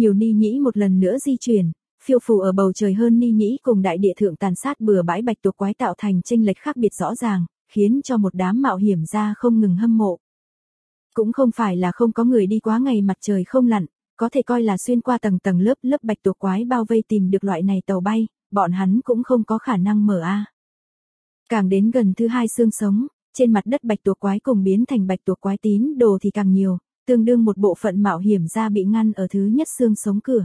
Nhiều ni nhĩ một lần nữa di chuyển, phiêu phù ở bầu trời hơn ni nhĩ cùng đại địa thượng tàn sát bừa bãi bạch tuộc quái tạo thành chênh lệch khác biệt rõ ràng, khiến cho một đám mạo hiểm gia không ngừng hâm mộ. Cũng không phải là không có người đi quá ngày mặt trời không lặn, có thể coi là xuyên qua tầng tầng lớp lớp bạch tuộc quái bao vây tìm được loại này tàu bay, bọn hắn cũng không có khả năng mở a. Càng đến gần thứ hai xương sống, trên mặt đất bạch tuộc quái cùng biến thành bạch tuộc quái tín đồ thì càng nhiều, tương đương một bộ phận mạo hiểm gia bị ngăn ở thứ nhất xương sống cửa.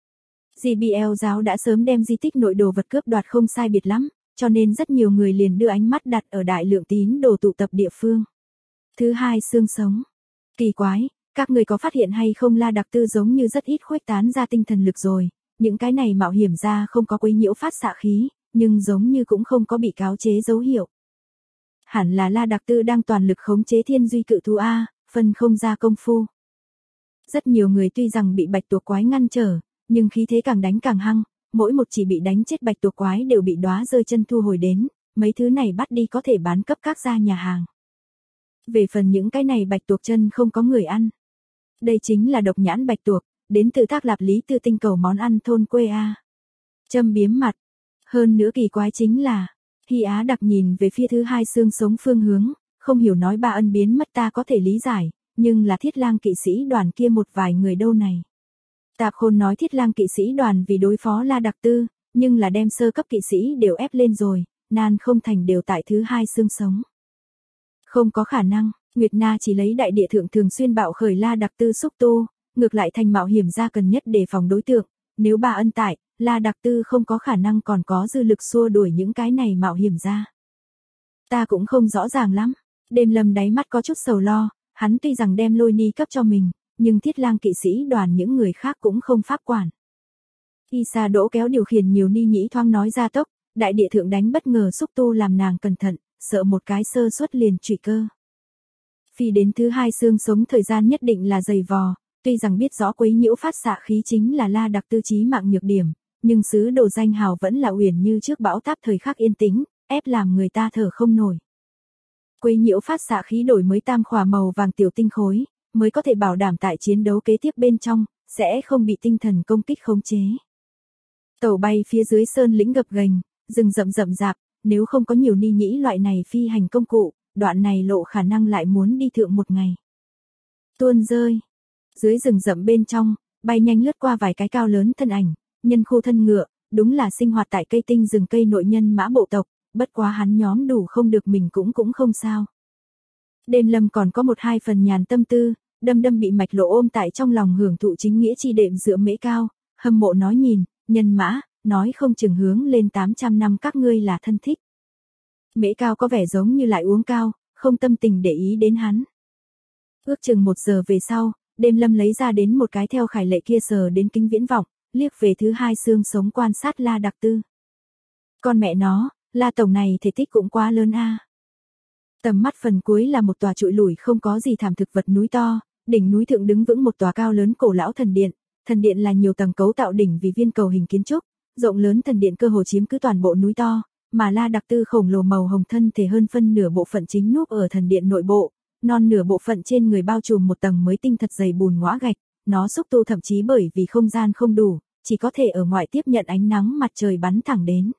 JBL giáo đã sớm đem di tích nội đồ vật cướp đoạt không sai biệt lắm, cho nên rất nhiều người liền đưa ánh mắt đặt ở đại lượng tín đồ tụ tập địa phương. Thứ hai xương sống. Kỳ quái, các người có phát hiện hay không La Đặc Tư giống như rất ít khuếch tán ra tinh thần lực rồi, những cái này mạo hiểm ra không có quấy nhiễu phát xạ khí, nhưng giống như cũng không có bị cáo chế dấu hiệu. Hẳn là La Đặc Tư đang toàn lực khống chế thiên duy cự thú A, phân không ra công phu. Rất nhiều người tuy rằng bị bạch tuộc quái ngăn trở, nhưng khí thế càng đánh càng hăng, mỗi một chỉ bị đánh chết bạch tuộc quái đều bị đóa rơi chân thu hồi đến, mấy thứ này bắt đi có thể bán cấp các gia nhà hàng. Về phần những cái này bạch tuộc chân không có người ăn. Đây chính là độc nhãn bạch tuộc, đến từ Thác Lạp Lý Tư tinh cầu món ăn thôn quê A. Châm biếm mặt. Hơn nữa kỳ quái chính là, Hy Á Đặc nhìn về phía thứ hai xương sống phương hướng, không hiểu nói Ba Ân biến mất ta có thể lý giải, nhưng là Thiết Lang kỵ sĩ đoàn kia một vài người đâu này. Tạp Khôn nói Thiết Lang kỵ sĩ đoàn vì đối phó La Đặc Tư, nhưng là đem sơ cấp kỵ sĩ đều ép lên rồi, nan không thành đều tại thứ hai xương sống. Không có khả năng, Nguyệt Na chỉ lấy đại địa thượng thường xuyên bạo khởi La Đặc Tư xúc tu, ngược lại thành mạo hiểm ra cần nhất đề phòng đối tượng, nếu Ba Ân tại, La Đặc Tư không có khả năng còn có dư lực xua đuổi những cái này mạo hiểm ra. Ta cũng không rõ ràng lắm, Đêm Lâm đáy mắt có chút sầu lo, hắn tuy rằng đem lôi ni cấp cho mình, nhưng Thiết Lang kỵ sĩ đoàn những người khác cũng không pháp quản. Isa Đỗ kéo điều khiển nhiều ni nhĩ thoáng nói ra tốc, đại địa thượng đánh bất ngờ xúc tu làm nàng cẩn thận, sợ một cái sơ suất liền trụy cơ. Phi đến thứ hai xương sống thời gian nhất định là dày vò, tuy rằng biết rõ quấy nhiễu phát xạ khí chính là La Đặc Tư chí mạng nhược điểm, nhưng sứ đồ danh hào vẫn là uyển như trước bão táp thời khắc yên tĩnh, ép làm người ta thở không nổi. Quấy nhiễu phát xạ khí đổi mới tam khỏa màu vàng tiểu tinh khối, mới có thể bảo đảm tại chiến đấu kế tiếp bên trong, sẽ không bị tinh thần công kích khống chế. Tàu bay phía dưới sơn lĩnh gập ghềnh, rừng rậm rậm rạp, nếu không có nhiều ni nhĩ loại này phi hành công cụ, đoạn này lộ khả năng lại muốn đi thượng một ngày. Tuôn rơi. Dưới rừng rậm bên trong, bay nhanh lướt qua vài cái cao lớn thân ảnh, nhân khu thân ngựa, đúng là sinh hoạt tại cây tinh rừng cây nội nhân mã bộ tộc, bất quá hắn nhóm đủ không được mình cũng không sao. Đêm Lâm còn có một hai phần nhàn tâm tư, đâm bị mạch lộ ôm tại trong lòng hưởng thụ chính nghĩa chi đệm dựa mễ cao, hâm mộ nói nhìn, nhân mã, nói không chừng hướng lên 800 năm các ngươi là thân thích. Mễ cao có vẻ giống như lại uống cao, không tâm tình để ý đến hắn. Ước chừng 1 giờ về sau, Đêm Lâm lấy ra đến một cái theo khải lệ kia sờ đến kính viễn vọng, liếc về thứ hai xương sống quan sát La Đặc Tư. Con mẹ nó, La tổng này thể tích cũng quá lớn a. Tầm mắt phần cuối là một tòa trụi lủi không có gì thảm thực vật núi to, đỉnh núi thượng đứng vững một tòa cao lớn cổ lão thần điện là nhiều tầng cấu tạo đỉnh vì viên cầu hình kiến trúc, rộng lớn thần điện cơ hồ chiếm cứ toàn bộ núi to, mà La Đặc Tư khổng lồ màu hồng thân thể hơn phân nửa bộ phận chính núp ở thần điện nội bộ, non nửa bộ phận trên người bao trùm một tầng mới tinh thật dày bùn ngõa gạch, nó xúc tu thậm chí bởi vì không gian không đủ, chỉ có thể ở ngoài tiếp nhận ánh nắng mặt trời bắn thẳng đến.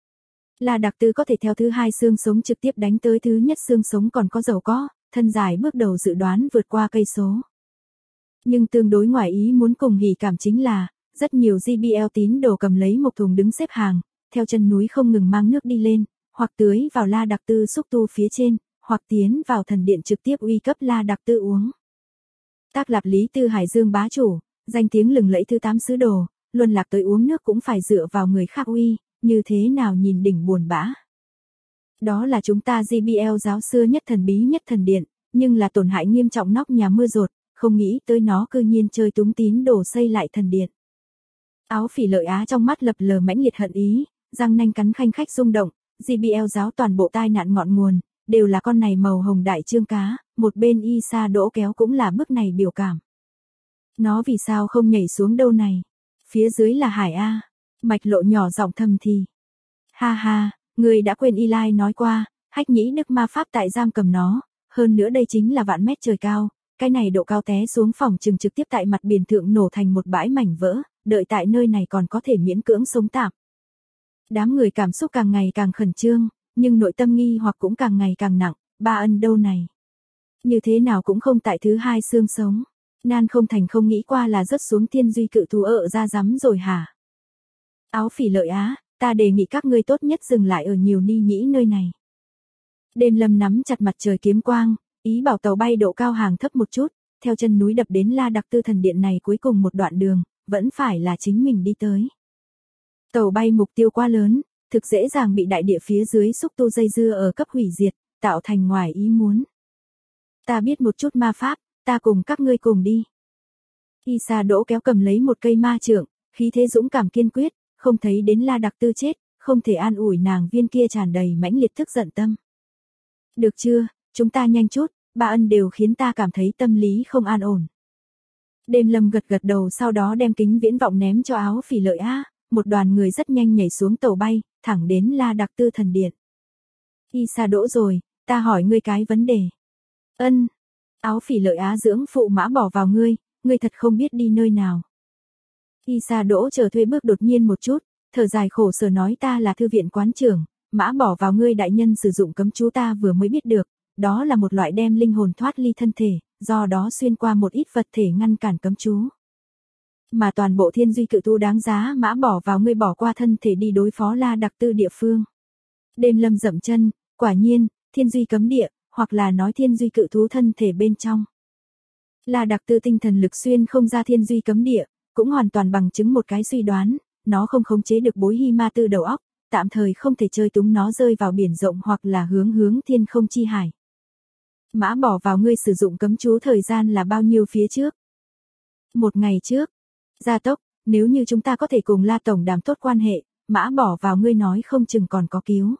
La Đặc Tư có thể theo thứ hai xương sống trực tiếp đánh tới thứ nhất xương sống còn có giàu có, thân dài bước đầu dự đoán vượt qua cây số. Nhưng tương đối ngoài ý muốn cùng hỉ cảm chính là, rất nhiều JBL tín đồ cầm lấy một thùng đứng xếp hàng, theo chân núi không ngừng mang nước đi lên, hoặc tưới vào La Đặc Tư xúc tu phía trên, hoặc tiến vào thần điện trực tiếp uy cấp La Đặc Tư uống. Thác Lạp Lý Tư Hải Dương bá chủ, danh tiếng lừng lẫy thứ 8 sứ đồ, luân lạc tới uống nước cũng phải dựa vào người khác uy, như thế nào nhìn đỉnh buồn bã. Đó là chúng ta JBL giáo xưa nhất thần bí nhất thần điện, nhưng là tổn hại nghiêm trọng nóc nhà mưa rột, không nghĩ tới nó cư nhiên chơi túng tín đồ xây lại thần điện. Áo Phỉ Lợi Á trong mắt lập lờ mãnh liệt hận ý, răng nanh cắn khanh khách rung động, JBL giáo toàn bộ tai nạn ngọn nguồn, đều là con này màu hồng đại trương cá, một bên Isa Đỗ kéo cũng là bức này biểu cảm. Nó vì sao không nhảy xuống đâu này? Phía dưới là hải A. Mạch Lộ nhỏ giọng thầm thì. Ha ha, người đã quên Eli nói qua, Hách Nhĩ Đức ma pháp tại giam cầm nó, hơn nữa đây chính là vạn mét trời cao, cái này độ cao té xuống phòng chừng trực tiếp tại mặt biển thượng nổ thành một bãi mảnh vỡ, đợi tại nơi này còn có thể miễn cưỡng sống tạm. Đám người cảm xúc càng ngày càng khẩn trương, nhưng nội tâm nghi hoặc cũng càng ngày càng nặng, Ba Ân đâu này? Như thế nào cũng không tại thứ hai xương sống. Nan không thành không nghĩ qua là rớt xuống thiên duy cự thú ợ ra rắm rồi hả? Áo Phỉ Lợi Á, ta đề nghị các ngươi tốt nhất dừng lại ở nhiều ni nhĩ nơi này. Đêm Lâm nắm chặt mặt trời kiếm quang, ý bảo tàu bay độ cao hàng thấp một chút, theo chân núi đập đến La Đặc Tư Thần Điện này cuối cùng một đoạn đường, vẫn phải là chính mình đi tới. Tàu bay mục tiêu quá lớn, thực dễ dàng bị đại địa phía dưới xúc tu dây dưa ở cấp hủy diệt, tạo thành ngoài ý muốn. Ta biết một chút ma pháp, ta cùng các ngươi cùng đi. Isa Đỗ kéo cầm lấy một cây ma trượng, khí thế dũng cảm kiên quyết, không thấy đến La Đặc Tư chết, không thể an ủi nàng viên kia tràn đầy mãnh liệt tức giận tâm. Được chưa, chúng ta nhanh chút, Ba Ân đều khiến ta cảm thấy tâm lý không an ổn. Đêm Lâm gật gật đầu, sau đó đem kính viễn vọng ném cho Áo Phỉ Lợi Á, một đoàn người rất nhanh nhảy xuống tàu bay, thẳng đến La Đặc Tư Thần Điện. Isa Đỗ rồi, ta hỏi ngươi cái vấn đề. Ân. Áo Phỉ Lợi Á dưỡng phụ mã bỏ vào ngươi thật không biết đi nơi nào. Isa Đỗ chờ thuê bước đột nhiên một chút, thở dài khổ sở nói ta là thư viện quán trưởng, mã bỏ vào ngươi đại nhân sử dụng cấm chú ta vừa mới biết được, đó là một loại đem linh hồn thoát ly thân thể, do đó xuyên qua một ít vật thể ngăn cản cấm chú. Mà toàn bộ thiên duy cự thú đáng giá mã bỏ vào ngươi bỏ qua thân thể đi đối phó La Đặc Tư địa phương. Đêm Lâm dậm chân, quả nhiên, thiên duy cấm địa, hoặc là nói thiên duy cự thú thân thể bên trong. La Đặc Tư tinh thần lực xuyên không ra thiên duy cấm địa, cũng hoàn toàn bằng chứng một cái suy đoán, nó không khống chế được bối hy ma tư đầu óc, tạm thời không thể chơi túng nó rơi vào biển rộng hoặc là hướng thiên không chi hải. Mã bỏ vào ngươi sử dụng cấm chú thời gian là bao nhiêu phía trước? 1 ngày trước. Gia tốc, nếu như chúng ta có thể cùng La Tổng đàm tốt quan hệ, mã bỏ vào ngươi nói không chừng còn có cứu.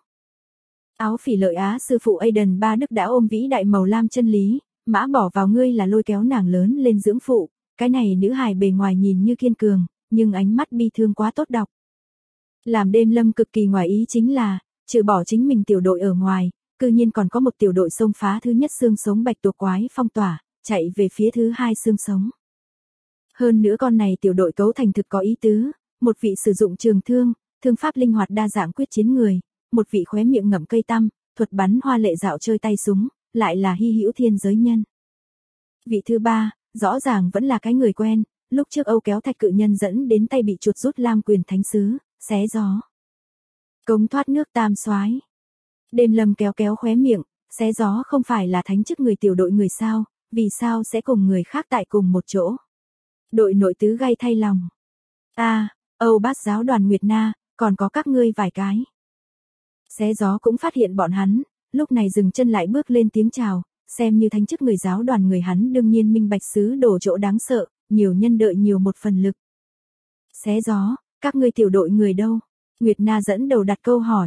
Áo Phỉ Lợi Á sư phụ Aiden Ba Đức đã ôm vĩ đại màu lam chân lý, mã bỏ vào ngươi là lôi kéo nàng lớn lên dưỡng phụ, cái này nữ hài bề ngoài nhìn như kiên cường, nhưng ánh mắt bi thương quá tốt đọc. Làm Đêm Lâm cực kỳ ngoài ý chính là, trừ bỏ chính mình tiểu đội ở ngoài, cư nhiên còn có một tiểu đội xông phá thứ nhất xương sống bạch tuộc quái phong tỏa, chạy về phía thứ hai xương sống. Hơn nữa con này tiểu đội cấu thành thực có ý tứ, một vị sử dụng trường thương, thương pháp linh hoạt đa dạng quyết chiến người, một vị khóe miệng ngậm cây tăm, thuật bắn hoa lệ dạo chơi tay súng, lại là hy hữu thiên giới nhân. Vị thứ ba, rõ ràng vẫn là cái người quen, lúc trước Âu kéo thạch cự nhân dẫn đến tay bị chuột rút lam quyền thánh sứ, xé gió. Cống thoát nước tam soái. Đêm Lâm kéo khóe miệng, xé gió không phải là thánh chức người tiểu đội người sao, vì sao sẽ cùng người khác tại cùng một chỗ. Đội nội tứ gay thay lòng. Âu bát giáo đoàn Nguyệt Na, còn có các ngươi vài cái. Xé gió cũng phát hiện bọn hắn, lúc này dừng chân lại bước lên tiếng chào, xem như thánh chức người giáo đoàn người hắn đương nhiên minh bạch sứ đổ chỗ đáng sợ, nhiều nhân đợi nhiều một phần lực. Xé gió, các ngươi tiểu đội người đâu? Nguyệt Na dẫn đầu đặt câu hỏi.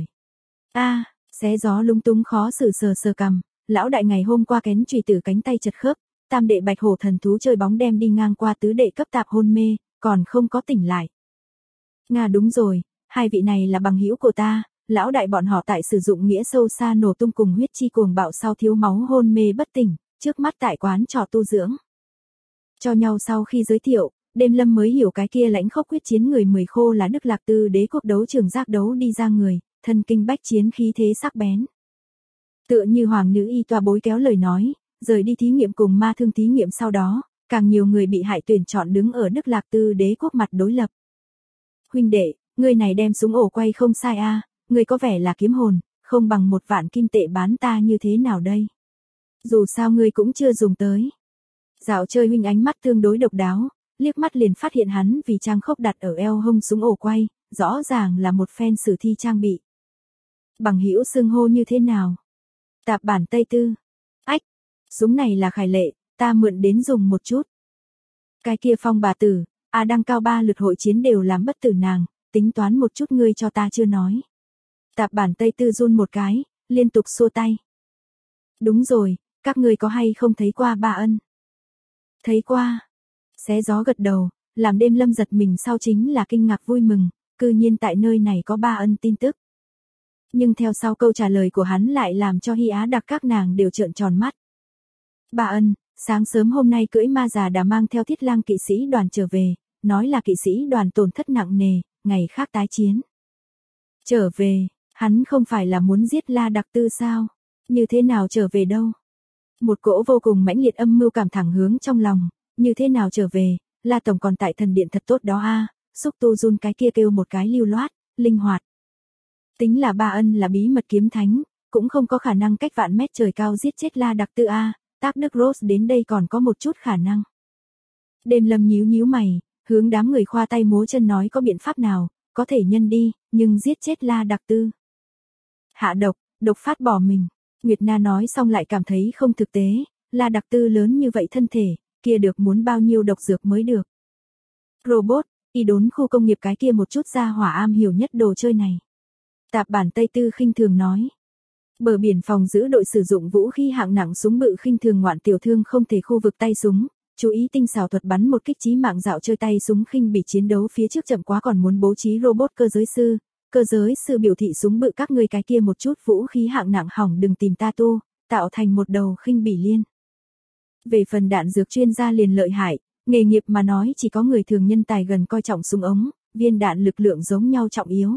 Xé gió lung túng khó xử sờ cằm, lão đại ngày hôm qua kén chùy tử cánh tay chật khớp, tam đệ bạch hổ thần thú chơi bóng đem đi ngang qua tứ đệ cấp tạp hôn mê, còn không có tỉnh lại. Nga đúng rồi, hai vị này là bằng hữu của ta, lão đại bọn họ tại sử dụng nghĩa sâu xa nổ tung cùng huyết chi cuồng bạo sau thiếu máu hôn mê bất tỉnh, trước mắt tại quán trò tu dưỡng. Cho nhau sau khi giới thiệu, Đêm Lâm mới hiểu cái kia lãnh khốc quyết chiến người 10 khô là Đức Lạc Tư đế quốc đấu trường giác đấu đi ra người, thân kinh bách chiến khí thế sắc bén. Tựa như hoàng nữ y toa bối kéo lời nói, rời đi thí nghiệm cùng ma thương thí nghiệm sau đó, càng nhiều người bị hại tuyển chọn đứng ở Đức Lạc Tư đế quốc mặt đối lập. Huynh đệ, ngươi này đem súng ổ quay không sai ngươi có vẻ là kiếm hồn, không bằng 1 vạn kim tệ bán ta như thế nào đây? Dù sao ngươi cũng chưa dùng tới. Dạo chơi huynh ánh mắt tương đối độc đáo, liếc mắt liền phát hiện hắn vì trang khốc đặt ở eo hông súng ổ quay, rõ ràng là một phen sử thi trang bị. Bằng hữu xưng hô như thế nào? Tạp bản Tây Tư. Súng này là Khải Lệ, ta mượn đến dùng một chút. Cái kia Phong bà tử, đăng cao 3 lượt hội chiến đều làm bất tử nàng, tính toán một chút ngươi cho ta chưa nói. Tạp bản Tây Tư run một cái, liên tục xua tay. Đúng rồi, các ngươi có hay không thấy qua Ba Ân? Thấy qua. Xé gió gật đầu, làm Đêm Lâm giật mình sau chính là kinh ngạc vui mừng, cư nhiên tại nơi này có Ba Ân tin tức. Nhưng theo sau câu trả lời của hắn lại làm cho Hy Á Đặc các nàng đều trợn tròn mắt. Ba Ân, Sáng sớm hôm nay cưỡi ma già đã mang theo Thiết Lang kỵ sĩ đoàn trở về, nói là kỵ sĩ đoàn tổn thất nặng nề, ngày khác tái chiến. Trở về, hắn không phải là muốn giết La Đặc Tư sao? Như thế nào trở về đâu? Một cỗ vô cùng mãnh liệt âm mưu cảm thẳng hướng trong lòng, như thế nào trở về, La Tổng còn tại thần điện thật tốt đó a. Xúc Tu Jun cái kia kêu một cái lưu loát, linh hoạt. Tính là Ba Ân là bí mật kiếm thánh, cũng không có khả năng cách vạn mét trời cao giết chết La Đặc Tư a. Tác Đức Rose đến đây còn có một chút khả năng. Đêm Lâm nhíu nhíu mày, hướng đám người khoa tay múa chân nói có biện pháp nào, có thể nhân đi, nhưng giết chết La Đặc Tư. Hạ độc, độc phát bỏ mình. Nguyệt Na nói xong lại cảm thấy không thực tế, La Đặc Tư lớn như vậy thân thể, kia được muốn bao nhiêu độc dược mới được. Robot, y đốn khu công nghiệp cái kia một chút ra hỏa am hiểu nhất đồ chơi này. Tạp bản Tây Tư khinh thường nói. Bờ biển phòng giữ đội sử dụng vũ khí hạng nặng súng bự khinh thường ngoạn tiểu thương không thể khu vực tay súng, chú ý tinh xảo thuật bắn một kích chí mạng dạo chơi tay súng khinh bị chiến đấu phía trước chậm quá còn muốn bố trí robot cơ giới sư biểu thị súng bự các ngươi cái kia một chút vũ khí hạng nặng hỏng đừng tìm ta tu, tạo thành một đầu khinh bỉ liên. Về phần đạn dược chuyên gia liền lợi hại, nghề nghiệp mà nói chỉ có người thường nhân tài gần coi trọng súng ống, viên đạn lực lượng giống nhau trọng yếu.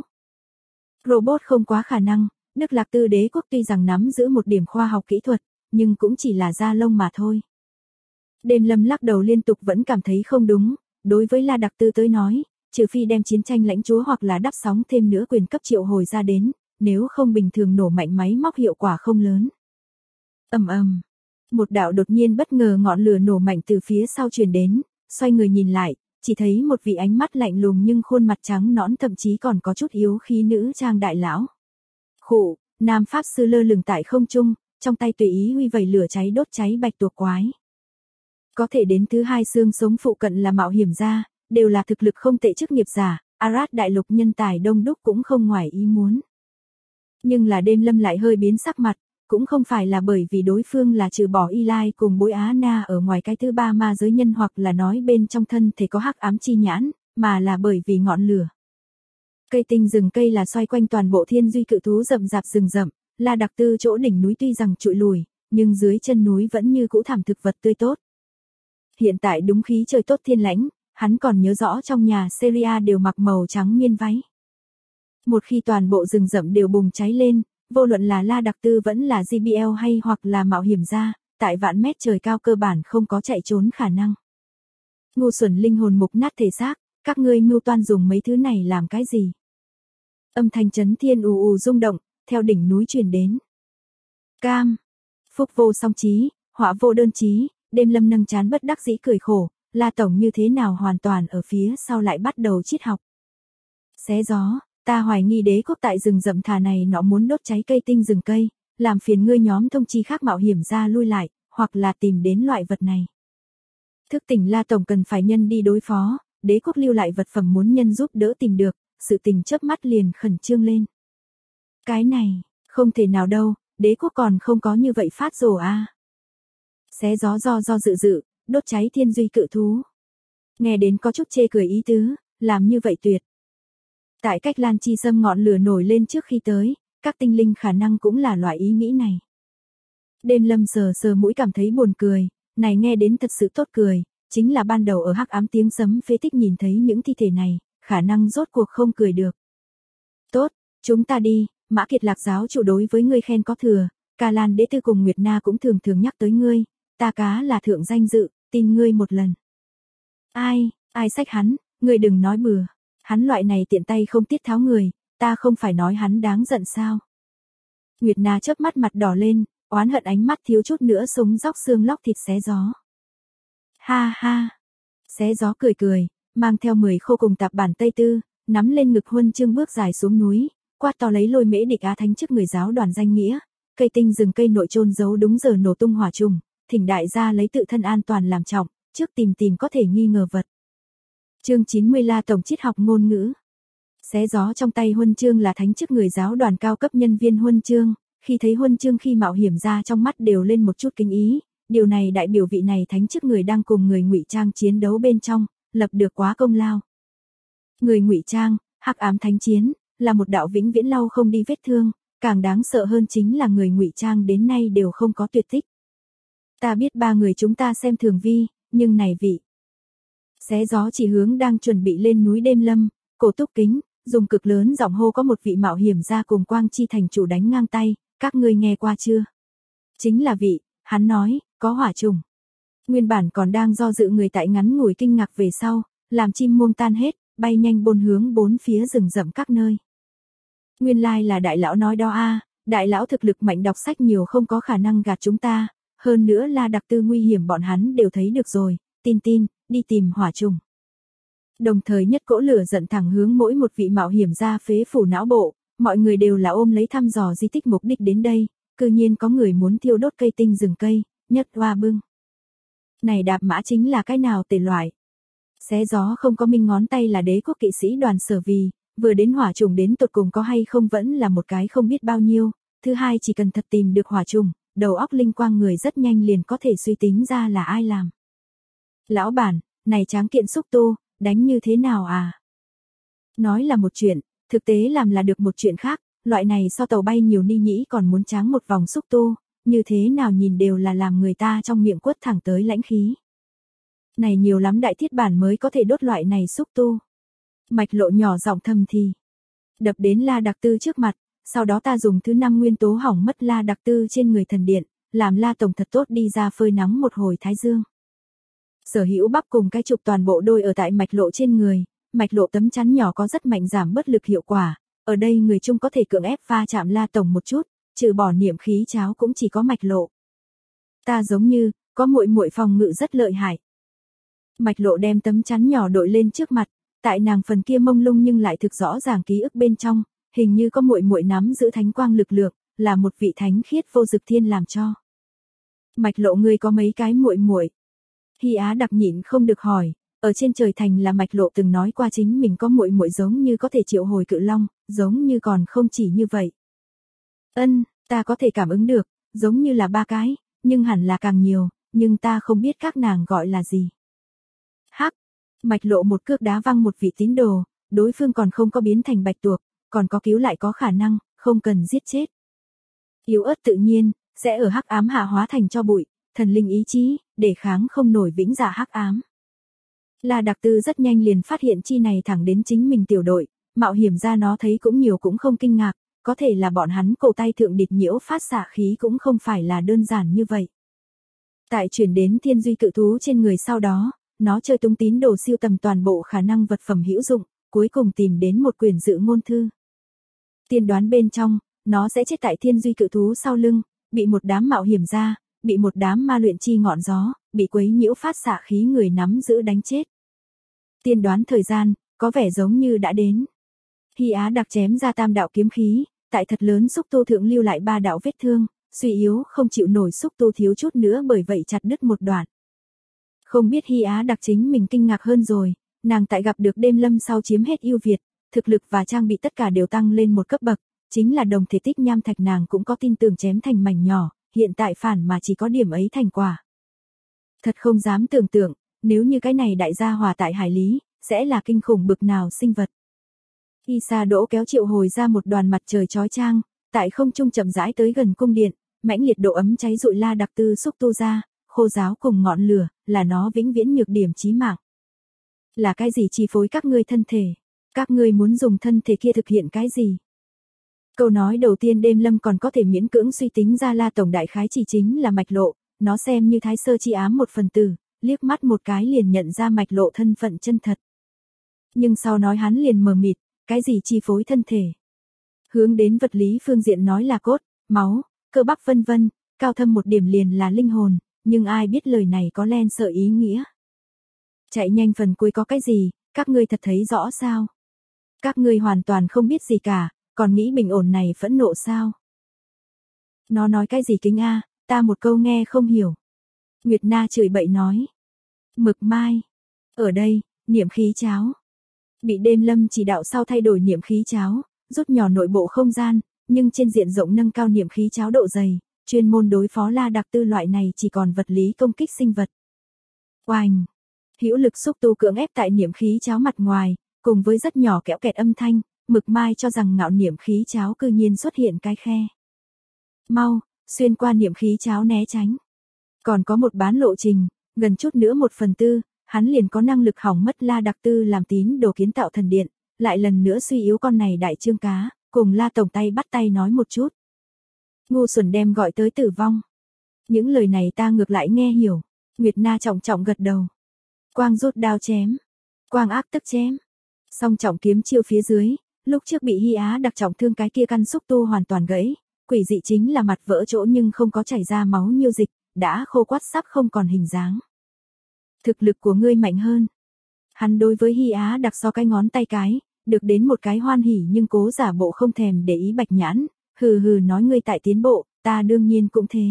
Robot không quá khả năng, Đức Lạc Tư đế quốc tuy rằng nắm giữ một điểm khoa học kỹ thuật, nhưng cũng chỉ là da lông mà thôi. Đêm Lâm lắc đầu liên tục vẫn cảm thấy không đúng, đối với La Đặc Tư tới nói, trừ phi đem chiến tranh lãnh chúa hoặc là đắp sóng thêm nữa quyền cấp triệu hồi ra đến, nếu không bình thường nổ mạnh máy móc hiệu quả không lớn. Ầm ầm, một đạo đột nhiên bất ngờ ngọn lửa nổ mạnh từ phía sau truyền đến, xoay người nhìn lại, chỉ thấy một vị ánh mắt lạnh lùng nhưng khuôn mặt trắng nõn thậm chí còn có chút yếu khí nữ trang đại lão. Khụ, nam pháp sư lơ lửng tại không trung, trong tay tùy ý huy vẩy lửa cháy đốt cháy bạch tuộc quái. Có thể đến thứ hai xương sống phụ cận là mạo hiểm gia, đều là thực lực không tệ chức nghiệp giả, Arad đại lục nhân tài đông đúc cũng không ngoài ý muốn. Nhưng là Đêm Lâm lại hơi biến sắc mặt, cũng không phải là bởi vì đối phương là trừ bỏ Eli cùng bối Á Na ở ngoài cái thứ ba ma giới nhân hoặc là nói bên trong thân thể có hắc ám chi nhãn, mà là bởi vì ngọn lửa. Cây tinh rừng cây là xoay quanh toàn bộ thiên duy cự thú rậm rạp rừng rậm, La Đặc Tư chỗ đỉnh núi tuy rằng trụi lùi, nhưng dưới chân núi vẫn như cũ thảm thực vật tươi tốt. Hiện tại đúng khí trời tốt thiên lãnh, hắn còn nhớ rõ trong nhà Syria đều mặc màu trắng miên váy. Một khi toàn bộ rừng rậm đều bùng cháy lên, vô luận là La Đặc Tư vẫn là JBL hay hoặc là mạo hiểm gia, tại vạn mét trời cao cơ bản không có chạy trốn khả năng. Ngu xuẩn linh hồn mục nát thể xác, các ngươi mưu toan dùng mấy thứ này làm cái gì? Âm thanh chấn thiên ù ù rung động, theo đỉnh núi truyền đến. Cam, phúc vô song chí, họa vô đơn chí, Đêm Lâm nâng trán bất đắc dĩ cười khổ, La tổng như thế nào hoàn toàn ở phía sau lại bắt đầu triết học. Xé gió, ta hoài nghi đế quốc tại rừng rậm thà này nó muốn đốt cháy cây tinh rừng cây, làm phiền ngươi nhóm thông chi khác mạo hiểm ra lui lại, hoặc là tìm đến loại vật này. Thức tỉnh La tổng cần phải nhân đi đối phó, đế quốc lưu lại vật phẩm muốn nhân giúp đỡ tìm được, sự tình chớp mắt liền khẩn trương lên. Cái này, không thể nào đâu, đế quốc còn không có như vậy phát rồ a. Xé gió do dự, đốt cháy thiên duy cự thú. Nghe đến có chút chê cười ý tứ, làm như vậy tuyệt. Tại cách Lan Chi Sâm ngọn lửa nổi lên trước khi tới, các tinh linh khả năng cũng là loại ý nghĩ này. Đêm Lâm sờ mũi cảm thấy buồn cười, này nghe đến thật sự tốt cười, chính là ban đầu ở hắc ám tiếng sấm phế tích nhìn thấy những thi thể này, khả năng rốt cuộc không cười được. Tốt, chúng ta đi, Mã Kiệt Lạc giáo chủ đối với ngươi khen có thừa, Ca Lan đế tư cùng Nguyệt Na cũng thường nhắc tới ngươi, ta cá là thượng danh dự, tin ngươi một lần. Ai xách hắn, ngươi đừng nói bừa, hắn loại này tiện tay không tiết tháo người, ta không phải nói hắn đáng giận sao. Nguyệt Na chớp mắt mặt đỏ lên, oán hận ánh mắt thiếu chút nữa sống róc xương lóc thịt xé gió. Ha ha, xé gió cười, mang theo 10 khô cùng tạp bản Tây Tư, nắm lên ngực huân chương bước dài xuống núi, quát to lấy lôi mễ địch Á Thánh trước người giáo đoàn danh nghĩa, cây tinh rừng cây nội chôn giấu đúng giờ nổ tung hỏa trùng, thỉnh đại gia lấy tự thân an toàn làm trọng, trước tìm có thể nghi ngờ vật. Chương 90 La tổng triết học ngôn ngữ. Xé gió trong tay huân chương là thánh chức người giáo đoàn cao cấp nhân viên huân chương, khi thấy huân chương khi mạo hiểm ra trong mắt đều lên một chút kính ý, điều này đại biểu vị này thánh chức người đang cùng người ngụy trang chiến đấu bên trong, lập được quá công lao. Người ngụy trang, hắc ám thánh chiến, là một đạo vĩnh viễn lau không đi vết thương, càng đáng sợ hơn chính là người ngụy trang đến nay đều không có tuyệt tích. Ta biết ba người chúng ta xem thường vi, nhưng này vị. Xé gió chỉ hướng đang chuẩn bị lên núi đêm lâm, cổ túc kính, dùng cực lớn giọng hô có một vị mạo hiểm ra cùng Quang Chi thành chủ đánh ngang tay, các ngươi nghe qua chưa? Chính là vị, hắn nói, có hỏa trùng. Nguyên bản còn đang do dự người tại ngắn ngủi kinh ngạc về sau, làm chim muông tan hết, bay nhanh bôn hướng bốn phía rừng rậm các nơi. Nguyên lai là đại lão nói đó a, đại lão thực lực mạnh đọc sách nhiều không có khả năng gạt chúng ta, hơn nữa là đặc tư nguy hiểm bọn hắn đều thấy được rồi, tin, đi tìm hỏa trùng. Đồng thời nhất cỗ lửa giận thẳng hướng mỗi một vị mạo hiểm ra phế phủ não bộ, mọi người đều là ôm lấy thăm dò di tích mục đích đến đây, cư nhiên có người muốn thiêu đốt cây tinh rừng cây, nhất hoa bưng. Này đạp mã chính là cái nào tệ loại. Xé gió không có minh ngón tay là đế quốc kỵ sĩ đoàn Sở Vì, vừa đến hỏa trùng đến tột cùng có hay không vẫn là một cái không biết bao nhiêu, thứ hai chỉ cần thật tìm được hỏa trùng, đầu óc linh quang người rất nhanh liền có thể suy tính ra là ai làm. Lão bản, này tráng kiện xúc tu, đánh như thế nào à? Nói là một chuyện, thực tế làm là được một chuyện khác, loại này so tàu bay nhiều ni nhĩ còn muốn tráng một vòng xúc tu, như thế nào nhìn đều là làm người ta trong miệng quất thẳng tới lãnh khí. Này nhiều lắm đại thiết bản mới có thể đốt loại này xúc tu. Mạch Lộ nhỏ giọng thầm thì. Đập đến La Đặc Tư trước mặt, sau đó ta dùng thứ 5 nguyên tố hỏng mất La Đặc Tư trên người thần điện, làm La Tổng thật tốt đi ra phơi nắng một hồi thái dương. Sở Hữu bắp cùng cái trục toàn bộ đôi ở tại Mạch Lộ trên người, Mạch Lộ tấm chắn nhỏ có rất mạnh giảm bất lực hiệu quả, ở đây người chung có thể cưỡng ép va chạm La Tổng một chút, trừ bỏ niệm khí cháo cũng chỉ có Mạch Lộ. Ta giống như, có muội phòng ngự rất lợi hại. Mạch Lộ đem tấm chắn nhỏ đội lên trước mặt, tại nàng phần kia mông lung nhưng lại thực rõ ràng ký ức bên trong, hình như có muội nắm giữ thánh quang lực lượng, là một vị thánh khiết vô dực thiên làm cho. Mạch Lộ ngươi có mấy cái muội? Hy Á đặc nhịn không được hỏi, ở trên trời thành là Mạch Lộ từng nói qua chính mình có muội giống như có thể triệu hồi cự long, giống như còn không chỉ như vậy. Ta có thể cảm ứng được, giống như là 3 cái, nhưng hẳn là càng nhiều, nhưng ta không biết các nàng gọi là gì. Hắc, Mạch Lộ một cước đá văng một vị tín đồ, đối phương còn không có biến thành bạch tuộc, còn có cứu lại có khả năng, không cần giết chết. Yếu ớt tự nhiên, sẽ ở hắc ám hạ hóa thành cho bụi, thần linh ý chí, để kháng không nổi vĩnh dạ hắc ám. La Đặc Tư rất nhanh liền phát hiện chi này thẳng đến chính mình tiểu đội, mạo hiểm ra nó thấy cũng nhiều cũng không kinh ngạc, có thể là bọn hắn cổ tay thượng địch nhiễu phát xạ khí cũng không phải là đơn giản như vậy. Tại chuyển đến thiên duy cự thú trên người sau đó, nó chơi tung tín đồ siêu tầm toàn bộ khả năng vật phẩm hữu dụng, cuối cùng tìm đến một quyển dự ngôn thư. Tiên đoán bên trong, nó sẽ chết tại thiên duy cự thú sau lưng, bị một đám mạo hiểm ra, bị một đám ma luyện chi ngọn gió, bị quấy nhiễu phát xạ khí người nắm giữ đánh chết. Tiên đoán thời gian, có vẻ giống như đã đến. Hy Á đặc chém ra 3 đạo kiếm khí, tại thật lớn xúc tu thượng lưu lại 3 đạo vết thương, suy yếu không chịu nổi xúc tu thiếu chút nữa bởi vậy chặt đứt một đoạn. Không biết Hy Á đặc chính mình kinh ngạc hơn rồi, nàng tại gặp được đêm lâm sau chiếm hết ưu việt, thực lực và trang bị tất cả đều tăng lên một cấp bậc, chính là đồng thể tích nham thạch nàng cũng có tin tưởng chém thành mảnh nhỏ, hiện tại phản mà chỉ có điểm ấy thành quả. Thật không dám tưởng tượng, nếu như cái này đại gia hòa tại hải lý, sẽ là kinh khủng bực nào sinh vật. Isa Đỗ kéo triệu hồi ra một đoàn mặt trời chói chang, tại không trung chậm rãi tới gần cung điện, mãnh liệt độ ấm cháy rụi La Đặc Tư xúc tu ra, khô giáo cùng ngọn lửa, là nó vĩnh viễn nhược điểm chí mạng. Là cái gì chi phối các ngươi thân thể? Các ngươi muốn dùng thân thể kia thực hiện cái gì? Câu nói đầu tiên đêm lâm còn có thể miễn cưỡng suy tính ra La Tổng đại khái chỉ chính là Mạch Lộ, nó xem như thái sơ chi ám một phần tử, liếc mắt một cái liền nhận ra Mạch Lộ thân phận chân thật. Nhưng sau nói hắn liền mờ mịt, cái gì chi phối thân thể? Hướng đến vật lý phương diện nói là cốt, máu, cơ bắp vân vân, cao thâm một điểm liền là linh hồn, nhưng ai biết lời này có len sợ ý nghĩa. Chạy nhanh phần cuối có cái gì, các ngươi thật thấy rõ sao? Các ngươi hoàn toàn không biết gì cả, còn nghĩ bình ổn này phẫn nộ sao? Nó nói cái gì kính a, ta một câu nghe không hiểu. Nguyệt Na chửi bậy nói. Mực mai. Ở đây, niệm khí cháo. Bị đêm lâm chỉ đạo sau thay đổi niệm khí cháo, rút nhỏ nội bộ không gian, nhưng trên diện rộng nâng cao niệm khí cháo độ dày, chuyên môn đối phó La Đặc Tư loại này chỉ còn vật lý công kích sinh vật. Oanh. Hữu lực xúc tu cưỡng ép tại niệm khí cháo mặt ngoài, cùng với rất nhỏ kẽo kẹt âm thanh, Mực Mai cho rằng ngạo niệm khí cháo cư nhiên xuất hiện cái khe. Mau, xuyên qua niệm khí cháo né tránh. Còn có một bán lộ trình, gần chút nữa 1/4, hắn liền có năng lực hỏng mất La Đặc Tư làm tín đồ kiến tạo thần điện, lại lần nữa suy yếu con này đại trương cá, cùng La tổng tay bắt tay nói một chút. Ngu xuẩn đem gọi tới tử vong. Những lời này ta ngược lại nghe hiểu. Nguyệt Na trọng trọng gật đầu. Quang rút đao chém. Quang ác tức chém. Song trọng kiếm chiêu phía dưới, lúc trước bị Hy Á đặc trọng thương cái kia căn xúc tu hoàn toàn gãy. Quỷ dị chính là mặt vỡ chỗ nhưng không có chảy ra máu nhiêu dịch, đã khô quắt sắp không còn hình dáng. Thực lực của ngươi mạnh hơn. Hắn đối với Hy Á đặc so cái ngón tay cái, được đến một cái hoan hỉ nhưng cố giả bộ không thèm để ý Bạch Nhãn, hừ hừ nói ngươi tại tiến bộ, ta đương nhiên cũng thế.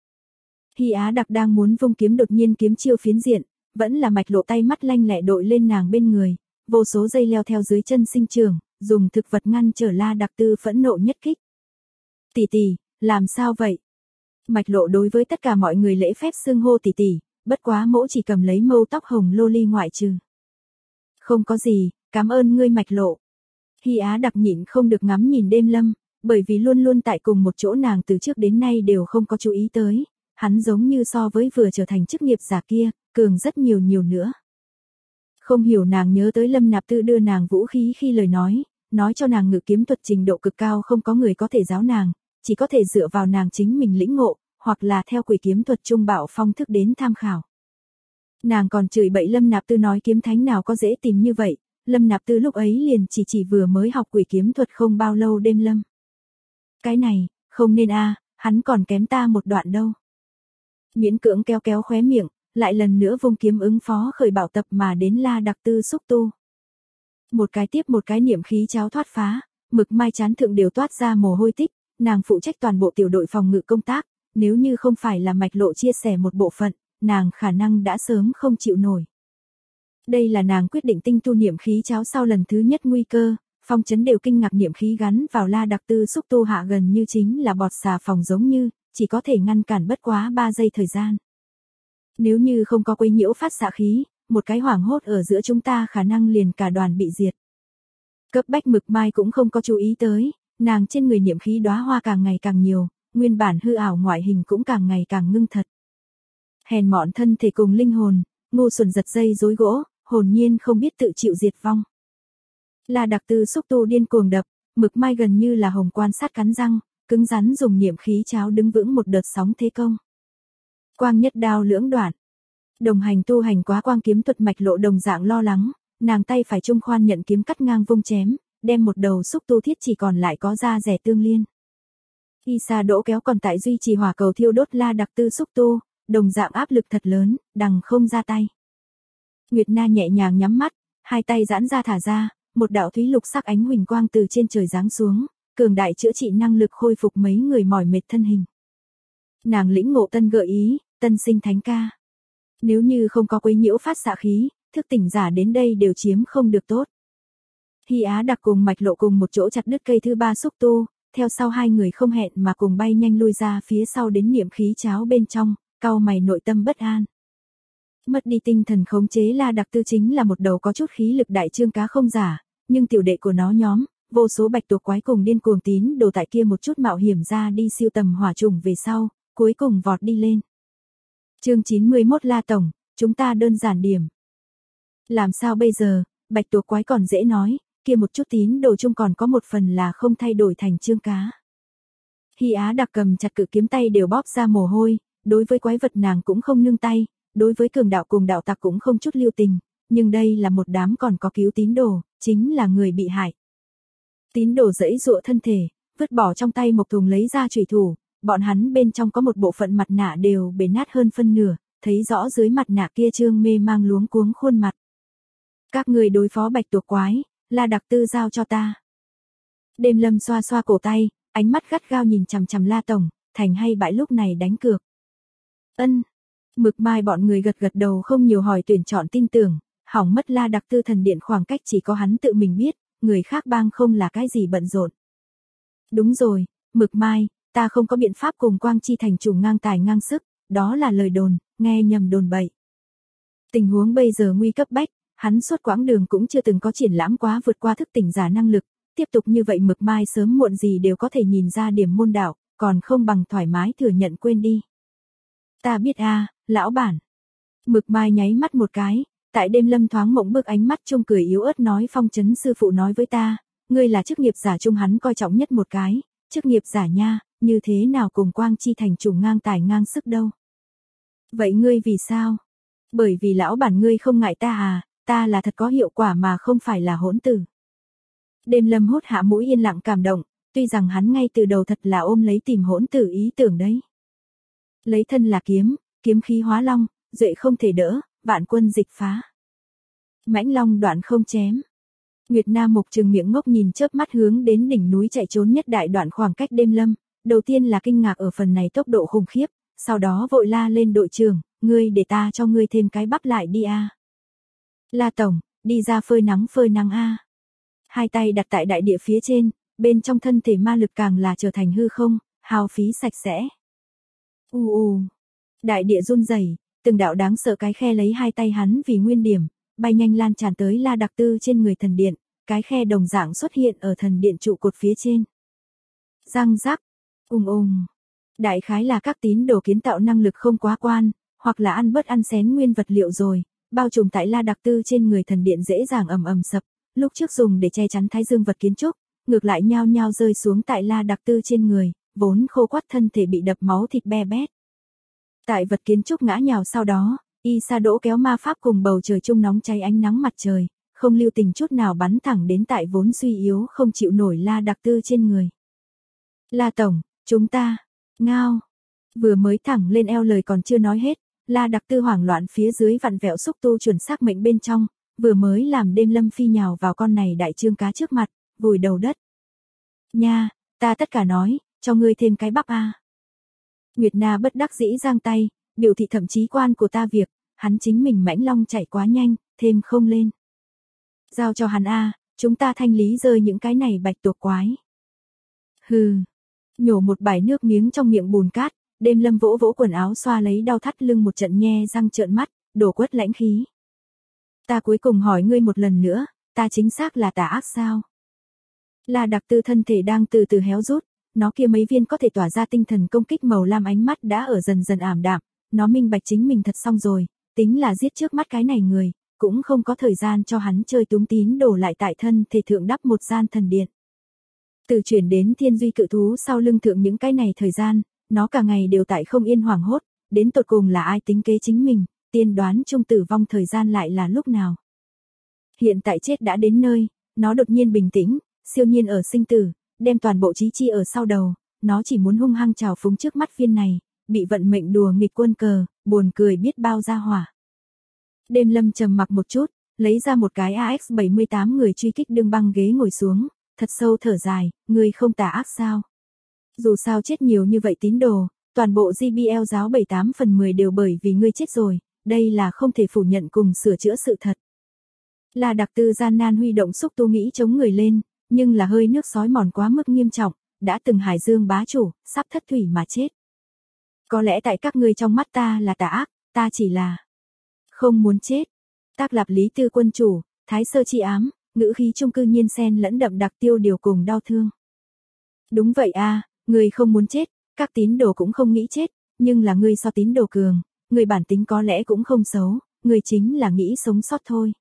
Hy Á đặc đang muốn vung kiếm đột nhiên kiếm chiêu phiến diện, vẫn là Mạch Lộ tay mắt lanh lẹ đội lên nàng bên người, vô số dây leo theo dưới chân sinh trưởng, dùng thực vật ngăn trở La Đặc Tư phẫn nộ nhất kích. Tỷ tỷ, làm sao vậy? Mạch Lộ đối với tất cả mọi người lễ phép xưng hô tỷ tỷ, bất quá mỗ chỉ cầm lấy mâu tóc hồng lô ly ngoại trừ. Không có gì, cảm ơn ngươi Mạch Lộ. Hy Á đặc nhịn không được ngắm nhìn Đêm Lâm, bởi vì luôn luôn tại cùng một chỗ nàng từ trước đến nay đều không có chú ý tới, hắn giống như so với vừa trở thành chức nghiệp giả kia, cường rất nhiều nữa. Không hiểu nàng nhớ tới Lâm Nạp Tư đưa nàng vũ khí khi lời nói cho nàng ngự kiếm thuật trình độ cực cao không có người có thể giáo nàng, chỉ có thể dựa vào nàng chính mình lĩnh ngộ, hoặc là theo quỷ kiếm thuật trung bảo phong thức đến tham khảo. Nàng còn chửi bậy Lâm Nạp Tư nói kiếm thánh nào có dễ tìm như vậy, Lâm Nạp Tư lúc ấy liền chỉ vừa mới học quỷ kiếm thuật không bao lâu Đêm Lâm. Cái này, không nên hắn còn kém ta một đoạn đâu. Miễn cưỡng kéo khóe miệng, lại lần nữa vung kiếm ứng phó khởi bảo tập mà đến La Đặc Tư xúc tu. Một cái tiếp một cái niệm khí cháo thoát phá, Mực Mai chán thượng đều toát ra mồ hôi tích, nàng phụ trách toàn bộ tiểu đội phòng ngự công tác, nếu như không phải là Mạch Lộ chia sẻ một bộ phận, nàng khả năng đã sớm không chịu nổi. Đây là nàng quyết định tinh tu niệm khí cháo sau lần thứ nhất nguy cơ, Phong Chấn đều kinh ngạc niệm khí gắn vào La Đặc Tư xúc tu hạ gần như chính là bọt xà phòng giống như, chỉ có thể ngăn cản bất quá 3 giây thời gian. Nếu như không có quấy nhiễu phát xạ khí, một cái hoảng hốt ở giữa chúng ta khả năng liền cả đoàn bị diệt. Cấp bách Mực Mai cũng không có chú ý tới, nàng trên người niệm khí đóa hoa càng ngày càng nhiều, nguyên bản hư ảo ngoại hình cũng càng ngày càng ngưng thật. Hèn mọn thân thể cùng linh hồn, ngu xuẩn giật dây rối gỗ, hồn nhiên không biết tự chịu diệt vong. La Đặc Tư xúc tu điên cuồng đập, Mực Mai gần như là hồng quan sát cắn răng, cứng rắn dùng niệm khí cháo đứng vững một đợt sóng thế công. Quang nhất đao lưỡng đoạn. Đồng hành tu hành quá quang kiếm thuật Mạch Lộ đồng dạng lo lắng, nàng tay phải trung khoan nhận kiếm cắt ngang vung chém, đem một đầu xúc tu thiết chỉ còn lại có da rẻ tương liên. Y Sa Đỗ kéo còn tại duy trì hỏa cầu thiêu đốt La Đặc Tư xúc tu, đồng dạng áp lực thật lớn, đằng không ra tay. Nguyệt Na nhẹ nhàng nhắm mắt, hai tay giãn ra thả ra, một đạo thúy lục sắc ánh huỳnh quang từ trên trời giáng xuống, cường đại chữa trị năng lực khôi phục mấy người mỏi mệt thân hình. Nàng lĩnh ngộ tân gợi ý, tân sinh thánh ca. Nếu như không có quấy nhiễu phát xạ khí, thức tỉnh giả đến đây đều chiếm không được tốt. Hy Á đặc cùng Mạch Lộ cùng một chỗ chặt đứt cây thứ 3 xúc tu, theo sau hai người không hẹn mà cùng bay nhanh lui ra phía sau đến niệm khí cháo bên trong, cau mày nội tâm bất an. Mất đi tinh thần khống chế La Đặc Tư chính là một đầu có chút khí lực đại trương cá không giả, nhưng tiểu đệ của nó nhóm, vô số bạch tuộc quái cùng điên cuồng tín đồ tại kia một chút mạo hiểm ra đi siêu tầm hỏa trùng về sau, cuối cùng vọt đi lên. Chương 91 La tổng, chúng ta đơn giản điểm. Làm sao bây giờ, bạch tuộc quái còn dễ nói, kia một chút tín đồ chung còn có một phần là không thay đổi thành trương cá. Hy Á đặc cầm chặt cự kiếm tay đều bóp ra mồ hôi, đối với quái vật nàng cũng không nương tay, đối với cường đạo cùng đạo tặc cũng không chút lưu tình, nhưng đây là một đám còn có cứu tín đồ, chính là người bị hại. Tín đồ giãy giụa thân thể, vứt bỏ trong tay một thùng lấy ra chủy thủ, bọn hắn bên trong có một bộ phận mặt nạ đều bể nát hơn phân nửa, thấy rõ dưới mặt nạ kia trương mê mang luống cuống khuôn mặt. Các người đối phó bạch tuộc quái, La Đặc Tư giao cho ta. Đêm Lâm xoa xoa cổ tay, ánh mắt gắt gao nhìn chằm chằm La tổng, thành hay bại lúc này đánh cược. Ân. Mực Mai bọn người gật gật đầu không nhiều hỏi tuyển chọn tin tưởng, hỏng mất La Đặc Tư thần điện khoảng cách chỉ có hắn tự mình biết, người khác bang không là cái gì bận rộn. Đúng rồi, Mực Mai, ta không có biện pháp cùng Quang Chi thành chủ ngang tài ngang sức, đó là lời đồn, nghe nhầm đồn bậy. Tình huống bây giờ nguy cấp bách, hắn suốt quãng đường cũng chưa từng có triển lãm quá vượt qua thức tỉnh giả năng lực, tiếp tục như vậy Mực Mai sớm muộn gì đều có thể nhìn ra điểm môn đạo, còn không bằng thoải mái thừa nhận quên đi. Ta biết a, lão bản. Mực Mai nháy mắt một cái, tại đêm lâm thoáng mộng bức ánh mắt trông cười yếu ớt nói Phong Trấn sư phụ nói với ta, ngươi là chức nghiệp giả chung hắn coi trọng nhất một cái, chức nghiệp giả nha, như thế nào cùng Quang Chi thành chủ ngang tài ngang sức đâu. Vậy ngươi vì sao? Bởi vì lão bản ngươi không ngại ta à, ta là thật có hiệu quả mà không phải là hỗn tử. Đêm lâm hốt hạ mũi yên lặng cảm động, tuy rằng hắn ngay từ đầu thật là ôm lấy tìm hỗn tử ý tưởng đấy. Lấy thân là kiếm, kiếm khí hóa long, duệ không thể đỡ, vạn quân dịch phá. Mãnh long đoạn không chém. Nguyệt Nam Mục trừng miệng ngốc nhìn chớp mắt hướng đến đỉnh núi chạy trốn nhất đại đoạn khoảng cách đêm lâm, đầu tiên là kinh ngạc ở phần này tốc độ khủng khiếp, sau đó vội la lên đội trưởng, ngươi để ta cho ngươi thêm cái bắp lại đi a. La tổng, đi ra phơi nắng a. Hai tay đặt tại đại địa phía trên, bên trong thân thể ma lực càng là trở thành hư không, hao phí sạch sẽ. Đại địa run rẩy, từng đạo đáng sợ cái khe lấy hai tay hắn vì nguyên điểm, bay nhanh lan tràn tới La Đặc Tư trên người thần điện, cái khe đồng dạng xuất hiện ở thần điện trụ cột phía trên. Răng rắc, đại khái là các tín đồ kiến tạo năng lực không quá quan, hoặc là ăn bớt ăn xén nguyên vật liệu rồi, bao trùm tại La Đặc Tư trên người thần điện dễ dàng ầm sập, lúc trước dùng để che chắn thái dương vật kiến trúc, ngược lại nhao nhao rơi xuống tại La Đặc Tư trên người, vốn khô quắt thân thể bị đập máu thịt be bét. Tại vật kiến trúc ngã nhào sau đó, y sa đỗ kéo ma pháp cùng bầu trời trung nóng cháy ánh nắng mặt trời, không lưu tình chút nào bắn thẳng đến tại vốn suy yếu không chịu nổi La Đặc Tư trên người. La tổng, chúng ta, ngao, vừa mới thẳng lên eo lời còn chưa nói hết, La Đặc Tư hoảng loạn phía dưới vặn vẹo xúc tu chuẩn xác mệnh bên trong, vừa mới làm đêm lâm phi nhào vào con này đại trương cá trước mặt, vùi đầu đất. Nha, ta tất cả nói, cho ngươi thêm cái bắp a. Nguyệt Na bất đắc dĩ giang tay, biểu thị thậm chí quan của ta việc, hắn chính mình mãnh long chạy quá nhanh, thêm không lên. Giao cho hắn a, chúng ta thanh lý rơi những cái này bạch tuộc quái. Hừ, nhổ một bãi nước miếng trong miệng bùn cát, đêm lâm vỗ vỗ quần áo xoa lấy đau thắt lưng một trận nhe răng trợn mắt, đổ quất lãnh khí. Ta cuối cùng hỏi ngươi một lần nữa, ta chính xác là tà ác sao? La Đặc Tư thân thể đang từ từ héo rút, nó kia mấy viên có thể tỏa ra tinh thần công kích màu lam ánh mắt đã ở dần dần ảm đạm, nó minh bạch chính mình thật xong rồi, tính là giết trước mắt cái này người, cũng không có thời gian cho hắn chơi túng tín đổ lại tại thân thể thượng đắp một gian thần điện. Từ chuyển đến thiên duy cự thú sau lưng thượng những cái này thời gian, nó cả ngày đều tại không yên hoảng hốt, đến tột cùng là ai tính kế chính mình, tiên đoán chung tử vong thời gian lại là lúc nào. Hiện tại chết đã đến nơi, nó đột nhiên bình tĩnh, siêu nhiên ở sinh tử, đem toàn bộ trí chi ở sau đầu, nó chỉ muốn hung hăng trào phúng trước mắt viên này, bị vận mệnh đùa nghịch quân cờ, buồn cười biết bao ra hỏa. Đêm lâm trầm mặc một chút, lấy ra một cái AX78 người truy kích đương băng ghế ngồi xuống, thật sâu thở dài, người không tà ác sao. Dù sao chết nhiều như vậy tín đồ, toàn bộ GBL giáo 78/10 đều bởi vì ngươi chết rồi, đây là không thể phủ nhận cùng sửa chữa sự thật. La Đặc Tư gian nan huy động xúc tu nghĩ chống người lên, nhưng là hơi nước sói mòn quá mức nghiêm trọng, đã từng Hải Dương bá chủ, sắp thất thủy mà chết. Có lẽ tại các ngươi trong mắt ta là tà ác, ta chỉ là không muốn chết. Tác Lạp Lý Tư quân chủ, Thái Sơ chi ám, ngữ khí trung cư nhiên xen lẫn đậm đặc tiêu điều cùng đau thương. Đúng vậy a, ngươi không muốn chết, các tín đồ cũng không nghĩ chết, nhưng là ngươi so tín đồ cường, ngươi bản tính có lẽ cũng không xấu, ngươi chính là nghĩ sống sót thôi.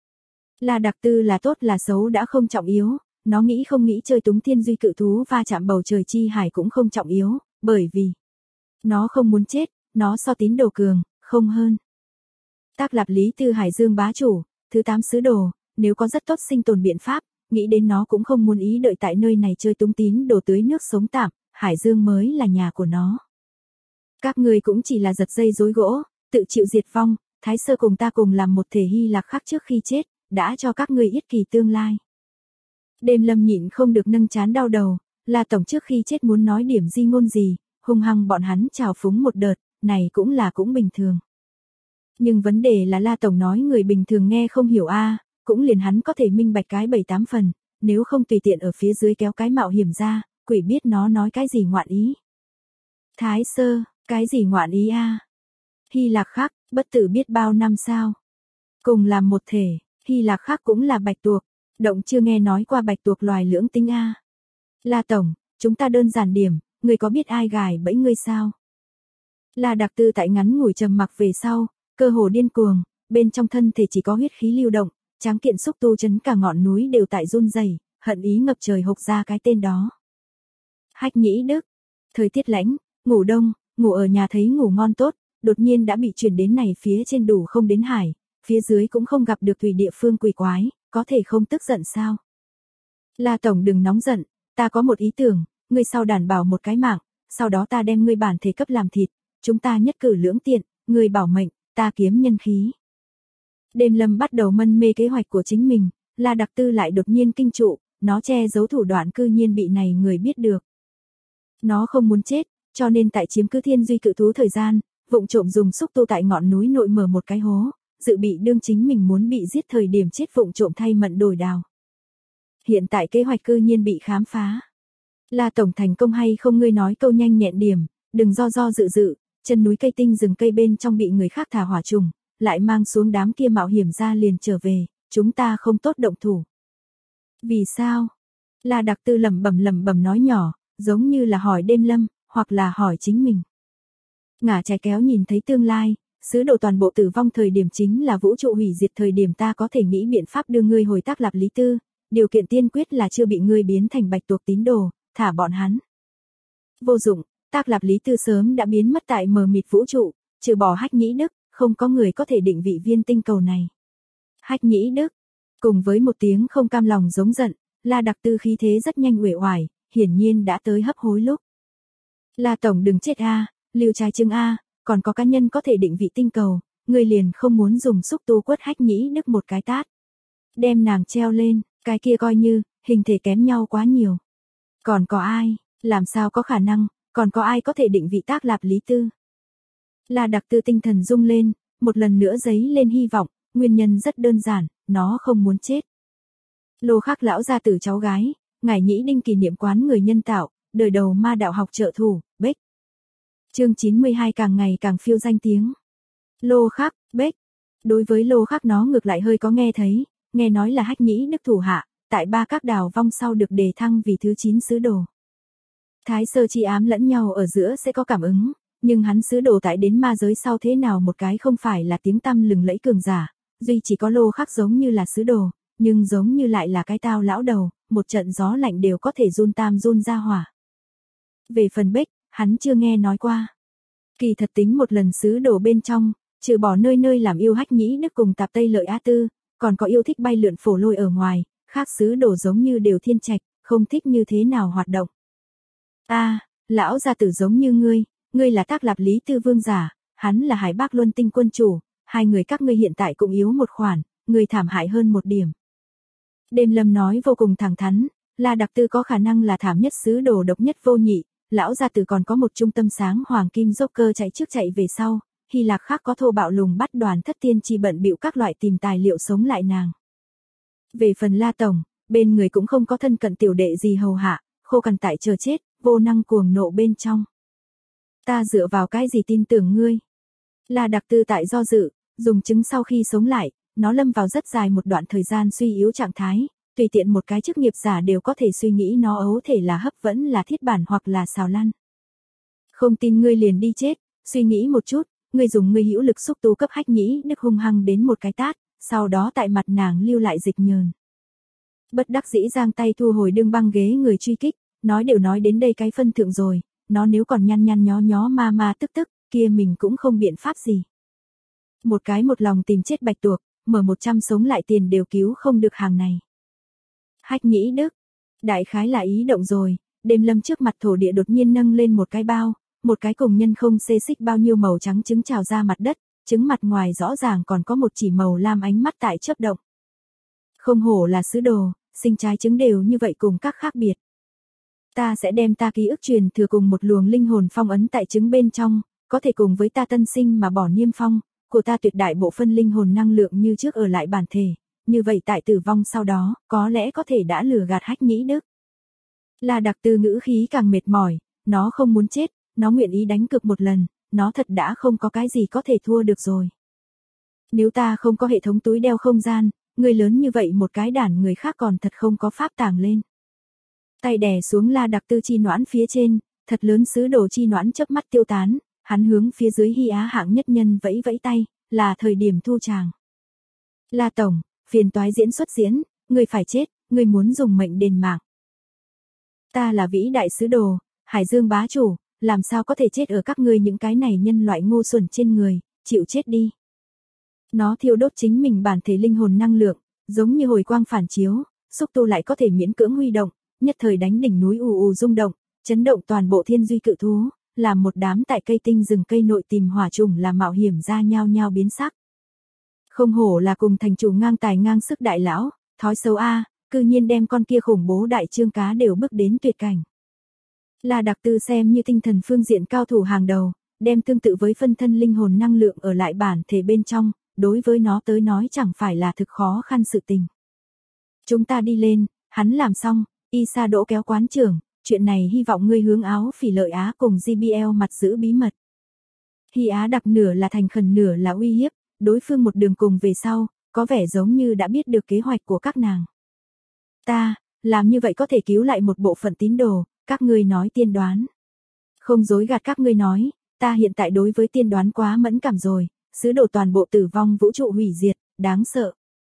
La Đặc Tư là tốt là xấu đã không trọng yếu, nó nghĩ không nghĩ chơi túng thiên duy cự thú va chạm bầu trời chi hải cũng không trọng yếu, bởi vì nó không muốn chết, nó so tín đồ cường, không hơn. Tác Lạp Lý Tư Hải Dương bá chủ, thứ 8 sứ đồ, nếu có rất tốt sinh tồn biện pháp, nghĩ đến nó cũng không muốn ý đợi tại nơi này chơi túng tín đồ tưới nước sống tạm, Hải Dương mới là nhà của nó. Các ngươi cũng chỉ là giật dây rối gỗ, tự chịu diệt vong, Thái Sơ cùng ta cùng làm một thể Hy Lạc khác trước khi chết, đã cho các ngươi yết kỳ tương lai. Đêm lâm nhịn không được nâng chán đau đầu, là tổng trước khi chết muốn nói điểm di ngôn gì, hung hăng bọn hắn trào phúng một đợt, này cũng bình thường. Nhưng vấn đề là La tổng nói người bình thường nghe không hiểu a, cũng liền hắn có thể minh bạch cái 7-8 phần, nếu không tùy tiện ở phía dưới kéo cái mạo hiểm ra, quỷ biết nó nói cái gì ngoạn ý. Thái Sơ, cái gì ngoạn ý a? Hy Lạc khác, bất tử biết bao năm sao? Cùng làm một thể, Hy Lạc khác cũng là bạch tuộc, động chưa nghe nói qua bạch tuộc loài lưỡng tính a. La tổng, chúng ta đơn giản điểm, người có biết ai gài bẫy ngươi sao? La Đặc Tư tại ngắn ngủi trầm mặc về sau, cơ hồ điên cuồng, bên trong thân thể chỉ có huyết khí lưu động, tráng kiện xúc tu chấn cả ngọn núi đều tại run rẩy, hận ý ngập trời hộc ra cái tên đó. Hách Nhĩ Đức. Thời tiết lạnh, ngủ đông, ngủ ở nhà thấy ngủ ngon tốt, đột nhiên đã bị chuyển đến này phía trên đủ không đến hải, phía dưới cũng không gặp được thủy địa phương quỷ quái, có thể không tức giận sao? La Tổng đừng nóng giận, ta có một ý tưởng, ngươi sau đàn bảo một cái mạng, sau đó ta đem ngươi bản thể cấp làm thịt, chúng ta nhất cử lưỡng tiện, ngươi bảo mệnh, ta kiếm nhân khí. Đêm Lâm bắt đầu mân mê kế hoạch của chính mình, La Đặc Tư lại đột nhiên kinh trụ, nó che giấu thủ đoạn cư nhiên bị này người biết được. Nó không muốn chết, cho nên tại chiếm cứ thiên duy cự thú thời gian, vụng trộm dùng xúc tu tại ngọn núi nội mở một cái hố, dự bị đương chính mình muốn bị giết thời điểm chết vụng trộm thay mận đổi đào. Hiện tại kế hoạch cư nhiên bị khám phá. La Tổng thành công hay không, ngươi nói câu nhanh nhẹn điểm, đừng do dự dự, chân núi cây tinh rừng cây bên trong bị người khác thả hỏa trùng, lại mang xuống đám kia mạo hiểm ra liền trở về, chúng ta không tốt động thủ. Vì sao? La Đặc Tư lẩm bẩm nói nhỏ, giống như là hỏi Đêm Lâm, hoặc là hỏi chính mình. Ngả trái kéo nhìn thấy tương lai, sứ đồ toàn bộ tử vong thời điểm chính là vũ trụ hủy diệt thời điểm, ta có thể nghĩ biện pháp đưa ngươi hồi Tác Lạp Lý Tư, điều kiện tiên quyết là chưa bị ngươi biến thành bạch tuộc tín đồ, thả bọn hắn. Vô dụng, Tác Lạp Lý Tư sớm đã biến mất tại mờ mịt vũ trụ, trừ bỏ Hách Nhĩ Đức, không có người có thể định vị viên tinh cầu này. Hách Nhĩ Đức, cùng với một tiếng không cam lòng giống giận, La Đặc Tư khí thế rất nhanh uể oải, hiển nhiên đã tới hấp hối lúc. La Tổng đừng chết a, lưu trái chứng a, còn có cá nhân có thể định vị tinh cầu, người liền không muốn dùng xúc tu quất Hách Nhĩ Đức một cái tát. Đem nàng treo lên, cái kia coi như, hình thể kém nhau quá nhiều. Còn có ai, làm sao có khả năng, còn có ai có thể định vị Tác Lạp Lý Tư? La Đặc Tư tinh thần rung lên, một lần nữa dấy lên hy vọng, nguyên nhân rất đơn giản, nó không muốn chết. Lô Khắc lão gia tử cháu gái, Ngải Nhĩ Đinh kỷ niệm quán người nhân tạo, đời đầu ma đạo học trợ thủ, Bếch. Chương 92 càng ngày càng phiêu danh tiếng. Lô Khắc, Bếch. Đối với Lô Khắc nó ngược lại hơi có nghe thấy, nghe nói là Hách Nhĩ Đức thủ hạ, tại Ba Các đào vong sau được đề thăng vì thứ 9 sứ đồ. Thái sơ chi ám lẫn nhau ở giữa sẽ có cảm ứng, nhưng hắn sứ đồ tại đến ma giới sau thế nào một cái không phải là tiếng tăm lừng lẫy cường giả, duy chỉ có Lô Khắc giống như là sứ đồ, nhưng giống như lại là cái tao lão đầu, một trận gió lạnh đều có thể run tam run ra hỏa. Về phần Bếch, hắn chưa nghe nói qua. Kỳ thật tính một lần sứ đồ bên trong, trừ bỏ nơi nơi làm yêu Hách Nhĩ Đức cùng Tạp Tây Lợi A Tư, còn có yêu thích bay lượn phổ lôi ở ngoài, khác sứ đồ giống như đều thiên trạch, không thích như thế nào hoạt động. Lão gia tử giống như ngươi là Tác Lạp Lý Tư vương giả, hắn là Hải Bác Luân Tinh quân chủ, hai người các ngươi hiện tại cũng yếu một khoản, ngươi thảm hại hơn một điểm. Đêm Lâm nói vô cùng thẳng thắn, La Đặc Tư có khả năng là thảm nhất sứ đồ độc nhất vô nhị, lão gia tử còn có một trung tâm sáng hoàng kim Joker chạy trước chạy về sau, Hy Lạc khác có thô bạo lùng bắt Đoàn Thất Tiên Chi bận bịu các loại tìm tài liệu sống lại nàng. Về phần La Tổng, bên người cũng không có thân cận tiểu đệ gì hầu hạ, khô cằn tại chờ chết, vô năng cuồng nộ bên trong. Ta dựa vào cái gì tin tưởng ngươi? La Đặc Tư tại do dự, dùng chứng sau khi sống lại, nó lâm vào rất dài một đoạn thời gian suy yếu trạng thái, tùy tiện một cái chức nghiệp giả đều có thể suy nghĩ nó ấu thể là hấp vẫn là thiết bản hoặc là xào lăn. Không tin ngươi liền đi chết, suy nghĩ một chút, ngươi dùng ngươi hữu lực xúc tu cấp Hách Nhĩ Đức hung hăng đến một cái tát, sau đó tại mặt nàng lưu lại dịch nhờn. Bất đắc dĩ giang tay thu hồi đương băng ghế người truy kích, nói đều nói đến đây cái phân thượng rồi, nó nếu còn nhăn nhó ma tức, kia mình cũng không biện pháp gì. Một cái một lòng tìm chết bạch tuộc, mở 100 sống lại tiền đều cứu không được hàng này. Hách Nhĩ Đức, đại khái là ý động rồi, Đêm Lâm trước mặt thổ địa đột nhiên nâng lên một cái bao, một cái cùng nhân không xê xích bao nhiêu màu trắng trứng trào ra mặt đất, trứng mặt ngoài rõ ràng còn có một chỉ màu lam ánh mắt tại chớp động. Không hổ là sứ đồ, sinh trái trứng đều như vậy cùng các khác biệt. Ta sẽ đem ta ký ức truyền thừa cùng một luồng linh hồn phong ấn tại trứng bên trong, có thể cùng với ta tân sinh mà bỏ niêm phong, của ta tuyệt đại bộ phân linh hồn năng lượng như trước ở lại bản thể, như vậy tại tử vong sau đó, có lẽ có thể đã lừa gạt Hách Nhĩ Đức. La Đặc Tư ngữ khí càng mệt mỏi, nó không muốn chết, nó nguyện ý đánh cược một lần, nó thật đã không có cái gì có thể thua được rồi. Nếu ta không có hệ thống túi đeo không gian, người lớn như vậy một cái đản người khác còn thật không có pháp tàng lên. Tay đè xuống La Đặc Tư chi noãn phía trên, thật lớn sứ đồ chi noãn chớp mắt tiêu tán, hắn hướng phía dưới Hy Á hạng nhất nhân vẫy vẫy tay, là thời điểm thu tràng. La tổng, phiền toái diễn xuất diễn, người phải chết, người muốn dùng mệnh đền mạng. Ta là vĩ đại sứ đồ, Hải Dương bá chủ, làm sao có thể chết ở các ngươi những cái này nhân loại ngu xuẩn trên người, chịu chết đi. Nó thiêu đốt chính mình bản thể linh hồn năng lượng, giống như hồi quang phản chiếu, xúc tu lại có thể miễn cưỡng huy động, nhất thời đánh đỉnh núi ù ù rung động, chấn động toàn bộ thiên duy cự thú, làm một đám tại cây tinh rừng cây nội tìm hỏa trùng là mạo hiểm ra nhao nhao biến sắc. Không hổ là cùng thành chủ ngang tài ngang sức đại lão, thói xấu a, cư nhiên đem con kia khủng bố đại trương cá đều bước đến tuyệt cảnh. La Đặc Tư xem như tinh thần phương diện cao thủ hàng đầu, đem tương tự với phân thân linh hồn năng lượng ở lại bản thể bên trong, đối với nó tới nói chẳng phải là thực khó khăn sự tình. Chúng ta đi lên, hắn làm xong, Isa Đỗ kéo quán trưởng, chuyện này hy vọng ngươi hướng Áo Phỉ Lợi Á cùng JBL mặt giữ bí mật. Hy Á Đặc nửa là thành khẩn nửa là uy hiếp, đối phương một đường cùng về sau, có vẻ giống như đã biết được kế hoạch của các nàng. Ta, làm như vậy có thể cứu lại một bộ phận tín đồ, các ngươi nói tiên đoán. Không dối gạt các ngươi nói, ta hiện tại đối với tiên đoán quá mẫn cảm rồi, sứ đồ toàn bộ tử vong vũ trụ hủy diệt, đáng sợ.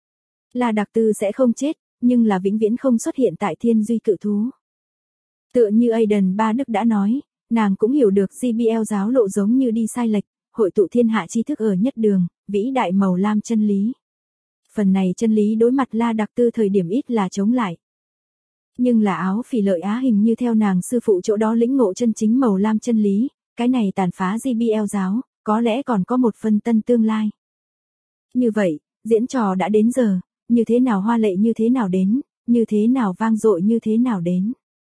La Đặc Tư sẽ không chết, nhưng là vĩnh viễn không xuất hiện tại thiên duy cự thú. Tựa như Aiden Ba Đức đã nói, nàng cũng hiểu được JBL giáo lộ giống như đi sai lệch, hội tụ thiên hạ tri thức ở nhất đường, vĩ đại màu lam chân lý. Phần này chân lý đối mặt La Đặc Tư thời điểm ít là chống lại. Nhưng là Áo Phỉ Lợi Á hình như theo nàng sư phụ chỗ đó lĩnh ngộ chân chính màu lam chân lý, cái này tàn phá JBL giáo, có lẽ còn có một phần tân tương lai. Như vậy, diễn trò đã đến giờ, như thế nào hoa lệ như thế nào đến, như thế nào vang dội như thế nào đến.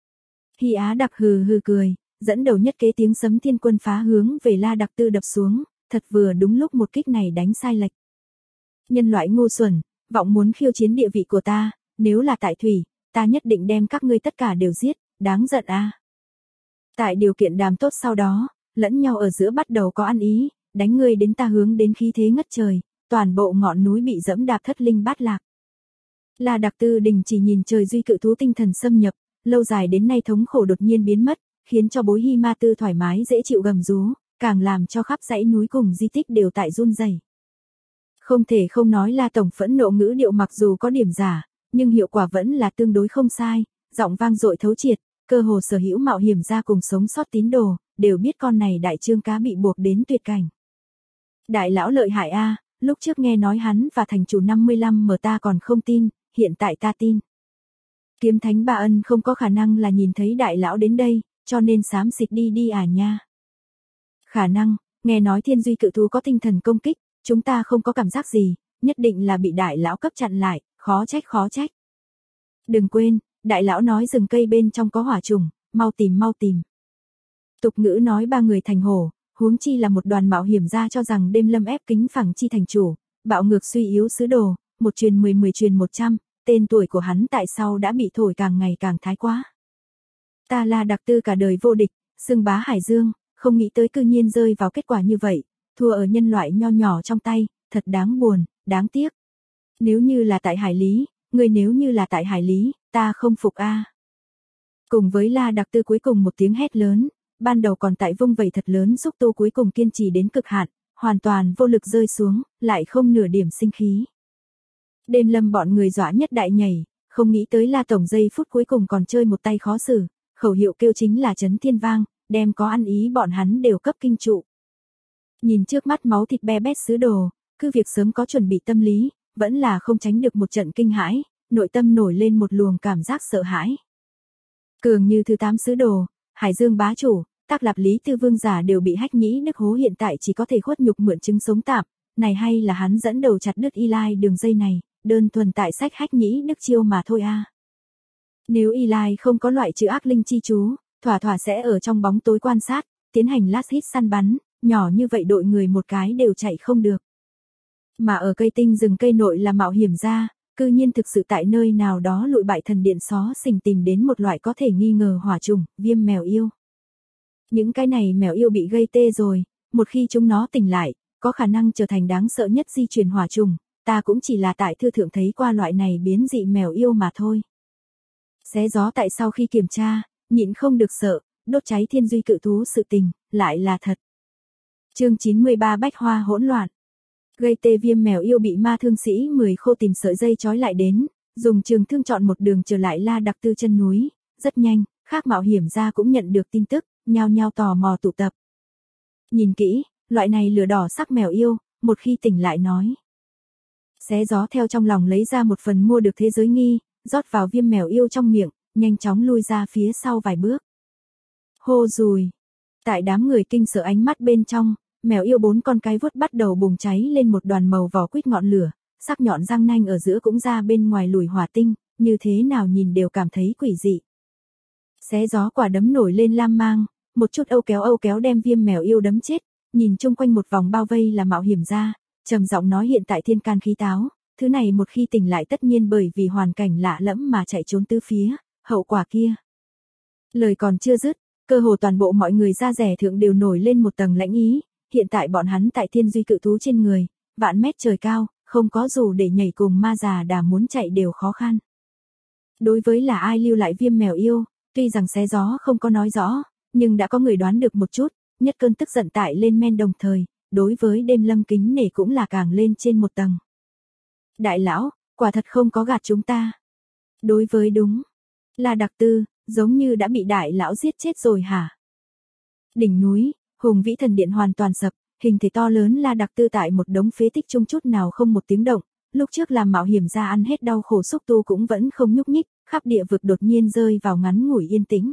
Hy Á Đặc hừ hừ cười, dẫn đầu nhất kế tiếng sấm thiên quân phá hướng về La Đặc Tư đập xuống, thật vừa đúng lúc một kích này đánh sai lệch. Nhân loại ngu xuẩn, vọng muốn khiêu chiến địa vị của ta, nếu là tại thủy, ta nhất định đem các ngươi tất cả đều giết, đáng giận a. Tại điều kiện đàm tốt sau đó, lẫn nhau ở giữa bắt đầu có ăn ý, đánh ngươi đến ta hướng đến khí thế ngất trời, toàn bộ ngọn núi bị dẫm đạp thất linh bát lạc. La Đặc Tư đình chỉ nhìn trời duy cự thú tinh thần xâm nhập, lâu dài đến nay thống khổ đột nhiên biến mất, khiến cho bối Hy Ma Tư thoải mái dễ chịu gầm rú, càng làm cho khắp dãy núi cùng di tích đều tại run rẩy. Không thể không nói La tổng phẫn nộ ngữ điệu mặc dù có điểm giả, nhưng hiệu quả vẫn là tương đối không sai, giọng vang dội thấu triệt, cơ hồ sở hữu mạo hiểm ra cùng sống sót tín đồ, đều biết con này đại trương cá bị buộc đến tuyệt cảnh. Đại lão lợi hại a, lúc trước nghe nói hắn và thành chủ 55 mở ta còn không tin, hiện tại ta tin. Kiếm Thánh Ba Ân không có khả năng là nhìn thấy đại lão đến đây, cho nên xám xịt đi đi à nha. Khả năng, nghe nói thiên duy cự thú có tinh thần công kích, chúng ta không có cảm giác gì, nhất định là bị đại lão cấp chặn lại, khó trách khó trách. Đừng quên, đại lão nói rừng cây bên trong có hỏa trùng, mau tìm mau tìm. Tục ngữ nói ba người thành hổ, huống chi là một đoàn mạo hiểm ra cho rằng đêm lâm ép kính phẳng chi thành chủ, bạo ngược suy yếu sứ đồ, một truyền 10 truyền 100, tên tuổi của hắn tại sau đã bị thổi càng ngày càng thái quá. Ta La Đặc Tư cả đời vô địch, xưng bá Hải Dương, không nghĩ tới cư nhiên rơi vào kết quả như vậy, thua ở nhân loại nho nhỏ trong tay, thật đáng buồn, đáng tiếc. Nếu như là tại Hải Lý, người nếu như là tại Hải Lý, ta không phục a. Cùng với La Đặc Tư cuối cùng một tiếng hét lớn, ban đầu còn tại vung vẩy thật lớn xúc tu cuối cùng kiên trì đến cực hạn, hoàn toàn vô lực rơi xuống, lại không nửa điểm sinh khí. Đêm lâm bọn người dọa nhất đại nhảy, không nghĩ tới La tổng giây phút cuối cùng còn chơi một tay khó xử, khẩu hiệu kêu chính là chấn thiên vang, đem có ăn ý bọn hắn đều cấp kinh trụ. Nhìn trước mắt máu thịt be bét sứ đồ, cứ việc sớm có chuẩn bị tâm lý, vẫn là không tránh được một trận kinh hãi, nội tâm nổi lên một luồng cảm giác sợ hãi. Cường như thứ 8 sứ đồ, Hải Dương bá chủ, Tác Lạp Lý Tư Vương giả đều bị Hách Nhĩ Đức hố hiện tại chỉ có thể khuất nhục mượn chứng sống tạm, này hay là hắn dẫn đầu chặt đứt Eli đường dây này, đơn thuần tại sách Hách Nhĩ Đức chiêu mà thôi a. Nếu Eli không có loại trừ ác linh chi chú, thỏa thỏa sẽ ở trong bóng tối quan sát, tiến hành last hit săn bắn, nhỏ như vậy đội người một cái đều chạy không được. Mà ở cây tinh rừng cây nội là mạo hiểm ra, cư nhiên thực sự tại nơi nào đó lụi bại thần điện xó xình tìm đến một loại có thể nghi ngờ hỏa trùng, viêm mèo yêu. Những cái này mèo yêu bị gây tê rồi, một khi chúng nó tỉnh lại, có khả năng trở thành đáng sợ nhất di truyền hỏa trùng, ta cũng chỉ là tại thư thượng thấy qua loại này biến dị mèo yêu mà thôi. Xé gió tại sau khi kiểm tra, nhịn không được sợ, đốt cháy thiên duy cự thú sự tình, lại là thật. Chương 93 Bách hoa hỗn loạn. Gây tê viêm mèo yêu bị ma thương sĩ 10 khô tìm sợi dây trói lại đến, dùng trường thương chọn một đường trở lại La Đặc Tư chân núi, rất nhanh, khác mạo hiểm gia cũng nhận được tin tức, nhao nhao tò mò tụ tập. Nhìn kỹ, loại này lửa đỏ sắc mèo yêu, một khi tỉnh lại nói. Xé gió theo trong lòng lấy ra một phần mua được thế giới nghi, rót vào viêm mèo yêu trong miệng, nhanh chóng lui ra phía sau vài bước. Hô dùi. Tại đám người kinh sợ ánh mắt bên trong, mèo yêu 4 con cái vuốt bắt đầu bùng cháy lên một đoàn màu vỏ quýt ngọn lửa, sắc nhọn răng nanh ở giữa cũng ra bên ngoài lùi hỏa tinh, như thế nào nhìn đều cảm thấy quỷ dị. Xé gió quả đấm nổi lên lam mang, một chút âu kéo đem viêm mèo yêu đấm chết, nhìn chung quanh một vòng bao vây là mạo hiểm gia, trầm giọng nói hiện tại thiên can khí táo, thứ này một khi tỉnh lại tất nhiên bởi vì hoàn cảnh lạ lẫm mà chạy trốn tứ phía, hậu quả kia. Lời còn chưa dứt, cơ hồ toàn bộ mọi người da rẻ thượng đều nổi lên một tầng lãnh ý, hiện tại bọn hắn tại thiên duy cự thú trên người, vạn mét trời cao, không có dù để nhảy cùng ma già đà muốn chạy đều khó khăn. Đối với là ai lưu lại viêm mèo yêu, tuy rằng xé gió không có nói rõ, nhưng đã có người đoán được một chút, nhất cơn tức giận tại lên men đồng thời, đối với đêm lâm kính nể cũng là càng lên trên một tầng. Đại lão, quả thật không có gạt chúng ta. Đối với đúng, La Đặc Tư, giống như đã bị đại lão giết chết rồi hả? Đỉnh núi, hùng vĩ thần điện hoàn toàn sập, hình thể to lớn La Đặc Tư tại một đống phế tích chung chút nào không một tiếng động, lúc trước làm mạo hiểm ra ăn hết đau khổ xúc tu cũng vẫn không nhúc nhích, khắp địa vực đột nhiên rơi vào ngắn ngủi yên tĩnh.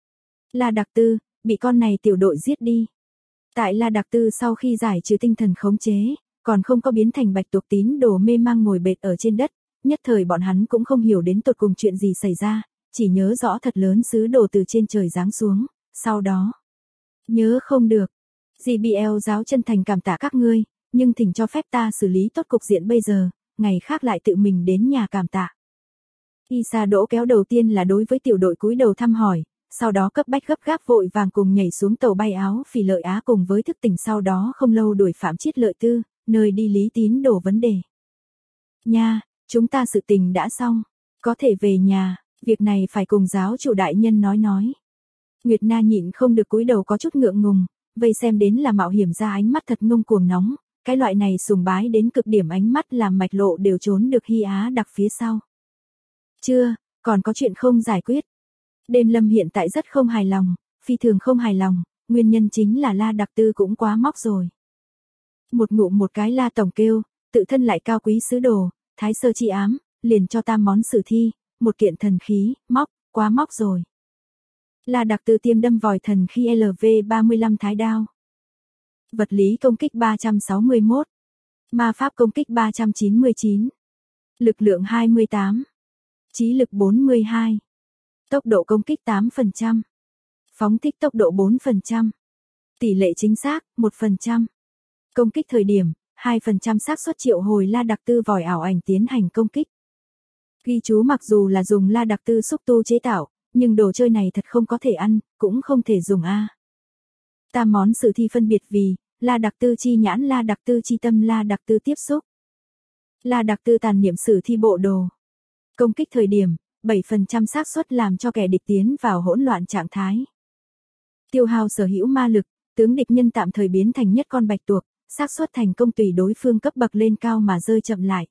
La Đặc Tư, bị con này tiểu đội giết đi. Tại La Đặc Tư sau khi giải trừ tinh thần khống chế, còn không có biến thành bạch tuộc tín đồ mê mang ngồi bệt ở trên đất, nhất thời bọn hắn cũng không hiểu đến tột cùng chuyện gì xảy ra, chỉ nhớ rõ thật lớn sứ đồ từ trên trời giáng xuống, sau đó. Nhớ không được. GBL giáo chân thành cảm tạ các ngươi, nhưng thỉnh cho phép ta xử lý tốt cục diện bây giờ, ngày khác lại tự mình đến nhà cảm tạ. Isa đỗ kéo đầu tiên là đối với tiểu đội cúi đầu thăm hỏi, sau đó cấp bách gấp gáp vội vàng cùng nhảy xuống tàu bay áo Phỉ Lợi Á cùng với thức tỉnh sau đó không lâu đuổi Phạm Chiết Lợi Tư, nơi đi lý tín đổ vấn đề. Nha, chúng ta sự tình đã xong, có thể về nhà, việc này phải cùng giáo chủ đại nhân nói. Nguyệt Na nhịn không được cúi đầu có chút ngượng ngùng, vây xem đến là mạo hiểm ra ánh mắt thật ngông cuồng nóng, cái loại này sùng bái đến cực điểm ánh mắt làm mạch lộ đều trốn được Hy Á đặc phía sau. Chưa, còn có chuyện không giải quyết. Đêm lâm hiện tại rất không hài lòng, phi thường không hài lòng, nguyên nhân chính là La Đặc Tư cũng quá móc rồi. Một ngụm một cái La tổng kêu, tự thân lại cao quý sứ đồ, thái sơ chi ám, liền cho tam món sử thi, một kiện thần khí, móc, quá móc rồi. La Đặc Tư tiêm đâm vòi thần khí LV35 thái đao. Vật lý công kích 361. Ma pháp công kích 399. Lực lượng 28. Trí lực 42. Tốc độ công kích 8%. Phóng thích tốc độ 4%. Tỷ lệ chính xác, 1%. Công kích thời điểm, 2% xác suất triệu hồi La Đặc Tư vòi ảo ảnh tiến hành công kích. Ghi chú mặc dù là dùng La Đặc Tư xúc tu chế tạo, nhưng đồ chơi này thật không có thể ăn, cũng không thể dùng a. Tam món sử thi phân biệt vì, La Đặc Tư chi nhãn, La Đặc Tư chi tâm, La Đặc Tư tiếp xúc. La Đặc Tư tàn niệm sử thi bộ đồ. Công kích thời điểm, 7% xác suất làm cho kẻ địch tiến vào hỗn loạn trạng thái. Tiêu hao sở hữu ma lực, tướng địch nhân tạm thời biến thành nhất con bạch tuộc, xác suất thành công tùy đối phương cấp bậc lên cao mà rơi chậm lại.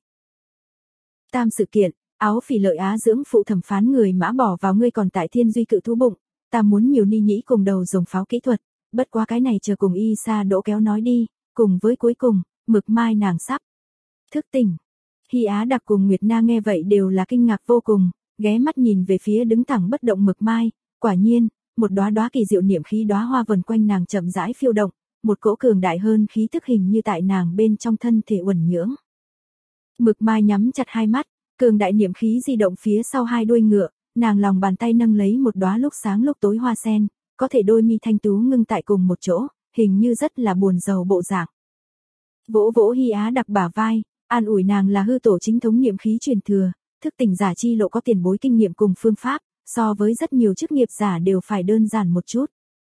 Tam sự kiện, áo Phỉ Lợi Á dưỡng phụ thẩm phán người mã bỏ vào ngươi còn tại thiên duy cự thú bụng, ta muốn nhiều ni nhĩ cùng đầu dùng pháo kỹ thuật, bất quá cái này chờ cùng Isa đỗ kéo nói đi, cùng với cuối cùng, Mực Mai nàng sắp thức tỉnh. Hy Á đặc cùng Nguyệt Na nghe vậy đều là kinh ngạc vô cùng, ghé mắt nhìn về phía đứng thẳng bất động Mực Mai, quả nhiên, một đóa đóa kỳ diệu niệm khí đóa hoa vần quanh nàng chậm rãi phiêu động, một cỗ cường đại hơn khí tức hình như tại nàng bên trong thân thể uẩn nhưỡng. Mực Mai nhắm chặt hai mắt, cường đại niệm khí di động phía sau hai đuôi ngựa, nàng lòng bàn tay nâng lấy một đóa lúc sáng lúc tối hoa sen, có thể đôi mi thanh tú ngưng tại cùng một chỗ, hình như rất là buồn rầu bộ dạng. Vỗ vỗ Hy Á đặc bả vai, an ủi nàng là hư tổ chính thống niệm khí truyền thừa, thức tỉnh giả chi lộ có tiền bối kinh nghiệm cùng phương pháp, so với rất nhiều chức nghiệp giả đều phải đơn giản một chút.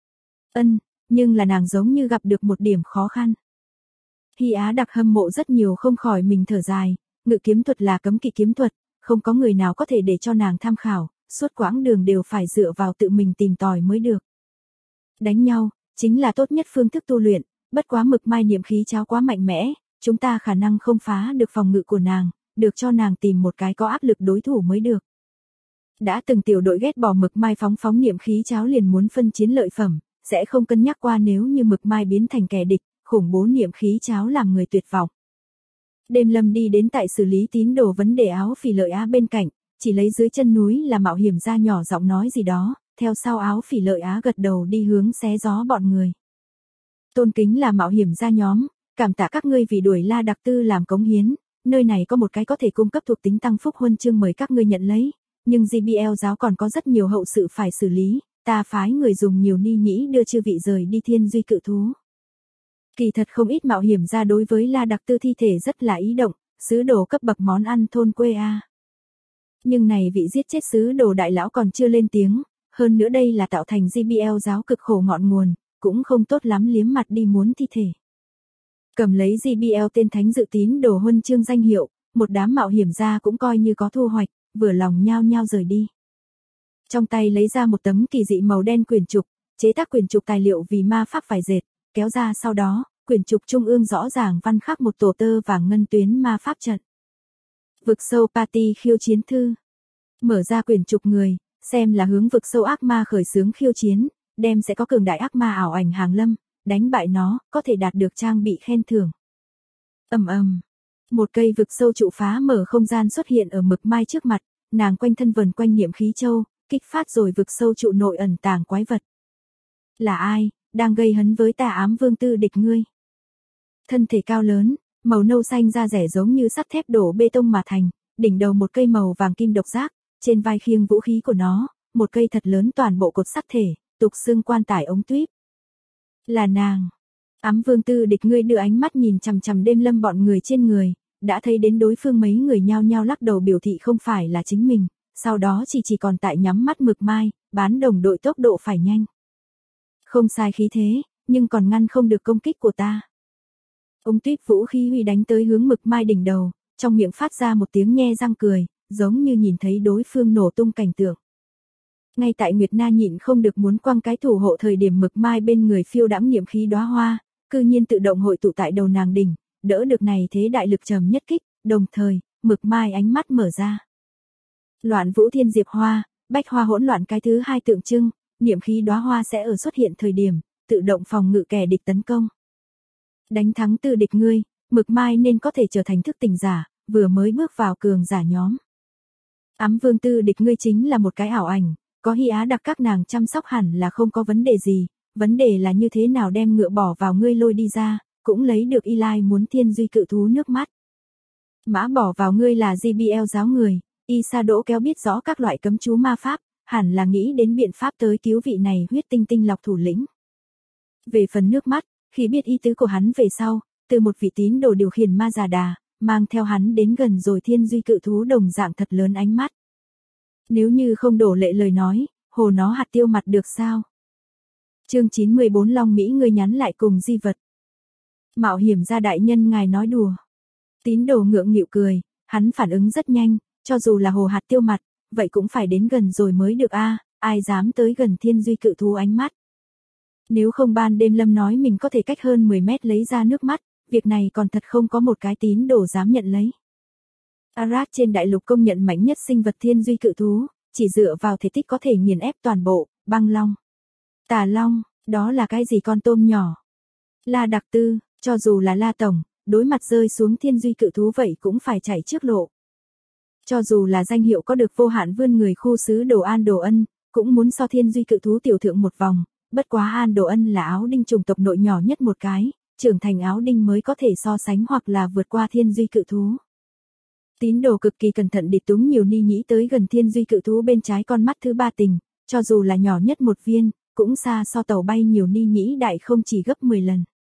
Nhưng là nàng giống như gặp được một điểm khó khăn. Hy Á đặc hâm mộ rất nhiều không khỏi mình thở dài, ngự kiếm thuật là cấm kỵ kiếm thuật, không có người nào có thể để cho nàng tham khảo, suốt quãng đường đều phải dựa vào tự mình tìm tòi mới được. Đánh nhau, chính là tốt nhất phương thức tu luyện, Bất quá Mực Mai niệm khí cháo quá mạnh mẽ, chúng ta khả năng không phá được phòng ngự của nàng, được cho nàng tìm một cái có áp lực đối thủ mới được. Đã từng tiểu đội ghét bỏ Mực Mai phóng niệm khí cháo liền muốn phân chiến lợi phẩm, sẽ không cân nhắc qua nếu như Mực Mai biến thành kẻ địch, khủng bố niệm khí cháo làm người tuyệt vọng. Đêm Lâm đi đến tại xử lý tín đồ vấn đề Áo Phỉ Lợi Á bên cạnh, chỉ lấy dưới chân núi là Mạo Hiểm Gia nhỏ giọng nói gì đó, theo sau Áo Phỉ Lợi Á gật đầu đi hướng xé gió bọn người. Tôn kính là Mạo Hiểm Gia nhóm, cảm tạ các ngươi vì đuổi La Đặc Tư làm cống hiến, nơi này có một cái có thể cung cấp thuộc tính tăng phúc huân chương mời các ngươi nhận lấy, nhưng GBL giáo còn có rất nhiều hậu sự phải xử lý, ta phái người dùng nhiều ni nhĩ đưa chư vị rời đi Thiên Duy Cự Thú. Kỳ thật không ít Mạo Hiểm Gia đối với La Đặc Tư thi thể rất là ý động, sứ đồ cấp bậc món ăn thôn quê a. Nhưng này vị giết chết sứ đồ đại lão còn chưa lên tiếng, hơn nữa đây là tạo thành GBL giáo cực khổ ngọn nguồn, cũng không tốt lắm liếm mặt đi muốn thi thể. Cầm lấy GBL tên thánh dự tín đồ huân chương danh hiệu, một đám Mạo Hiểm Gia cũng coi như có thu hoạch, vừa lòng nhao nhao rời đi. Trong tay lấy ra một tấm kỳ dị màu đen quyển trục, chế tác quyển trục tài liệu vì ma pháp vải dệt, kéo ra sau đó, quyển trục trung ương rõ ràng văn khắc một tổ tơ vàng ngân tuyến ma pháp trận. Vực sâu party khiêu chiến thư. Mở ra quyển trục người, xem là hướng vực sâu ác ma khởi xướng khiêu chiến, đem sẽ có cường đại ác ma ảo ảnh hàng lâm, đánh bại nó, có thể đạt được trang bị khen thưởng. Một cây vực sâu trụ phá mở không gian xuất hiện ở Mực Mai trước mặt, nàng quanh thân vần quanh niệm khí châu, kích phát rồi vực sâu trụ nội ẩn tàng quái vật. Là ai, đang gây hấn với Tà Ám Vương Tư địch ngươi? Thân thể cao lớn, màu nâu xanh da rẻ giống như sắt thép đổ bê tông mà thành, đỉnh đầu một cây màu vàng kim độc giác, trên vai khiêng vũ khí của nó, một cây thật lớn toàn bộ cột sắt thể, tục xương quan tải ống tuyếp. Là nàng. Ám Vương Tư địch ngươi đưa ánh mắt nhìn chằm chằm Đêm Lâm bọn người trên người, đã thấy đến đối phương mấy người nhao nhao lắc đầu biểu thị không phải là chính mình, sau đó chỉ còn tại nhắm mắt Mực Mai, bán đồng đội tốc độ phải nhanh. Không sai khí thế, nhưng còn ngăn không được công kích của ta. Ống tuyếp vũ khí huy đánh tới hướng Mực Mai đỉnh đầu, trong miệng phát ra một tiếng nhe răng cười, giống như nhìn thấy đối phương nổ tung cảnh tượng. Ngay tại Nguyệt Na nhịn không được muốn quăng cái thủ hộ thời điểm Mực Mai bên người phiêu đãng niệm khí đóa hoa, cư nhiên tự động hội tụ tại đầu nàng đỉnh, đỡ được này thế đại lực trầm nhất kích, đồng thời, Mực Mai ánh mắt mở ra. Loạn Vũ Thiên Diệp Hoa, bách hoa hỗn loạn cái thứ hai tượng trưng, niệm khí đóa hoa sẽ ở xuất hiện thời điểm, tự động phòng ngự kẻ địch tấn công. Đánh thắng Tư địch ngươi, Mực Mai nên có thể trở thành thức tỉnh giả, vừa mới bước vào cường giả nhóm. Ám Vương Tư địch ngươi chính là một cái ảo ảnh, có Hy Á đặc các nàng chăm sóc hẳn là không có vấn đề gì, vấn đề là như thế nào đem ngựa bỏ vào ngươi lôi đi ra, cũng lấy được Eli muốn Thiên Duy Cự Thú nước mắt. Mã bỏ vào ngươi là GBL giáo người, Y Sa Đỗ kéo biết rõ các loại cấm chú ma pháp, hẳn là nghĩ đến biện pháp tới cứu vị này huyết tinh tinh lọc thủ lĩnh. Về phần nước mắt, khi biết ý tứ của hắn về sau, từ một vị tín đồ điều khiển ma già đà, mang theo hắn đến gần rồi Thiên Duy Cự Thú đồng dạng thật lớn ánh mắt. Nếu như không đổ lệ lời nói, hồ nó hạt tiêu mặt được sao? Chương 94 Long Mỹ người nhắn lại cùng di vật. Mạo Hiểm Gia đại nhân ngài nói đùa. Tín đồ ngượng nghịu cười, hắn phản ứng rất nhanh, cho dù là hồ hạt tiêu mặt, vậy cũng phải đến gần rồi mới được a, ai dám tới gần Thiên Duy Cự Thú ánh mắt. Nếu không ban đêm Lâm nói mình có thể cách hơn 10 mét lấy ra nước mắt, việc này còn thật không có một cái tín đồ dám nhận lấy. Arad trên đại lục công nhận mạnh nhất sinh vật Thiên Duy Cự Thú, chỉ dựa vào thể tích có thể nghiền ép toàn bộ, băng long. Tà long, đó là cái gì con tôm nhỏ? La Đặc Tư, cho dù là La Tổng, đối mặt rơi xuống Thiên Duy Cự Thú vậy cũng phải chạy trước lộ. Cho dù là danh hiệu có được vô hạn vươn người khu xứ Đồ An Đồ Ân, cũng muốn so Thiên Duy Cự Thú tiểu thượng một vòng, bất quá An Đồ Ân là áo đinh chủng tộc nội nhỏ nhất một cái, trưởng thành áo đinh mới có thể so sánh hoặc là vượt qua Thiên Duy Cự Thú. Tín đồ cực kỳ cẩn thận địt túng nhiều ni nhĩ tới gần Thiên Duy Cự Thú bên trái con mắt thứ ba tình, cho dù là nhỏ nhất một viên, cũng xa so tàu bay nhiều ni nhĩ đại không chỉ gấp 10 lần.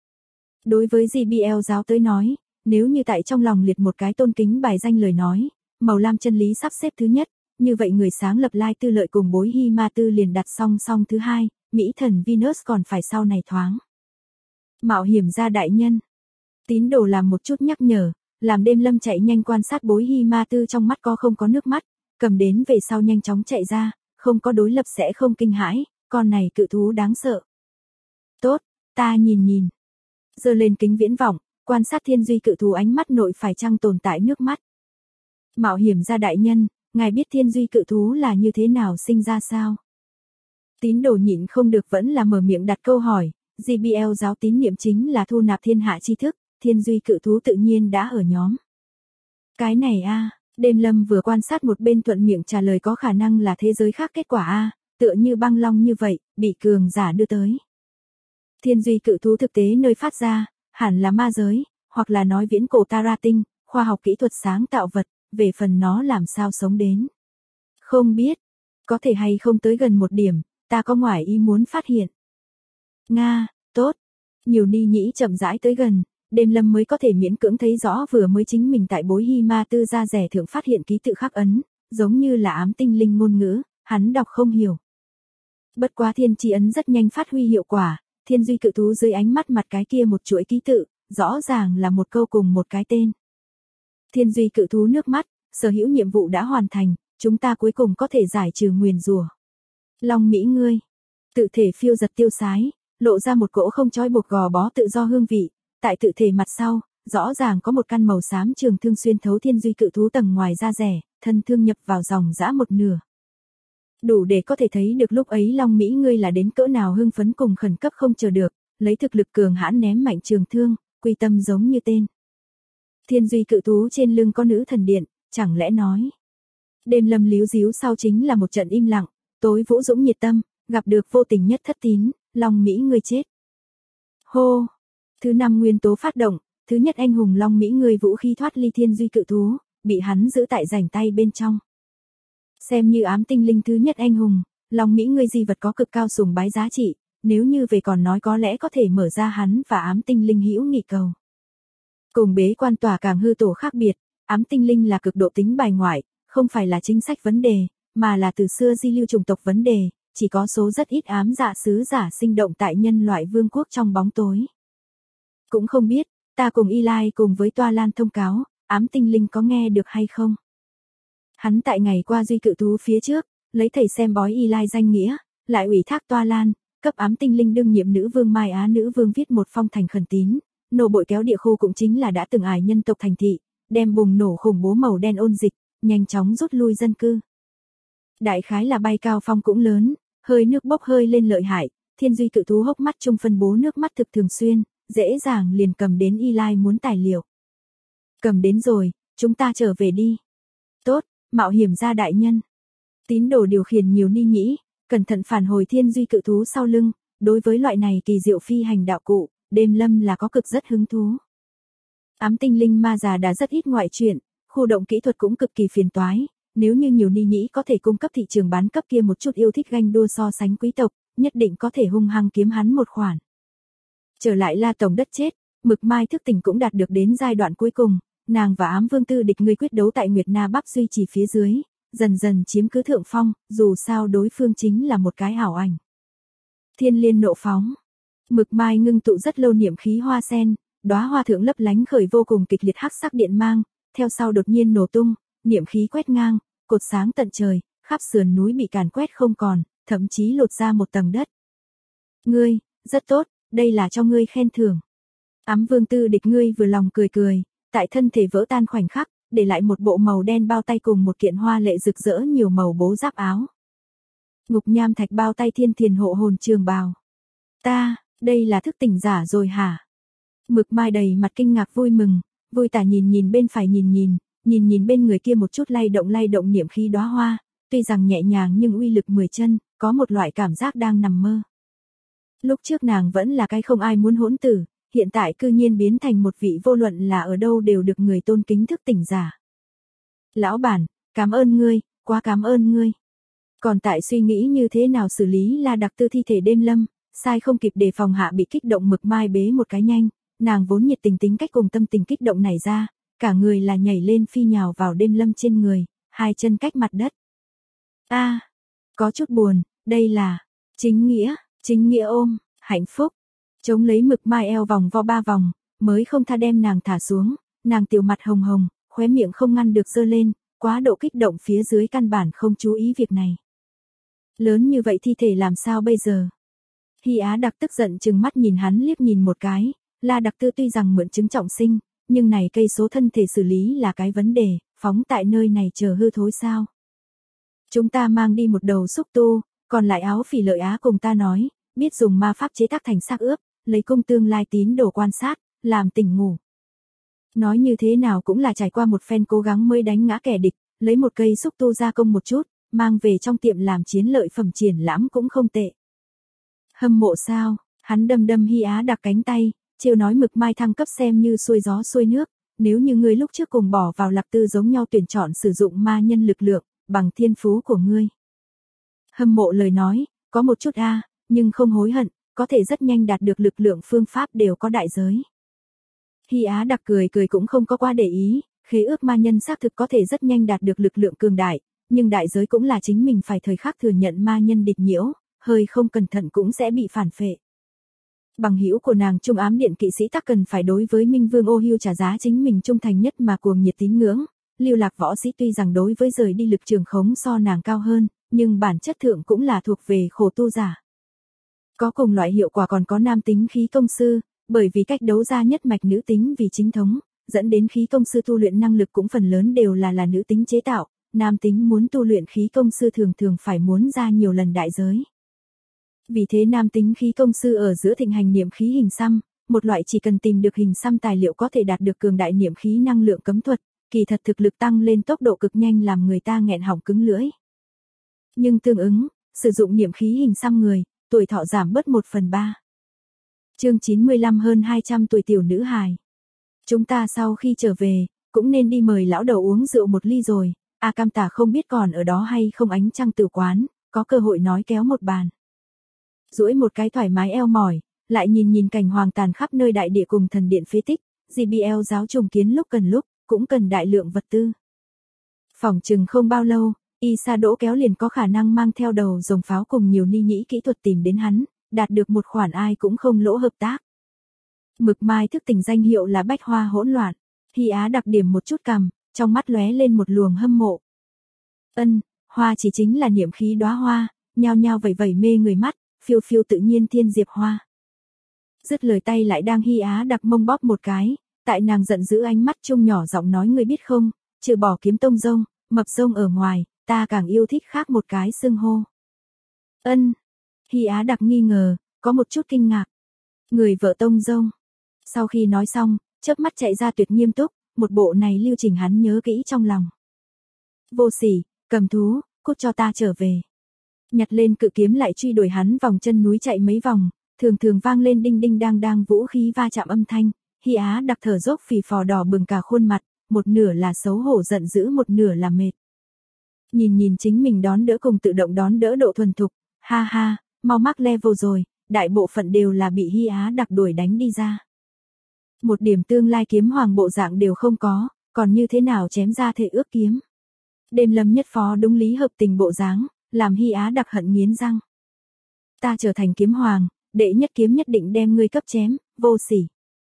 Đối với GBL giáo tới nói, nếu như tại trong lòng liệt một cái tôn kính bài danh lời nói, màu lam chân lý sắp xếp thứ nhất, như vậy người sáng lập Lai Tư Lợi cùng bối Hy Ma Tư liền đặt song song thứ hai, Mỹ thần Venus còn phải sau này thoáng. Mạo Hiểm Gia đại nhân. Tín đồ làm một chút nhắc nhở, làm đêm Lâm chạy nhanh quan sát bối Hy Ma Tư trong mắt có không có nước mắt, cầm đến về sau nhanh chóng chạy ra, không có đối lập sẽ không kinh hãi, con này cự thú đáng sợ. Tốt, ta nhìn nhìn. Giơ lên kính viễn vọng, quan sát Thiên Duy cự thú ánh mắt nội phải chăng tồn tại nước mắt. Mạo hiểm gia đại nhân, ngài biết Thiên Duy cự thú là như thế nào sinh ra sao? Tín đồ nhịn không được vẫn là mở miệng đặt câu hỏi, GBL giáo tín niệm chính là thu nạp thiên hạ tri thức, Thiên Duy cự thú tự nhiên đã ở nhóm. Cái này a, Đêm Lâm vừa quan sát một bên thuận miệng trả lời có khả năng là thế giới khác kết quả a, tựa như băng long như vậy, bị cường giả đưa tới. Thiên Duy cự thú thực tế nơi phát ra, hẳn là ma giới, hoặc là nói viễn cổ Tara tinh, khoa học kỹ thuật sáng tạo vật, về phần nó làm sao sống đến. Không biết, có thể hay không tới gần một điểm, ta có ngoại ý muốn phát hiện. Nga, tốt. Nhiều ni nhĩ chậm rãi tới gần, Đêm Lâm mới có thể miễn cưỡng thấy rõ vừa mới chính mình tại bối hy ma tư gia rẻ thượng phát hiện ký tự khắc ấn, giống như là ám tinh linh ngôn ngữ, hắn đọc không hiểu. Bất quá thiên chi ấn rất nhanh phát huy hiệu quả, Thiên Duy cự thú dưới ánh mắt mặt cái kia một chuỗi ký tự, rõ ràng là một câu cùng một cái tên. Thiên Duy cự thú nước mắt, sở hữu nhiệm vụ đã hoàn thành, chúng ta cuối cùng có thể giải trừ nguyền rủa. Long Mỹ ngươi, tự thể phiêu giật tiêu sái, lộ ra một cỗ không trói buộc gò bó tự do hương vị, tại tự thể mặt sau, rõ ràng có một căn màu xám trường thương xuyên thấu Thiên Duy cự thú tầng ngoài da rẻ, thân thương nhập vào dòng dã một nửa. Đủ để có thể thấy được lúc ấy Long Mỹ ngươi là đến cỡ nào hưng phấn cùng khẩn cấp không chờ được, lấy thực lực cường hãn ném mạnh trường thương, quy tâm giống như tên. Thiên Duy cự thú trên lưng có nữ thần điện, chẳng lẽ nói. Đêm Lâm líu díu sau chính là một trận im lặng, tối Vũ Dũng nhiệt tâm, gặp được vô tình nhất thất tín, Long Mỹ ngươi chết. Hô! Thứ 5 nguyên tố phát động, thứ nhất anh hùng Long Mỹ ngươi vũ khí thoát ly Thiên Duy cự thú, bị hắn giữ tại rảnh tay bên trong. Xem như ám tinh linh thứ nhất anh hùng, Long Mỹ ngươi di vật có cực cao sùng bái giá trị, nếu như về còn nói có lẽ có thể mở ra hắn và ám tinh linh hữu nghị cầu. Cùng bế quan tỏa càng hư tổ khác biệt, ám tinh linh là cực độ tính bài ngoại, không phải là chính sách vấn đề, mà là từ xưa di lưu chủng tộc vấn đề, chỉ có số rất ít ám dạ sứ giả sinh động tại nhân loại vương quốc trong bóng tối. Cũng không biết, ta cùng Eli cùng với Toa Lan thông cáo, ám tinh linh có nghe được hay không? Hắn tại ngày qua Duy cự thú phía trước, lấy thầy xem bói Eli danh nghĩa, lại ủy thác Toa Lan, cấp ám tinh linh đương nhiệm nữ vương Mai Á nữ vương viết một phong thành khẩn tín, nô bội kéo địa khu cũng chính là đã từng ải nhân tộc thành thị, đem bùng nổ khủng bố màu đen ôn dịch, nhanh chóng rút lui dân cư. Đại khái là bay cao phong cũng lớn, hơi nước bốc hơi lên lợi hại, Thiên Duy cự thú hốc mắt chung phân bố nước mắt thực thường xuyên, dễ dàng liền cầm đến Eli muốn tài liệu. Cầm đến rồi, chúng ta trở về đi. Tốt, mạo hiểm gia đại nhân. Tín đồ điều khiển nhiều ni nhĩ, cẩn thận phản hồi Thiên Duy cự thú sau lưng, đối với loại này kỳ diệu phi hành đạo cụ, Đêm Lâm là có cực rất hứng thú. Ám tinh linh ma già đã rất ít ngoại chuyện, khu động kỹ thuật cũng cực kỳ phiền toái, nếu như nhiều ni nhĩ có thể cung cấp thị trường bán cấp kia một chút yêu thích ganh đua so sánh quý tộc, nhất định có thể hung hăng kiếm hắn một khoản. Trở lại La Tổng đất chết, Mực Mai thức tỉnh cũng đạt được đến giai đoạn cuối cùng, nàng và ám vương tư địch người quyết đấu tại Nguyệt Na Bắc duy trì phía dưới, dần dần chiếm cứ thượng phong, dù sao đối phương chính là một cái ảo ảnh. Thiên liên nộ phóng. Mực Mai ngưng tụ rất lâu niệm khí hoa sen, đóa hoa thượng lấp lánh khởi vô cùng kịch liệt hắc sắc điện mang, theo sau đột nhiên nổ tung, niệm khí quét ngang, cột sáng tận trời, khắp sườn núi bị càn quét không còn, thậm chí lột ra một tầng đất. Ngươi, rất tốt, đây là cho ngươi khen thưởng. Ám vương tư địch ngươi vừa lòng cười cười, tại thân thể vỡ tan khoảnh khắc, để lại một bộ màu đen bao tay cùng một kiện hoa lệ rực rỡ nhiều màu bố giáp áo. Ngục nham thạch bao tay thiên thiền hộ hồn trường bào. Ta, đây là thức tỉnh giả rồi hả? Mực Mai đầy mặt kinh ngạc vui mừng, vui tả nhìn nhìn bên phải nhìn bên người kia một chút lay động niệm khí đóa hoa, tuy rằng nhẹ nhàng nhưng uy lực 10 chân, có một loại cảm giác đang nằm mơ. Lúc trước nàng vẫn là cái không ai muốn hỗn tử, hiện tại cư nhiên biến thành một vị vô luận là ở đâu đều được người tôn kính thức tỉnh giả. Lão bản, cảm ơn ngươi, quá cảm ơn ngươi. Còn tại suy nghĩ như thế nào xử lý La Đặc Tư thi thể Đêm Lâm, sai không kịp đề phòng hạ bị kích động Mực Mai bế một cái nhanh, nàng vốn nhiệt tình tính cách cùng tâm tình kích động này ra, cả người là nhảy lên phi nhào vào Đêm Lâm trên người, hai chân cách mặt đất. A, có chút buồn, đây là chính nghĩa ôm, hạnh phúc. Chống lấy Mực Mai eo vòng vo 3 vòng, mới không tha đem nàng thả xuống, nàng tiểu mặt hồng hồng, khóe miệng không ngăn được giơ lên, quá độ kích động phía dưới căn bản không chú ý việc này. Lớn như vậy thi thể làm sao bây giờ? Hy Á Đặc tức giận chừng mắt nhìn hắn liếc nhìn một cái, La Đặc Tư tuy rằng mượn chứng trọng sinh, nhưng này cây số thân thể xử lý là cái vấn đề, phóng tại nơi này chờ hư thối sao. Chúng ta mang đi một đầu xúc tu, còn lại áo phỉ lợi Á cùng ta nói, biết dùng ma pháp chế tác thành xác ướp, lấy cung tương lai tín đồ quan sát, làm tỉnh ngủ. Nói như thế nào cũng là trải qua một phen cố gắng mới đánh ngã kẻ địch, lấy một cây xúc tu gia công một chút, mang về trong tiệm làm chiến lợi phẩm triển lãm cũng không tệ. Hâm mộ sao, hắn đâm Hy Á Đặc cánh tay, trêu nói Mực Mai thăng cấp xem như xuôi gió xuôi nước, nếu như ngươi lúc trước cùng bỏ vào Lạc Tư giống nhau tuyển chọn sử dụng ma nhân lực lượng, bằng thiên phú của ngươi. Hâm mộ lời nói, có một chút nhưng không hối hận, có thể rất nhanh đạt được lực lượng phương pháp đều có đại giới. Hy Á Đặc cười cũng không có qua để ý, khế ước ma nhân xác thực có thể rất nhanh đạt được lực lượng cường đại, nhưng đại giới cũng là chính mình phải thời khắc thừa nhận ma nhân địch nhiễu, hơi không cẩn thận cũng sẽ bị phản phệ. Bằng hữu của nàng Trung Ám Điện kỵ sĩ tắc cần phải đối với Minh Vương Ô Hưu trả giá chính mình trung thành nhất mà cuồng nhiệt tín ngưỡng. Lưu Lạc võ sĩ tuy rằng đối với rời đi lực trường khống so nàng cao hơn, nhưng bản chất thượng cũng là thuộc về khổ tu giả. Có cùng loại hiệu quả còn có nam tính khí công sư, bởi vì cách đấu ra nhất mạch nữ tính vì chính thống, dẫn đến khí công sư tu luyện năng lực cũng phần lớn đều là nữ tính chế tạo, nam tính muốn tu luyện khí công sư thường phải muốn ra nhiều lần đại giới. Vì thế nam tính khí công sư ở giữa thịnh hành niệm khí hình xăm, một loại chỉ cần tìm được hình xăm tài liệu có thể đạt được cường đại niệm khí năng lượng cấm thuật, kỳ thật thực lực tăng lên tốc độ cực nhanh làm người ta nghẹn họng cứng lưỡi. Nhưng tương ứng, sử dụng niệm khí hình xăm người, tuổi thọ giảm bớt 1/3. Chương 95 hơn 200 tuổi tiểu nữ hài. Chúng ta sau khi trở về, cũng nên đi mời lão đầu uống rượu một ly rồi, Cam Tả không biết còn ở đó hay không ánh trăng tử quán, có cơ hội nói kéo một bàn. Duỗi một cái thoải mái eo mỏi, lại nhìn cảnh hoàng tàn khắp nơi đại địa cùng thần điện phế tích, GBL giáo trùng kiến lúc cũng cần đại lượng vật tư. Phỏng chừng không bao lâu, Isa Đỗ kéo liền có khả năng mang theo đầu rồng pháo cùng nhiều ni nhĩ kỹ thuật tìm đến hắn, đạt được một khoản ai cũng không lỗ hợp tác. Mực Mai thức tỉnh danh hiệu là Bách Hoa hỗn loạn, Hy Á Đặc điểm một chút cằm, trong mắt lóe lên một luồng hâm mộ. Hoa chỉ chính là niệm khí đóa hoa, nhao vẩy mê người mắt, phiêu tự nhiên thiên diệp hoa. Dứt lời tay lại đang Hy Á Đặc mông bóp một cái, tại nàng giận dữ ánh mắt chung nhỏ giọng nói người biết không, trừ bỏ kiếm tông rông, mập rông ở ngoài, ta càng yêu thích khác một cái xưng hô. Hy Á Đặc nghi ngờ, có một chút kinh ngạc. Người vợ tông rông. Sau khi nói xong, chớp mắt chạy ra tuyệt nghiêm túc, một bộ này lưu trình hắn nhớ kỹ trong lòng. Vô sỉ, cầm thú, cút cho ta trở về. Nhặt lên cự kiếm lại truy đuổi hắn vòng chân núi chạy mấy vòng, thường vang lên đinh đinh đang vũ khí va chạm âm thanh, Hy Á Đặc thở dốc phì phò đỏ bừng cả khuôn mặt, một nửa là xấu hổ giận dữ một nửa là mệt. Nhìn chính mình đón đỡ cùng tự động đón đỡ độ thuần thục, ha, mau mắc level rồi, đại bộ phận đều là bị Hy Á Đặc đuổi đánh đi ra. Một điểm tương lai kiếm hoàng bộ dạng đều không có, còn như thế nào chém ra thể ước kiếm. Đêm Lâm nhất phó đúng lý hợp tình bộ dáng, làm Hy Á Đặc hận nghiến răng. Ta trở thành kiếm hoàng, đệ nhất kiếm nhất định đem ngươi cấp chém, vô sỉ.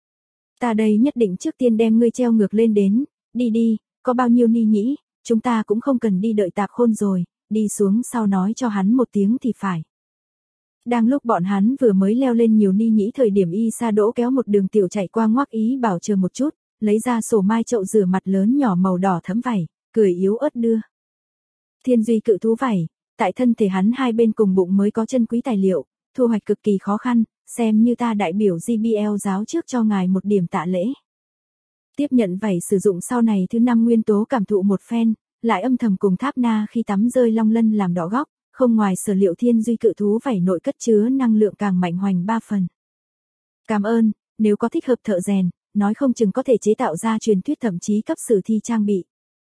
Ta đây nhất định trước tiên đem ngươi treo ngược lên đến, đi, có bao nhiêu ni nhĩ, chúng ta cũng không cần đi đợi tạp khôn rồi, đi xuống sau nói cho hắn một tiếng thì phải. Đang lúc bọn hắn vừa mới leo lên nhiều ni nhĩ thời điểm Isa Đỗ kéo một đường tiểu chạy qua ngoắc ý bảo chờ một chút, lấy ra sổ mai chậu rửa mặt lớn nhỏ màu đỏ thẫm vảy, cười yếu ớt đưa. Thiên duy cự thú vảy, tại thân thể hắn hai bên cùng bụng mới có chân quý tài liệu, thu hoạch cực kỳ khó khăn, xem như ta đại biểu GBL giáo trước cho ngài một điểm tạ lễ. Tiếp nhận vảy sử dụng sau này thứ 5 nguyên tố cảm thụ một phen, lại âm thầm cùng Tháp Na khi tắm rơi long lân làm đỏ góc, không ngoài sở liệu thiên duy cự thú vảy nội cất chứa năng lượng càng mạnh hoành 3 phần. Cảm ơn, nếu có thích hợp thợ rèn, nói không chừng có thể chế tạo ra truyền thuyết thậm chí cấp sử thi trang bị.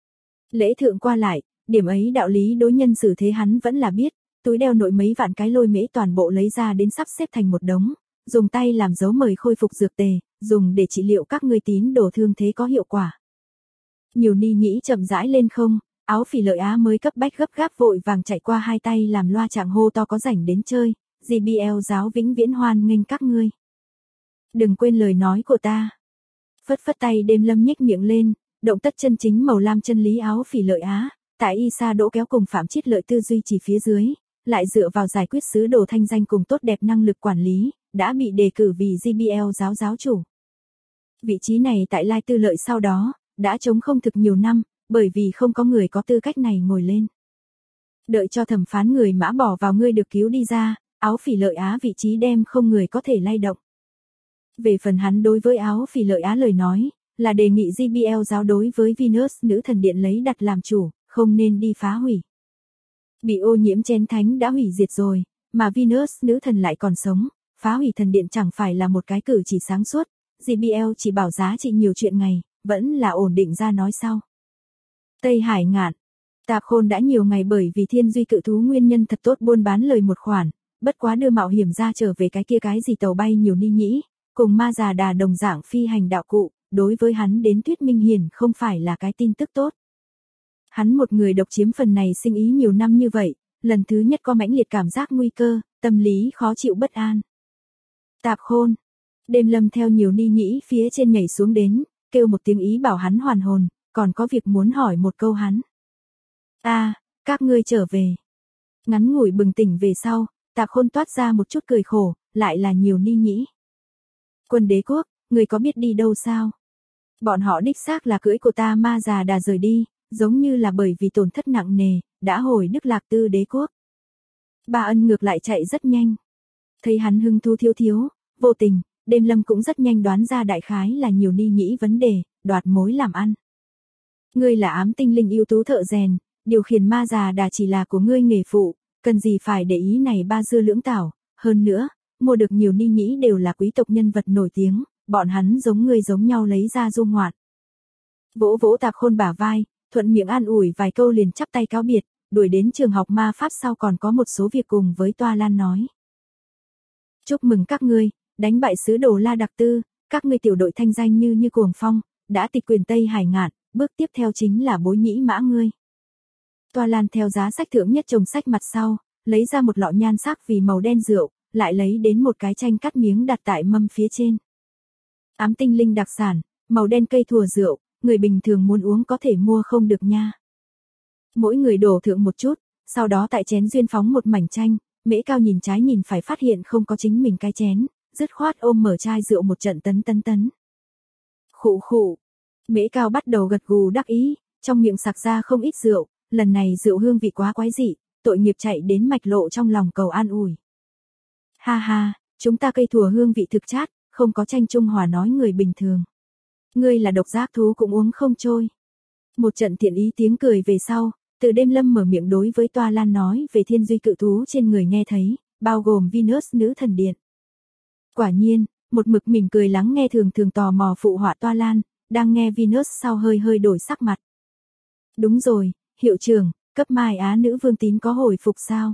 Lễ thượng qua lại, điểm ấy đạo lý đối nhân xử thế hắn vẫn là biết, túi đeo nội mấy vạn cái lôi mễ toàn bộ lấy ra đến sắp xếp thành một đống, dùng tay làm dấu mời khôi phục dược tề, dùng để trị liệu các ngươi tín đồ thương thế có hiệu quả. Nhiều ni nhĩ chậm rãi lên không, áo phỉ lợi Á mới cấp bách gấp gáp vội vàng chạy qua hai tay làm loa trạng hô to có rảnh đến chơi, GBL giáo vĩnh viễn hoan nghênh các ngươi. Đừng quên lời nói của ta. Phất tay Đêm Lâm nhếch miệng lên, động tất chân chính màu lam chân lý áo phỉ lợi Á, tại Isa Đỗ kéo cùng Phạm Chiết Lợi tư duy chỉ phía dưới, lại dựa vào giải quyết sứ đồ thanh danh cùng tốt đẹp năng lực quản lý, đã bị đề cử vì JBL giáo chủ. Vị trí này tại Lai Tư Lợi sau đó, đã trống không thực nhiều năm, bởi vì không có người có tư cách này ngồi lên. Đợi cho thẩm phán người Mã bỏ vào ngươi được cứu đi ra, Áo Phỉ Lợi Á vị trí đem không người có thể lay động. Về phần hắn đối với Áo Phỉ Lợi Á lời nói, là đề nghị JBL giáo đối với Venus nữ thần điện lấy đặt làm chủ, không nên đi phá hủy. Bị ô nhiễm chén thánh đã hủy diệt rồi, mà Venus nữ thần lại còn sống, phá hủy thần điện chẳng phải là một cái cử chỉ sáng suốt, JBL chỉ bảo giá trị nhiều chuyện ngày, vẫn là ổn định ra nói sau. Tây Hải Ngạn. Tạp Khôn đã nhiều ngày bởi vì Thiên Duy Cự Thú nguyên nhân thật tốt buôn bán lời một khoản, bất quá đưa mạo hiểm ra trở về cái gì tàu bay nhiều ni nhĩ, cùng ma già đà đồng dạng phi hành đạo cụ, đối với hắn đến thuyết minh hiển không phải là cái tin tức tốt. Hắn một người độc chiếm phần này sinh ý nhiều năm như vậy, lần thứ nhất có mãnh liệt cảm giác nguy cơ, tâm lý khó chịu bất an. Tạp Khôn. Đêm Lâm theo nhiều ni nhĩ phía trên nhảy xuống đến, kêu một tiếng ý bảo hắn hoàn hồn, còn có việc muốn hỏi một câu hắn. Các ngươi trở về. Ngắn ngủi bừng tỉnh về sau, Tạp Khôn toát ra một chút cười khổ, lại là nhiều ni nhĩ. Quân Đế Quốc, người có biết đi đâu sao? Bọn họ đích xác là cưỡi của ta ma già đà rời đi, giống như là bởi vì tổn thất nặng nề, đã hồi Đức Lạc Tư Đế Quốc. Ba Ân ngược lại chạy rất nhanh. Thấy hắn hưng thu thiếu, vô tình, Đêm Lâm cũng rất nhanh đoán ra đại khái là nhiều ni nhĩ vấn đề, đoạt mối làm ăn. Ngươi là ám tinh linh ưu tú thợ rèn, điều khiển ma già đà chỉ là của ngươi nghề phụ, cần gì phải để ý này ba dưa lưỡng tảo, hơn nữa, mua được nhiều ni nhĩ đều là quý tộc nhân vật nổi tiếng, bọn hắn giống ngươi giống nhau lấy ra du ngoạn. Vỗ vỗ Tạp Khôn bả vai, thuận miệng an ủi vài câu liền chắp tay cáo biệt, đuổi đến trường học ma pháp sau còn có một số việc cùng với Toa Lan nói. Chúc mừng các ngươi, đánh bại sứ đồ La Đặc Tư, các ngươi tiểu đội thanh danh như cuồng phong, đã tịch quyền Tây Hải Ngạn, bước tiếp theo chính là bối nhĩ mã ngươi. Toa Lan theo giá sách thượng nhất chồng sách mặt sau, lấy ra một lọ nhan sắc vì màu đen rượu, lại lấy đến một cái chanh cắt miếng đặt tại mâm phía trên. Ám tinh linh đặc sản, màu đen cây thùa rượu, người bình thường muốn uống có thể mua không được nha. Mỗi người đổ thượng một chút, sau đó tại chén duyên phóng một mảnh chanh, Mễ Cao nhìn trái nhìn phải phát hiện không có chính mình cái chén, dứt khoát ôm mở chai rượu một trận tấn. Khụ khụ. Mễ Cao bắt đầu gật gù đắc ý, trong miệng sặc ra không ít rượu, lần này rượu hương vị quá quái dị, tội nghiệp chạy đến mạch lộ trong lòng cầu an ủi. Ha, chúng ta cây thùa hương vị thực chát, không có chanh trung hòa nói người bình thường. Ngươi là độc giác thú cũng uống không trôi. Một trận thiện ý tiếng cười về sau, từ Đêm Lâm mở miệng đối với Toa Lan nói về Thiên Duy Cự Thú trên người nghe thấy, bao gồm Venus nữ thần điện. Quả nhiên, một mực mỉm cười lắng nghe thường tò mò phụ họa Toa Lan, đang nghe Venus sau hơi đổi sắc mặt. Đúng rồi, hiệu trưởng, cấp Mai Á nữ vương tín có hồi phục sao?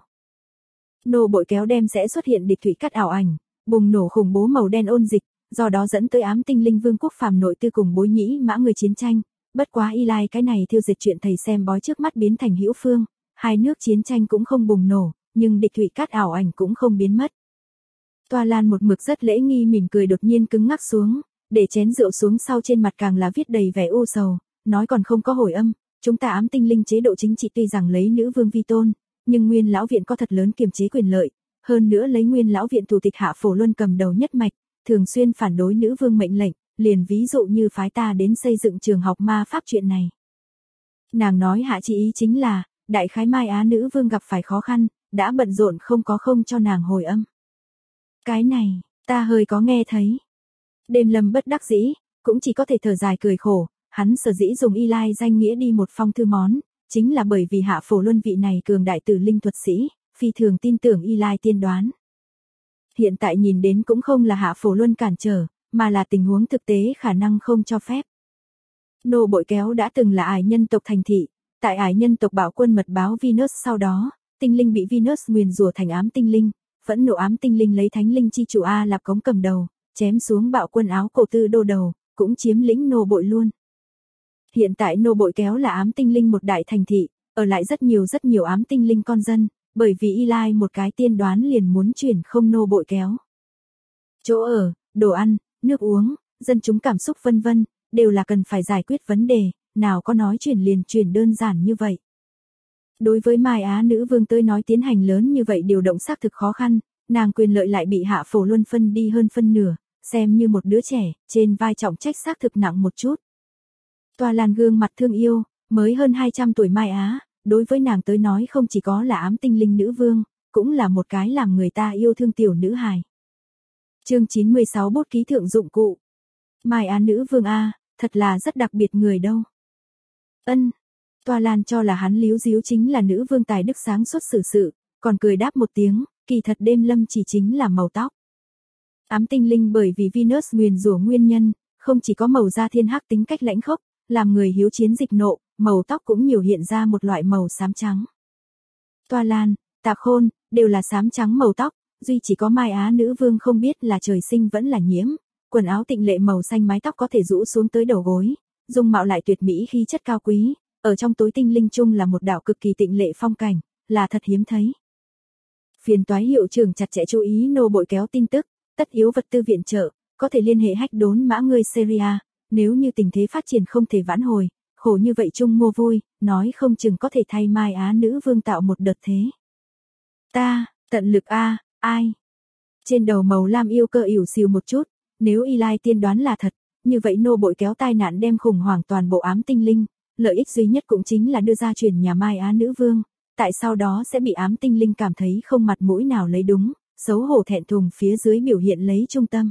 Nô bội kéo đem sẽ xuất hiện địch thủy cắt ảo ảnh, bùng nổ khủng bố màu đen ôn dịch, do đó dẫn tới ám tinh linh vương quốc phàm nội tư cùng bối nhĩ mã người chiến tranh. Bất quá Eli cái này thiêu diệt chuyện thầy xem bói trước mắt biến thành hữu phương, hai nước chiến tranh cũng không bùng nổ, nhưng địch thủy cắt ảo ảnh cũng không biến mất. Toa Lan một mực rất lễ nghi mỉm cười đột nhiên cứng ngắc xuống, để chén rượu xuống sau trên mặt càng là viết đầy vẻ u sầu, nói còn không có hồi âm, chúng ta ám tinh linh chế độ chính trị tuy rằng lấy nữ vương vi tôn, nhưng Nguyên lão viện có thật lớn kiềm chế quyền lợi, hơn nữa lấy Nguyên lão viện thủ tịch Hạ Phổ Luân cầm đầu nhất mạch, thường xuyên phản đối nữ vương mệnh lệnh, liền ví dụ như phái ta đến xây dựng trường học ma pháp chuyện này. Nàng nói hạ chỉ ý chính là, đại khái Mai Á nữ vương gặp phải khó khăn, đã bận rộn không cho nàng hồi âm. Cái này, ta hơi có nghe thấy. Đêm Lâm bất đắc dĩ, cũng chỉ có thể thở dài cười khổ, hắn sở dĩ dùng Eli danh nghĩa đi một phong thư món, chính là bởi vì Hạ Phổ Luân vị này cường đại tử linh thuật sĩ, phi thường tin tưởng Eli tiên đoán. Hiện tại nhìn đến cũng không là Hạ Phổ Luân cản trở, mà là tình huống thực tế khả năng không cho phép. Nô bội kéo đã từng là ải nhân tộc thành thị, tại ải nhân tộc bảo quân mật báo Venus sau đó, tinh linh bị Venus nguyền rủa thành ám tinh linh, phẫn nộ ám tinh linh lấy thánh linh chi chủ A Lạp Cống cầm đầu, chém xuống bạo quân áo cổ tư đô đầu, cũng chiếm lĩnh nô bội luôn. Hiện tại nô bội kéo là ám tinh linh một đại thành thị, ở lại rất nhiều ám tinh linh con dân, bởi vì Eli một cái tiên đoán liền muốn chuyển không nô bội kéo. Chỗ ở, đồ ăn, nước uống, dân chúng cảm xúc vân vân, đều là cần phải giải quyết vấn đề, nào có nói chuyển liền chuyển đơn giản như vậy. Đối với Mai Á nữ vương tới nói tiến hành lớn như vậy điều động xác thực khó khăn, nàng quyền lợi lại bị Hạ Phổ Luân phân đi hơn phân nửa, xem như một đứa trẻ, trên vai trọng trách xác thực nặng một chút. Toa Lan gương mặt thương yêu, mới hơn 200 tuổi Mai Á, đối với nàng tới nói không chỉ có là ám tinh linh nữ vương, cũng là một cái làm người ta yêu thương tiểu nữ hài. Chương 96 bút ký thượng dụng cụ. Mai Á nữ vương a, thật là rất đặc biệt người đâu. Ân. Toa Lan cho là hắn líu díu chính là nữ vương tài đức sáng suốt xử sự, còn cười đáp một tiếng, kỳ thật đêm lâm chỉ chính là màu tóc. Ám tinh linh bởi vì Venus nguyền rủa nguyên nhân, không chỉ có màu da thiên hắc tính cách lãnh khốc, làm người hiếu chiến dịch nộ, màu tóc cũng nhiều hiện ra một loại màu xám trắng. Toa Lan, Tạ Khôn, đều là xám trắng màu tóc, duy chỉ có Mai Á nữ vương không biết là trời sinh vẫn là nhiễm, quần áo tịnh lệ màu xanh mái tóc có thể rũ xuống tới đầu gối, dung mạo lại tuyệt mỹ khí chất cao quý, ở trong tối tinh linh chung là một đạo cực kỳ tịnh lệ phong cảnh, là thật hiếm thấy. Phiền toái hiệu trưởng chặt chẽ chú ý nô bội kéo tin tức, tất yếu vật tư viện trợ, có thể liên hệ hách đốn mã ngươi Syria, nếu như tình thế phát triển không thể vãn hồi, khổ như vậy chung mua vui, nói không chừng có thể thay Mai Á nữ vương tạo một đợt thế. Ta, tận lực a, ai? Trên đầu màu lam yêu cơ ỉu xìu một chút, nếu Y Lai tiên đoán là thật, như vậy nô bội kéo tai nạn đem khủng hoảng toàn bộ ám tinh linh, lợi ích duy nhất cũng chính là đưa ra truyền nhà Mai Á nữ vương, tại sau đó sẽ bị ám tinh linh cảm thấy không mặt mũi nào lấy đúng, xấu hổ thẹn thùng phía dưới biểu hiện lấy trung tâm.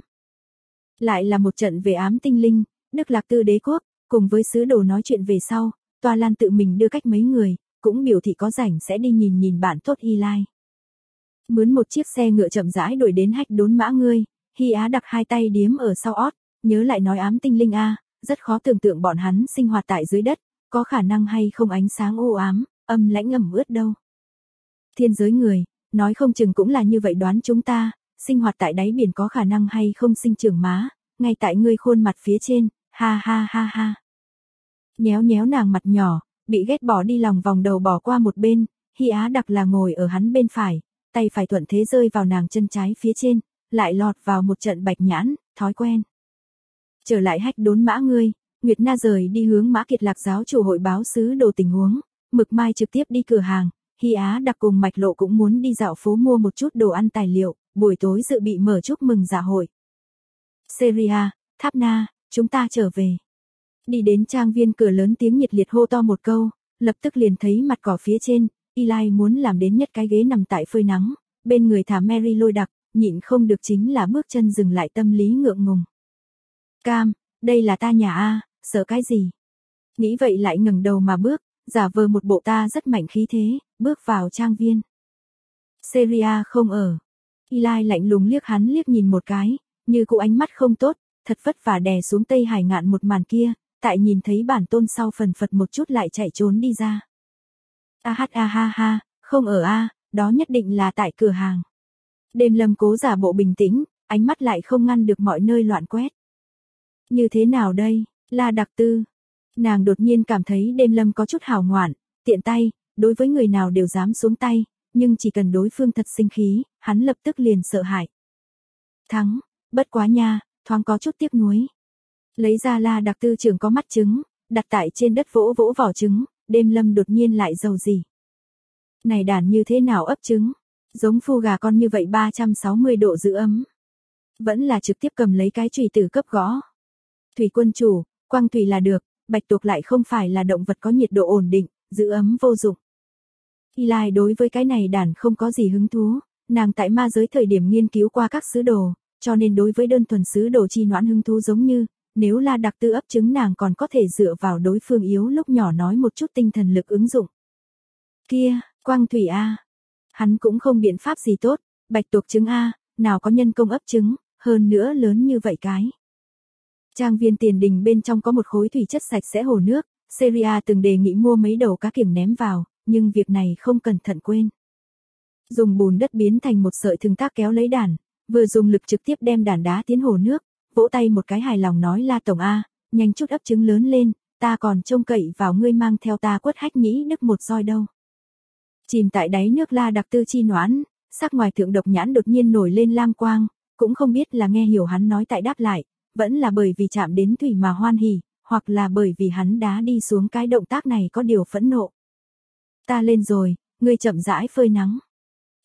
Lại là một trận về ám tinh linh, Đức Lạc Tư đế quốc, cùng với sứ đồ nói chuyện về sau, Toa Lan tự mình đưa cách mấy người, cũng biểu thị có rảnh sẽ đi nhìn bạn tốt Y Lai. Mướn một chiếc xe ngựa chậm rãi đuổi đến hách đốn mã ngươi, Hy Á đặt hai tay điếm ở sau ót, nhớ lại nói ám tinh linh a, rất khó tưởng tượng bọn hắn sinh hoạt tại dưới đất, có khả năng hay không ánh sáng u ám, âm lãnh ẩm ướt đâu. Thiên giới người, nói không chừng cũng là như vậy đoán chúng ta, sinh hoạt tại đáy biển có khả năng hay không sinh trưởng má, ngay tại ngươi khuôn mặt phía trên, ha ha ha ha. Nhéo nhéo nàng mặt nhỏ, bị ghét bỏ đi lòng vòng đầu bỏ qua một bên, Hy Á đặc là ngồi ở hắn bên phải, tay phải thuận thế rơi vào nàng chân trái phía trên, lại lọt vào một trận bạch nhãn, thói quen. Trở lại hách đốn mã ngươi, Nguyệt Na rời đi hướng Mã Kiệt Lạc giáo chủ hội báo sứ đồ tình huống, Mực Mai trực tiếp đi cửa hàng, Hy Á đặc cùng Mạch Lộ cũng muốn đi dạo phố mua một chút đồ ăn tài liệu, buổi tối dự bị mở chúc mừng dạ hội. Syria, Tháp Na, chúng ta trở về. Đi đến trang viên cửa lớn tiếng nhiệt liệt hô to một câu, lập tức liền thấy mặt cỏ phía trên, Y Lai muốn làm đến nhất cái ghế nằm tại phơi nắng, bên người thả Mary lôi đặc, nhịn không được chính là bước chân dừng lại tâm lý ngượng ngùng. Cam, đây là ta nhà a, sợ cái gì? Nghĩ vậy lại ngẩng đầu mà bước, giả vờ một bộ ta rất mạnh khí thế, bước vào trang viên. Syria không ở. Y Lai lạnh lùng liếc hắn liếc nhìn một cái, như cụ ánh mắt không tốt, thật vất vả đè xuống Tây Hải ngạn một màn kia, tại nhìn thấy bản tôn sau phần phật một chút lại chạy trốn đi ra. A ha ha, không ở a, đó nhất định là tại cửa hàng. Đêm lâm cố giả bộ bình tĩnh, ánh mắt lại không ngăn được mọi nơi loạn quét. Như thế nào đây, La Đặc Tư? Nàng đột nhiên cảm thấy đêm lâm có chút hào ngoạn, tiện tay, đối với người nào đều dám xuống tay, nhưng chỉ cần đối phương thật sinh khí, hắn lập tức liền sợ hãi. Thắng, bất quá nha, thoáng có chút tiếc nuối. Lấy ra La Đặc Tư trưởng có mắt trứng, đặt tại trên đất vỗ vỗ vỏ trứng, đêm lâm đột nhiên lại giàu gì. Này đàn như thế nào ấp trứng, giống phu gà con như vậy 360 độ giữ ấm. Vẫn là trực tiếp cầm lấy cái chùy tử cấp gõ. Thủy quân chủ, quang thủy là được, bạch tuộc lại không phải là động vật có nhiệt độ ổn định, giữ ấm vô dụng. Y Lai đối với cái này đàn không có gì hứng thú, nàng tại ma giới thời điểm nghiên cứu qua các sứ đồ, cho nên đối với đơn thuần sứ đồ chi noãn hứng thú giống như, nếu La Đặc Tư ấp trứng nàng còn có thể dựa vào đối phương yếu lúc nhỏ nói một chút tinh thần lực ứng dụng. Kia, quang thủy a, hắn cũng không biện pháp gì tốt, bạch tuộc trứng a, nào có nhân công ấp trứng, hơn nữa lớn như vậy cái. Trang viên tiền đình bên trong có một khối thủy chất sạch sẽ hồ nước, Syria từng đề nghị mua mấy đầu cá kiểng ném vào, nhưng việc này không cẩn thận quên. Dùng bùn đất biến thành một sợi thừng tác kéo lấy đàn, vừa dùng lực trực tiếp đem đàn đá tiến hồ nước, vỗ tay một cái hài lòng nói La Tổng A, nhanh chút ấp trứng lớn lên, ta còn trông cậy vào ngươi mang theo ta quất hách nhĩ đức một roi đâu. Chìm tại đáy nước La Đặc Tư chi noãn, sắc ngoài thượng độc nhãn đột nhiên nổi lên lam quang, cũng không biết là nghe hiểu hắn nói tại đáp lại, vẫn là bởi vì chạm đến thủy mà hoan hỉ, hoặc là bởi vì hắn đá đi xuống cái động tác này có điều phẫn nộ. Ta lên rồi, ngươi chậm rãi phơi nắng.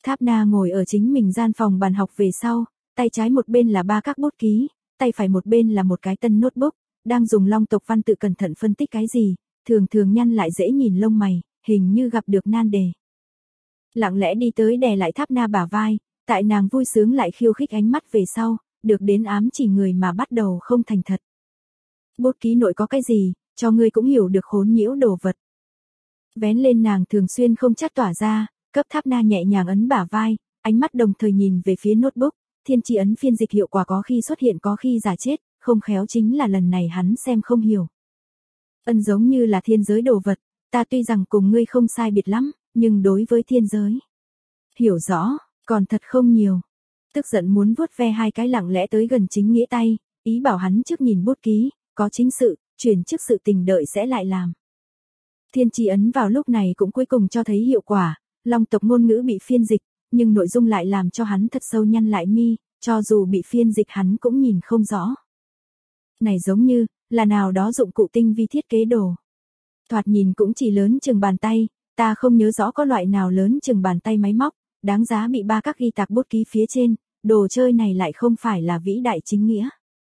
Tháp Na ngồi ở chính mình gian phòng bàn học về sau, tay trái một bên là 3 các bút ký, tay phải một bên là một cái tân notebook, đang dùng Long tộc văn tự cẩn thận phân tích cái gì, thường thường nhăn lại dễ nhìn lông mày, hình như gặp được nan đề. Lặng lẽ đi tới đè lại Tháp Na bả vai, tại nàng vui sướng lại khiêu khích ánh mắt về sau, được đến ám chỉ người mà bắt đầu không thành thật. Bút ký nội có cái gì, cho ngươi cũng hiểu được khốn nhiễu đồ vật. Vén lên nàng thường xuyên không chắt tỏa ra, cấp Tháp Na nhẹ nhàng ấn bả vai, ánh mắt đồng thời nhìn về phía notebook, thiên tri ấn phiên dịch hiệu quả có khi xuất hiện có khi giả chết, không khéo chính là lần này hắn xem không hiểu. Ân giống như là thiên giới đồ vật, ta tuy rằng cùng ngươi không sai biệt lắm, nhưng đối với thiên giới, hiểu rõ, còn thật không nhiều. Tức giận muốn vuốt ve hai cái lặng lẽ tới gần chính nghĩa tay, ý bảo hắn trước nhìn bút ký, có chính sự, chuyển chức sự tình đợi sẽ lại làm. Thiên tri ấn vào lúc này cũng cuối cùng cho thấy hiệu quả, Long tộc ngôn ngữ bị phiên dịch, nhưng nội dung lại làm cho hắn thật sâu nhăn lại mi, cho dù bị phiên dịch hắn cũng nhìn không rõ. Này giống như, là nào đó dụng cụ tinh vi thiết kế đồ. Thoạt nhìn cũng chỉ lớn chừng bàn tay, ta không nhớ rõ có loại nào lớn chừng bàn tay máy móc, đáng giá bị 3 các ghi tạc bút ký phía trên, đồ chơi này lại không phải là vĩ đại chính nghĩa.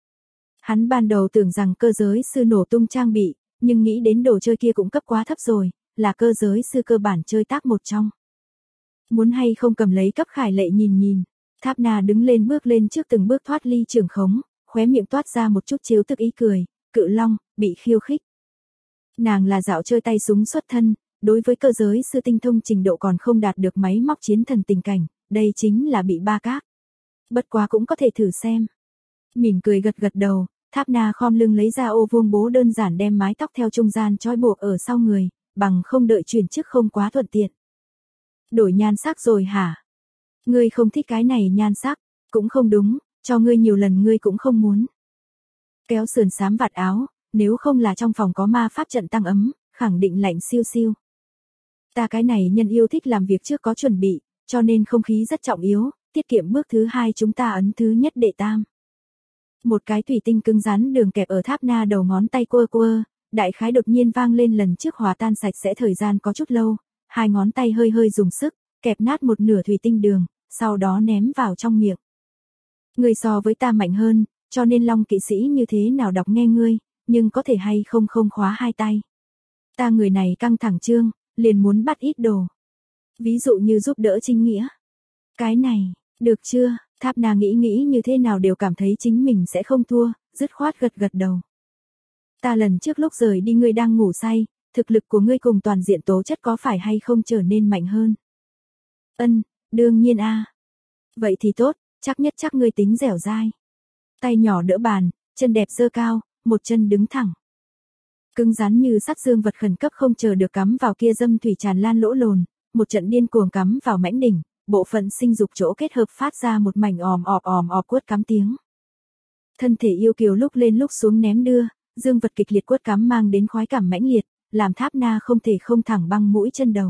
Hắn ban đầu tưởng rằng cơ giới sư nổ tung trang bị, nhưng nghĩ đến đồ chơi kia cũng cấp quá thấp rồi, là cơ giới sư cơ bản chơi tác một trong. Muốn hay không cầm lấy cấp Khải Lệ nhìn nhìn, Tháp Na đứng lên bước lên trước từng bước thoát ly trường khống, khóe miệng toát ra một chút trêu tức ý cười, Cự Long, bị khiêu khích. Nàng là dạo chơi tay súng xuất thân, đối với cơ giới sư tinh thông trình độ còn không đạt được máy móc chiến thần tình cảnh, đây chính là bị 3 các. Bất quá cũng có thể thử xem. Mỉm cười gật gật đầu, Tháp Na khom lưng lấy ra ô vuông bố đơn giản đem mái tóc theo trung gian trói buộc ở sau người, bằng không đợi chuyển chức không quá thuận tiện. Đổi nhan sắc rồi hả? Ngươi không thích cái này nhan sắc, cũng không đúng, cho ngươi nhiều lần ngươi cũng không muốn. Kéo sườn xám vạt áo, nếu không là trong phòng có ma pháp trận tăng ấm, khẳng định lạnh siêu siêu. Ta cái này nhân yêu thích làm việc trước có chuẩn bị, cho nên không khí rất trọng yếu, tiết kiệm bước thứ 2 chúng ta ấn thứ nhất đệ tam. Một cái thủy tinh cứng rắn đường kẹp ở Tháp Na đầu ngón tay quơ, đại khái đột nhiên vang lên lần trước hòa tan sạch sẽ thời gian có chút lâu, 2 ngón tay hơi hơi dùng sức, kẹp nát một nửa thủy tinh đường, sau đó ném vào trong miệng. Ngươi so với ta mạnh hơn, cho nên Long kỵ sĩ như thế nào đọc nghe ngươi, nhưng có thể hay không không khóa 2 tay. Ta người này căng thẳng trương, liền muốn bắt ít đồ. Ví dụ như giúp đỡ chính nghĩa. Cái này, được chưa? Tháp Na nghĩ như thế nào đều cảm thấy chính mình sẽ không thua, dứt khoát gật gật đầu. Ta lần trước lúc rời đi ngươi đang ngủ say, thực lực của ngươi cùng toàn diện tố chất có phải hay không trở nên mạnh hơn? Ân, đương nhiên a. Vậy thì tốt, chắc nhất chắc ngươi tính dẻo dai. Tay nhỏ đỡ bàn, chân đẹp giơ cao, một chân đứng thẳng. Cứng rắn như sắt dương vật khẩn cấp không chờ được cắm vào kia dâm thủy tràn lan lỗ lồn, một trận điên cuồng cắm vào mãnh đỉnh, bộ phận sinh dục chỗ kết hợp phát ra một mảnh òm ọp quất cắm tiếng. Thân thể yêu kiều lúc lên lúc xuống ném đưa, dương vật kịch liệt quất cắm mang đến khoái cảm mãnh liệt, làm Tháp Na không thể không thẳng băng mũi chân đầu.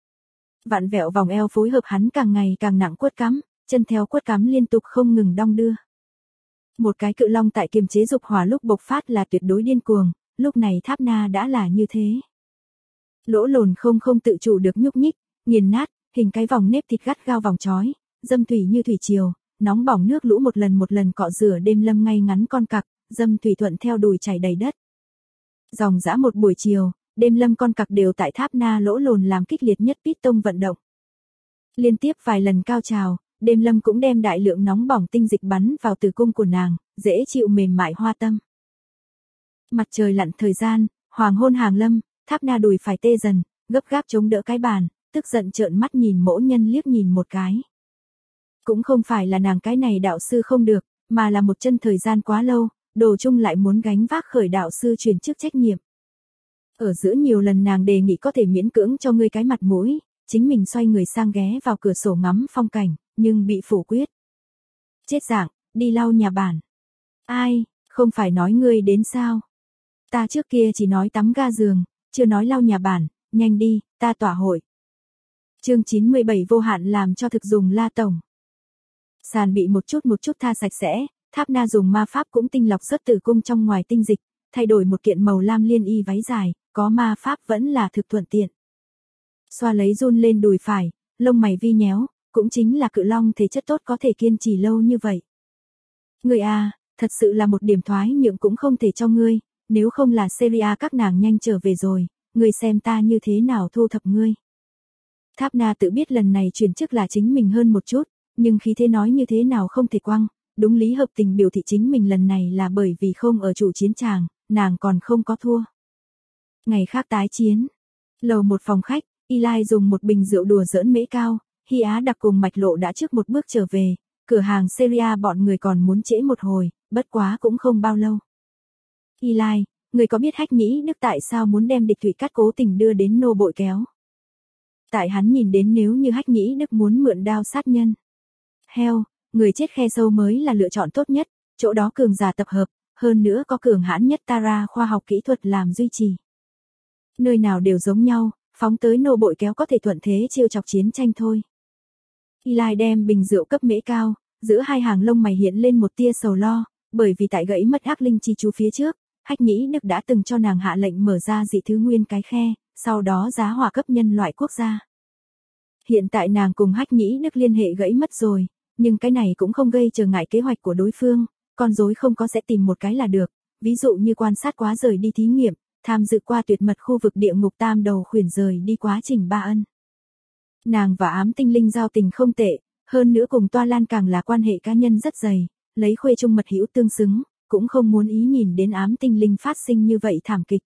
Vặn vẹo vòng eo phối hợp hắn càng ngày càng nặng quất cắm, chân theo quất cắm liên tục không ngừng đong đưa. Một cái cự long tại kiềm chế dục hỏa lúc bộc phát là tuyệt đối điên cuồng, lúc này Tháp Na đã là như thế. Lỗ lồn không tự chủ được nhúc nhích, nghiền nát, hình cái vòng nếp thịt gắt gao vòng trói, dâm thủy như thủy triều, nóng bỏng nước lũ một lần cọ rửa đêm lâm ngay ngắn con cặc, dâm thủy thuận theo đùi chảy đầy đất. Dòng dã một buổi chiều, đêm lâm con cặc đều tại Tháp Na lỗ lồn làm kích liệt nhất piston vận động. Liên tiếp vài lần cao trào, đêm lâm cũng đem đại lượng nóng bỏng tinh dịch bắn vào tử cung của nàng, dễ chịu mềm mại hoa tâm. Mặt trời lặn thời gian, hoàng hôn hàng lâm, Tháp Na đùi phải tê dần, gấp gáp chống đỡ cái bàn, tức giận trợn mắt nhìn mỗ nhân liếc nhìn một cái. Cũng không phải là nàng cái này đạo sư không được, mà là một chân thời gian quá lâu, đồ chung lại muốn gánh vác khởi đạo sư truyền chức trách nhiệm. Ở giữa nhiều lần nàng đề nghị có thể miễn cưỡng cho ngươi cái mặt mũi, chính mình xoay người sang ghé vào cửa sổ ngắm phong cảnh, nhưng bị phủ quyết. Chết dạng, đi lau nhà bản. Ai, không phải nói ngươi đến sao? Ta trước kia chỉ nói tắm ga giường, chưa nói lau nhà bản, nhanh đi, ta tỏa hội. Chương 97 vô hạn làm cho thực dùng La tổng. Sàn bị một chút tha sạch sẽ, Tháp Na dùng ma pháp cũng tinh lọc xuất tử cung trong ngoài tinh dịch, thay đổi một kiện màu lam liên y váy dài, có ma pháp vẫn là thực thuận tiện. Xoa lấy run lên đùi phải, lông mày vi nhéo, cũng chính là cự long thể chất tốt có thể kiên trì lâu như vậy. Ngươi à, thật sự là một điểm thoái nhượng cũng không thể cho ngươi, nếu không là Syria các nàng nhanh trở về rồi, ngươi xem ta như thế nào thu thập ngươi. Tháp Na tự biết lần này chuyển chức là chính mình hơn một chút, nhưng khí thế nói như thế nào không thể quăng, đúng lý hợp tình biểu thị chính mình lần này là bởi vì không ở chủ chiến tràng, nàng còn không có thua. Ngày khác tái chiến, lầu một phòng khách, Eli dùng một bình rượu đùa giỡn mễ cao, Hy Á Đặc cùng Mạch Lộ đã trước một bước trở về, cửa hàng Syria bọn người còn muốn trễ một hồi, bất quá cũng không bao lâu. Eli, người có biết Hách Nhĩ Đức tại sao muốn đem Địch Thụy Cát cố tình đưa đến nô bội kéo? Tại hắn nhìn đến nếu như Hách Nhĩ Đức muốn mượn đao sát nhân. Heo, người chết khe sâu mới là lựa chọn tốt nhất, chỗ đó cường giả tập hợp, hơn nữa có cường hãn nhất Tara khoa học kỹ thuật làm duy trì. Nơi nào đều giống nhau, phóng tới nô bội kéo có thể thuận thế trêu chọc chiến tranh thôi. Eli đem bình rượu cấp mễ cao, giữa hai hàng lông mày hiện lên một tia sầu lo, bởi vì tại gãy mất ác linh chi chú phía trước, Hách Nhĩ Đức đã từng cho nàng hạ lệnh mở ra dị thứ nguyên cái khe, sau đó giá hỏa cấp nhân loại quốc gia. Hiện tại nàng cùng Hách Nhĩ Đức liên hệ gãy mất rồi, nhưng cái này cũng không gây trở ngại kế hoạch của đối phương, con rối không có sẽ tìm một cái là được, ví dụ như quan sát quá rời đi thí nghiệm, tham dự qua tuyệt mật khu vực địa ngục tam đầu khuyển rời đi quá trình ba ân. Nàng và ám tinh linh giao tình không tệ, hơn nữa cùng Toa Lan càng là quan hệ cá nhân rất dày, lấy khuê trung mật hữu tương xứng, cũng không muốn ý nhìn đến ám tinh linh phát sinh như vậy thảm kịch.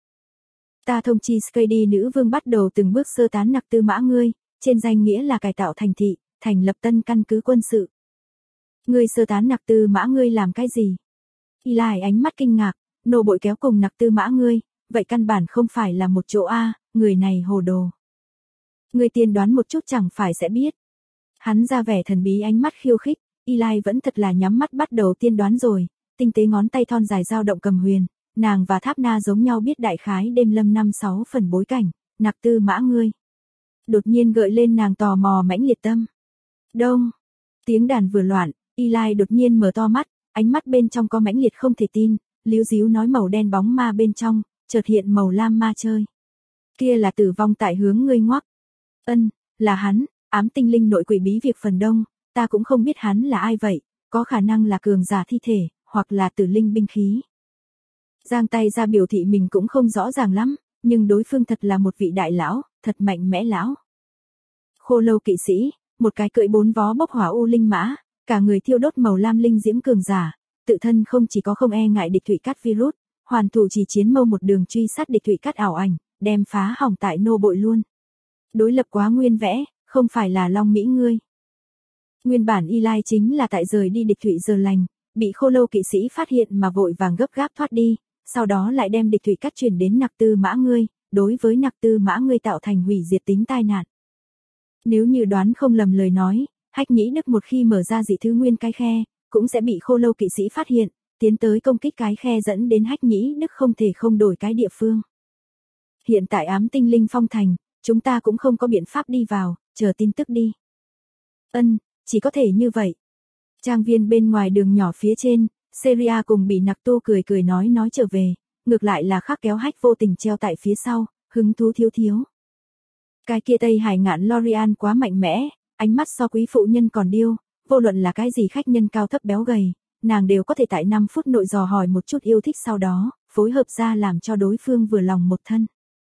Ta thông chi Skady nữ vương bắt đầu từng bước sơ tán Nặc Tư Mã ngươi, trên danh nghĩa là cải tạo thành thị, thành lập tân căn cứ quân sự. Ngươi sơ tán Nặc Tư Mã ngươi làm cái gì? Eli ánh mắt kinh ngạc, nô bội kéo cùng Nặc Tư Mã ngươi, vậy căn bản không phải là một chỗ a, người này hồ đồ. Ngươi tiên đoán một chút chẳng phải sẽ biết. Hắn ra vẻ thần bí ánh mắt khiêu khích, Eli vẫn thật là nhắm mắt bắt đầu tiên đoán rồi, tinh tế ngón tay thon dài dao động cầm huyền, nàng và Tháp Na giống nhau biết đại khái đêm lâm 5-6 phần bối cảnh, Nặc Tư Mã ngươi. Đột nhiên gợi lên nàng tò mò mãnh liệt tâm. Đông, tiếng đàn vừa loạn, Eli đột nhiên mở to mắt, ánh mắt bên trong có mãnh liệt không thể tin, líu díu nói màu đen bóng ma bên trong, chợt hiện màu lam ma chơi. Kia là tử vong tại hướng ngươi ngoắc. Ân, là hắn, ám tinh linh nội quỷ bí việc phần đông, ta cũng không biết hắn là ai vậy, có khả năng là cường giả thi thể, hoặc là tử linh binh khí. Giang tay ra biểu thị mình cũng không rõ ràng lắm, nhưng đối phương thật là một vị đại lão, thật mạnh mẽ lão. Khô lâu kỵ sĩ, một cái cưỡi 4 vó bốc hỏa u linh mã, cả người thiêu đốt màu lam linh diễm cường giả, tự thân không chỉ có không e ngại Địch Thụy Cát virus, hoàn thủ chỉ chiến mâu một đường truy sát Địch Thụy Cát ảo ảnh, đem phá hỏng tại nô bội luôn. Đối lập quá nguyên vẽ, không phải là Long Mỹ ngươi. Nguyên bản Eli chính là tại rời đi Địch Thụy giờ lành, bị khô lâu kỵ sĩ phát hiện mà vội vàng gấp gáp thoát đi, sau đó lại đem Địch Thụy Cát chuyển đến Nặc Tư Mã ngươi, đối với Nặc Tư Mã ngươi tạo thành hủy diệt tính tai nạn. Nếu như đoán không lầm lời nói, Hách Nhĩ Đức một khi mở ra dị thứ nguyên cái khe, cũng sẽ bị khô lâu kỵ sĩ phát hiện, tiến tới công kích cái khe dẫn đến Hách Nhĩ Đức không thể không đổi cái địa phương. Hiện tại ám tinh linh phong thành, chúng ta cũng không có biện pháp đi vào, chờ tin tức đi. Ân, chỉ có thể như vậy. Trang viên bên ngoài đường nhỏ phía trên, Syria cùng bị Nặc Tu cười cười nói trở về, ngược lại là Khắc kéo Hách vô tình treo tại phía sau, hứng thú thiếu. Cái kia Tây Hải ngạn Lorian quá mạnh mẽ, ánh mắt so quý phụ nhân còn điêu, vô luận là cái gì khách nhân cao thấp béo gầy, nàng đều có thể tại 5 phút nội dò hỏi một chút yêu thích sau đó, phối hợp ra làm cho đối phương vừa lòng một thân.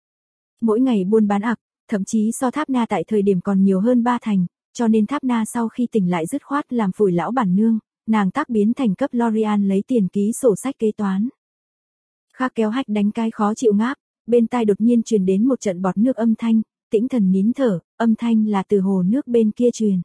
Mỗi ngày buôn bán ặc, thậm chí so Tháp Na tại thời điểm còn nhiều hơn 3 thành, cho nên Tháp Na sau khi tỉnh lại dứt khoát làm phủi lão bản nương, nàng tác biến thành cấp Lorian lấy tiền ký sổ sách kế toán. Khắc kéo Hách đánh cái khó chịu ngáp, bên tai đột nhiên truyền đến một trận bọt nước âm thanh, tĩnh thần nín thở, âm thanh là từ hồ nước bên kia truyền.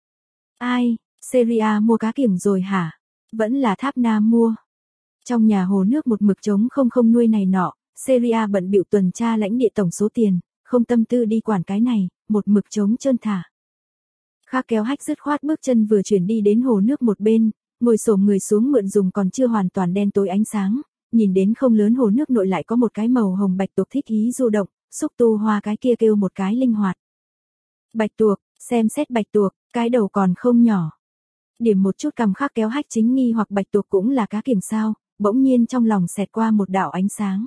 Ai, Syria mua cá kiểng rồi hả? Vẫn là Tháp Na mua. Trong nhà hồ nước một mực trống không nuôi này nọ, Syria bận bịu tuần tra lãnh địa tổng số tiền, không tâm tư đi quản cái này, một mực trống trơn thả. Khắc kéo Hách dứt khoát bước chân vừa chuyển đi đến hồ nước một bên, ngồi xổm người xuống mượn dùng còn chưa hoàn toàn đen tối ánh sáng, nhìn đến không lớn hồ nước nội lại có một cái màu hồng bạch tuộc thích ý du động, xúc tu hoa cái kia kêu một cái linh hoạt. Bạch tuộc, xem xét bạch tuộc, cái đầu còn không nhỏ. Điểm một chút cầm Khắc kéo Hách chính nghi hoặc bạch tuộc cũng là cá kiểng sao, bỗng nhiên trong lòng xẹt qua một đạo ánh sáng.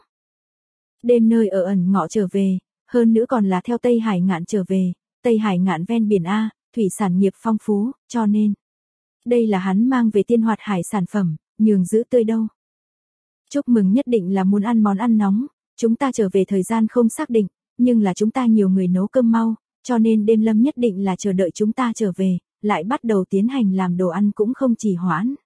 Đêm nơi ở ẩn ngọ trở về, hơn nữa còn là theo Tây Hải ngạn trở về, Tây Hải ngạn ven biển A, thủy sản nghiệp phong phú, cho nên đây là hắn mang về tiên hoạt hải sản phẩm, nhường giữ tươi đâu. Chúc mừng nhất định là muốn ăn món ăn nóng, chúng ta trở về thời gian không xác định, nhưng là chúng ta nhiều người nấu cơm mau, cho nên đêm lâm nhất định là chờ đợi chúng ta trở về, lại bắt đầu tiến hành làm đồ ăn cũng không trì hoãn.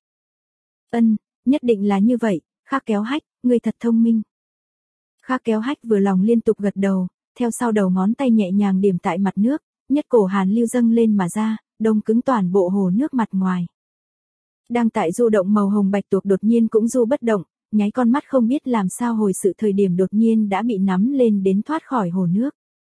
Nhất định là như vậy, Khắc Kéo Hách, ngươi thật thông minh. Khắc Kéo Hách vừa lòng liên tục gật đầu, theo sau đầu ngón tay nhẹ nhàng điểm tại mặt nước, nhất cổ hàn lưu dâng lên mà ra, đông cứng toàn bộ hồ nước mặt ngoài. Đang tại du động màu hồng bạch tuộc đột nhiên cũng du bất động, nháy con mắt không biết làm sao hồi sự thời điểm đột nhiên đã bị nắm lên đến thoát khỏi hồ nước.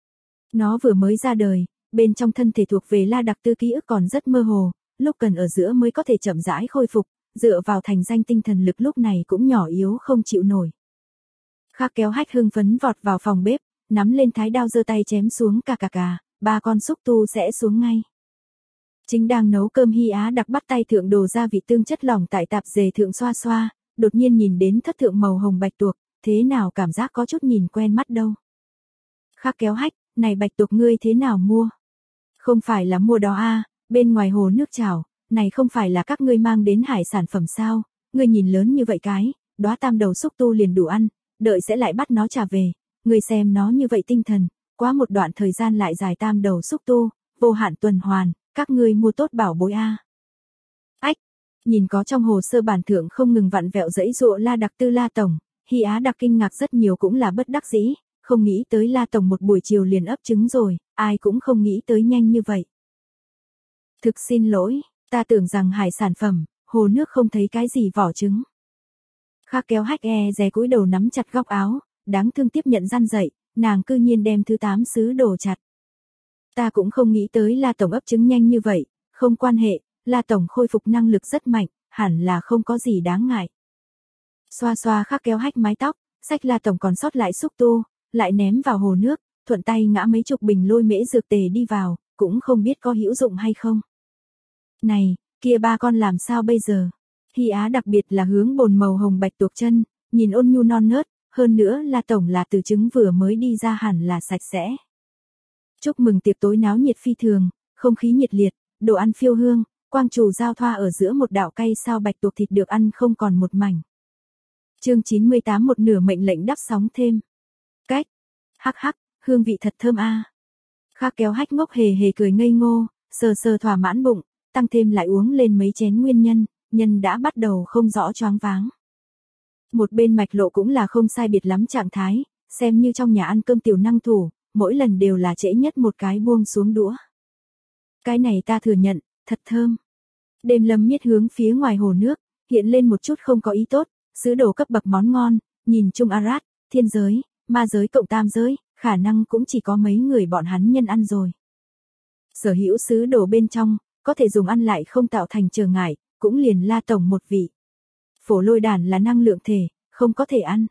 Nó vừa mới ra đời, bên trong thân thể thuộc về La Đặc Tư ký ức còn rất mơ hồ, lúc cần ở giữa mới có thể chậm rãi khôi phục, dựa vào thành danh tinh thần lực lúc này cũng nhỏ yếu không chịu nổi. Khắc Kéo Hách hưng phấn vọt vào phòng bếp, nắm lên thái đao giơ tay chém xuống cà, 3 con xúc tu sẽ xuống ngay. Chính đang nấu cơm Hy Á Đặc bắt tay thượng đồ gia vị tương chất lỏng tại tạp dề thượng xoa xoa, đột nhiên nhìn đến thất thượng màu hồng bạch tuộc, thế nào cảm giác có chút nhìn quen mắt đâu. Khắc Kéo Hách, này bạch tuộc ngươi thế nào mua? Không phải là mua đó à, bên ngoài hồ nước chảo, này không phải là các ngươi mang đến hải sản phẩm sao, ngươi nhìn lớn như vậy cái, đóa tam đầu xúc tu liền đủ ăn, đợi sẽ lại bắt nó trả về, ngươi xem nó như vậy tinh thần, quá một đoạn thời gian lại dài tam đầu xúc tu, vô hạn tuần hoàn, các ngươi mua tốt bảo bối a. Ách, nhìn có trong hồ sơ bản thượng không ngừng vặn vẹo dãy dụa La Đặc Tư La Tổng, Hy Á Đặc kinh ngạc rất nhiều cũng là bất đắc dĩ, không nghĩ tới La Tổng một buổi chiều liền ấp trứng rồi, ai cũng không nghĩ tới nhanh như vậy. Thực xin lỗi, ta tưởng rằng hải sản phẩm, hồ nước không thấy cái gì vỏ trứng. Khắc Kéo Hách dè cúi đầu nắm chặt góc áo, đáng thương tiếp nhận răn dậy, nàng cư nhiên đem thứ 8 sứ đổ chặt. Ta cũng không nghĩ tới La Tổng ấp trứng nhanh như vậy, không quan hệ, La Tổng khôi phục năng lực rất mạnh, hẳn là không có gì đáng ngại. Xoa xoa Khắc Kéo Hách mái tóc, xách La Tổng còn sót lại xúc tu, lại ném vào hồ nước, thuận tay ngã mấy chục bình lôi mễ dược tề đi vào, cũng không biết có hữu dụng hay không. Này, kia 3 con làm sao bây giờ? Hy Á đặc biệt là hướng bồn màu hồng bạch tuộc chân, nhìn ôn nhu non nớt, hơn nữa La Tổng là từ trứng vừa mới đi ra hẳn là sạch sẽ. Chúc mừng tiệc tối náo nhiệt phi thường, không khí nhiệt liệt, đồ ăn phiêu hương, quang trù giao thoa ở giữa một đạo cay sao bạch tuộc thịt được ăn không còn một mảnh. Chương 98 một nửa mệnh lệnh đắp sóng thêm. Cách. Hắc hắc, hương vị thật thơm a. Khắc Kéo Hách ngốc hề hề cười ngây ngô, sờ sờ thỏa mãn bụng, tăng thêm lại uống lên mấy chén nguyên nhân đã bắt đầu không rõ choáng váng. Một bên Mạch Lộ cũng là không sai biệt lắm trạng thái, xem như trong nhà ăn cơm tiểu năng thủ, mỗi lần đều là trễ nhất một cái buông xuống đũa. Cái này ta thừa nhận, thật thơm. Đêm lâm miết hướng phía ngoài hồ nước, hiện lên một chút không có ý tốt, sứ đồ cấp bậc món ngon, nhìn chung Arad, thiên giới, ma giới cộng tam giới, khả năng cũng chỉ có mấy người bọn hắn nhân ăn rồi. Sở hữu sứ đồ bên trong, có thể dùng ăn lại không tạo thành trở ngại, cũng liền La Tổng một vị. Phổ lôi đản là năng lượng thể, không có thể ăn.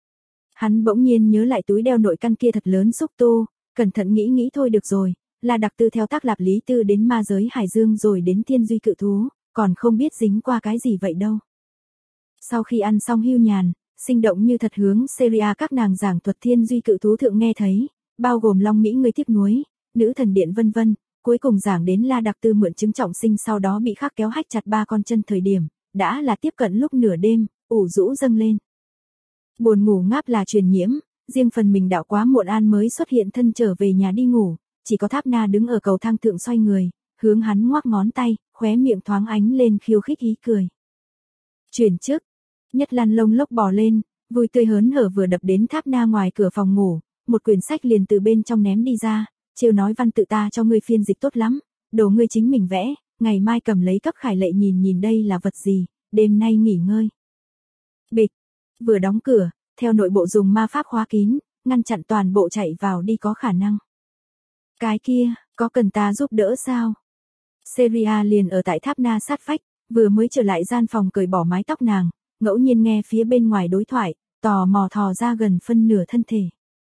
Hắn bỗng nhiên nhớ lại túi đeo nội căn kia thật lớn xúc tu, cẩn thận nghĩ thôi được rồi, La Đặc Tư theo tác lạp lý tư đến ma giới hải dương rồi đến thiên duy cự thú, còn không biết dính qua cái gì vậy đâu. Sau khi ăn xong hưu nhàn, sinh động như thật hướng Syria các nàng giảng thuật thiên duy cự thú thượng nghe thấy, bao gồm Long Mỹ người tiếc nuối, nữ thần điện vân vân, cuối cùng giảng đến La Đặc Tư mượn chứng trọng sinh sau đó bị Khắc Kéo Hách chặt 3 con chân thời điểm, đã là tiếp cận lúc nửa đêm, ủ rũ dâng lên. Buồn ngủ ngáp là truyền nhiễm, riêng phần mình đạo quá muộn an mới xuất hiện thân trở về nhà đi ngủ, chỉ có Tháp Na đứng ở cầu thang thượng xoay người, hướng hắn ngoắc ngón tay, khóe miệng thoáng ánh lên khiêu khích ý cười. Chuyển chức, Nhất Lan lông lốc bò lên, vui tươi hớn hở vừa đập đến Tháp Na ngoài cửa phòng ngủ, một quyển sách liền từ bên trong ném đi ra, trêu nói văn tự ta cho ngươi phiên dịch tốt lắm, đồ ngươi chính mình vẽ, ngày mai cầm lấy cấp khải lệ nhìn đây là vật gì, đêm nay nghỉ ngơi. Bịch, vừa đóng cửa, theo nội bộ dùng ma pháp khóa kín, ngăn chặn toàn bộ chạy vào đi có khả năng. Cái kia, có cần ta giúp đỡ sao? Syria liền ở tại Tháp Na sát vách, vừa mới trở lại gian phòng cởi bỏ mái tóc nàng, ngẫu nhiên nghe phía bên ngoài đối thoại, tò mò thò ra gần phân nửa thân thể.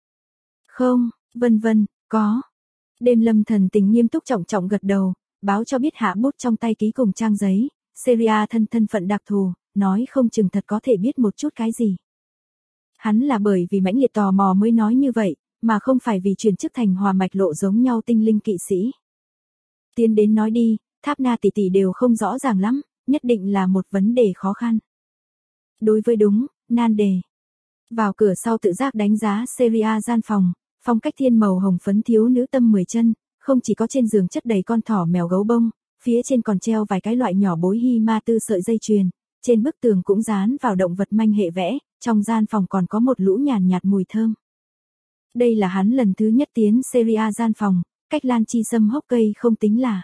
Không, vân, có. Đêm lâm thần tình nghiêm túc trọng gật đầu, báo cho biết hạ bút trong tay ký cùng trang giấy, Syria thân phận đặc thù, nói không chừng thật có thể biết một chút cái gì. Hắn là bởi vì mãnh liệt tò mò mới nói như vậy, mà không phải vì chuyển chức thành Hòa Mạch Lộ giống nhau tinh linh kỵ sĩ. Tiến đến nói đi, Tháp Na tỷ tỷ đều không rõ ràng lắm, nhất định là một vấn đề khó khăn. Đối với đúng, nan đề. Vào cửa sau tự giác đánh giá Seria gian phòng, phong cách thiên màu hồng phấn thiếu nữ tâm 10 chân, không chỉ có trên giường chất đầy con thỏ mèo gấu bông, phía trên còn treo vài cái loại nhỏ bối hy ma tư sợi dây chuyền, trên bức tường cũng dán vào động vật manh hệ vẽ, trong gian phòng còn có một lũ nhàn nhạt mùi thơm. Đây là hắn lần thứ nhất tiến Seria gian phòng, cách Lan Chi Sâm hốc cây không tính là.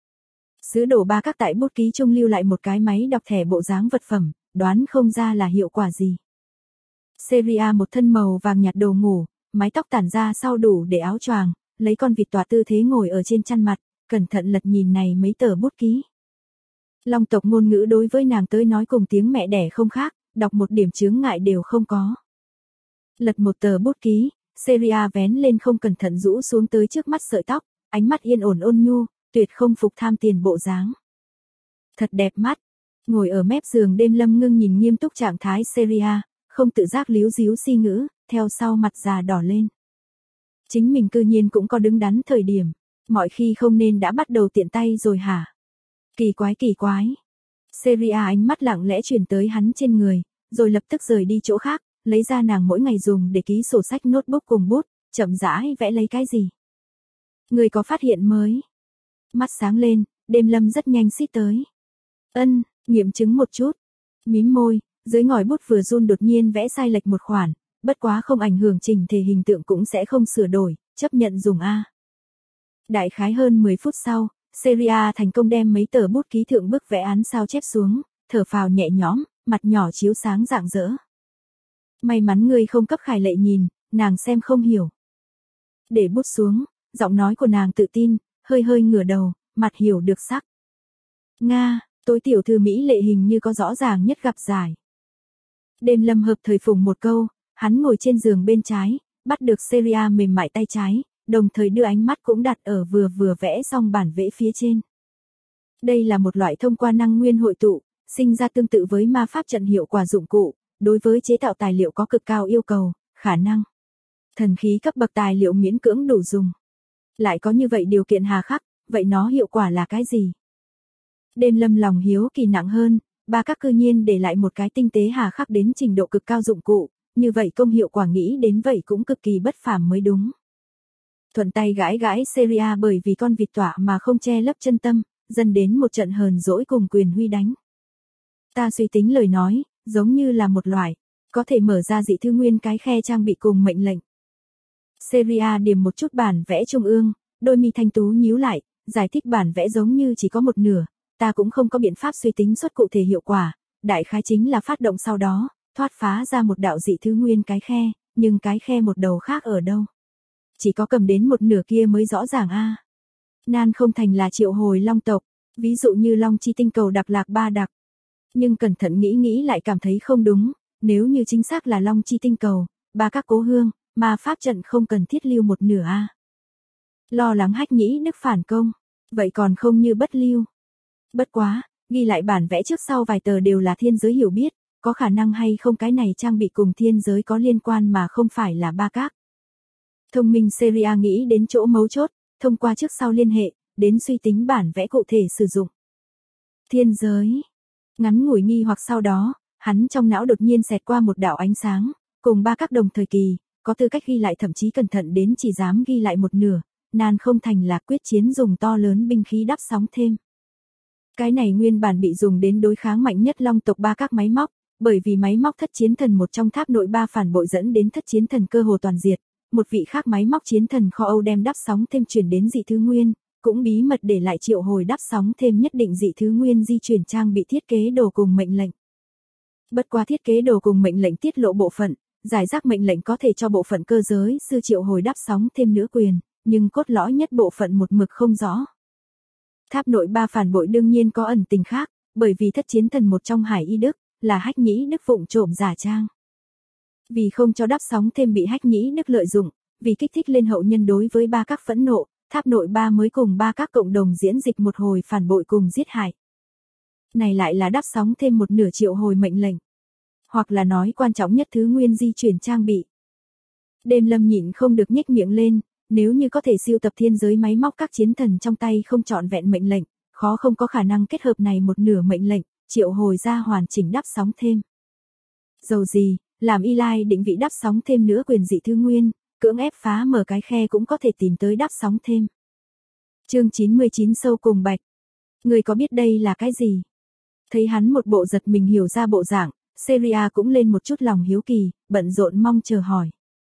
Sứ đồ Ba Các tại bút ký trung lưu lại một cái máy đọc thẻ bộ dáng vật phẩm, đoán không ra là hiệu quả gì. Seria một thân màu vàng nhạt đồ ngủ, mái tóc tản ra sau đủ để áo choàng, lấy con vịt tọa tư thế ngồi ở trên chăn mặt, cẩn thận lật nhìn này mấy tờ bút ký. Long tộc ngôn ngữ đối với nàng tới nói cùng tiếng mẹ đẻ không khác, đọc một điểm chướng ngại đều không có. Lật một tờ bút ký, Seria vén lên không cẩn thận rũ xuống tới trước mắt sợi tóc, ánh mắt yên ổn ôn nhu, tuyệt không phục tham tiền bộ dáng. Thật đẹp mắt. Ngồi ở mép giường Đêm Lâm ngưng nhìn nghiêm túc trạng thái Seria, không tự giác líu díu si ngữ, theo sau mặt già đỏ lên. Chính mình cư nhiên cũng có đứng đắn thời điểm, mọi khi không nên đã bắt đầu tiện tay rồi hả? Kỳ quái kỳ quái. Seria ánh mắt lặng lẽ chuyển tới hắn trên người, rồi lập tức rời đi chỗ khác, lấy ra nàng mỗi ngày dùng để ký sổ sách notebook cùng bút, chậm rãi vẽ lấy cái gì. Người có phát hiện mới. Mắt sáng lên, Đêm Lâm rất nhanh xít tới. Ân, nghiệm chứng một chút. Mím môi, dưới ngòi bút vừa run đột nhiên vẽ sai lệch một khoản, bất quá không ảnh hưởng chỉnh thể hình tượng cũng sẽ không sửa đổi, chấp nhận dùng A. Đại khái hơn 10 phút sau, Seria thành công đem mấy tờ bút ký thượng bức vẽ án sao chép xuống, thở phào nhẹ nhõm, mặt nhỏ chiếu sáng rạng rỡ. May mắn ngươi không cấp Khải Lệ nhìn, nàng xem không hiểu. Để bút xuống, giọng nói của nàng tự tin, hơi hơi ngửa đầu, mặt hiểu được sắc. Nga, tối tiểu thư Mỹ lệ hình như có rõ ràng nhất gặp giải. Đêm Lâm hợp thời phùng một câu, hắn ngồi trên giường bên trái, bắt được Seria mềm mại tay trái, đồng thời đưa ánh mắt cũng đặt ở vừa vẽ xong bản vẽ phía trên. Đây là một loại thông qua năng nguyên hội tụ, sinh ra tương tự với ma pháp trận hiệu quả dụng cụ, đối với chế tạo tài liệu có cực cao yêu cầu, khả năng. Thần khí cấp bậc tài liệu miễn cưỡng đủ dùng. Lại có như vậy điều kiện hà khắc, vậy nó hiệu quả là cái gì? Đêm Lâm lòng hiếu kỳ nặng hơn, Ba Các cư nhiên để lại một cái tinh tế hà khắc đến trình độ cực cao dụng cụ, như vậy công hiệu quả nghĩ đến vậy cũng cực kỳ bất phàm mới đúng. Thuận tay gãi gãi Seria bởi vì con vịt tọa mà không che lấp chân tâm, dần đến một trận hờn dỗi cùng quyền huy đánh. Ta suy tính lời nói, giống như là một loại, có thể mở ra dị thư nguyên cái khe trang bị cùng mệnh lệnh. Seria điểm một chút bản vẽ trung ương, đôi mi thanh tú nhíu lại, giải thích bản vẽ giống như chỉ có một nửa, ta cũng không có biện pháp suy tính xuất cụ thể hiệu quả, đại khái chính là phát động sau đó, thoát phá ra một đạo dị thư nguyên cái khe, nhưng cái khe một đầu khác ở đâu? Chỉ có cầm đến một nửa kia mới rõ ràng a. Nan không thành là triệu hồi long tộc, ví dụ như long chi tinh cầu đặc lạc ba đặc. Nhưng cẩn thận nghĩ lại cảm thấy không đúng, nếu như chính xác là long chi tinh cầu, Ba Các cố hương, mà pháp trận không cần thiết lưu một nửa a. Lo lắng Hách Nhĩ Đức phản công, vậy còn không như bất lưu. Bất quá, ghi lại bản vẽ trước sau vài tờ đều là thiên giới hiểu biết, có khả năng hay không cái này trang bị cùng thiên giới có liên quan mà không phải là Ba Các. Thông minh Seria nghĩ đến chỗ mấu chốt, thông qua trước sau liên hệ, đến suy tính bản vẽ cụ thể sử dụng. Thiên giới. Ngắn ngủi nghi hoặc sau đó, hắn trong não đột nhiên xẹt qua một đạo ánh sáng, cùng Ba Các đồng thời kỳ, có tư cách ghi lại thậm chí cẩn thận đến chỉ dám ghi lại một nửa, Nan không thành là quyết chiến dùng to lớn binh khí đắp sóng thêm. Cái này nguyên bản bị dùng đến đối kháng mạnh nhất long tộc Ba Các máy móc, bởi vì máy móc thất chiến thần một trong tháp nội ba phản bội dẫn đến thất chiến thần cơ hồ toàn diệt, một vị khác máy móc chiến thần kho Âu đem đắp sóng thêm chuyển đến dị thứ nguyên, cũng bí mật để lại triệu hồi đắp sóng thêm nhất định dị thứ nguyên di chuyển trang bị thiết kế đồ cùng mệnh lệnh. Bất qua thiết kế đồ cùng mệnh lệnh tiết lộ bộ phận, giải rác mệnh lệnh có thể cho bộ phận cơ giới sư triệu hồi đắp sóng thêm nữa quyền, nhưng cốt lõi nhất bộ phận một mực không rõ. Tháp nội ba phản bội đương nhiên có ẩn tình khác, bởi vì thất chiến thần một trong Hải Y Đức, là Hách Nhĩ Đức vụng trộm giả trang. Vì không cho đắp sóng thêm bị Hách Nhĩ Đức lợi dụng, vì kích thích lên hậu nhân đối với Ba Các phẫn nộ, tháp nội ba mới cùng Ba Các cộng đồng diễn dịch một hồi phản bội cùng giết hại. Này lại là đắp sóng thêm một nửa triệu hồi mệnh lệnh. Hoặc là nói quan trọng nhất thứ nguyên di chuyển trang bị. Đêm Lâm nhịn không được nhếch miệng lên, Nếu như có thể siêu tập thiên giới máy móc các chiến thần trong tay không trọn vẹn mệnh lệnh, khó không có khả năng kết hợp này một nửa mệnh lệnh, triệu hồi ra hoàn chỉnh đắp sóng thêm. Dầu gì, làm Eli định vị đắp sóng thêm nữa quyền dị thứ nguyên, cưỡng ép phá mở cái khe cũng có thể tìm tới đắp sóng thêm. Chương 99 sâu cùng bạch. Người có biết đây là cái gì? Thấy hắn một bộ giật mình hiểu ra bộ dạng, Seria cũng lên một chút lòng hiếu kỳ, bận rộn mong chờ hỏi.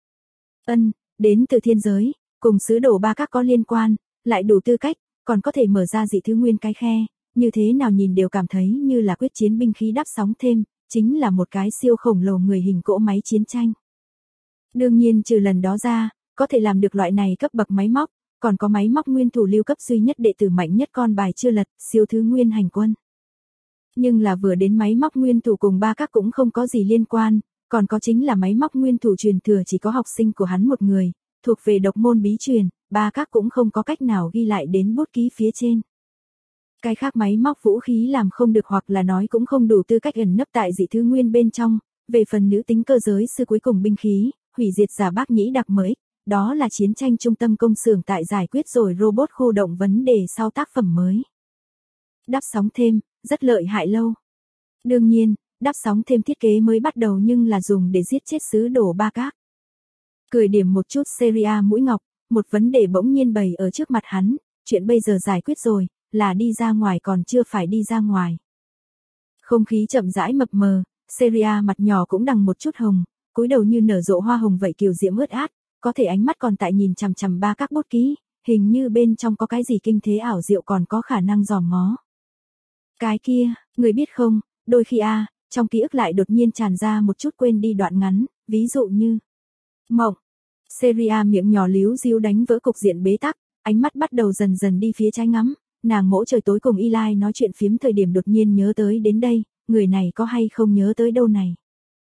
Đến từ thiên giới, cùng sứ đồ ba các có liên quan, lại đủ tư cách, còn có thể mở ra dị thứ nguyên cái khe, như thế nào nhìn đều cảm thấy như là quyết chiến binh khí đắp sóng thêm, chính là một cái siêu khổng lồ người hình cỗ máy chiến tranh. Đương nhiên trừ lần đó ra, có thể làm được loại này cấp bậc máy móc, còn có máy móc nguyên thủ lưu cấp duy nhất đệ tử mạnh nhất con bài chưa lật, siêu thứ nguyên hành quân. Nhưng là vừa đến máy móc nguyên thủ cùng ba các cũng không có gì liên quan, còn có chính là máy móc nguyên thủ truyền thừa chỉ có học sinh của hắn một người, thuộc về độc môn bí truyền, ba các cũng không có cách nào ghi lại đến bút ký phía trên. Cái khác máy móc vũ khí làm không được hoặc là nói cũng không đủ tư cách ẩn nấp tại dị thứ nguyên bên trong, về phần nữ tính cơ giới sư cuối cùng binh khí, hủy diệt giả bác nhĩ đặc mới, đó là chiến tranh trung tâm công xưởng tại giải quyết rồi robot khu động vấn đề sau tác phẩm mới. Đắp sóng thêm, rất lợi hại lâu. Đương nhiên, đắp sóng thêm thiết kế mới bắt đầu nhưng là dùng để giết chết sứ đồ ba các. Cười điểm một chút Seria mũi ngọc, một vấn đề bỗng nhiên bày ở trước mặt hắn, chuyện bây giờ giải quyết rồi, là đi ra ngoài còn chưa phải đi ra ngoài. Không khí chậm rãi mập mờ, Seria mặt nhỏ cũng đằng một chút hồng, cúi đầu như nở rộ hoa hồng vậy kiều diễm ướt át, có thể ánh mắt còn tại nhìn chằm chằm ba các bút ký, hình như bên trong có cái gì kinh thế ảo diệu còn có khả năng dòm ngó. Cái kia, người biết không, đôi khi trong ký ức lại đột nhiên tràn ra một chút quên đi đoạn ngắn, ví dụ như mộng. Seria miệng nhỏ líu díu đánh vỡ cục diện bế tắc, ánh mắt bắt đầu dần dần đi phía trái ngắm, nàng mỗi trời tối cùng Eli nói chuyện phiếm thời điểm đột nhiên nhớ tới đến đây, người này có hay không nhớ tới đâu này.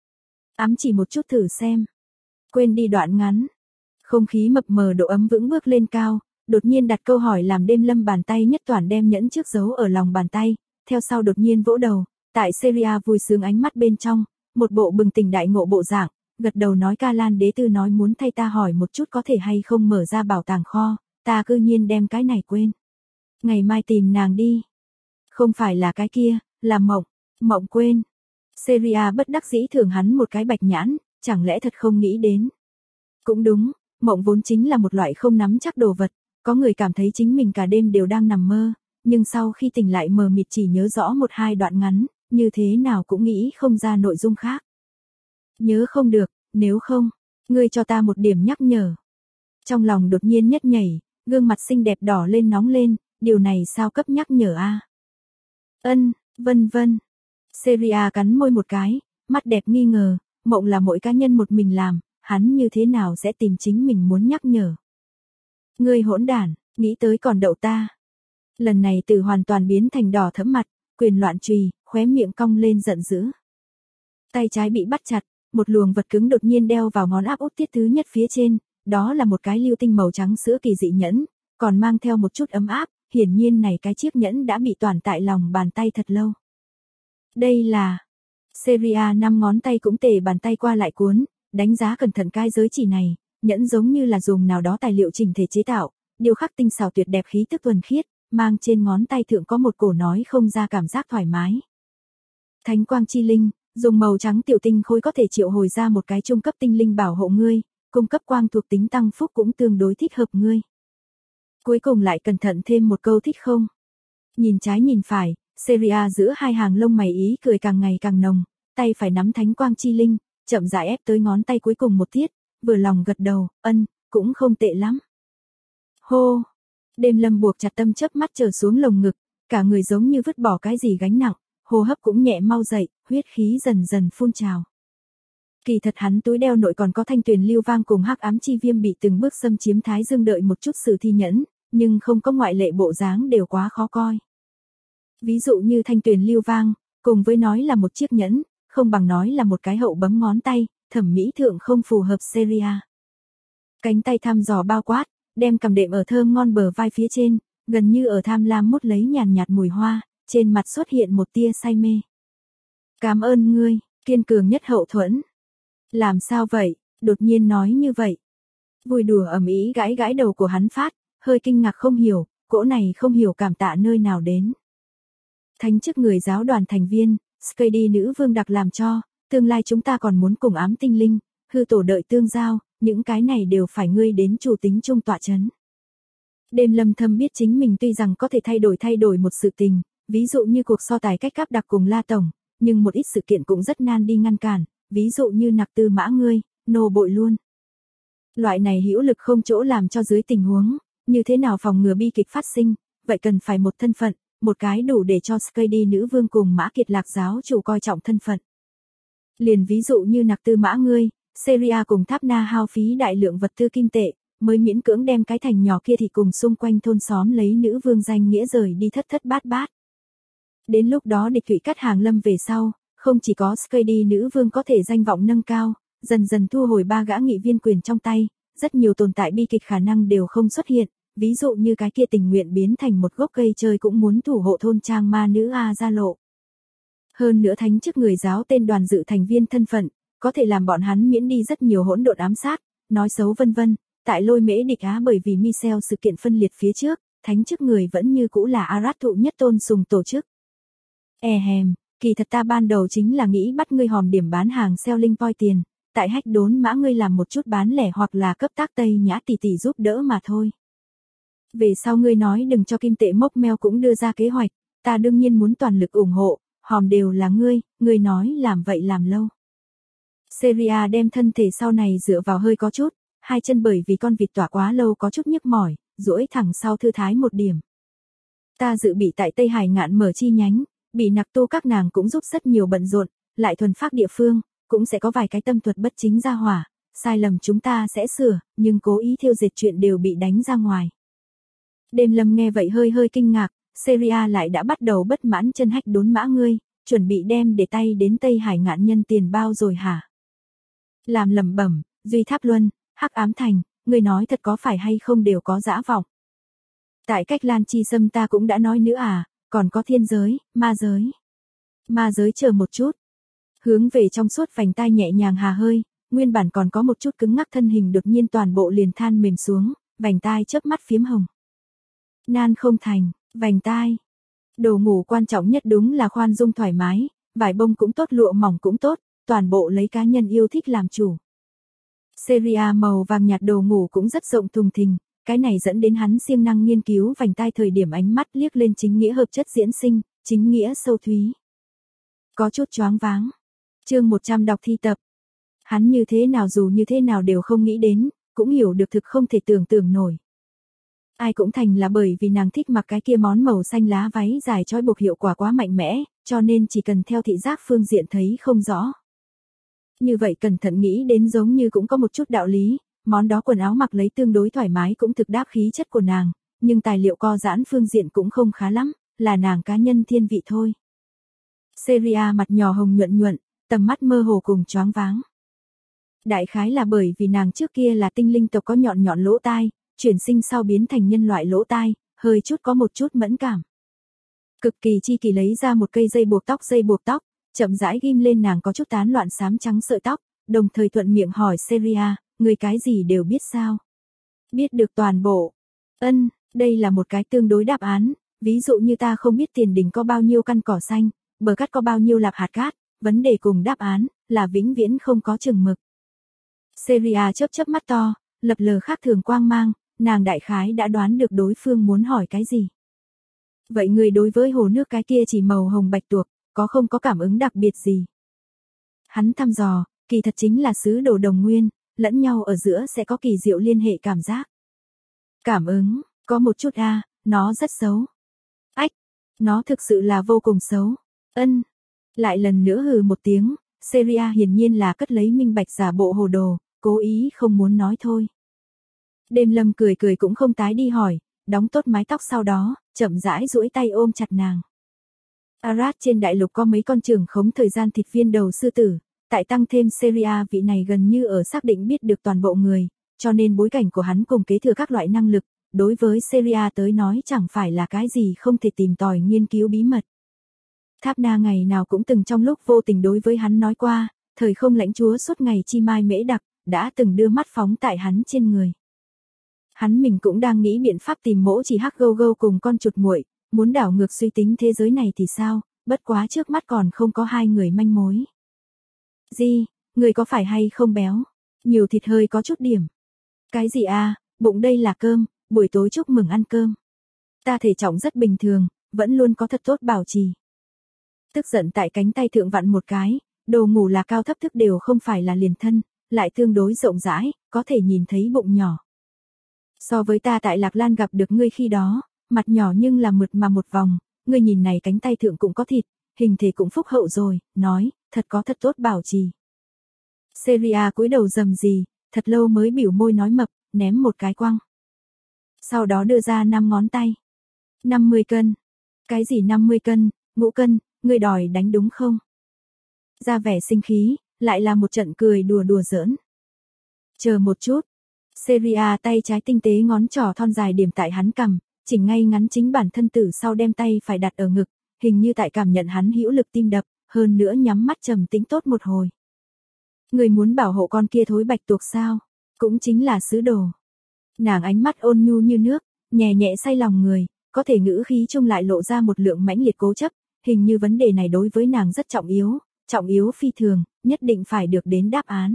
Ám chỉ một chút thử xem. Quên đi đoạn ngắn. Không khí mập mờ độ ấm vững bước lên cao, đột nhiên đặt câu hỏi làm đêm lâm bàn tay nhất toàn đem nhẫn trước giấu ở lòng bàn tay, theo sau đột nhiên vỗ đầu, tại Seria vui sướng ánh mắt bên trong, một bộ bừng tỉnh đại ngộ bộ dạng, gật đầu nói Ca Lan đế tư nói muốn thay ta hỏi một chút có thể hay không mở ra bảo tàng kho, ta cư nhiên đem cái này quên. Ngày mai tìm nàng đi. Không phải là cái kia, là mộng quên. Seria bất đắc dĩ thưởng hắn một cái bạch nhãn, chẳng lẽ thật không nghĩ đến. Cũng đúng, mộng vốn chính là một loại không nắm chắc đồ vật, có người cảm thấy chính mình cả đêm đều đang nằm mơ, nhưng sau khi tỉnh lại mờ mịt chỉ nhớ rõ một hai đoạn ngắn, như thế nào cũng nghĩ không ra nội dung khác. Nhớ không được, nếu không, ngươi cho ta một điểm nhắc nhở. Trong lòng đột nhiên nhất nhảy, gương mặt xinh đẹp đỏ lên nóng lên, điều này sao cấp nhắc nhở a? Vân vân. Seria cắn môi một cái, mắt đẹp nghi ngờ, mộng là mỗi cá nhân một mình làm, hắn như thế nào sẽ tìm chính mình muốn nhắc nhở. Ngươi hỗn đản, nghĩ tới còn đậu ta. Lần này từ hoàn toàn biến thành đỏ thẫm mặt, quyền loạn chùy, khóe miệng cong lên giận dữ. Tay trái bị bắt chặt, một luồng vật cứng đột nhiên đeo vào ngón áp út tiết thứ nhất phía trên, đó là một cái lưu tinh màu trắng sữa kỳ dị nhẫn, còn mang theo một chút ấm áp, hiển nhiên này cái chiếc nhẫn đã bị toàn tại lòng bàn tay thật lâu. Đây là... Seria 5 ngón tay cũng tề bàn tay qua lại cuốn, đánh giá cẩn thận cái giới chỉ này, nhẫn giống như là dùng nào đó tài liệu chỉnh thể chế tạo, điêu khắc tinh xảo tuyệt đẹp khí tức thuần khiết, mang trên ngón tay thượng có một cổ nói không ra cảm giác thoải mái. Thánh quang chi linh, dùng màu trắng tiểu tinh khối có thể triệu hồi ra một cái trung cấp tinh linh bảo hộ ngươi, cung cấp quang thuộc tính tăng phúc cũng tương đối thích hợp ngươi. Cuối cùng lại cẩn thận thêm một câu thích không? Nhìn trái nhìn phải, Seria giữa hai hàng lông mày ý cười càng ngày càng nồng, tay phải nắm thánh quang chi linh, chậm rãi ép tới ngón tay cuối cùng một tiết, vừa lòng gật đầu, cũng không tệ lắm. Hô! Đêm lâm buộc chặt tâm chớp mắt trở xuống lồng ngực, cả người giống như vứt bỏ cái gì gánh nặng, hô hấp cũng nhẹ mau dậy, huyết khí dần dần phun trào. Kỳ thật hắn túi đeo nội còn có thanh tuyền lưu vang cùng hắc ám chi viêm bị từng bước xâm chiếm Thái Dương đợi một chút sự thi nhẫn, nhưng không có ngoại lệ bộ dáng đều quá khó coi. Ví dụ như thanh tuyền lưu vang, cùng với nói là một chiếc nhẫn, không bằng nói là một cái hậu bấm ngón tay, thẩm mỹ thượng không phù hợp Seria. Cánh tay thăm dò bao quát, đem cầm đệm ở thơm ngon bờ vai phía trên, gần như ở tham lam mút lấy nhàn nhạt mùi hoa, trên mặt xuất hiện một tia say mê. Cảm ơn ngươi, kiên cường nhất hậu thuẫn. Làm sao vậy, đột nhiên nói như vậy. Vui đùa ầm ĩ gãi gãi đầu của hắn phát, hơi kinh ngạc không hiểu, cỗ này không hiểu cảm tạ nơi nào đến. Thánh chức người giáo đoàn thành viên, Skady nữ vương đặc làm cho, tương lai chúng ta còn muốn cùng ám tinh linh, hư tổ đợi tương giao, những cái này đều phải ngươi đến chủ tính trung tọa chấn. Đêm Lâm thâm biết chính mình tuy rằng có thể thay đổi một sự tình, ví dụ như cuộc so tài cách cáp đặc cùng La Tổng, nhưng một ít sự kiện cũng rất nan đi ngăn cản, ví dụ như nặc tư mã ngươi, nô bội luôn. Loại này hữu lực không chỗ làm cho dưới tình huống, như thế nào phòng ngừa bi kịch phát sinh, vậy cần phải một thân phận, một cái đủ để cho Skady nữ vương cùng Mã Kiệt Lạc giáo chủ coi trọng thân phận. Liền ví dụ như nặc tư mã ngươi, Syria cùng Tháp Na hao phí đại lượng vật tư kim tệ, mới miễn cưỡng đem cái thành nhỏ kia thì cùng xung quanh thôn xóm lấy nữ vương danh nghĩa rời đi thất thất bát bát. Đến lúc đó địch thủy cắt hàng lâm về sau, không chỉ có Skady nữ vương có thể danh vọng nâng cao, dần dần thu hồi 3 gã nghị viên quyền trong tay, rất nhiều tồn tại bi kịch khả năng đều không xuất hiện, ví dụ như cái kia tình nguyện biến thành một gốc cây chơi cũng muốn thủ hộ thôn trang ma nữ A Gia Lộ. Hơn nữa thánh chức người giáo tên đoàn dự thành viên thân phận, có thể làm bọn hắn miễn đi rất nhiều hỗn độn ám sát, nói xấu vân vân. Tại Lôi Mễ địch Á bởi vì Michel sự kiện phân liệt phía trước, thánh chức người vẫn như cũ là Arat thụ nhất tôn sùng tổ chức. Kỳ thật ta ban đầu chính là nghĩ bắt ngươi hòm điểm bán hàng selling point tiền, tại hách đốn mã ngươi làm một chút bán lẻ hoặc là cấp tác Tây Nhã tỷ tỷ giúp đỡ mà thôi. Về sau ngươi nói đừng cho kim tệ mốc meo cũng đưa ra kế hoạch, ta đương nhiên muốn toàn lực ủng hộ, hòm đều là ngươi nói làm vậy làm lâu. Syria đem thân thể sau này dựa vào hơi có chút, hai chân bởi vì con vịt tỏa quá lâu có chút nhức mỏi, duỗi thẳng sau thư thái một điểm. Ta dự bị tại Tây Hải ngạn mở chi nhánh, bị nặc tô các nàng cũng giúp rất nhiều bận rộn, lại thuần phác địa phương, cũng sẽ có vài cái tâm thuật bất chính ra hỏa, sai lầm chúng ta sẽ sửa, nhưng cố ý thiêu dệt chuyện đều bị đánh ra ngoài. Đêm Lâm nghe vậy hơi kinh ngạc, Syria lại đã bắt đầu bất mãn chân hách đốn mã ngươi, chuẩn bị đem để tay đến Tây Hải ngạn nhân tiền bao rồi hả? Làm lẩm bẩm, Duy Tháp Luân, Hắc Ám Thành, ngươi nói thật có phải hay không đều có dã vọng. Tại cách Lan Chi Sâm ta cũng đã nói nữa à, còn có thiên giới, ma giới. Ma giới chờ một chút. Hướng về trong suốt vành tai nhẹ nhàng hà hơi, nguyên bản còn có một chút cứng ngắc thân hình đột nhiên toàn bộ liền than mềm xuống, vành tai chớp mắt phiếm hồng. Nan không thành, vành tai. Đồ ngủ quan trọng nhất đúng là khoan dung thoải mái, vải bông cũng tốt lụa mỏng cũng tốt, toàn bộ lấy cá nhân yêu thích làm chủ. Syria màu vàng nhạt đồ ngủ cũng rất rộng thùng thình, cái này dẫn đến hắn siêng năng nghiên cứu vành tai thời điểm ánh mắt liếc lên chính nghĩa hợp chất diễn sinh, chính nghĩa sâu thúy. Có chút choáng váng. Chương 100 đọc thi tập. Hắn như thế nào dù như thế nào đều không nghĩ đến, cũng hiểu được thực không thể tưởng tượng nổi. Ai cũng thành là bởi vì nàng thích mặc cái kia món màu xanh lá váy dài trói buộc hiệu quả quá mạnh mẽ, cho nên chỉ cần theo thị giác phương diện thấy không rõ. Như vậy cẩn thận nghĩ đến giống như cũng có một chút đạo lý, món đó quần áo mặc lấy tương đối thoải mái cũng thực đáp khí chất của nàng, nhưng tài liệu co giãn phương diện cũng không khá lắm, là nàng cá nhân thiên vị thôi. Syria mặt nhỏ hồng nhuận, tầm mắt mơ hồ cùng choáng váng. Đại khái là bởi vì nàng trước kia là tinh linh tộc có nhọn lỗ tai, chuyển sinh sau biến thành nhân loại lỗ tai, hơi chút có một chút mẫn cảm. Cực kỳ chi kỳ lấy ra một cây dây buộc tóc, chậm rãi ghim lên nàng có chút tán loạn xám trắng sợi tóc, đồng thời thuận miệng hỏi Syria, người cái gì đều biết sao? Biết được toàn bộ. Đây là một cái tương đối đáp án, ví dụ như ta không biết tiền đình có bao nhiêu căn cỏ xanh, bờ cát có bao nhiêu lạp hạt cát, vấn đề cùng đáp án là vĩnh viễn không có chừng mực. Syria chớp mắt to, lập lờ khác thường quang mang, nàng đại khái đã đoán được đối phương muốn hỏi cái gì. Vậy người đối với hồ nước cái kia chỉ màu hồng bạch tuộc, có không có cảm ứng đặc biệt gì? Hắn thăm dò, kỳ thật chính là sứ đồ đồng nguyên, lẫn nhau ở giữa sẽ có kỳ diệu liên hệ cảm giác. Cảm ứng, có một chút nó rất xấu. Nó thực sự là vô cùng xấu. Lại lần nữa hừ một tiếng, Syria hiển nhiên là cất lấy minh bạch giả bộ hồ đồ, cố ý không muốn nói thôi. Đêm Lâm cười cũng không tái đi hỏi, đóng tốt mái tóc sau đó, chậm rãi duỗi tay ôm chặt nàng. Arad trên đại lục có mấy con trường khống thời gian thịt viên đầu sư tử, tại tăng thêm Syria vị này gần như ở xác định biết được toàn bộ người, cho nên bối cảnh của hắn cùng kế thừa các loại năng lực, đối với Syria tới nói chẳng phải là cái gì không thể tìm tòi nghiên cứu bí mật. Tháp Na ngày nào cũng từng trong lúc vô tình đối với hắn nói qua, thời không lãnh chúa suốt ngày chi mai mễ đặc, đã từng đưa mắt phóng tại hắn trên người. Hắn mình cũng đang nghĩ biện pháp tìm mỗ chỉ hắc gâu gâu cùng con chuột muội, muốn đảo ngược suy tính thế giới này thì sao, bất quá trước mắt còn không có hai người manh mối. Di, người có phải hay không béo? Nhiều thịt hơi có chút điểm. Cái gì à, bụng đây là cơm, buổi tối chúc mừng ăn cơm. Ta thể trọng rất bình thường, vẫn luôn có thật tốt bảo trì. Tức giận tại cánh tay thượng vặn một cái, đồ ngủ là cao thấp thức đều không phải là liền thân, lại tương đối rộng rãi, có thể nhìn thấy bụng nhỏ. So với ta tại Lạc Lan gặp được ngươi khi đó, mặt nhỏ nhưng là mượt mà một vòng, ngươi nhìn này cánh tay thượng cũng có thịt, hình thể cũng phúc hậu rồi, nói, thật có thật tốt bảo trì. Seria cúi đầu rầm gì, thật lâu mới biểu môi nói mập, ném một cái quăng. Sau đó đưa ra 5 ngón tay. 50 cân. Cái gì 50 cân, ngũ cân, ngươi đòi đánh đúng không? Ra vẻ sinh khí, lại là một trận cười đùa đùa giỡn. Chờ một chút. Seria tay trái tinh tế ngón trỏ thon dài điểm tại hắn cằm, chỉnh ngay ngắn chính bản thân tử sau đem tay phải đặt ở ngực, hình như tại cảm nhận hắn hữu lực tim đập, hơn nữa nhắm mắt trầm tĩnh tốt một hồi. Người muốn bảo hộ con kia thối bạch tuộc sao? Cũng chính là sứ đồ. Nàng ánh mắt ôn nhu như nước, nhẹ nhẹ say lòng người, có thể ngữ khí chung lại lộ ra một lượng mãnh liệt cố chấp, hình như vấn đề này đối với nàng rất trọng yếu phi thường, nhất định phải được đến đáp án.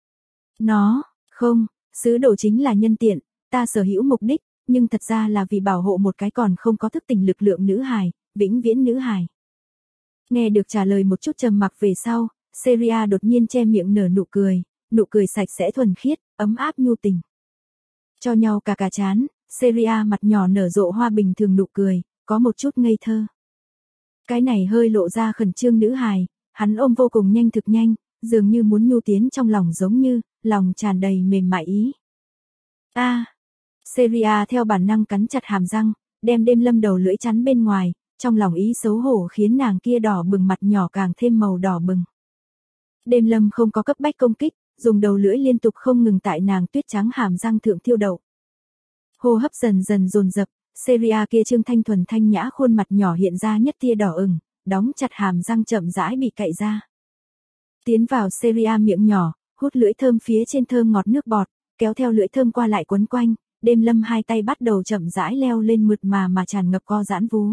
Nó, không, sứ đồ chính là nhân tiện, ta sở hữu mục đích, nhưng thật ra là vì bảo hộ một cái còn không có thức tỉnh lực lượng nữ hài, vĩnh viễn nữ hài. Nghe được trả lời một chút trầm mặc về sau, Seria đột nhiên che miệng nở nụ cười sạch sẽ thuần khiết, ấm áp nhu tình. Cho nhau cả chán, Seria mặt nhỏ nở rộ hoa bình thường nụ cười, có một chút ngây thơ. Cái này hơi lộ ra khẩn trương nữ hài, hắn ôm vô cùng nhanh, dường như muốn nhu tiến trong lòng giống như, lòng tràn đầy mềm mại ý. Seria theo bản năng cắn chặt hàm răng, đem Đêm Lâm đầu lưỡi chắn bên ngoài, trong lòng ý xấu hổ khiến nàng kia đỏ bừng mặt nhỏ càng thêm màu đỏ bừng. Đêm Lâm không có cấp bách công kích, dùng đầu lưỡi liên tục không ngừng tại nàng tuyết trắng hàm răng thượng thiêu đậu. Hô hấp dần dần dồn dập, Seria kia trương thanh thuần thanh nhã khuôn mặt nhỏ hiện ra nhất tia đỏ ửng, đóng chặt hàm răng chậm rãi bị cạy ra. Tiến vào Seria miệng nhỏ, hút lưỡi thơm phía trên thơm ngọt nước bọt, kéo theo lưỡi thơm qua lại quấn quanh, Đêm Lâm hai tay bắt đầu chậm rãi leo lên mượt mà tràn ngập co giãn vú.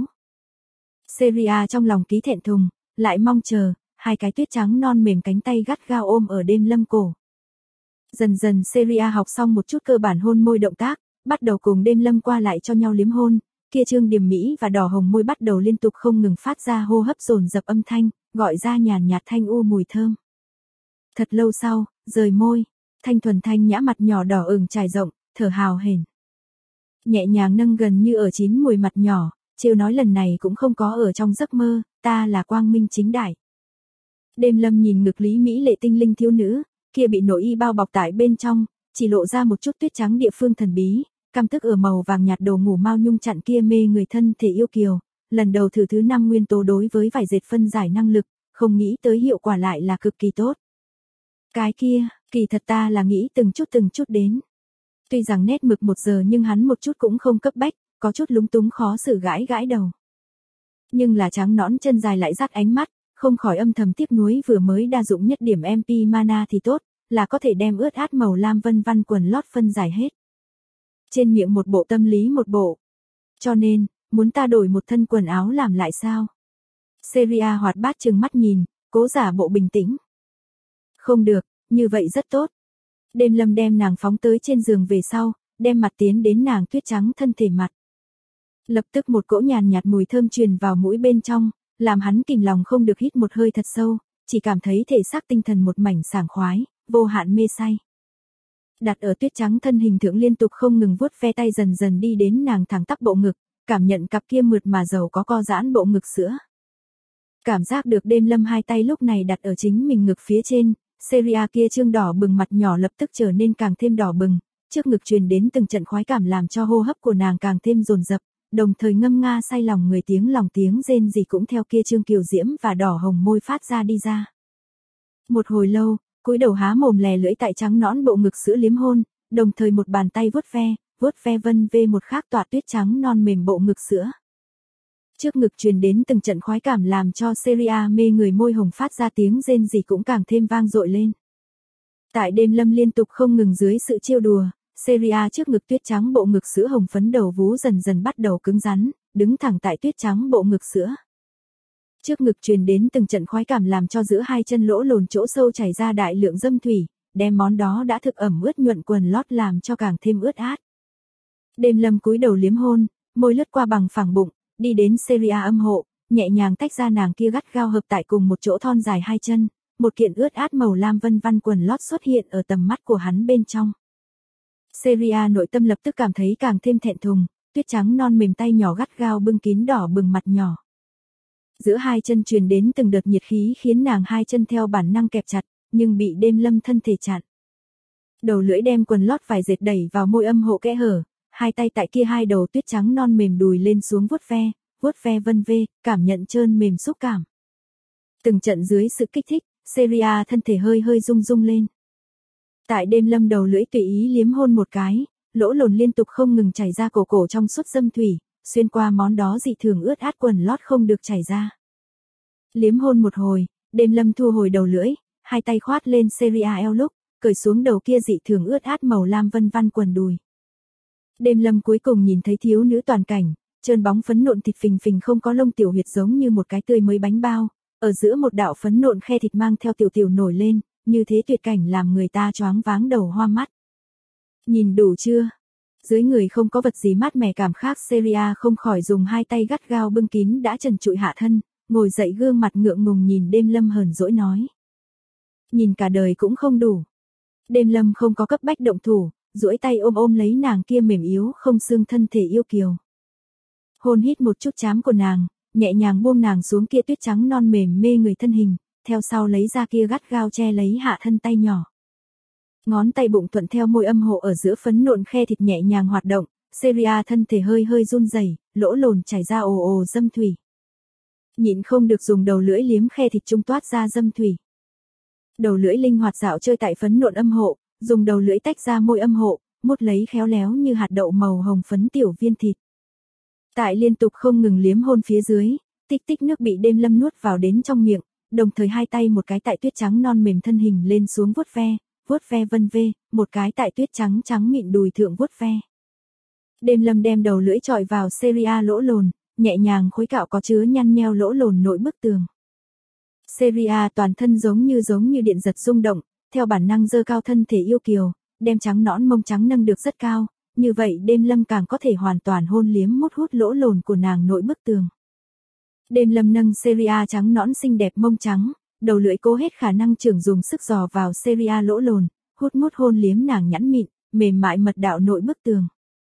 Seria trong lòng ký thẹn thùng, lại mong chờ, hai cái tuyết trắng non mềm cánh tay gắt gao ôm ở Đêm Lâm cổ. Dần dần Seria học xong một chút cơ bản hôn môi động tác, bắt đầu cùng Đêm Lâm qua lại cho nhau liếm hôn, kia trương điềm mỹ và đỏ hồng môi bắt đầu liên tục không ngừng phát ra hô hấp dồn dập âm thanh, gọi ra nhàn nhạt thanh u mùi thơm. Thật lâu sau, rời môi, thanh thuần thanh nhã mặt nhỏ đỏ ửng trải rộng, thở hào hển. Nhẹ nhàng nâng gần như ở chín mùi mặt nhỏ, trêu nói lần này cũng không có ở trong giấc mơ, ta là quang minh chính đại. Đêm Lâm nhìn ngực lý mỹ lệ tinh linh thiếu nữ, kia bị nội y bao bọc tại bên trong, chỉ lộ ra một chút tuyết trắng địa phương thần bí, căm tức ở màu vàng nhạt đồ ngủ mao nhung chặn kia mê người thân thể yêu kiều, lần đầu thử thứ 5 nguyên tố đối với vải dệt phân giải năng lực, không nghĩ tới hiệu quả lại là cực kỳ tốt. Cái kia, kỳ thật ta là nghĩ từng chút đến. Tuy rằng nét mực 1 giờ nhưng hắn một chút cũng không cấp bách, có chút lúng túng khó xử gãi đầu. Nhưng là trắng nõn chân dài lại dắt ánh mắt, không khỏi âm thầm tiếc nuối vừa mới đa dụng nhất điểm MP mana thì tốt, là có thể đem ướt át màu lam vân văn quần lót phân giải hết. Trên miệng một bộ tâm lý một bộ. Cho nên, muốn ta đổi một thân quần áo làm lại sao? Seria hoạt bát trừng mắt nhìn, cố giả bộ bình tĩnh. Không được, như vậy rất tốt. Đêm Lâm đem nàng phóng tới trên giường về sau, đem mặt tiến đến nàng tuyết trắng thân thể mặt. Lập tức một cỗ nhàn nhạt mùi thơm truyền vào mũi bên trong, làm hắn kìm lòng không được hít một hơi thật sâu, chỉ cảm thấy thể xác tinh thần một mảnh sảng khoái, vô hạn mê say. Đặt ở tuyết trắng thân hình thượng liên tục không ngừng vuốt ve tay dần dần đi đến nàng thẳng tắp bộ ngực, cảm nhận cặp kia mượt mà giàu có co giãn bộ ngực sữa. Cảm giác được Đêm Lâm hai tay lúc này đặt ở chính mình ngực phía trên, Seria kia trương đỏ bừng mặt nhỏ lập tức trở nên càng thêm đỏ bừng, trước ngực truyền đến từng trận khoái cảm làm cho hô hấp của nàng càng thêm dồn dập, đồng thời ngâm nga say lòng người tiếng rên gì cũng theo kia trương kiều diễm và đỏ hồng môi phát ra đi ra. Một hồi lâu, cúi đầu há mồm lè lưỡi tại trắng nõn bộ ngực sữa liếm hôn, đồng thời một bàn tay vuốt ve vân vê một khác tọa tuyết trắng non mềm bộ ngực sữa. Trước ngực truyền đến từng trận khoái cảm làm cho Seria mê người môi hồng phát ra tiếng rên rỉ cũng càng thêm vang dội lên. Tại đêm lâm liên tục không ngừng dưới sự trêu đùa, Seria trước ngực tuyết trắng bộ ngực sữa hồng phấn đầu vú dần dần bắt đầu cứng rắn, đứng thẳng tại tuyết trắng bộ ngực sữa. Trước ngực truyền đến từng trận khoái cảm làm cho giữa hai chân lỗ lồn chỗ sâu chảy ra đại lượng dâm thủy, đem món đó đã thực ẩm ướt nhuận quần lót làm cho càng thêm ướt át. Đêm lâm cúi đầu liếm hôn, môi lướt qua bằng phẳng bụng, đi đến Seria âm hộ, nhẹ nhàng tách ra nàng kia gắt gao hợp tại cùng một chỗ thon dài hai chân, một kiện ướt át màu lam vân vân quần lót xuất hiện ở tầm mắt của hắn bên trong. Seria nội tâm lập tức cảm thấy càng thêm thẹn thùng, tuyết trắng non mềm tay nhỏ gắt gao bưng kín đỏ bừng mặt nhỏ. Giữa hai chân truyền đến từng đợt nhiệt khí khiến nàng hai chân theo bản năng kẹp chặt, nhưng bị đêm lâm thân thể chặn. Đầu lưỡi đem quần lót vải dệt đẩy vào môi âm hộ kẽ hở, hai tay tại kia hai đầu tuyết trắng non mềm đùi lên xuống vuốt ve vân vê, cảm nhận trơn mềm xúc cảm. Từng trận dưới sự kích thích, Seria thân thể hơi hơi rung rung lên. Tại đêm lâm đầu lưỡi tùy ý liếm hôn một cái, lỗ lồn liên tục không ngừng chảy ra cổ trong suốt dâm thủy, xuyên qua món đó dị thường ướt át quần lót không được chảy ra. Liếm hôn một hồi, đêm lâm thu hồi đầu lưỡi, hai tay khoát lên Seria eo lúc, cởi xuống đầu kia dị thường ướt át màu lam vân vân quần đùi. Đêm lâm cuối cùng nhìn thấy thiếu nữ toàn cảnh, trơn bóng phấn nộn thịt phình phình không có lông tiểu huyệt giống như một cái tươi mới bánh bao, ở giữa một đạo phấn nộn khe thịt mang theo tiểu nổi lên, như thế tuyệt cảnh làm người ta choáng váng đầu hoa mắt. Nhìn đủ chưa? Dưới người không có vật gì mát mẻ cảm khác, Seria không khỏi dùng hai tay gắt gao bưng kín đã trần trụi hạ thân, ngồi dậy gương mặt ngượng ngùng nhìn đêm lâm hờn dỗi nói. Nhìn cả đời cũng không đủ. Đêm lâm không có cấp bách động thủ, duỗi tay ôm lấy nàng kia mềm yếu không xương thân thể yêu kiều. Hôn hít một chút trám của nàng, nhẹ nhàng buông nàng xuống kia tuyết trắng non mềm mê người thân hình, theo sau lấy ra kia gắt gao che lấy hạ thân tay nhỏ. Ngón tay bụng thuận theo môi âm hộ ở giữa phấn nộn khe thịt nhẹ nhàng hoạt động, Seria thân thể hơi hơi run rẩy, lỗ lồn chảy ra ồ dâm thủy. Nhịn không được dùng đầu lưỡi liếm khe thịt trung toát ra dâm thủy. Đầu lưỡi linh hoạt dạo chơi tại phấn nộn âm hộ, dùng đầu lưỡi tách ra môi âm hộ, mút lấy khéo léo như hạt đậu màu hồng phấn tiểu viên thịt. Tại liên tục không ngừng liếm hôn phía dưới, tích tích nước bị đêm lâm nuốt vào đến trong miệng, đồng thời hai tay một cái tại tuyết trắng non mềm thân hình lên xuống vuốt ve vân vê, một cái tại tuyết trắng trắng mịn đùi thượng vuốt ve. Đêm lâm đem đầu lưỡi chọi vào Seria lỗ lồn, nhẹ nhàng khuấy cạo có chứa nhăn nheo lỗ lồn nội bức tường. Seria toàn thân giống như điện giật rung động, theo bản năng giơ cao thân thể yêu kiều, đem trắng nõn mông trắng nâng được rất cao, như vậy đêm lâm càng có thể hoàn toàn hôn liếm mút hút lỗ lồn của nàng nội bức tường. Đêm lâm nâng Seria trắng nõn xinh đẹp mông trắng, đầu lưỡi cố hết khả năng trưởng dùng sức dò vào Seria lỗ lồn, mút hôn liếm nàng nhẵn mịn, mềm mại mật đạo nội bức tường.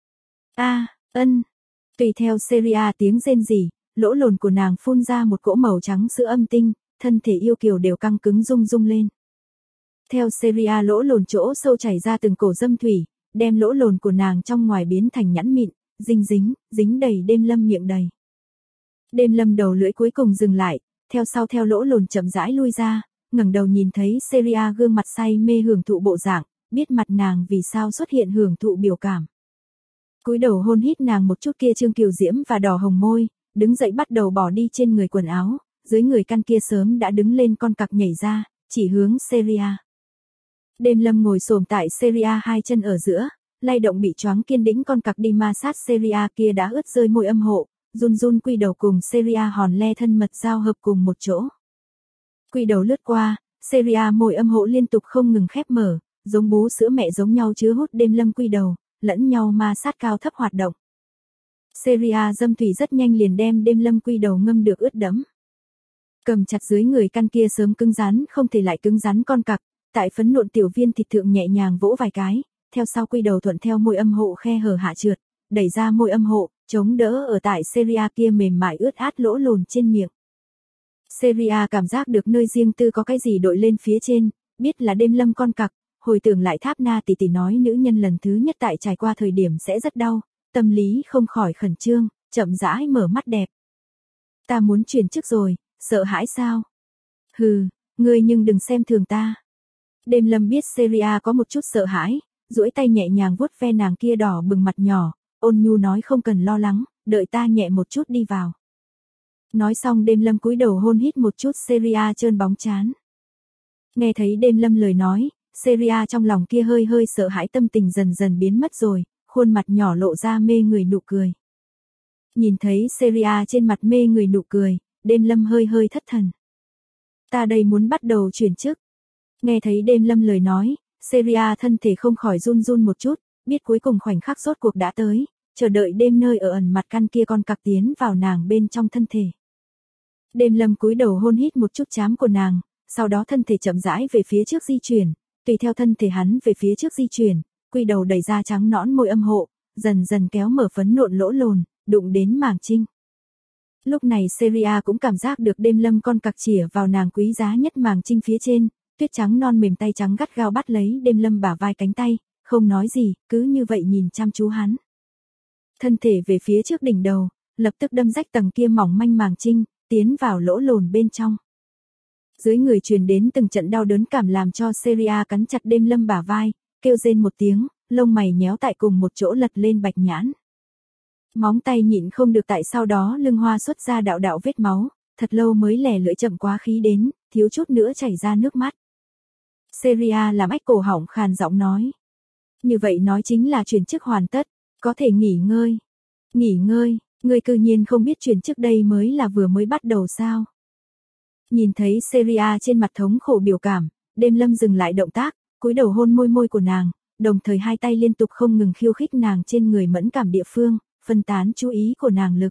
Tùy theo Seria tiếng rên rỉ, lỗ lồn của nàng phun ra một cỗ màu trắng sữa âm tinh, thân thể yêu kiều đều căng cứng rung rung lên. Theo Seria lỗ lồn chỗ sâu chảy ra từng cổ dâm thủy, đem lỗ lồn của nàng trong ngoài biến thành nhẵn mịn, dính đầy đêm lâm miệng đầy. Đêm lâm đầu lưỡi cuối cùng dừng lại, theo sau theo lỗ lồn chậm rãi lui ra, ngẩng đầu nhìn thấy Seria gương mặt say mê hưởng thụ bộ dạng, biết mặt nàng vì sao xuất hiện hưởng thụ biểu cảm. Cúi đầu hôn hít nàng một chút kia trương kiều diễm và đỏ hồng môi, đứng dậy bắt đầu bỏ đi trên người quần áo, dưới người căn kia sớm đã đứng lên con cặc nhảy ra, chỉ hướng Seria. Đêm lâm ngồi xổm tại Seria hai chân ở giữa, lay động bị choáng kiên đĩnh con cặc đi ma sát Seria kia đã ướt rơi môi âm hộ, run quy đầu cùng Seria hòn le thân mật giao hợp cùng một chỗ. Quy đầu lướt qua, Seria môi âm hộ liên tục không ngừng khép mở, giống bú sữa mẹ giống nhau chứa hút đêm lâm quy đầu, lẫn nhau ma sát cao thấp hoạt động. Seria dâm thủy rất nhanh liền đem đêm lâm quy đầu ngâm được ướt đẫm. Cầm chặt dưới người căn kia sớm cứng rắn không thể lại cứng rắn con cặc, tại phấn nộn tiểu viên thịt thượng nhẹ nhàng vỗ vài cái, theo sau quy đầu thuận theo môi âm hộ khe hở hạ trượt, đẩy ra môi âm hộ, chống đỡ ở tại Seria kia mềm mại ướt át lỗ lồn trên miệng. Seria cảm giác được nơi riêng tư có cái gì đội lên phía trên, biết là đêm lâm con cặc, hồi tưởng lại Tháp Na tỷ nói nữ nhân lần thứ nhất tại trải qua thời điểm sẽ rất đau, tâm lý không khỏi khẩn trương, chậm rãi mở mắt đẹp. Ta muốn chuyển chức rồi, sợ hãi sao? Hừ, ngươi nhưng đừng xem thường ta. Đêm lâm biết Seria có một chút sợ hãi, duỗi tay nhẹ nhàng vuốt ve nàng kia đỏ bừng mặt nhỏ, ôn nhu nói không cần lo lắng, đợi ta nhẹ một chút đi vào. Nói xong đêm lâm cúi đầu hôn hít một chút Seria trơn bóng trán. Nghe thấy đêm lâm lời nói, Seria trong lòng kia hơi hơi sợ hãi tâm tình dần dần biến mất rồi, khuôn mặt nhỏ lộ ra mê người nụ cười. Nhìn thấy Seria trên mặt mê người nụ cười, Đêm Lâm hơi hơi thất thần. Ta đây muốn bắt đầu chuyển chức. Nghe thấy Đêm Lâm lời nói, Seria thân thể không khỏi run run một chút, biết cuối cùng khoảnh khắc rốt cuộc đã tới, chờ đợi đêm nơi ở ẩn mặt căn kia con cặc tiến vào nàng bên trong thân thể. Đêm Lâm cúi đầu hôn hít một chút trán của nàng, sau đó thân thể chậm rãi về phía trước di chuyển, tùy theo thân thể hắn về phía trước di chuyển, quy đầu đẩy ra trắng nõn môi âm hộ, dần dần kéo mở phấn nộn lỗ lồn, đụng đến màng trinh. Lúc này Seria cũng cảm giác được Đêm Lâm con cặc chĩa vào nàng quý giá nhất màng trinh phía trên, tuyết trắng non mềm tay trắng gắt gao bắt lấy Đêm Lâm bả vai cánh tay, không nói gì, cứ như vậy nhìn chăm chú hắn. Thân thể về phía trước đỉnh đầu, lập tức đâm rách tầng kia mỏng manh màng trinh, tiến vào lỗ lồn bên trong. Dưới người truyền đến từng trận đau đớn cảm làm cho Seria cắn chặt Đêm Lâm bả vai, kêu rên một tiếng, lông mày nhéo tại cùng một chỗ lật lên bạch nhãn. Móng tay nhịn không được tại sau đó lưng hoa xuất ra đạo đạo vết máu, thật lâu mới lẻ lưỡi chậm quá khí đến, thiếu chút nữa chảy ra nước mắt. Seria làm ách cổ họng khàn giọng nói. Như vậy nói chính là chuyển chức hoàn tất, có thể nghỉ ngơi. Nghỉ ngơi, ngươi cư nhiên không biết chuyển chức đây mới là vừa mới bắt đầu sao. Nhìn thấy Seria trên mặt thống khổ biểu cảm, Đêm Lâm dừng lại động tác, cúi đầu hôn môi môi của nàng, đồng thời hai tay liên tục không ngừng khiêu khích nàng trên người mẫn cảm địa phương, phân tán chú ý của nàng lực.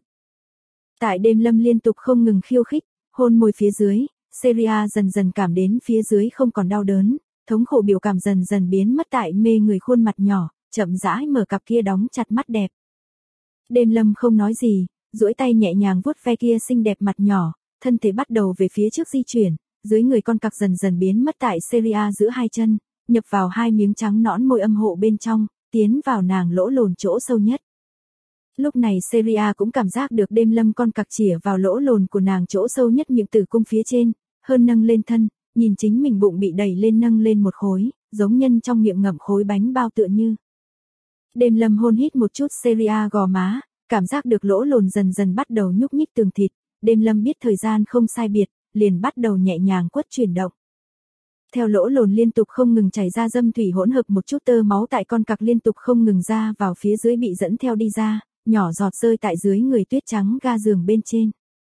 Tại Đêm Lâm liên tục không ngừng khiêu khích, hôn môi phía dưới, Seria dần dần cảm đến phía dưới không còn đau đớn, thống khổ biểu cảm dần dần biến mất tại mê người khuôn mặt nhỏ, chậm rãi mở cặp kia đóng chặt mắt đẹp. Đêm Lâm không nói gì, duỗi tay nhẹ nhàng vuốt ve kia xinh đẹp mặt nhỏ, thân thể bắt đầu về phía trước di chuyển, dưới người con cặc dần dần biến mất tại Seria giữa hai chân, nhập vào hai miếng trắng nõn môi âm hộ bên trong, tiến vào nàng lỗ lồn chỗ sâu nhất. Lúc này Seria cũng cảm giác được Đêm Lâm con cặc chĩa vào lỗ lồn của nàng chỗ sâu nhất miệng tử cung phía trên, hơn nâng lên thân, nhìn chính mình bụng bị đẩy lên nâng lên một khối, giống nhân trong miệng ngậm khối bánh bao tựa như. Đêm Lâm hôn hít một chút Seria gò má, cảm giác được lỗ lồn dần dần bắt đầu nhúc nhích tường thịt, Đêm Lâm biết thời gian không sai biệt, liền bắt đầu nhẹ nhàng quất chuyển động. Theo lỗ lồn liên tục không ngừng chảy ra dâm thủy hỗn hợp một chút tơ máu tại con cặc liên tục không ngừng ra vào phía dưới bị dẫn theo đi ra, nhỏ giọt rơi tại dưới người tuyết trắng ga giường bên trên.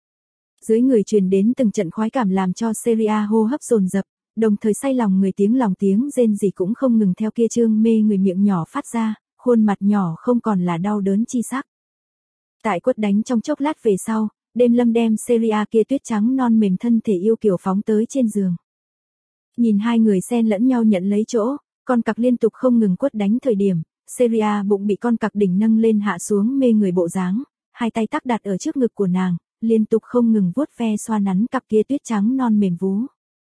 Dưới người truyền đến từng trận khoái cảm làm cho Seria hô hấp dồn dập, đồng thời say lòng tiếng rên rỉ cũng không ngừng theo kia trương mê người miệng nhỏ phát ra, khuôn mặt nhỏ không còn là đau đớn chi sắc. Tại quất đánh trong chốc lát về sau, Đêm Lâm đem Seria kia tuyết trắng non mềm thân thể yêu kiều phóng tới trên giường. Nhìn hai người xen lẫn nhau nhận lấy chỗ, con cặc liên tục không ngừng quất đánh thời điểm, Seria bụng bị con cặc đỉnh nâng lên hạ xuống mê người bộ dáng, hai tay tắc đặt ở trước ngực của nàng, liên tục không ngừng vuốt ve xoa nắn cặp kia tuyết trắng non mềm vú.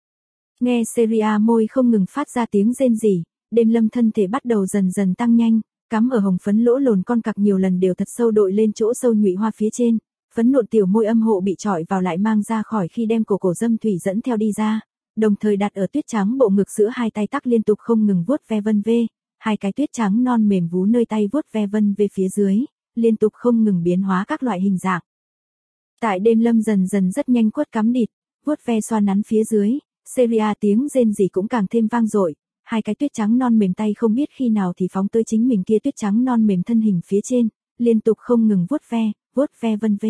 Nghe Seria môi không ngừng phát ra tiếng rên rỉ, Đêm Lâm thân thể bắt đầu dần dần tăng nhanh, cắm ở hồng phấn lỗ lồn con cặc nhiều lần đều thật sâu đội lên chỗ sâu nhụy hoa phía trên, phấn nộn tiểu môi âm hộ bị trọi vào lại mang ra khỏi khi đem cổ dâm thủy dẫn theo đi ra, đồng thời đặt ở tuyết trắng bộ ngực giữa hai tay tắc liên tục không ngừng vuốt ve vân vê, hai cái tuyết trắng non mềm vú nơi tay vuốt ve vân về phía dưới, liên tục không ngừng biến hóa các loại hình dạng. Tại Đêm Lâm dần dần rất nhanh quất cắm địt, vuốt ve xoa nắn phía dưới, Seria tiếng rên rỉ cũng càng thêm vang dội, hai cái tuyết trắng non mềm tay không biết khi nào thì phóng tới chính mình kia tuyết trắng non mềm thân hình phía trên, liên tục không ngừng vuốt ve vân vê.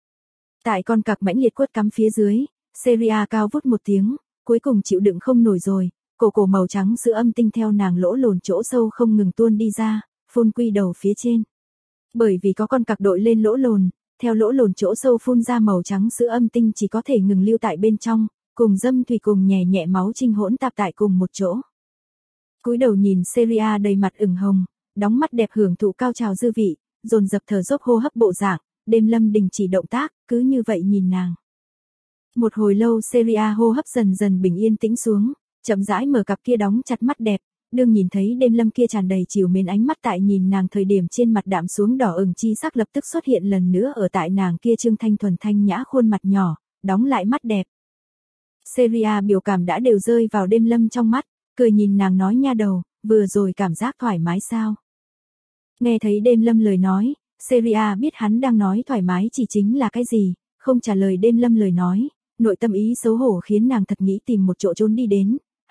Tại con cặc mãnh liệt quất cắm phía dưới, Seria cao vút một tiếng, cuối cùng chịu đựng không nổi rồi, cổ màu trắng sữa âm tinh theo nàng lỗ lồn chỗ sâu không ngừng tuôn đi ra, phun quy đầu phía trên. Bởi vì có con cặc đội lên lỗ lồn, theo lỗ lồn chỗ sâu phun ra màu trắng sữa âm tinh chỉ có thể ngừng lưu tại bên trong, cùng dâm thủy cùng nhẹ nhẹ máu trinh hỗn tạp tại cùng một chỗ. Cúi đầu nhìn Seria đầy mặt ửng hồng, đóng mắt đẹp hưởng thụ cao trào dư vị, dồn dập thở dốc hô hấp bộ dạng, Đêm Lâm đình chỉ động tác, cứ như vậy nhìn nàng. Một hồi lâu Seria hô hấp dần dần bình yên tĩnh xuống, chậm rãi mở cặp kia đóng chặt mắt đẹp, đương nhìn thấy Đêm Lâm kia tràn đầy trìu mến ánh mắt tại nhìn nàng thời điểm trên mặt đạm xuống đỏ ửng chi sắc lập tức xuất hiện lần nữa ở tại nàng kia trương thanh thuần thanh nhã khuôn mặt nhỏ, đóng lại mắt đẹp. Seria biểu cảm đã đều rơi vào Đêm Lâm trong mắt, cười nhìn nàng nói nha đầu, vừa rồi cảm giác thoải mái sao? Nghe thấy Đêm Lâm lời nói, Seria biết hắn đang nói thoải mái chỉ chính là cái gì, không trả lời Đêm Lâm lời nói, nội tâm ý xấu hổ khiến nàng thật nghĩ tìm một chỗ trốn đi đến,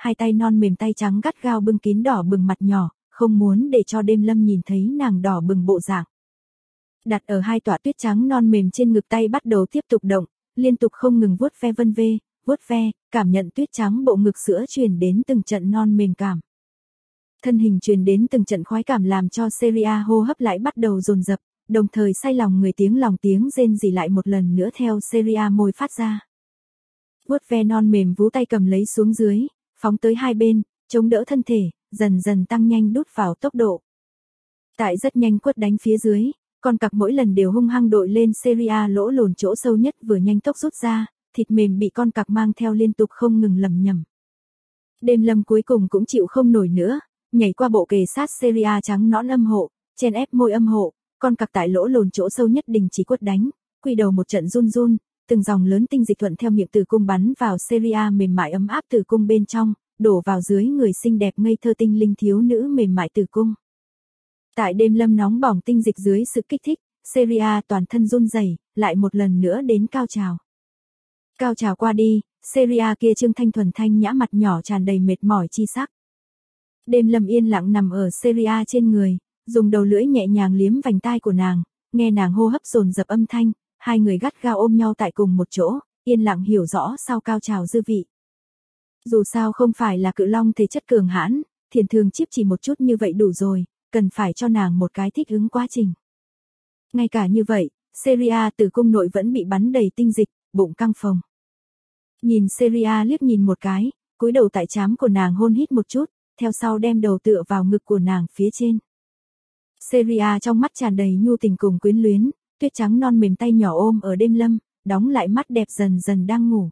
hai tay non mềm tay trắng gắt gao bưng kín đỏ bừng mặt nhỏ, không muốn để cho Đêm Lâm nhìn thấy nàng đỏ bừng bộ dạng. Đặt ở hai tọa tuyết trắng non mềm trên ngực, tay bắt đầu tiếp tục động, liên tục không ngừng vuốt ve vân vê, vuốt ve, cảm nhận tuyết trắng bộ ngực sữa truyền đến từng trận non mềm cảm. Thân hình truyền đến từng trận khoái cảm làm cho Seria hô hấp lại bắt đầu dồn dập, đồng thời say lòng người, tiếng rên rỉ lại một lần nữa theo Seria môi phát ra. Vuốt ve non mềm, vú tay cầm lấy xuống dưới, phóng tới hai bên, chống đỡ thân thể, dần dần tăng nhanh đút vào tốc độ. Tại rất nhanh quất đánh phía dưới, con cặc mỗi lần đều hung hăng đội lên Seria lỗ lồn chỗ sâu nhất, vừa nhanh tốc rút ra, thịt mềm bị con cặc mang theo liên tục không ngừng lầm nhầm. Đêm Lâm cuối cùng cũng chịu không nổi nữa, nhảy qua bộ kề sát Seria trắng nõn âm hộ, chen ép môi âm hộ, con cặc tại lỗ lồn chỗ sâu nhất đình chỉ quất đánh, quy đầu một trận run run, từng dòng lớn tinh dịch thuận theo miệng tử cung bắn vào Seria mềm mại ấm áp tử cung bên trong, đổ vào dưới người xinh đẹp ngây thơ tinh linh thiếu nữ mềm mại tử cung. Tại Đêm Lâm nóng bỏng tinh dịch dưới sự kích thích, Seria toàn thân run rẩy, lại một lần nữa đến cao trào. Cao trào qua đi, Seria kia trương thanh thuần thanh nhã mặt nhỏ tràn đầy mệt mỏi chi sắc. Đêm Lâm yên lặng nằm ở Seria trên người, dùng đầu lưỡi nhẹ nhàng liếm vành tai của nàng, nghe nàng hô hấp dồn dập âm thanh, hai người gắt gao ôm nhau tại cùng một chỗ, yên lặng hiểu rõ sau cao trào dư vị. Dù sao không phải là cự long thể chất cường hãn, thiền thường chíp chỉ một chút như vậy đủ rồi, cần phải cho nàng một cái thích ứng quá trình. Ngay cả như vậy, Seria tử cung nội vẫn bị bắn đầy tinh dịch, bụng căng phồng. Nhìn Seria liếc nhìn một cái, cúi đầu tại trán của nàng hôn hít một chút, theo sau đem đầu tựa vào ngực của nàng phía trên. Seria trong mắt tràn đầy nhu tình cùng quyến luyến, tuyết trắng non mềm tay nhỏ ôm ở Đêm Lâm, đóng lại mắt đẹp dần dần đang ngủ.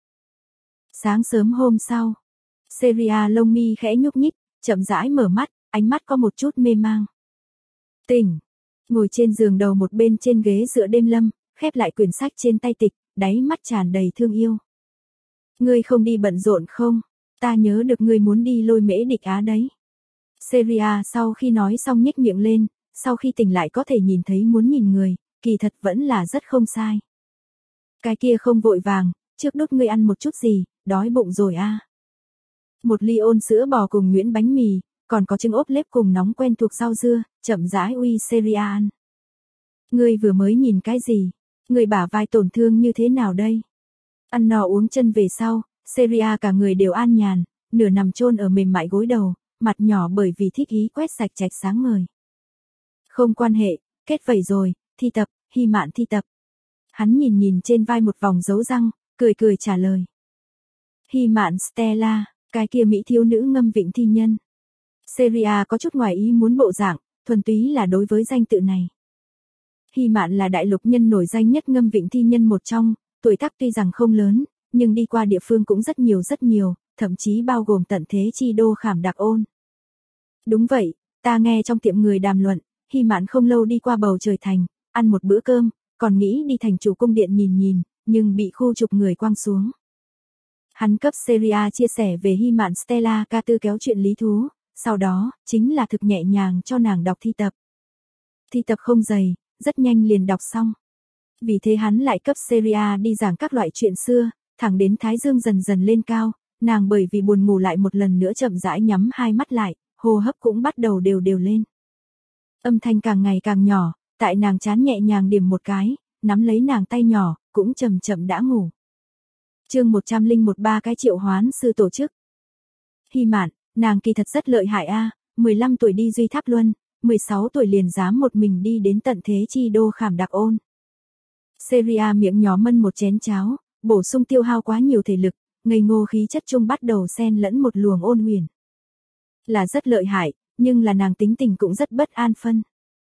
Sáng sớm hôm sau, Seria lông mi khẽ nhúc nhích, chậm rãi mở mắt, ánh mắt có một chút mê mang. Tỉnh, ngồi trên giường đầu một bên trên ghế dựa Đêm Lâm, khép lại quyển sách trên tay tịch, đáy mắt tràn đầy thương yêu. Ngươi không đi bận rộn không? Ta nhớ được ngươi muốn đi Lôi Mễ Địch Á đấy. Seria sau khi nói xong nhếch miệng lên, sau khi tỉnh lại có thể nhìn thấy muốn nhìn người, kỳ thật vẫn là rất không sai. Cái kia không vội vàng, trước đốt ngươi ăn một chút gì, đói bụng rồi à. Một ly ôn sữa bò cùng nhuyễn bánh mì, còn có trứng ốp lết cùng nóng quen thuộc rau dưa, chậm rãi uy Seria ăn. Ngươi vừa mới nhìn cái gì? Ngươi bả vai tổn thương như thế nào đây? Ăn no uống chân về sau, Seria cả người đều an nhàn, nửa nằm chôn ở mềm mại gối đầu, mặt nhỏ bởi vì thích ý quét sạch trạch sáng ngời. Không quan hệ, kết vẩy rồi, thi tập, Hy Mạn thi tập. Hắn nhìn nhìn trên vai một vòng dấu răng, cười cười trả lời. Hy Mạn Stella, cái kia mỹ thiếu nữ ngâm vịnh thi nhân. Seria có chút ngoài ý muốn bộ dạng, thuần túy là đối với danh tự này. Hy Mạn là đại lục nhân nổi danh nhất ngâm vịnh thi nhân một trong, tuổi tác tuy rằng không lớn, nhưng đi qua địa phương cũng rất nhiều, thậm chí bao gồm tận thế chi đô Khảm Đặc Ôn. Đúng vậy, ta nghe trong tiệm người đàm luận, Hy Mạn không lâu đi qua bầu trời thành, ăn một bữa cơm, còn nghĩ đi thành chủ cung điện nhìn, nhưng bị khu trục người quăng xuống. Hắn cấp Seria chia sẻ về Hy Mạn Stella ca tư kéo chuyện lý thú, sau đó, chính là thực nhẹ nhàng cho nàng đọc thi tập. Thi tập không dày, rất nhanh liền đọc xong. Vì thế hắn lại cấp Seria đi giảng các loại chuyện xưa, thẳng đến thái dương dần dần lên cao, nàng bởi vì buồn ngủ lại một lần nữa chậm rãi nhắm hai mắt lại, hô hấp cũng bắt đầu đều lên. Âm thanh càng ngày càng nhỏ, tại nàng trán nhẹ nhàng điểm một cái, nắm lấy nàng tay nhỏ, cũng chậm chậm đã ngủ. Chương 101 cái triệu hoán sư tổ chức. Hy Mạn, nàng kỳ thật rất lợi hại a, 15 tuổi đi Duy Tháp Luân, 16 tuổi liền dám một mình đi đến tận thế chi đô Khảm Đặc Ôn. Seria miệng nhỏ mân một chén cháo, bổ sung tiêu hao quá nhiều thể lực, ngây ngô khí chất trung bắt đầu xen lẫn một luồng ôn huyền. Là rất lợi hại, nhưng là nàng tính tình cũng rất bất an phân.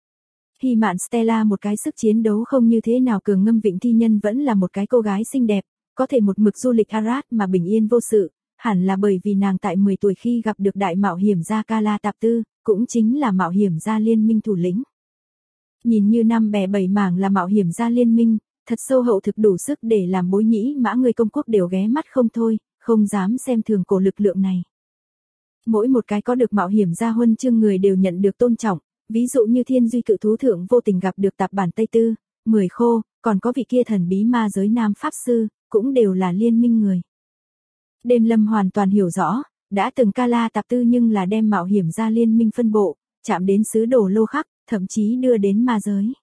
Hy Mạn Stella một cái sức chiến đấu không như thế nào cường ngâm vịnh thi nhân vẫn là một cái cô gái xinh đẹp, có thể một mực du lịch Arad mà bình yên vô sự, hẳn là bởi vì nàng tại 10 tuổi khi gặp được đại mạo hiểm gia Kala Tạp Tư, cũng chính là mạo hiểm gia liên minh thủ lĩnh. Nhìn như năm bè bảy mảng là mạo hiểm gia liên minh, thật sâu hậu thực đủ sức để làm bối nhĩ mã người công quốc đều ghé mắt không thôi, không dám xem thường cổ lực lượng này. Mỗi một cái có được mạo hiểm gia huân chương người đều nhận được tôn trọng, ví dụ như Thiên Duy cự thú thượng vô tình gặp được tạp bản Tây Tư, 10 khô, còn có vị kia thần bí ma giới nam pháp sư, cũng đều là liên minh người. Đêm Lâm hoàn toàn hiểu rõ, Đã từng Kala Tạp Tư nhưng là đem mạo hiểm ra liên minh phân bộ, chạm đến sứ đồ lô khắc, thậm chí đưa đến ma giới.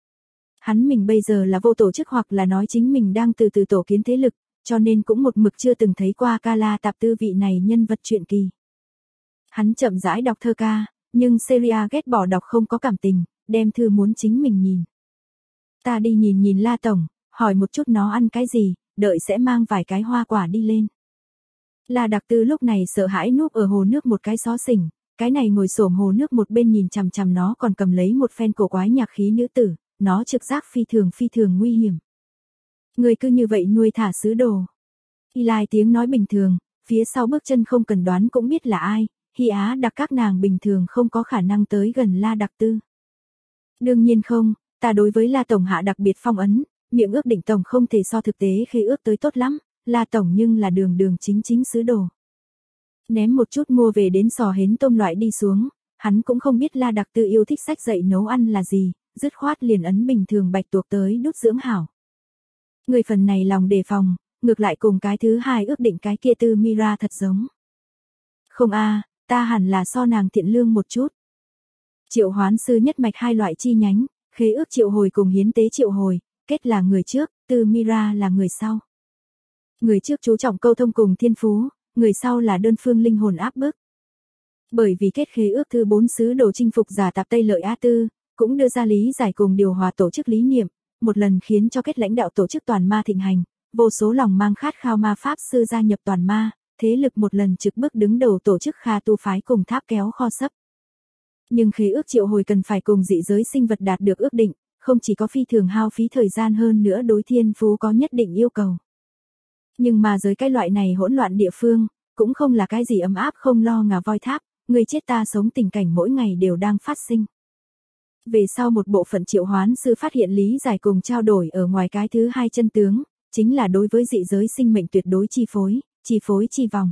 Hắn mình bây giờ là vô tổ chức hoặc là nói chính mình đang từ từ tổ kiến thế lực, cho nên cũng một mực chưa từng thấy qua Kala Tạp Tư vị này nhân vật truyện kỳ. Hắn chậm rãi đọc thơ ca, nhưng Seria ghét bỏ đọc không có cảm tình, đem thư muốn chính mình nhìn. Ta đi nhìn nhìn La Tổng, hỏi một chút nó ăn cái gì, đợi sẽ mang vài cái hoa quả đi lên. La Đặc Tư lúc này sợ hãi núp ở hồ nước một cái xó xỉnh, cái này ngồi xổm hồ nước một bên nhìn chằm chằm nó còn cầm lấy một phen cổ quái nhạc khí nữ tử, nó trực giác phi thường nguy hiểm. Người cứ như vậy nuôi thả sứ đồ. Eli tiếng nói bình thường, phía sau bước chân không cần đoán cũng biết là ai, Hy Á Đặc các nàng bình thường không có khả năng tới gần La Đặc Tư. Đương nhiên không, ta đối với La Tổng hạ đặc biệt phong ấn, miệng ước định Tổng không thể so thực tế khi ước tới tốt lắm, La Tổng nhưng là đường chính sứ đồ. Ném một chút mua về đến sò hến tôm loại đi xuống, hắn cũng không biết La Đặc Tư yêu thích sách dạy nấu ăn là gì, dứt khoát liền ấn bình thường bạch tuộc tới đút dưỡng hảo. Người phần này lòng đề phòng, ngược lại cùng cái thứ hai ước định cái kia Tư Mira thật giống. Không a, ta hẳn là so nàng thiện lương một chút. Triệu hoán sư nhất mạch hai loại chi nhánh, khế ước triệu hồi cùng hiến tế triệu hồi, kết là người trước, Tư Mira là người sau. Người trước chú trọng câu thông cùng thiên phú, người sau là đơn phương linh hồn áp bức. Bởi vì kết khế ước thứ 4 sứ đồ chinh phục giả tạp Tây Lợi A Tư, cũng đưa ra lý giải cùng điều hòa tổ chức lý niệm, một lần khiến cho kết lãnh đạo tổ chức toàn ma thịnh hành, vô số lòng mang khát khao ma pháp sư gia nhập toàn ma, thế lực một lần trực bước đứng đầu tổ chức Kha tu phái cùng tháp kéo kho sấp. Nhưng khế ước triệu hồi cần phải cùng dị giới sinh vật đạt được ước định, không chỉ có phi thường hao phí thời gian hơn nữa đối thiên phú có nhất định yêu cầu. Nhưng mà giới cái loại này hỗn loạn địa phương, cũng không là cái gì ấm áp không lo ngà voi tháp, người chết ta sống tình cảnh mỗi ngày đều đang phát sinh. Về sau một bộ phận triệu hoán sư phát hiện lý giải cùng trao đổi ở ngoài cái thứ hai chân tướng, chính là đối với dị giới sinh mệnh tuyệt đối chi phối chi vòng.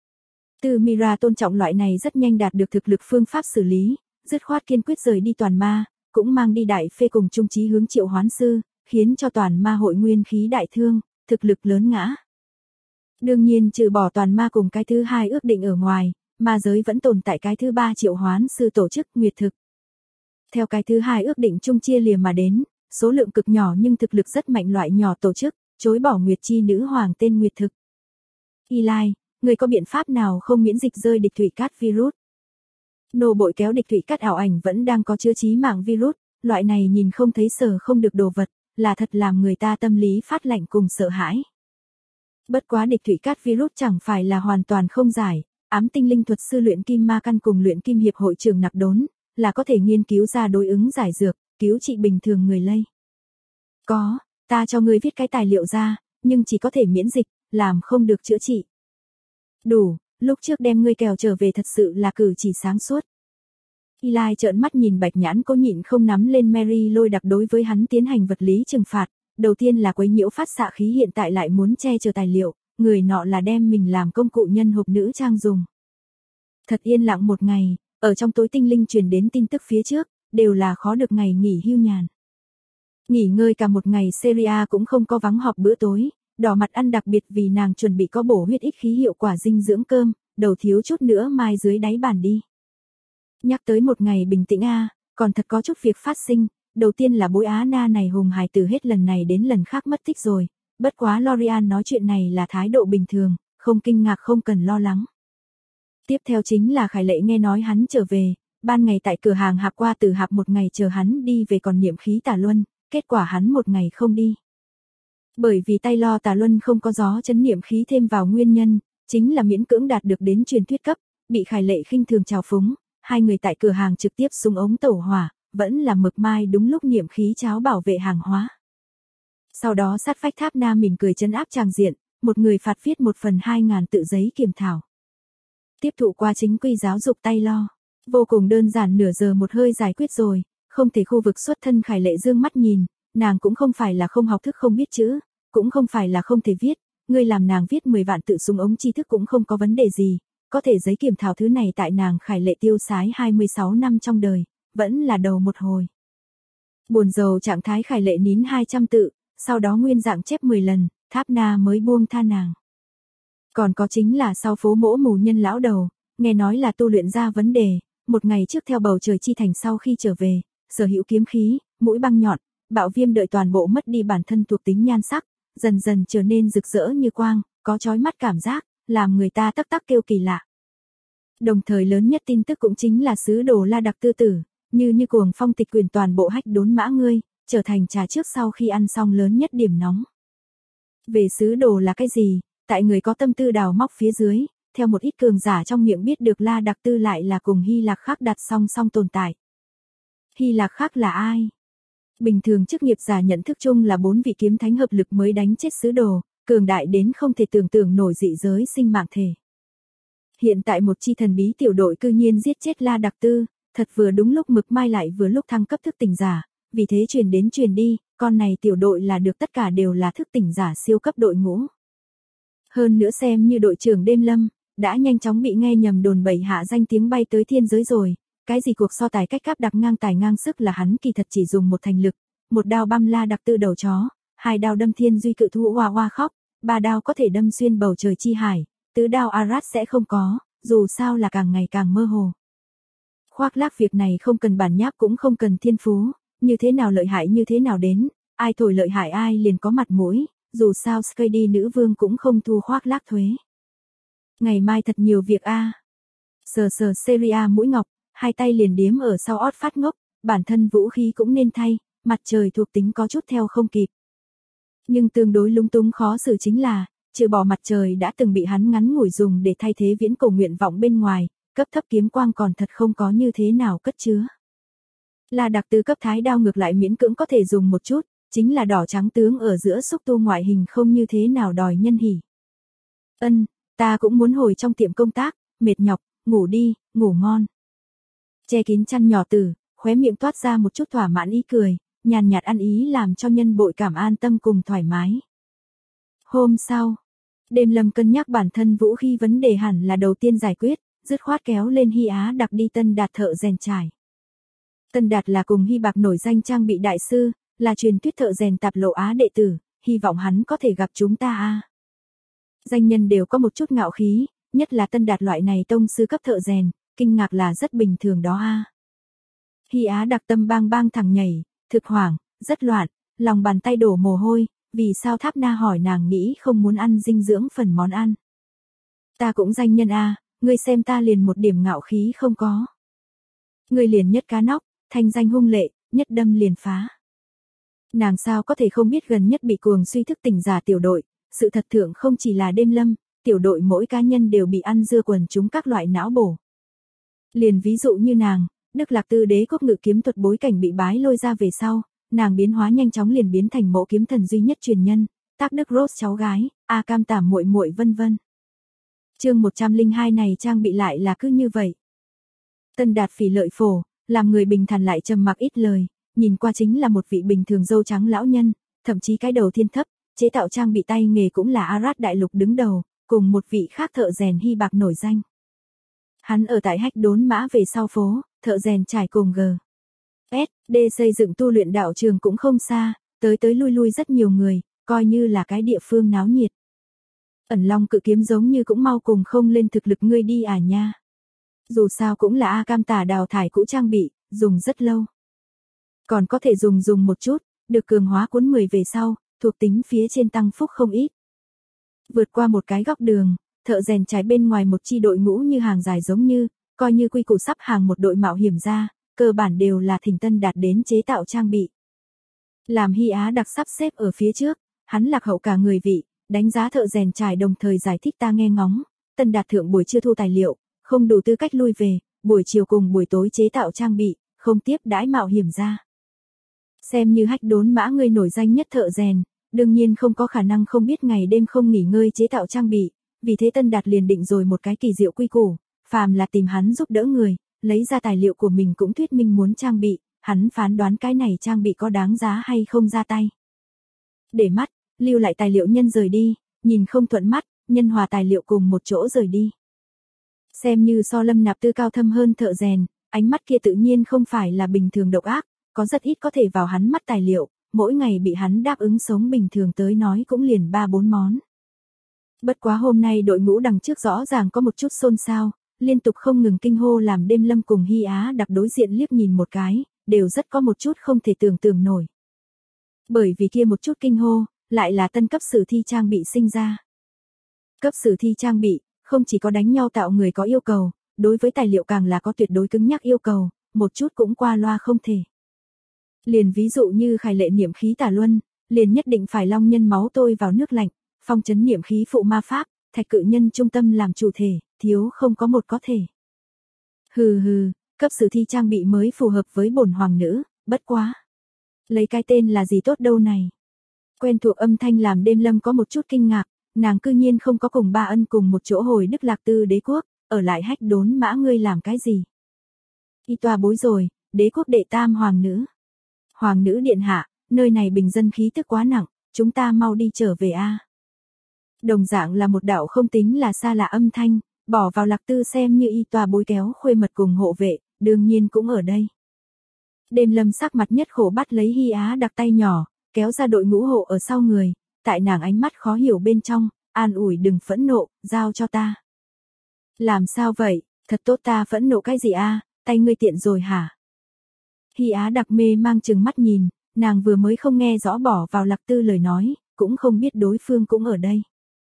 Tư Mira tôn trọng loại này rất nhanh đạt được thực lực phương pháp xử lý, dứt khoát kiên quyết rời đi toàn ma, cũng mang đi đại phê cùng trung trí hướng triệu hoán sư, khiến cho toàn ma hội nguyên khí đại thương, thực lực lớn ngã. Đương nhiên trừ bỏ toàn ma cùng cái thứ hai ước định ở ngoài, ma giới vẫn tồn tại cái thứ ba triệu hoán sư tổ chức Nguyệt Thực. Theo cái thứ hai ước định chung chia lìa mà đến, số lượng cực nhỏ nhưng thực lực rất mạnh loại nhỏ tổ chức, chối bỏ Nguyệt Chi nữ hoàng tên Nguyệt Thực. Eli, người có biện pháp nào không miễn dịch rơi địch thủy cát virus? Nô bội kéo địch thủy cát ảo ảnh vẫn đang có chứa chí mạng virus, loại này nhìn không thấy sờ không được đồ vật, là thật làm người ta tâm lý phát lạnh cùng sợ hãi. Bất quá địch thủy cát virus chẳng phải là hoàn toàn không giải, ám tinh linh thuật sư luyện kim ma căn cùng luyện kim hiệp hội trưởng nạp đốn, là có thể nghiên cứu ra đối ứng giải dược, cứu trị bình thường người lây. Có, ta cho ngươi viết cái tài liệu ra, nhưng chỉ có thể miễn dịch, làm không được chữa trị. Đủ, lúc trước đem ngươi kèo trở về thật sự là cử chỉ sáng suốt. Eli trợn mắt nhìn Bạch Nhãn Cố nhịn không nắm lên Mary Lôi đặc đối với hắn tiến hành vật lý trừng phạt, đầu tiên là quấy nhiễu phát xạ khí hiện tại lại muốn che chở tài liệu, người nọ là đem mình làm công cụ nhân hộp nữ trang dùng. Thật yên lặng một ngày, ở trong tối tinh linh truyền đến tin tức phía trước, đều là khó được ngày nghỉ hưu nhàn. Nghỉ ngơi cả một ngày Seria cũng không có vắng họp bữa tối, đỏ mặt ăn đặc biệt vì nàng chuẩn bị có bổ huyết ích khí hiệu quả dinh dưỡng cơm, đầu thiếu chút nữa mai dưới đáy bàn đi. Nhắc tới một ngày bình tĩnh còn thật có chút việc phát sinh, đầu tiên là bối Á Na này hùng hài từ hết lần này đến lần khác mất tích rồi, bất quá Lorian nói chuyện này là thái độ bình thường, không kinh ngạc không cần lo lắng. Tiếp theo chính là Khải Lệ nghe nói hắn trở về, ban ngày tại cửa hàng hạp qua từ hạp một ngày chờ hắn đi về còn niệm khí tà luân, kết quả hắn một ngày không đi. Bởi vì tay lo tà luân không có gió chấn niệm khí thêm vào nguyên nhân, chính là miễn cưỡng đạt được đến truyền thuyết cấp, bị Khải Lệ khinh thường trào phúng, hai người tại cửa hàng trực tiếp súng ống tẩu hỏa, vẫn là mực mai đúng lúc niệm khí cháo bảo vệ hàng hóa. Sau đó sát phách Tháp Na mỉm cười trấn áp tràng diện, một người phạt viết 1/2000 tự giấy kiểm thảo. Tiếp thụ qua chính quy giáo dục tay lo, vô cùng đơn giản nửa giờ một hơi giải quyết rồi, không thể khu vực xuất thân Khải Lệ dương mắt nhìn, nàng cũng không phải là không học thức không biết chữ, cũng không phải là không thể viết, người làm nàng viết 10 vạn tự súng ống tri thức cũng không có vấn đề gì, có thể giấy kiểm thảo thứ này tại nàng Khải Lệ tiêu sái 26 năm trong đời, vẫn là đầu một hồi. Buồn rầu trạng thái Khải Lệ nín 200 tự, sau đó nguyên dạng chép 10 lần, Tháp Na mới buông tha nàng. Còn có chính là sau phố mỗ mù nhân lão đầu, nghe nói là tu luyện ra vấn đề, một ngày trước theo bầu trời chi thành sau khi trở về, sở hữu kiếm khí, mũi băng nhọn, bạo viêm đợi toàn bộ mất đi bản thân thuộc tính nhan sắc, dần dần trở nên rực rỡ như quang, có chói mắt cảm giác, làm người ta tắc tắc kêu kỳ lạ. Đồng thời lớn nhất tin tức cũng chính là sứ đồ La Đặc Tư Tử, như cuồng phong tịch quyền toàn bộ hách đốn mã ngươi, trở thành trà trước sau khi ăn xong lớn nhất điểm nóng. Về sứ đồ là cái gì, tại người có tâm tư đào móc phía dưới, theo một ít cường giả trong miệng biết được La Đặc Tư lại là cùng Hy Lạc Khắc đặt song song tồn tại. Hy Lạc Khắc là ai? Bình thường chức nghiệp giả nhận thức chung là 4 vị kiếm thánh hợp lực mới đánh chết sứ đồ, cường đại đến không thể tưởng tượng nổi dị giới sinh mạng thể. Hiện tại một chi thần bí tiểu đội cư nhiên giết chết La Đặc Tư, thật vừa đúng lúc Mực Mai lại vừa lúc thăng cấp thức tỉnh giả, vì thế truyền đi, con này tiểu đội là được tất cả đều là thức tỉnh giả siêu cấp đội ngũ. Hơn nữa xem như đội trưởng Đêm Lâm, đã nhanh chóng bị nghe nhầm đồn bậy hạ danh tiếng bay tới thiên giới rồi, cái gì cuộc so tài cách cáp đặc ngang tài ngang sức là hắn kỳ thật chỉ dùng một thành lực, một đao băm La Đặc Tư đầu chó, 2 đao đâm thiên duy cự thú hoa hoa khóc, 3 đao có thể đâm xuyên bầu trời chi hải, 4 đao Arad sẽ không có, dù sao là càng ngày càng mơ hồ. Khoác lác việc này không cần bản nháp cũng không cần thiên phú, như thế nào lợi hại như thế nào đến, ai thổi lợi hại ai liền có mặt mũi, dù sao Skady nữ vương cũng không thu khoác lác thuế. Ngày mai thật nhiều việc a. Sờ Seria mũi ngọc, 2 tay liền điếm ở sau ót phát ngốc, bản thân vũ khí cũng nên thay, mặt trời thuộc tính có chút theo không kịp. Nhưng tương đối lung túng khó xử chính là, trừ bỏ mặt trời đã từng bị hắn ngắn ngủi dùng để thay thế viễn cổ nguyện vọng bên ngoài, cấp thấp kiếm quang còn thật không có như thế nào cất chứa. La Đặc Tư cấp thái đao ngược lại miễn cưỡng có thể dùng một chút, chính là đỏ trắng tướng ở giữa xúc tu ngoại hình không như thế nào đòi nhân hỉ. Ta cũng muốn hồi trong tiệm công tác, mệt nhọc, ngủ đi, ngủ ngon. Che kín chăn nhỏ tử, khóe miệng toát ra một chút thỏa mãn ý cười, nhàn nhạt ăn ý làm cho nhân bội cảm an tâm cùng thoải mái. Hôm sau, Đêm Lâm cân nhắc bản thân vũ khí vấn đề hẳn là đầu tiên giải quyết, dứt khoát kéo lên Hy Á Đặc đi Tân Đạt thợ rèn trải. Tân Đạt là cùng Hy Bạc nổi danh trang bị đại sư, là truyền thuyết thợ rèn tạp lộ Á đệ tử, hy vọng hắn có thể gặp chúng ta a. Danh nhân đều có một chút ngạo khí, nhất là Tân Đạt loại này tông sư cấp thợ rèn, kinh ngạc là rất bình thường đó a. Hy Á Đặc tâm bang bang thẳng nhảy, thực hoảng, rất loạn, lòng bàn tay đổ mồ hôi, vì sao Tháp Na hỏi nàng nghĩ không muốn ăn dinh dưỡng phần món ăn. Ta cũng danh nhân a, ngươi xem ta liền một điểm ngạo khí không có. Ngươi liền nhất cá nóc, thanh danh hung lệ, nhất đâm liền phá. Nàng sao có thể không biết gần nhất bị cuồng suy thức tỉnh giả tiểu đội, sự thật thượng không chỉ là Đêm Lâm, tiểu đội mỗi cá nhân đều bị ăn dưa quần chúng các loại não bổ. Liền ví dụ như nàng, Đức Lạc Tư đế quốc ngự kiếm thuật bối cảnh bị bái lôi ra về sau, nàng biến hóa nhanh chóng liền biến thành mẫu kiếm thần duy nhất truyền nhân, Tác Đức Rose cháu gái, A Cam Tảm muội muội vân vân. Chương 102 này trang bị lại là cứ như vậy. Tân Đạt phỉ lợi phổ, làm người bình thản lại trầm mặc ít lời, nhìn qua chính là một vị bình thường râu trắng lão nhân, thậm chí cái đầu thiên thấp, chế tạo trang bị tay nghề cũng là Arad đại lục đứng đầu, cùng một vị khác thợ rèn Hy Bạc nổi danh. Hắn ở tại hách đốn mã về sau phố, thợ rèn trải cùng D xây dựng tu luyện đạo trường cũng không xa, tới lui rất nhiều người, coi như là cái địa phương náo nhiệt. Ẩn Long cự kiếm giống như cũng mau cùng không lên thực lực ngươi đi à nha. Dù sao cũng là A Cam Tả đào thải cũ trang bị, dùng rất lâu. Còn có thể dùng một chút, được cường hóa cuốn 10 về sau, thuộc tính phía trên tăng phúc không ít. Vượt qua một cái góc đường, thợ rèn trái bên ngoài một chi đội ngũ như hàng dài giống như, coi như quy củ sắp hàng một đội mạo hiểm ra, cơ bản đều là thỉnh Tân Đạt đến chế tạo trang bị. Làm Hy Á Đặc sắp xếp ở phía trước, hắn lạc hậu cả người vị, đánh giá thợ rèn trải đồng thời giải thích ta nghe ngóng, Tân Đạt thượng buổi trưa thu tài liệu, không đủ tư cách lui về, buổi chiều cùng buổi tối chế tạo trang bị, không tiếp đãi mạo hiểm ra. Xem như hách đốn mã người nổi danh nhất thợ rèn, đương nhiên không có khả năng không biết ngày đêm không nghỉ ngơi chế tạo trang bị, vì thế Tân Đạt liền định rồi một cái kỳ diệu quy củ, phàm là tìm hắn giúp đỡ người, lấy ra tài liệu của mình cũng thuyết minh muốn trang bị, hắn phán đoán cái này trang bị có đáng giá hay không ra tay. Để mắt, lưu lại tài liệu nhân rời đi, nhìn không thuận mắt, nhân hòa tài liệu cùng một chỗ rời đi. Xem như so Lâm Nạp Tư cao thâm hơn thợ rèn, ánh mắt kia tự nhiên không phải là bình thường độc ác, có rất ít có thể vào hắn mắt tài liệu, mỗi ngày bị hắn đáp ứng sống bình thường tới nói cũng liền 3-4 món. Bất quá hôm nay đội ngũ đằng trước rõ ràng có một chút xôn xao, liên tục không ngừng kinh hô làm Đêm Lâm cùng Hy Á Đặc đối diện liếc nhìn một cái, đều rất có một chút không thể tưởng tượng nổi. Bởi vì kia một chút kinh hô, lại là tân cấp sử thi trang bị sinh ra. Cấp sử thi trang bị, không chỉ có đánh nhau tạo người có yêu cầu, đối với tài liệu càng là có tuyệt đối cứng nhắc yêu cầu, một chút cũng qua loa không thể. Liền ví dụ như khải lệ niệm khí tả luân, liền nhất định phải long nhân máu tôi vào nước lạnh, phong chấn niệm khí phụ ma pháp, thạch cự nhân trung tâm làm chủ thể, thiếu không có một có thể. Hừ hừ, cấp sử thi trang bị mới phù hợp với bổn hoàng nữ, bất quá. Lấy cái tên là gì tốt đâu này. Quen thuộc âm thanh làm Đêm Lâm có một chút kinh ngạc, nàng cư nhiên không có cùng Ba Ân cùng một chỗ hồi Đức Lạc Tư đế quốc, ở lại hách đốn mã ngươi làm cái gì. Y toa bối rồi, đế quốc đệ tam hoàng nữ. Hoàng nữ điện hạ, nơi này bình dân khí tức quá nặng, chúng ta mau đi trở về a. Đồng dạng là một đạo không tính là xa lạ âm thanh, bỏ vào Lạc Tư xem như y toa bối kéo khuê mật cùng hộ vệ, đương nhiên cũng ở đây. Đêm Lâm sắc mặt nhất khổ bắt lấy Hy Á Đặc tay nhỏ, kéo ra đội ngũ hộ ở sau người, tại nàng ánh mắt khó hiểu bên trong, an ủi đừng phẫn nộ, giao cho ta. Làm sao vậy, thật tốt ta phẫn nộ cái gì a, tay ngươi tiện rồi hả? Hy Á Đặc mê mang chừng mắt nhìn, nàng vừa mới không nghe rõ bỏ vào Lạc Tư lời nói, cũng không biết đối phương cũng ở đây.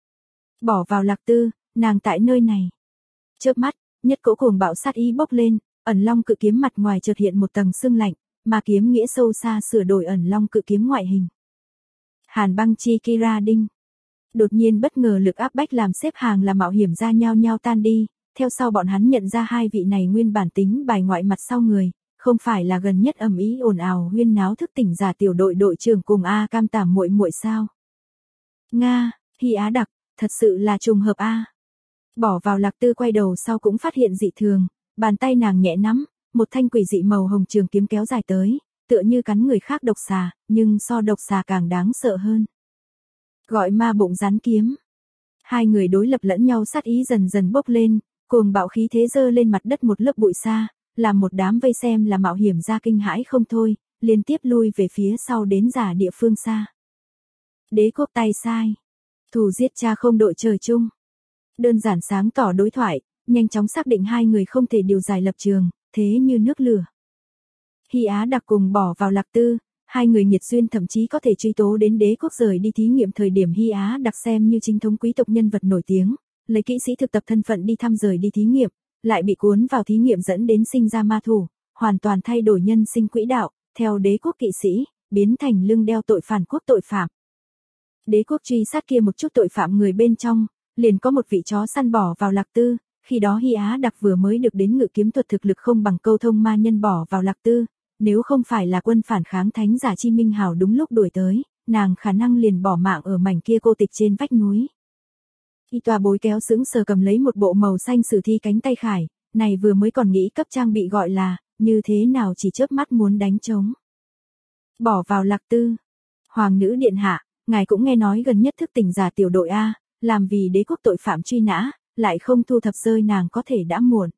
Bỏ vào Lạc Tư, nàng tại nơi này. Chớp mắt, nhất cỗ cuồng bạo sát ý bốc lên, ẩn long cự kiếm mặt ngoài chợt hiện một tầng sương lạnh, mà kiếm nghĩa sâu xa sửa đổi ẩn long cự kiếm ngoại hình. Hàn băng chi Kira đinh. Đột nhiên bất ngờ lực áp bách làm xếp hàng là mạo hiểm ra nhao nhao tan đi, theo sau bọn hắn nhận ra hai vị này nguyên bản tính bài ngoại mặt sau người, không phải là gần nhất ầm ĩ ồn ào huyên náo thức tỉnh giả tiểu đội đội trưởng cùng A Cam Tảm muội muội sao? Nga, Hy Á Đặc, thật sự là trùng hợp a. Bỏ vào Lạc Tư quay đầu sau cũng phát hiện dị thường, bàn tay nàng nhẹ nắm, một thanh quỷ dị màu hồng trường kiếm kéo dài tới, tựa như cắn người khác độc xà, nhưng so độc xà càng đáng sợ hơn. Gọi ma bụng rắn kiếm. Hai người đối lập lẫn nhau sát ý dần dần bốc lên, cuồng bạo khí thế dơ lên mặt đất một lớp bụi xa, làm một đám vây xem là mạo hiểm ra kinh hãi không thôi, liên tiếp lui về phía sau đến giả địa phương xa. Đế quốc tay sai. Thù giết cha không đội trời chung. Đơn giản sáng tỏ đối thoại, nhanh chóng xác định hai người không thể điều giải lập trường, thế như nước lửa. Hy Á Đặc cùng bỏ vào Lạc Tư, hai người nhiệt duyên thậm chí có thể truy tố đến đế quốc rời đi thí nghiệm thời điểm Hy Á Đặc xem như chính thống quý tộc nhân vật nổi tiếng, lấy kỹ sĩ thực tập thân phận đi thăm rời đi thí nghiệm, lại bị cuốn vào thí nghiệm dẫn đến sinh ra ma thủ, hoàn toàn thay đổi nhân sinh quỹ đạo, theo đế quốc kỵ sĩ, biến thành lưng đeo tội phản quốc tội phạm. Đế quốc truy sát kia một chút tội phạm người bên trong, liền có một vị chó săn bỏ vào Lạc Tư, khi đó Hy Á Đặc vừa mới được đến ngự kiếm thuật thực lực không bằng câu thông ma nhân bỏ vào Lạc Tư, nếu không phải là quân phản kháng thánh giả Chi Minh Hào đúng lúc đuổi tới, nàng khả năng liền bỏ mạng ở mảnh kia cô tịch trên vách núi. Y tòa bối kéo sững sờ cầm lấy một bộ màu xanh sử thi cánh tay khải, này vừa mới còn nghĩ cấp trang bị gọi là, như thế nào chỉ chớp mắt muốn đánh trống. Bỏ vào Lạc Tư. Hoàng nữ điện hạ, ngài cũng nghe nói gần nhất thức tỉnh giả tiểu đội A, làm vì đế quốc tội phạm truy nã, lại không thu thập rơi nàng có thể đã muộn.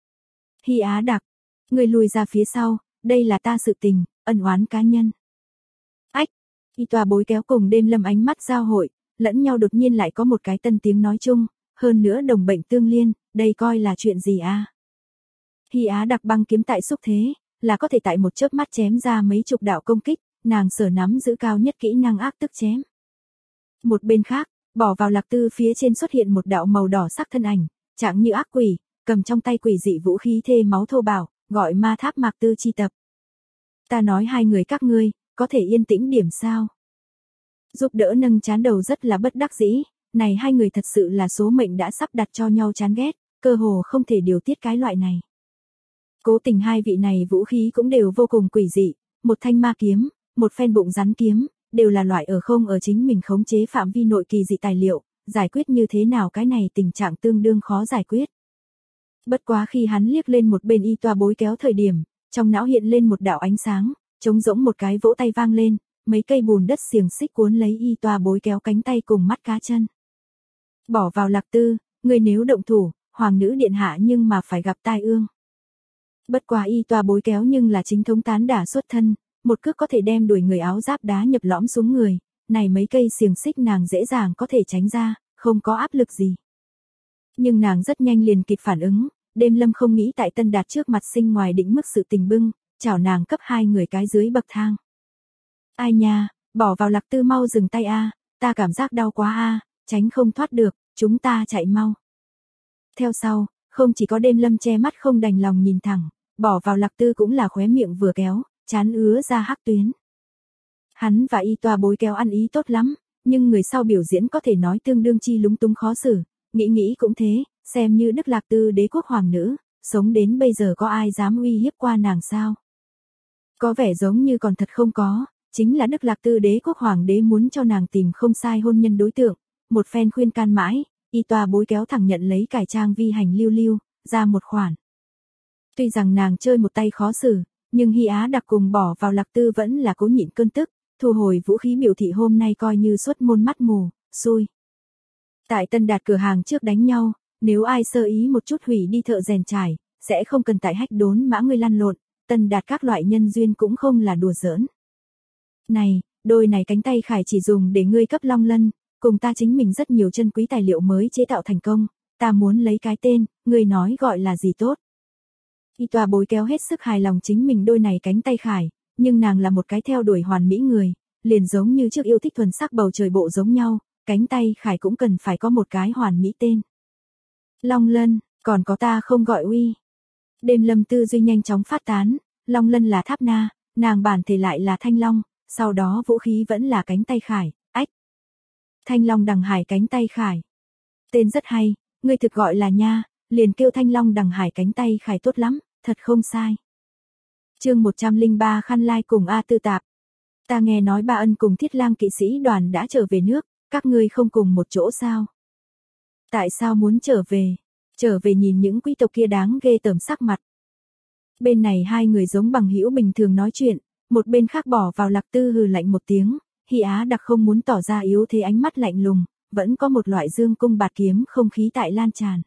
Hy Á Đặc, người lùi ra phía sau, đây là ta sự tình, ân oán cá nhân. Ách, Y tòa bối kéo cùng Đêm Lâm ánh mắt giao hội, lẫn nhau đột nhiên lại có một cái tân tiếng nói chung, hơn nữa đồng bệnh tương liên, đây coi là chuyện gì a? Hy Á Đặc băng kiếm tại xúc thế, là có thể tại một chớp mắt chém ra mấy chục đạo công kích, nàng sở nắm giữ cao nhất kỹ năng ác tức chém. Một bên khác, bỏ vào Lạc Tư phía trên xuất hiện một đạo màu đỏ sắc thân ảnh, trạng như ác quỷ, cầm trong tay quỷ dị vũ khí thê máu thô bạo, gọi ma tháp Mạc Tư chi tập. Ta nói hai người các ngươi, có thể yên tĩnh điểm sao? Giúp đỡ nâng chán đầu rất là bất đắc dĩ, này hai người thật sự là số mệnh đã sắp đặt cho nhau chán ghét, cơ hồ không thể điều tiết cái loại này. Cố tình hai vị này vũ khí cũng đều vô cùng quỷ dị, một thanh ma kiếm, một phen bụng rắn kiếm, đều là loại ở không ở chính mình khống chế phạm vi nội kỳ dị tài liệu, giải quyết như thế nào cái này tình trạng tương đương khó giải quyết. Bất quá khi hắn liếc lên một bên y toa bối kéo thời điểm, trong não hiện lên một đạo ánh sáng, trống rỗng một cái vỗ tay vang lên, mấy cây bùn đất xiềng xích cuốn lấy y toa bối kéo cánh tay cùng mắt cá chân. Bỏ vào Lạc Tư, người nếu động thủ, hoàng nữ điện hạ nhưng mà phải gặp tai ương. Bất quá y toa bối kéo nhưng là chính thống tán đả xuất thân, một cước có thể đem đuổi người áo giáp đá nhập lõm xuống người, này mấy cây xiềng xích nàng dễ dàng có thể tránh ra, không có áp lực gì. Nhưng nàng rất nhanh liền kịp phản ứng, Đêm Lâm không nghĩ tại Tân Đạt trước mặt sinh ngoài định mức sự tình bưng, chào nàng cấp hai người cái dưới bậc thang. Ai nha, bỏ vào Lạc Tư mau dừng tay a, ta cảm giác đau quá a, tránh không thoát được, chúng ta chạy mau. Theo sau, không chỉ có Đêm Lâm che mắt không đành lòng nhìn thẳng, bỏ vào Lạc Tư cũng là khóe miệng vừa kéo, chán ứa ra hắc tuyến. Hắn và Y Toa Bối kéo ăn ý tốt lắm, nhưng người sau biểu diễn có thể nói tương đương chi lúng túng khó xử, nghĩ cũng thế, xem như Đức Lạc Tư đế quốc hoàng nữ, sống đến bây giờ có ai dám uy hiếp qua nàng sao? Có vẻ giống như còn thật không có, chính là Đức Lạc Tư đế quốc hoàng đế muốn cho nàng tìm không sai hôn nhân đối tượng, một phen khuyên can mãi, Y Toa Bối kéo thẳng nhận lấy cải trang vi hành lưu ra một khoản. Tuy rằng nàng chơi một tay khó xử, nhưng Hy Á đặc cùng bỏ vào Lạc Tư vẫn là cố nhịn cơn tức, thu hồi vũ khí biểu thị hôm nay coi như xuất môn mắt mù, xui. Tại Tân Đạt cửa hàng trước đánh nhau, nếu ai sơ ý một chút hủy đi thợ rèn trải, sẽ không cần tại hách đốn mã người lăn lộn, Tân Đạt các loại nhân duyên cũng không là đùa giỡn. Này, đôi này cánh tay khải chỉ dùng để ngươi cấp Long Lân, cùng ta chính mình rất nhiều chân quý tài liệu mới chế tạo thành công, ta muốn lấy cái tên, ngươi nói gọi là gì tốt. Y Toa Bối kéo hết sức hài lòng chính mình đôi này cánh tay khải, nhưng nàng là một cái theo đuổi hoàn mỹ người, liền giống như trước yêu thích thuần sắc bầu trời bộ giống nhau, cánh tay khải cũng cần phải có một cái hoàn mỹ tên. Long Lân, còn có ta không gọi uy. Đêm Lâm tư duy nhanh chóng phát tán, Long Lân là Tháp Na, nàng bản thể lại là Thanh Long, sau đó vũ khí vẫn là cánh tay khải, ách. Thanh Long đằng hải cánh tay khải. Tên rất hay, ngươi thực gọi là nha, liền kêu Thanh Long đằng hải cánh tay khải tốt lắm, thật không sai. Chương 103 Khăn Lai cùng A Tư Tạp. Ta nghe nói Ba Ân cùng Thiết Lang kỵ sĩ đoàn đã trở về nước, các ngươi không cùng một chỗ sao? Tại sao muốn trở về? Trở về nhìn những quý tộc kia đáng ghê tởm sắc mặt. Bên này hai người giống bằng hữu bình thường nói chuyện, một bên khác bỏ vào Lạc Tư hừ lạnh một tiếng, Hy Á đặc không muốn tỏ ra yếu thế ánh mắt lạnh lùng, vẫn có một loại dương cung bạt kiếm không khí tại lan tràn.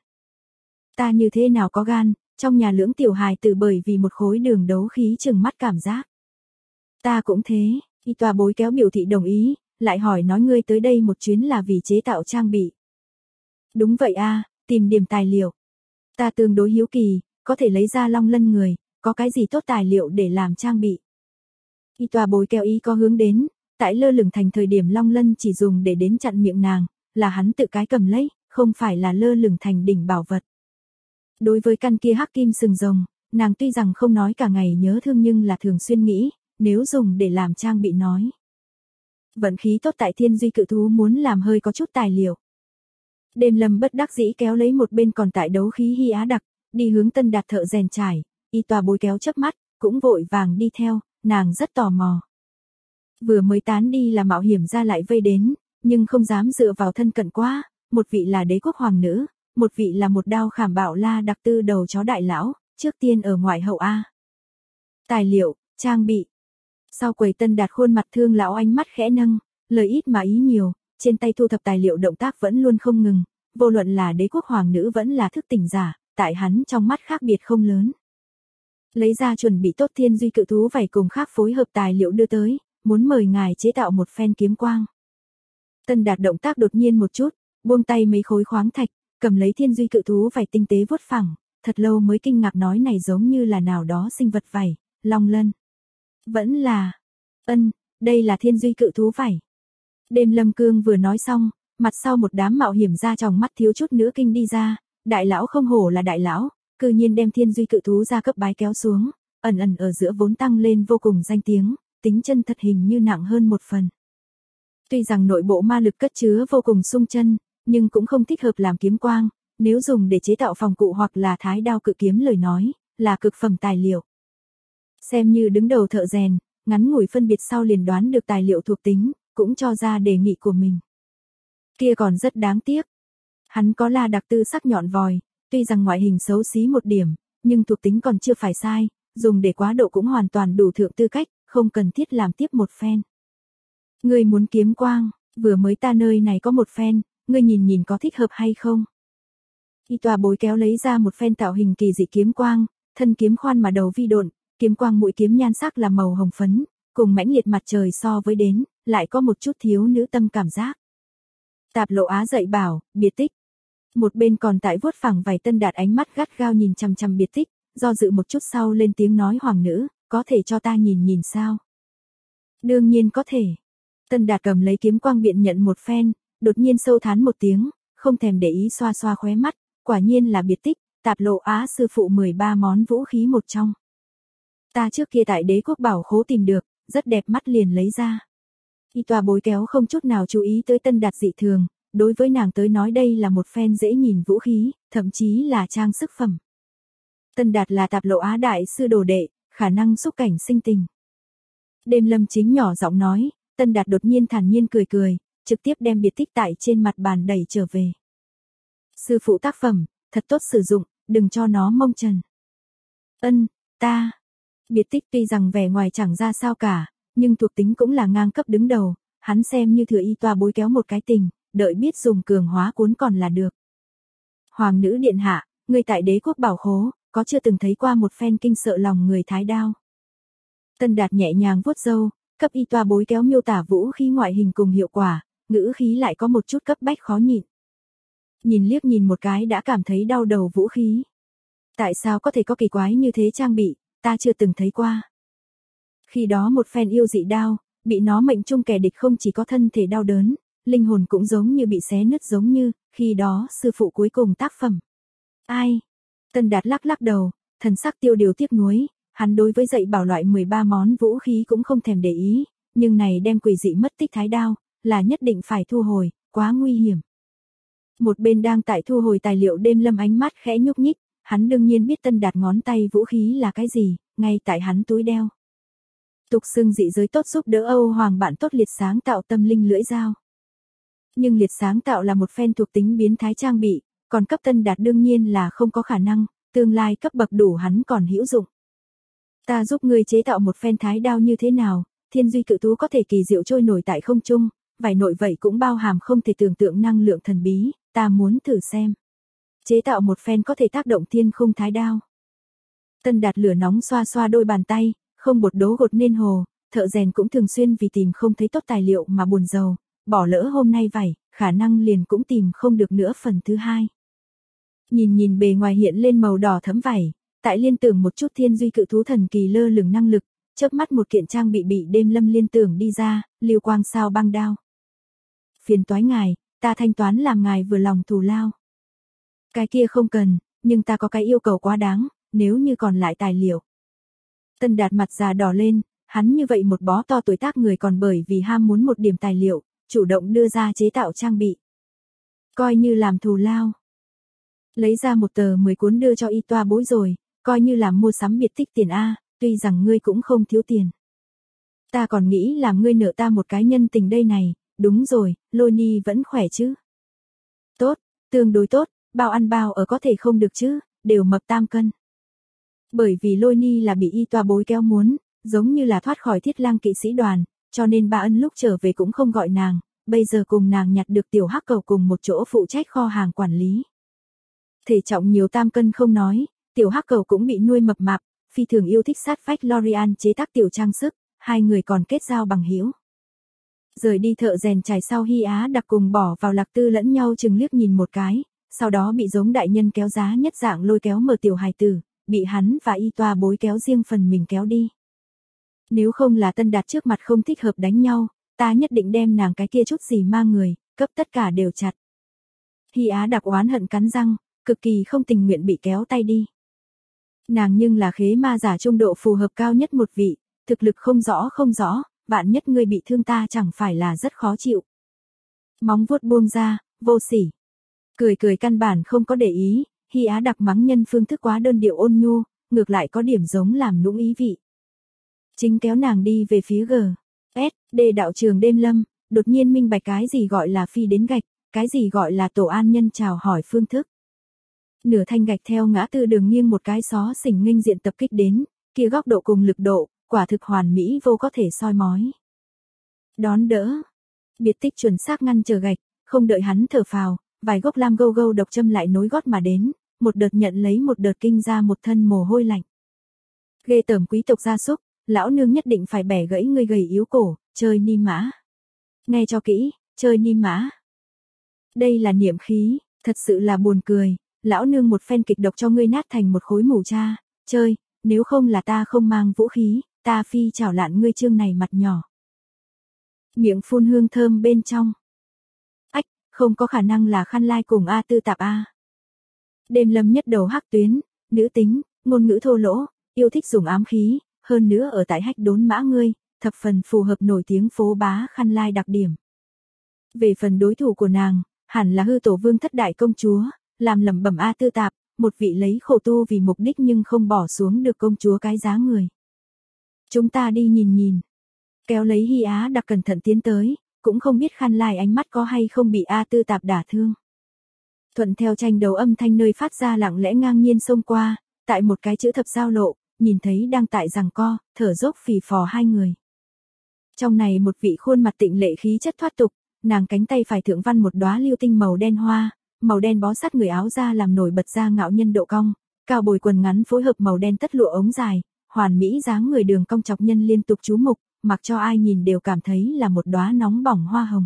Ta như thế nào có gan, trong nhà lưỡng tiểu hài tử bởi vì một khối đường đấu khí chừng mắt cảm giác. Ta cũng thế, Y Toa Bối kéo biểu thị đồng ý, lại hỏi nói ngươi tới đây một chuyến là vì chế tạo trang bị. Đúng vậy a, tìm điểm tài liệu. Ta tương đối hiếu kỳ, có thể lấy ra Long Lân người, có cái gì tốt tài liệu để làm trang bị. Y Toa Bối kéo ý có hướng đến, tại lơ lửng thành thời điểm Long Lân chỉ dùng để đến chặn miệng nàng, là hắn tự cái cầm lấy, không phải là lơ lửng thành đỉnh bảo vật. Đối với căn kia hắc kim sừng rồng, nàng tuy rằng không nói cả ngày nhớ thương nhưng là thường xuyên nghĩ, nếu dùng để làm trang bị nói. Vận khí tốt tại Thiên Duy cự thú muốn làm hơi có chút tài liệu. Đêm Lâm bất đắc dĩ kéo lấy một bên còn tại đấu khí Hy Á đặc, đi hướng Tân Đạt thợ rèn trải, Y Toa Bối kéo chớp mắt, cũng vội vàng đi theo, nàng rất tò mò. Vừa mới tán đi là mạo hiểm ra lại vây đến, nhưng không dám dựa vào thân cận quá, một vị là đế quốc hoàng nữ, một vị là một đao khảm bạo la đặc tư đầu chó đại lão, trước tiên ở ngoại hậu A. Tài liệu, trang bị. Sau quầy Tân Đạt khuôn mặt thương lão ánh mắt khẽ nâng, lời ít mà ý nhiều, trên tay thu thập tài liệu động tác vẫn luôn không ngừng, vô luận là đế quốc hoàng nữ vẫn là thức tỉnh giả, tại hắn trong mắt khác biệt không lớn. Lấy ra chuẩn bị tốt Thiên Duy cự thú vảy cùng khác phối hợp tài liệu đưa tới, muốn mời ngài chế tạo một phen kiếm quang. Tân Đạt động tác đột nhiên một chút, buông tay mấy khối khoáng thạch, cầm lấy Thiên Duy cự thú vảy tinh tế vuốt phẳng, thật lâu mới kinh ngạc nói này giống như là nào đó sinh vật vảy, Long Lân. Vẫn là, đây là Thiên Duy cự thú vảy. Đêm Lâm Cương vừa nói xong, mặt sau một đám mạo hiểm ra trong mắt thiếu chút nữa kinh đi ra, đại lão không hổ là đại lão, cư nhiên đem Thiên Duy cự thú ra cấp bái kéo xuống, ẩn ở giữa vốn tăng lên vô cùng danh tiếng, tính chân thật hình như nặng hơn một phần. Tuy rằng nội bộ ma lực cất chứa vô cùng sung chân, nhưng cũng không thích hợp làm kiếm quang, nếu dùng để chế tạo phòng cụ hoặc là thái đao cự kiếm lời nói, là cực phẩm tài liệu. Xem như đứng đầu thợ rèn, ngắn ngủi phân biệt sau liền đoán được tài liệu thuộc tính, cũng cho ra đề nghị của mình. Kia còn rất đáng tiếc. Hắn có la đặc tư sắc nhọn vòi, tuy rằng ngoại hình xấu xí một điểm, nhưng thuộc tính còn chưa phải sai, dùng để quá độ cũng hoàn toàn đủ thượng tư cách, không cần thiết làm tiếp một phen. Ngươi muốn kiếm quang, vừa mới ta nơi này có một phen, ngươi nhìn có thích hợp hay không? Y Toa Bối kéo lấy ra một phen tạo hình kỳ dị kiếm quang, thân kiếm khoan mà đầu vi độn, kiếm quang mũi kiếm nhan sắc là màu hồng phấn, cùng mãnh liệt mặt trời so với đến, lại có một chút thiếu nữ tâm cảm giác. Tạp Lộ Á dạy bảo, biệt tích. Một bên còn tại vuốt phẳng vài Tân Đạt ánh mắt gắt gao nhìn chằm chằm biệt tích, do dự một chút sau lên tiếng nói hoàng nữ, có thể cho ta nhìn nhìn sao? Đương nhiên có thể. Tân Đạt cầm lấy kiếm quang biện nhận một phen, đột nhiên sâu thán một tiếng, không thèm để ý xoa xoa khóe mắt, quả nhiên là biệt tích, Tạp Lộ Á sư phụ 13 món vũ khí một trong. Ta trước kia tại Đế Quốc Bảo Khố tìm được, rất đẹp mắt liền lấy ra. Y Tòa Bối Kéo không chút nào chú ý tới Tân Đạt dị thường, đối với nàng tới nói đây là một phen dễ nhìn vũ khí, thậm chí là trang sức phẩm. Tân Đạt là Tạp Lộ Á đại sư đồ đệ, khả năng xúc cảnh sinh tình. Đêm Lâm chính nhỏ giọng nói, Tân Đạt đột nhiên thản nhiên cười cười, trực tiếp đem biệt tích tại trên mặt bàn đẩy trở về. Sư phụ tác phẩm, thật tốt sử dụng, đừng cho nó mông trần. Ta. Biệt tích tuy rằng vẻ ngoài chẳng ra sao cả, nhưng thuộc tính cũng là ngang cấp đứng đầu, hắn xem như thừa Y Tòa Bối Kéo một cái tình, đợi biết dùng cường hóa cuốn còn là được. Hoàng nữ điện hạ, người tại Đế Quốc Bảo Khố, có chưa từng thấy qua một phen kinh sợ lòng người thái đao. Tân Đạt nhẹ nhàng vuốt râu, cấp Y Tòa Bối Kéo miêu tả vũ khí ngoại hình cùng hiệu quả, ngữ khí lại có một chút cấp bách khó nhịn. Nhìn liếc nhìn một cái đã cảm thấy đau đầu vũ khí. Tại sao có thể có kỳ quái như thế trang bị, ta chưa từng thấy qua. Khi đó một phen yêu dị đao, bị nó mệnh trung kẻ địch không chỉ có thân thể đau đớn, linh hồn cũng giống như bị xé nứt giống như, khi đó sư phụ cuối cùng tác phẩm. Ai? Tân Đạt lắc lắc đầu, thần sắc tiêu điều tiếc nuối, hắn đối với dạy bảo loại 13 món vũ khí cũng không thèm để ý, nhưng này đem quỷ dị mất tích thái đao, là nhất định phải thu hồi, quá nguy hiểm. Một bên đang tại thu hồi tài liệu Đêm Lâm ánh mắt khẽ nhúc nhích, hắn đương nhiên biết Tân Đạt ngón tay vũ khí là cái gì, ngay tại hắn túi đeo. Tục xưng dị giới tốt giúp đỡ Âu Hoàng bạn tốt liệt sáng tạo tâm linh lưỡi dao. Nhưng liệt sáng tạo là một phen thuộc tính biến thái trang bị, còn cấp Tân Đạt đương nhiên là không có khả năng, tương lai cấp bậc đủ hắn còn hữu dụng. Ta giúp ngươi chế tạo một phen thái đao như thế nào, Thiên Duy Cự Thú có thể kỳ diệu trôi nổi tại không trung, vải nội vậy cũng bao hàm không thể tưởng tượng năng lượng thần bí, ta muốn thử xem. Chế tạo một phen có thể tác động thiên khung thái đao. Tân Đạt lửa nóng xoa xoa đôi bàn tay, không bột đố gột nên hồ, thợ rèn cũng thường xuyên vì tìm không thấy tốt tài liệu mà buồn rầu, bỏ lỡ hôm nay vải, khả năng liền cũng tìm không được nữa phần thứ hai. Nhìn bề ngoài hiện lên màu đỏ thẫm vải, tại liên tưởng một chút Thiên Duy Cự Thú thần kỳ lơ lửng năng lực, chớp mắt một kiện trang bị Đêm Lâm liên tưởng đi ra, lưu quang sao băng đao. Phiền toái ngài, ta thanh toán làm ngài vừa lòng thù lao. Cái kia không cần, nhưng ta có cái yêu cầu quá đáng, nếu như còn lại tài liệu. Tân Đạt mặt già đỏ lên, hắn như vậy một bó to tuổi tác người còn bởi vì ham muốn một điểm tài liệu, chủ động đưa ra chế tạo trang bị. Coi như làm thù lao. Lấy ra một tờ 10 cuốn đưa cho Y Tòa Bối rồi, coi như làm mua sắm biệt tích tiền A, tuy rằng ngươi cũng không thiếu tiền. Ta còn nghĩ là ngươi nợ ta một cái nhân tình đây này, đúng rồi, Lôi Ni vẫn khỏe chứ. Tốt, tương đối tốt, bao ăn bao ở có thể không được chứ, đều mập tam cân. Bởi vì Lôi Ni là bị Y Tòa Bối Kéo muốn, giống như là thoát khỏi Thiết Lang kỵ sĩ đoàn, cho nên Ba Ân lúc trở về cũng không gọi nàng, bây giờ cùng nàng nhặt được tiểu hắc cầu cùng một chỗ phụ trách kho hàng quản lý. Thể trọng nhiều tam cân không nói, tiểu hắc cầu cũng bị nuôi mập mạp, phi thường yêu thích sát vách L'Oreal chế tác tiểu trang sức, hai người còn kết giao bằng hữu. Rời đi thợ rèn trải sau Hy Á đặc cùng bỏ vào Lạc Tư lẫn nhau chừng liếc nhìn một cái, sau đó bị giống đại nhân kéo giá nhất dạng lôi kéo mở tiểu hài tử, bị hắn và Y Tòa Bối kéo riêng phần mình kéo đi. Nếu không là Tân Đạt trước mặt không thích hợp đánh nhau, ta nhất định đem nàng cái kia chút gì ma người, cấp tất cả đều chặt. Hy Á đặc oán hận cắn răng, cực kỳ không tình nguyện bị kéo tay đi. Nàng nhưng là khế ma giả trung độ phù hợp cao nhất một vị, thực lực không rõ, vạn nhất ngươi bị thương ta chẳng phải là rất khó chịu. Móng vuốt buông ra, vô sỉ. Cười căn bản không có để ý, Hy Á đặc mắng nhân phương thức quá đơn điệu ôn nhu, ngược lại có điểm giống làm nũng ý vị. Chính kéo nàng đi về phía G.S.D đạo trường Đêm Lâm, đột nhiên minh bạch cái gì gọi là phi đến gạch, cái gì gọi là tổ an nhân chào hỏi phương thức. Nửa thanh gạch theo ngã tư đường nghiêng một cái xó xỉnh nghênh diện tập kích đến, kia góc độ cùng lực độ, quả thực hoàn mỹ vô có thể soi mói. Đón đỡ. Biệt tích chuẩn xác ngăn chờ gạch, không đợi hắn thở phào, vài gốc lam gâu gâu độc châm lại nối gót mà đến, một đợt nhận lấy một đợt kinh ra một thân mồ hôi lạnh. Ghê tởm quý tộc gia súc, lão nương nhất định phải bẻ gãy ngươi gầy yếu cổ, chơi ni mã. Nghe cho kỹ, chơi ni mã. Đây là niệm khí, thật sự là buồn cười, lão nương một phen kịch độc cho ngươi nát thành một khối mù cha, chơi, nếu không là ta không mang vũ khí, ta phi chảo lạn ngươi trương này mặt nhỏ. Miệng phun hương thơm bên trong. Ách, không có khả năng là Khăn Lai cùng A Tư Tạp A. Đêm lâm nhất đầu hắc tuyến, nữ tính, ngôn ngữ thô lỗ, yêu thích dùng ám khí, hơn nữa ở tại hách đốn mã ngươi, thập phần phù hợp nổi tiếng phố bá Khăn Lai đặc điểm. Về phần đối thủ của nàng, hẳn là hư tổ vương thất đại công chúa, làm lẩm bẩm A Tư Tạp, một vị lấy khổ tu vì mục đích nhưng không bỏ xuống được công chúa cái giá người. Chúng ta đi nhìn nhìn. Kéo lấy Hy Á đặc cẩn thận tiến tới, cũng không biết Khăn Lai ánh mắt có hay không bị A Tư Tạp đả thương. Thuận theo tranh đấu âm thanh nơi phát ra lặng lẽ ngang nhiên xông qua, tại một cái chữ thập giao lộ, nhìn thấy đang tại giằng co, thở dốc phì phò hai người. Trong này một vị khuôn mặt tịnh lệ khí chất thoát tục, nàng cánh tay phải thượng văn một đóa lưu tinh màu đen hoa, màu đen bó sát người áo da làm nổi bật ra ngạo nhân độ cong, cao bồi quần ngắn phối hợp màu đen tất lụa ống dài, hoàn mỹ dáng người đường cong chọc nhân liên tục chú mục, mặc cho ai nhìn đều cảm thấy là một đóa nóng bỏng hoa hồng.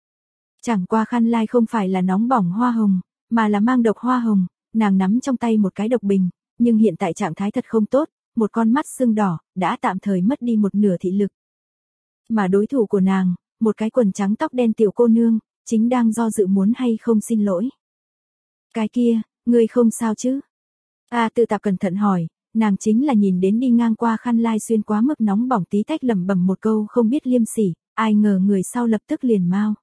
Chẳng qua Khăn Lai không phải là nóng bỏng hoa hồng, mà là mang độc hoa hồng, nàng nắm trong tay một cái độc bình, nhưng hiện tại trạng thái thật không tốt, một con mắt sưng đỏ, đã tạm thời mất đi một nửa thị lực. Mà đối thủ của nàng, một cái quần trắng tóc đen tiểu cô nương, chính đang do dự muốn hay không xin lỗi. Cái kia, ngươi không sao chứ? A Tư Tạp cẩn thận hỏi, nàng chính là nhìn đến đi ngang qua Khăn Lai xuyên quá mức nóng bỏng tí tách lẩm bẩm một câu không biết liêm sỉ, ai ngờ người sau lập tức liền mau.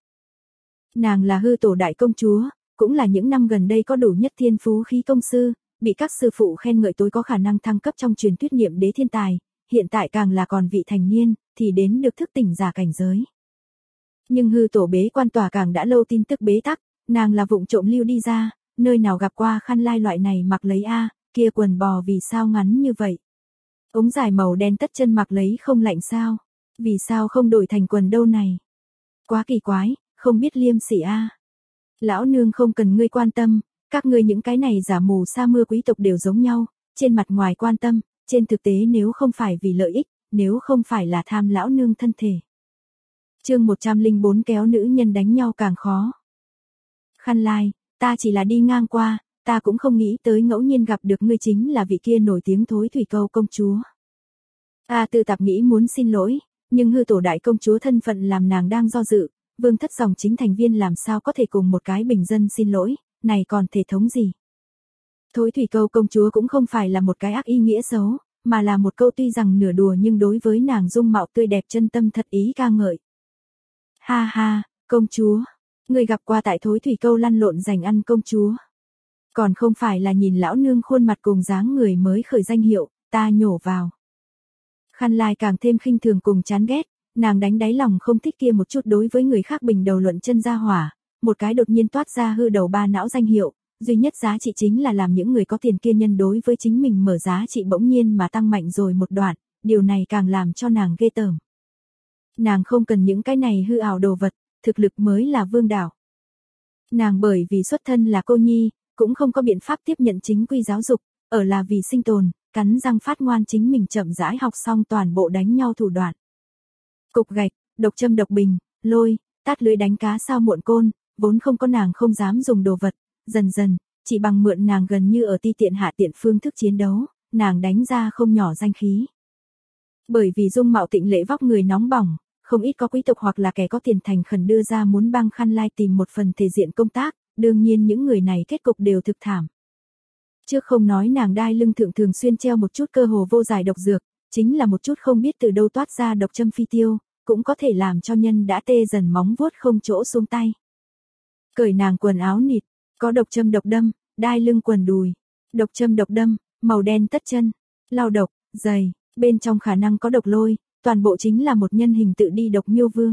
Nàng là hư tổ đại công chúa, cũng là những năm gần đây có đủ nhất thiên phú khí công sư, bị các sư phụ khen ngợi tối có khả năng thăng cấp trong truyền thuyết niệm đế thiên tài, hiện tại càng là còn vị thành niên, thì đến được thức tỉnh giả cảnh giới. Nhưng hư tổ bế quan tòa càng đã lâu tin tức bế tắc, nàng là vụng trộm lưu đi ra, nơi nào gặp qua Khăn Lai loại này mặc lấy a, kia quần bò vì sao ngắn như vậy. Ống dài màu đen tất chân mặc lấy không lạnh sao, vì sao không đổi thành quần đâu này. Quá kỳ quái, không biết liêm sỉ a. Lão nương không cần ngươi quan tâm, các ngươi những cái này giả mù sa mưa quý tộc đều giống nhau, trên mặt ngoài quan tâm, trên thực tế nếu không phải vì lợi ích, nếu không phải là tham lão nương thân thể. Chương 104 kéo nữ nhân đánh nhau càng khó. Khăn Lai, ta chỉ là đi ngang qua, ta cũng không nghĩ tới ngẫu nhiên gặp được ngươi chính là vị kia nổi tiếng Thối Thủy Câu công chúa. A Tư Tạp nghĩ muốn xin lỗi, nhưng hư tổ đại công chúa thân phận làm nàng đang do dự, vương thất dòng chính thành viên làm sao có thể cùng một cái bình dân xin lỗi, này còn thể thống gì. Thối Thủy Câu công chúa cũng không phải là một cái ác ý nghĩa xấu, mà là một câu tuy rằng nửa đùa nhưng đối với nàng dung mạo tươi đẹp chân tâm thật ý ca ngợi. Ha ha, công chúa, người gặp qua tại Thối Thủy Câu lăn lộn giành ăn công chúa. Còn không phải là nhìn lão nương khuôn mặt cùng dáng người mới khởi danh hiệu, ta nhổ vào. Khăn Lai càng thêm khinh thường cùng chán ghét, nàng đánh đáy lòng không thích kia một chút đối với người khác bình đầu luận chân ra hỏa, một cái đột nhiên toát ra hư đầu ba não danh hiệu, duy nhất giá trị chính là làm những người có tiền kia nhân đối với chính mình mở giá trị bỗng nhiên mà tăng mạnh rồi một đoạn, điều này càng làm cho nàng ghê tởm. Nàng không cần những cái này hư ảo đồ vật, thực lực mới là vương đạo. Nàng bởi vì xuất thân là cô nhi, cũng không có biện pháp tiếp nhận chính quy giáo dục, ở là vì sinh tồn, cắn răng phát ngoan chính mình chậm rãi học xong toàn bộ đánh nhau thủ đoạn. Cục gạch, độc châm độc bình, lôi, tát lưới đánh cá sao muộn côn, vốn không có nàng không dám dùng đồ vật, dần dần, chỉ bằng mượn nàng gần như ở ti tiện hạ tiện phương thức chiến đấu, nàng đánh ra không nhỏ danh khí. Bởi vì dung mạo tịnh lệ vóc người nóng bỏng, không ít có quý tộc hoặc là kẻ có tiền thành khẩn đưa ra muốn bang Khăn Lai tìm một phần thể diện công tác, đương nhiên những người này kết cục đều thực thảm. Trước không nói nàng đai lưng thượng thường xuyên treo một chút cơ hồ vô giải độc dược, chính là một chút không biết từ đâu toát ra độc châm phi tiêu, cũng có thể làm cho nhân đã tê dần móng vuốt không chỗ xuống tay. Cởi nàng quần áo nịt, có độc châm độc đâm, đai lưng quần đùi, độc châm độc đâm, màu đen tất chân, lao độc, dày, bên trong khả năng có độc lôi, toàn bộ chính là một nhân hình tự đi độc miêu vương.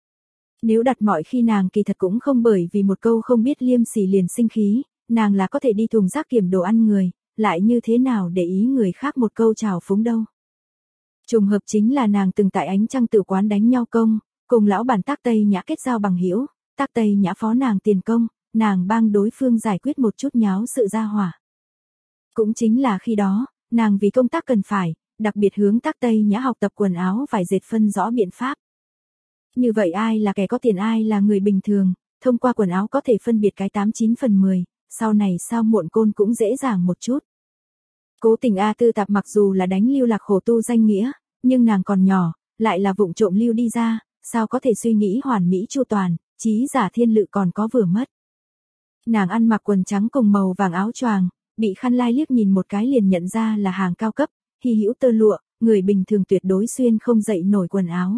Nếu đặt mọi khi nàng kỳ thật cũng không bởi vì một câu không biết liêm sỉ liền sinh khí, nàng là có thể đi thùng rác kiểm đồ ăn người, lại như thế nào để ý người khác một câu chào phúng đâu. Trùng hợp chính là nàng từng tại Ánh Trăng Tử quán đánh nhau công, cùng lão bản Tác Tây Nhã kết giao bằng hữu, Tác Tây Nhã phó nàng tiền công, nàng bang đối phương giải quyết một chút nháo sự ra hỏa. Cũng chính là khi đó, nàng vì công tác cần phải, đặc biệt hướng Tác Tây Nhã học tập quần áo vải dệt phân rõ biện pháp. Như vậy ai là kẻ có tiền ai là người bình thường, thông qua quần áo có thể phân biệt cái 89/10, sau này sao muộn côn cũng dễ dàng một chút. Cố tình A Tư Tạp mặc dù là đánh lưu lạc khổ tu danh nghĩa, nhưng nàng còn nhỏ, lại là vụng trộm lưu đi ra, sao có thể suy nghĩ hoàn mỹ chu toàn, trí giả thiên lự còn có vừa mất. Nàng ăn mặc quần trắng cùng màu vàng áo choàng, bị Khăn Lai liếc nhìn một cái liền nhận ra là hàng cao cấp, hy hữu tơ lụa, người bình thường tuyệt đối xuyên không dậy nổi quần áo.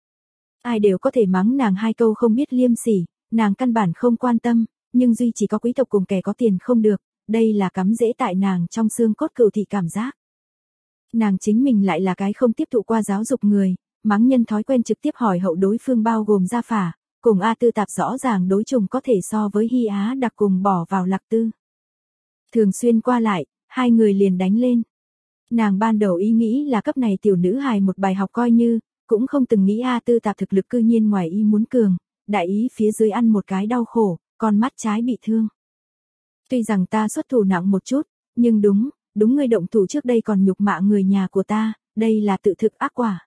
Ai đều có thể mắng nàng hai câu không biết liêm sỉ, nàng căn bản không quan tâm, nhưng duy chỉ có quý tộc cùng kẻ có tiền không được, đây là cắm rễ tại nàng trong xương cốt cừu thị cảm giác. Nàng chính mình lại là cái không tiếp thụ qua giáo dục người, mắng nhân thói quen trực tiếp hỏi hậu đối phương bao gồm Gia Phả, cùng A Tư Tạp rõ ràng đối trùng có thể so với Hy Á Đặc cùng bỏ vào Lạc Tư. Thường xuyên qua lại, hai người liền đánh lên. Nàng ban đầu ý nghĩ là cấp này tiểu nữ hài một bài học coi như, cũng không từng nghĩ A Tư Tạp thực lực cư nhiên ngoài ý muốn cường, đại ý phía dưới ăn một cái đau khổ, con mắt trái bị thương. Tuy rằng ta xuất thủ nặng một chút, nhưng đúng ngươi động thủ trước đây còn nhục mạ người nhà của ta, đây là tự thực ác quả.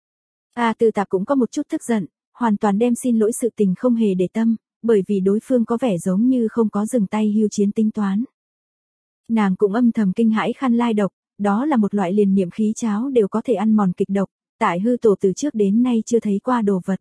A Tư Tạp cũng có một chút tức giận, hoàn toàn đem xin lỗi sự tình không hề để tâm, bởi vì đối phương có vẻ giống như không có dừng tay hưu chiến tính toán. Nàng cũng âm thầm kinh hãi Khăn Lai độc, đó là một loại liền niệm khí cháo đều có thể ăn mòn kịch độc, tại hư tổ từ trước đến nay chưa thấy qua đồ vật.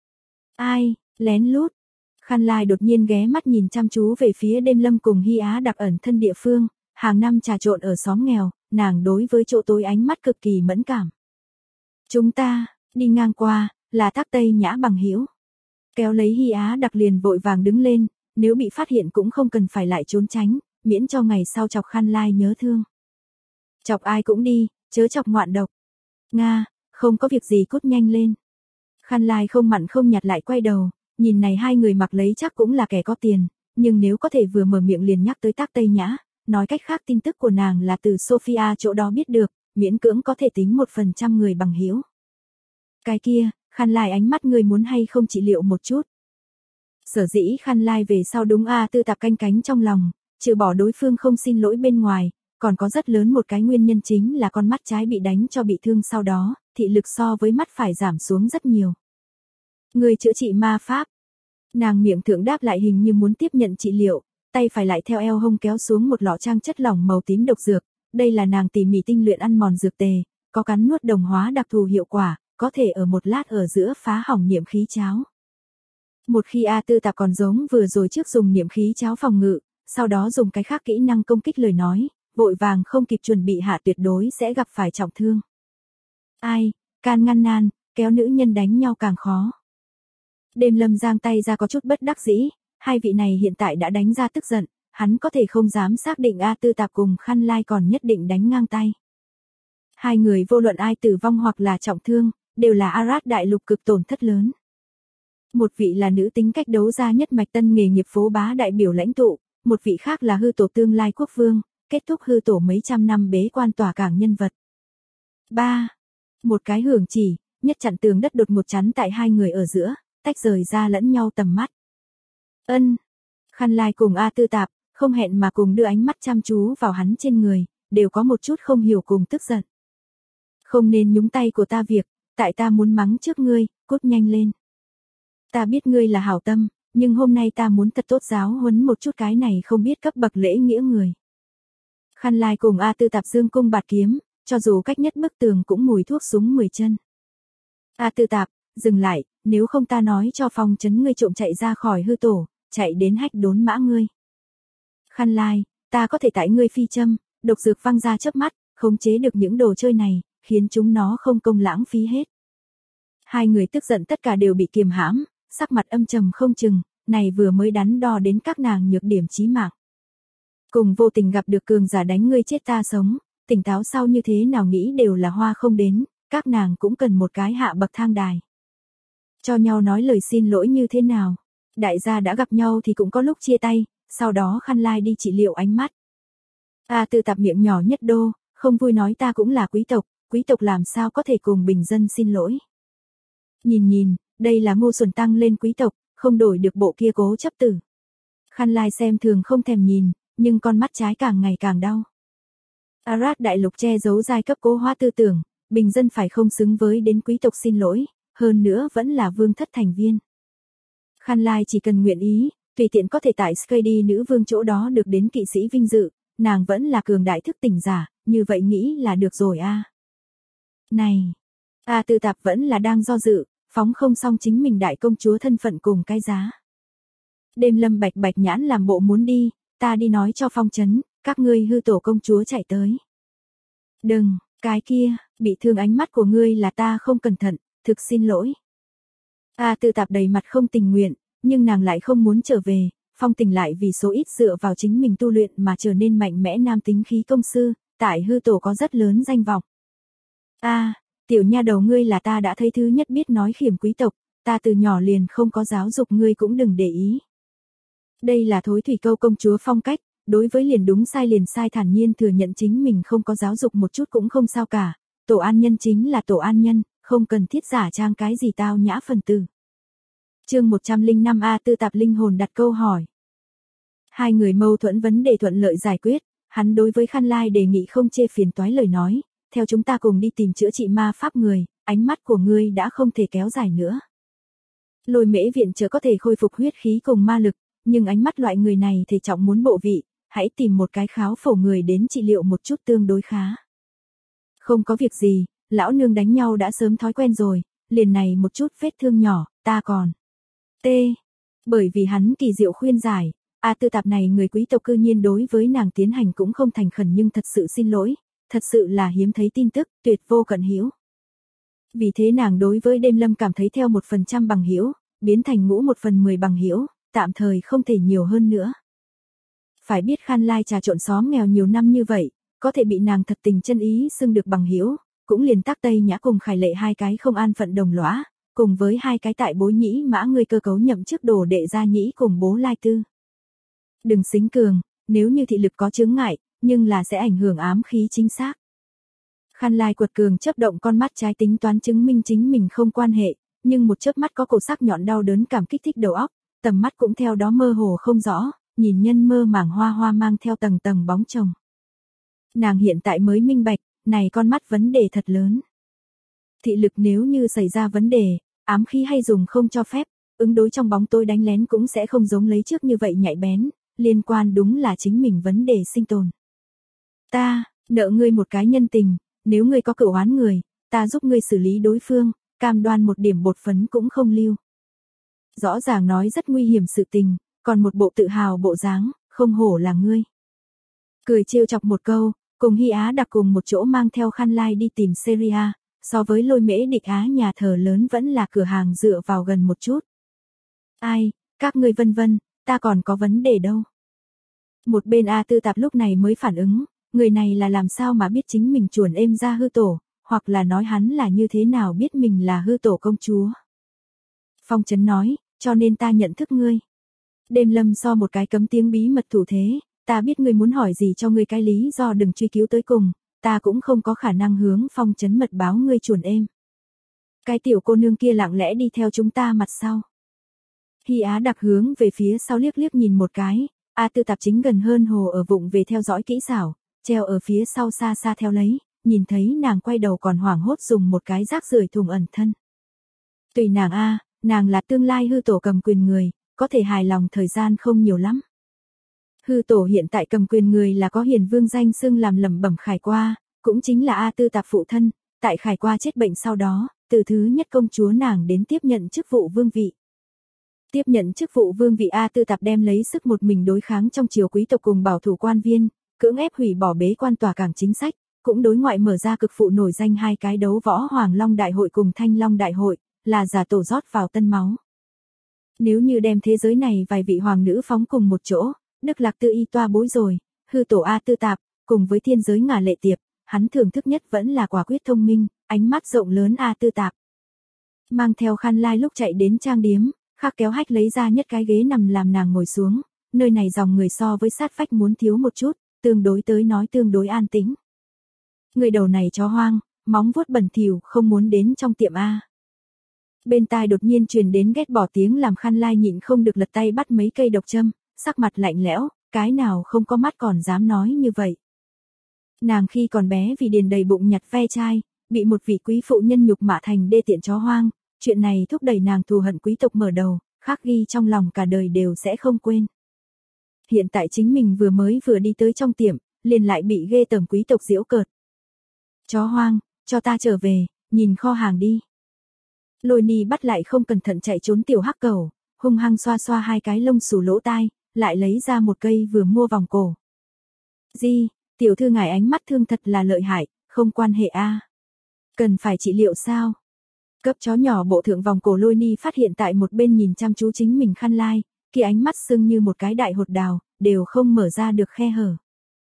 Ai, lén lút. Khăn Lai đột nhiên ghé mắt nhìn chăm chú về phía Đêm Lâm cùng Hy Á Đặc ẩn thân địa phương, hàng năm trà trộn ở xóm nghèo, nàng đối với chỗ tối ánh mắt cực kỳ mẫn cảm. Chúng ta, đi ngang qua, là Thác Tây Nhã bằng hữu. Kéo lấy Hy Á Đặc liền vội vàng đứng lên, nếu bị phát hiện cũng không cần phải lại trốn tránh, miễn cho ngày sau chọc Khăn Lai nhớ thương. Chọc ai cũng đi, chớ chọc ngoạn độc. Nga, không có việc gì cút nhanh lên. Khăn Lai không mặn không nhạt lại quay đầu, nhìn này hai người mặc lấy chắc cũng là kẻ có tiền, nhưng nếu có thể vừa mở miệng liền nhắc tới Thác Tây Nhã, nói cách khác tin tức của nàng là từ Sophia chỗ đó biết được, miễn cưỡng có thể tính 1% người bằng hữu. Cái kia, Khăn Lai ánh mắt người muốn hay không trị liệu một chút. Sở dĩ Khăn Lai về sau đúng A Tư Tạp canh cánh trong lòng, trừ bỏ đối phương không xin lỗi bên ngoài, còn có rất lớn một cái nguyên nhân chính là con mắt trái bị đánh cho bị thương sau đó, thị lực so với mắt phải giảm xuống rất nhiều. Người chữa trị ma pháp. Nàng miệng thượng đáp lại hình như muốn tiếp nhận trị liệu, tay phải lại theo eo hông kéo xuống một lọ trang chất lỏng màu tím độc dược, đây là nàng tỉ mỉ tinh luyện ăn mòn dược tề, có cắn nuốt đồng hóa đặc thù hiệu quả, có thể ở một lát ở giữa phá hỏng niệm khí cháo. Một khi A Tư Tạp còn giống vừa rồi trước dùng niệm khí cháo phòng ngự, sau đó dùng cái khác kỹ năng công kích lời nói, vội vàng không kịp chuẩn bị hạ tuyệt đối sẽ gặp phải trọng thương. Ai, can ngăn nan, kéo nữ nhân đánh nhau càng khó. Đêm Lâm giang tay ra có chút bất đắc dĩ, hai vị này hiện tại đã đánh ra tức giận, hắn có thể không dám xác định A Tư Tạp cùng Khăn Lai còn nhất định đánh ngang tay. Hai người vô luận ai tử vong hoặc là trọng thương, đều là Arad đại lục cực tổn thất lớn. Một vị là nữ tính cách đấu ra nhất mạch tân nghề nghiệp phố bá đại biểu lãnh tụ, một vị khác là hư tổ tương lai quốc vương, kết thúc hư tổ mấy trăm năm bế quan tỏa cảng nhân vật. 3. Một cái hưởng chỉ, nhất chặn tường đất đột một chắn tại hai người ở giữa, tách rời ra lẫn nhau tầm mắt. Khăn Lai cùng A Tư Tạp, không hẹn mà cùng đưa ánh mắt chăm chú vào hắn trên người, đều có một chút không hiểu cùng tức giận. Không nên nhúng tay của ta việc, tại ta muốn mắng trước ngươi, cút nhanh lên. Ta biết ngươi là hảo tâm, nhưng hôm nay ta muốn thật tốt giáo huấn một chút cái này không biết cấp bậc lễ nghĩa người. Khăn Lai cùng A Tư Tạp dương cung bạt kiếm, cho dù cách nhất bức tường cũng mùi thuốc súng 10 chân. A Tư Tạp, dừng lại, nếu không ta nói cho phòng trấn ngươi trộm chạy ra khỏi hư tổ, chạy đến hách đốn mã ngươi. Khăn Lai, ta có thể tại ngươi phi châm, độc dược văng ra chớp mắt, khống chế được những đồ chơi này, khiến chúng nó không công lãng phí hết. Hai người tức giận tất cả đều bị kiềm hãm, sắc mặt âm trầm không chừng, này vừa mới đắn đo đến các nàng nhược điểm chí mạng. Cùng vô tình gặp được cường giả đánh ngươi chết ta sống, tỉnh táo sau như thế nào nghĩ đều là hoa không đến, các nàng cũng cần một cái hạ bậc thang đài. Cho nhau nói lời xin lỗi như thế nào, đại gia đã gặp nhau thì cũng có lúc chia tay, sau đó Khăn Lai đi trị liệu ánh mắt. A Tư Tạp miệng nhỏ nhất đô, không vui nói ta cũng là quý tộc làm sao có thể cùng bình dân xin lỗi. Nhìn, đây là ngu xuẩn tăng lên quý tộc, không đổi được bộ kia cố chấp tử. Khăn Lai xem thường không thèm nhìn, nhưng con mắt trái càng ngày càng đau. Arad đại lục che giấu giai cấp cố hóa tư tưởng, bình dân phải không xứng với đến quý tộc xin lỗi, hơn nữa vẫn là vương thất thành viên. Khan Lai chỉ cần nguyện ý, tùy tiện có thể tại Skady nữ vương chỗ đó được đến kỵ sĩ vinh dự, nàng vẫn là cường đại thức tỉnh giả, như vậy nghĩ là được rồi a. Này, A Tư Tạp vẫn là đang do dự, phóng không xong chính mình đại công chúa thân phận cùng cái giá. Đêm Lâm bạch bạch nhãn làm bộ muốn đi, ta đi nói cho Phong Chấn, các ngươi hư tổ công chúa chạy tới. Đừng, cái kia, bị thương ánh mắt của ngươi là ta không cẩn thận, thực xin lỗi. A Tư Tạp đầy mặt không tình nguyện, nhưng nàng lại không muốn trở về, Phong Tình lại vì số ít dựa vào chính mình tu luyện mà trở nên mạnh mẽ nam tính khí công sư, tại hư tổ có rất lớn danh vọng. A, tiểu nha đầu ngươi là ta đã thấy thứ nhất biết nói khiểm quý tộc, ta từ nhỏ liền không có giáo dục ngươi cũng đừng để ý. Đây là Thối Thủy Câu công chúa phong cách, đối với liền sai thản nhiên thừa nhận chính mình không có giáo dục một chút cũng không sao cả, tổ an nhân chính là tổ an nhân, không cần thiết giả trang cái gì tao nhã phần tử. Chương 105 A Tư Tạp linh hồn đặt câu hỏi. Hai người mâu thuẫn vấn đề thuận lợi giải quyết, hắn đối với Khan Lai đề nghị không chê phiền toái lời nói, theo chúng ta cùng đi tìm chữa trị ma pháp người, ánh mắt của ngươi đã không thể kéo dài nữa. Lôi Mễ viện trợ có thể khôi phục huyết khí cùng ma lực, nhưng ánh mắt loại người này thể trọng muốn bộ vị, hãy tìm một cái kháo phổ người đến trị liệu một chút tương đối khá. Không có việc gì, lão nương đánh nhau đã sớm thói quen rồi, liền này một chút vết thương nhỏ, ta còn. Bởi vì hắn kỳ diệu khuyên giải, A Tư Tạp này người quý tộc cư nhiên đối với nàng tiến hành cũng không thành khẩn nhưng thật sự xin lỗi, thật sự là hiếm thấy tin tức, tuyệt vô cận hữu. Vì thế nàng đối với Đêm Lâm cảm thấy theo 1% bằng hữu, biến thành ngũ 1/10 bằng hữu, tạm thời không thể nhiều hơn nữa. Phải biết Khan Lai trà trộn xóm nghèo nhiều năm như vậy, có thể bị nàng thật tình chân ý xưng được bằng hữu, cũng liền Tắc Tây Nhã cùng Khải Lệ hai cái không an phận đồng lõa, cùng với hai cái tại Bối Nhĩ Mã người cơ cấu nhậm chức đồ đệ gia nhĩ cùng Bố Lai Tư. Đừng xính cường, nếu như thị lực có chướng ngại, nhưng là sẽ ảnh hưởng ám khí chính xác. Khan Lai quật cường chớp động con mắt trái tính toán chứng minh chính mình không quan hệ, nhưng một chớp mắt có cổ sắc nhọn đau đớn cảm kích thích đầu óc, tầm mắt cũng theo đó mơ hồ không rõ, nhìn nhân mơ màng hoa hoa mang theo tầng tầng bóng chồng. Nàng hiện tại mới minh bạch, này con mắt vấn đề thật lớn. Thị lực nếu như xảy ra vấn đề, ám khí hay dùng không cho phép, ứng đối trong bóng tối đánh lén cũng sẽ không giống lấy trước như vậy nhạy bén, liên quan đúng là chính mình vấn đề sinh tồn. Ta, nợ ngươi một cái nhân tình, nếu ngươi có cửu oán người, ta giúp ngươi xử lý đối phương, cam đoan một điểm bột phấn cũng không lưu. Rõ ràng nói rất nguy hiểm sự tình, còn một bộ tự hào bộ dáng, không hổ là ngươi. Cười trêu chọc một câu, cùng Hy Á Đặc cùng một chỗ mang theo Khan Lai đi tìm Syria, so với Lôi Mễ địch Á nhà thờ lớn vẫn là cửa hàng dựa vào gần một chút. Ai, các ngươi vân vân, ta còn có vấn đề đâu. Một bên A Tư Tạp lúc này mới phản ứng, người này là làm sao mà biết chính mình chuồn êm ra hư tổ, hoặc là nói hắn là như thế nào biết mình là hư tổ công chúa. Phong Chấn nói, cho nên ta nhận thức ngươi. Đêm Lâm so một cái cấm tiếng bí mật thủ thế, ta biết ngươi muốn hỏi gì cho ngươi cái lý do đừng truy cứu tới cùng, ta cũng không có khả năng hướng Phong Chấn mật báo ngươi chuồn êm. Cái tiểu cô nương kia lặng lẽ đi theo chúng ta mặt sau. Hy Á Đặc hướng về phía sau liếc liếc nhìn một cái, A Tư Tạp chính gần hơn hồ ở vụng về theo dõi kỹ xảo, treo ở phía sau xa xa theo lấy, nhìn thấy nàng quay đầu còn hoảng hốt dùng một cái rác rưởi thùng ẩn thân. Tùy nàng a, nàng là tương lai hư tổ cầm quyền người, có thể hài lòng thời gian không nhiều lắm. Hư tổ hiện tại cầm quyền người là có Hiền Vương danh xưng làm lẩm bẩm Khải Qua, cũng chính là A Tư Tạp phụ thân, tại Khải Qua chết bệnh sau đó, từ thứ nhất công chúa nàng đến tiếp nhận chức vụ vương vị. Tiếp nhận chức vụ vương vị A Tư Tạp đem lấy sức một mình đối kháng trong triều quý tộc cùng bảo thủ quan viên, cưỡng ép hủy bỏ bế quan tòa cảng chính sách, cũng đối ngoại mở ra cực phụ nổi danh hai cái đấu võ Hoàng Long Đại hội cùng Thanh Long Đại hội, là giả tổ rót vào tân máu. Nếu như đem thế giới này vài vị hoàng nữ phóng cùng một chỗ, Đức Lạc Tư y toa bối rồi, hư tổ A Tư Tạp, cùng với thiên giới Ngà Lệ Tiệp, hắn thưởng thức nhất vẫn là quả quyết thông minh, ánh mắt rộng lớn A Tư Tạp. Mang theo Khan Lai lúc chạy đến trang điếm, Khắc kéo hách lấy ra nhất cái ghế nằm làm nàng ngồi xuống, nơi này dòng người so với sát phách muốn thiếu một chút, tương đối tới nói tương đối an tĩnh. Người đầu này chó hoang, móng vuốt bẩn thỉu không muốn đến trong tiệm A. Bên tai đột nhiên truyền đến ghét bỏ tiếng làm Khan Lai nhịn không được lật tay bắt mấy cây độc châm, sắc mặt lạnh lẽo, cái nào không có mắt còn dám nói như vậy. Nàng khi còn bé vì điền đầy bụng nhặt ve chai, bị một vị quý phụ nhân nhục mạ thành đê tiện chó hoang, chuyện này thúc đẩy nàng thù hận quý tộc mở đầu, khắc ghi trong lòng cả đời đều sẽ không quên. Hiện tại chính mình vừa đi tới trong tiệm, liền lại bị ghê tởm quý tộc giễu cợt. Chó hoang, cho ta trở về, nhìn kho hàng đi. Lôi Ni bắt lại không cẩn thận chạy trốn tiểu hắc cẩu, hung hăng xoa xoa hai cái lông xù lỗ tai, lại lấy ra một cây vừa mua vòng cổ. Di, tiểu thư ngài ánh mắt thương thật là lợi hại, không quan hệ a. Cần phải trị liệu sao? Cấp chó nhỏ bộ thượng vòng cổ Lôi Ni phát hiện tại một bên nhìn chăm chú chính mình Khăn Lai, kia ánh mắt sưng như một cái đại hột đào, đều không mở ra được khe hở.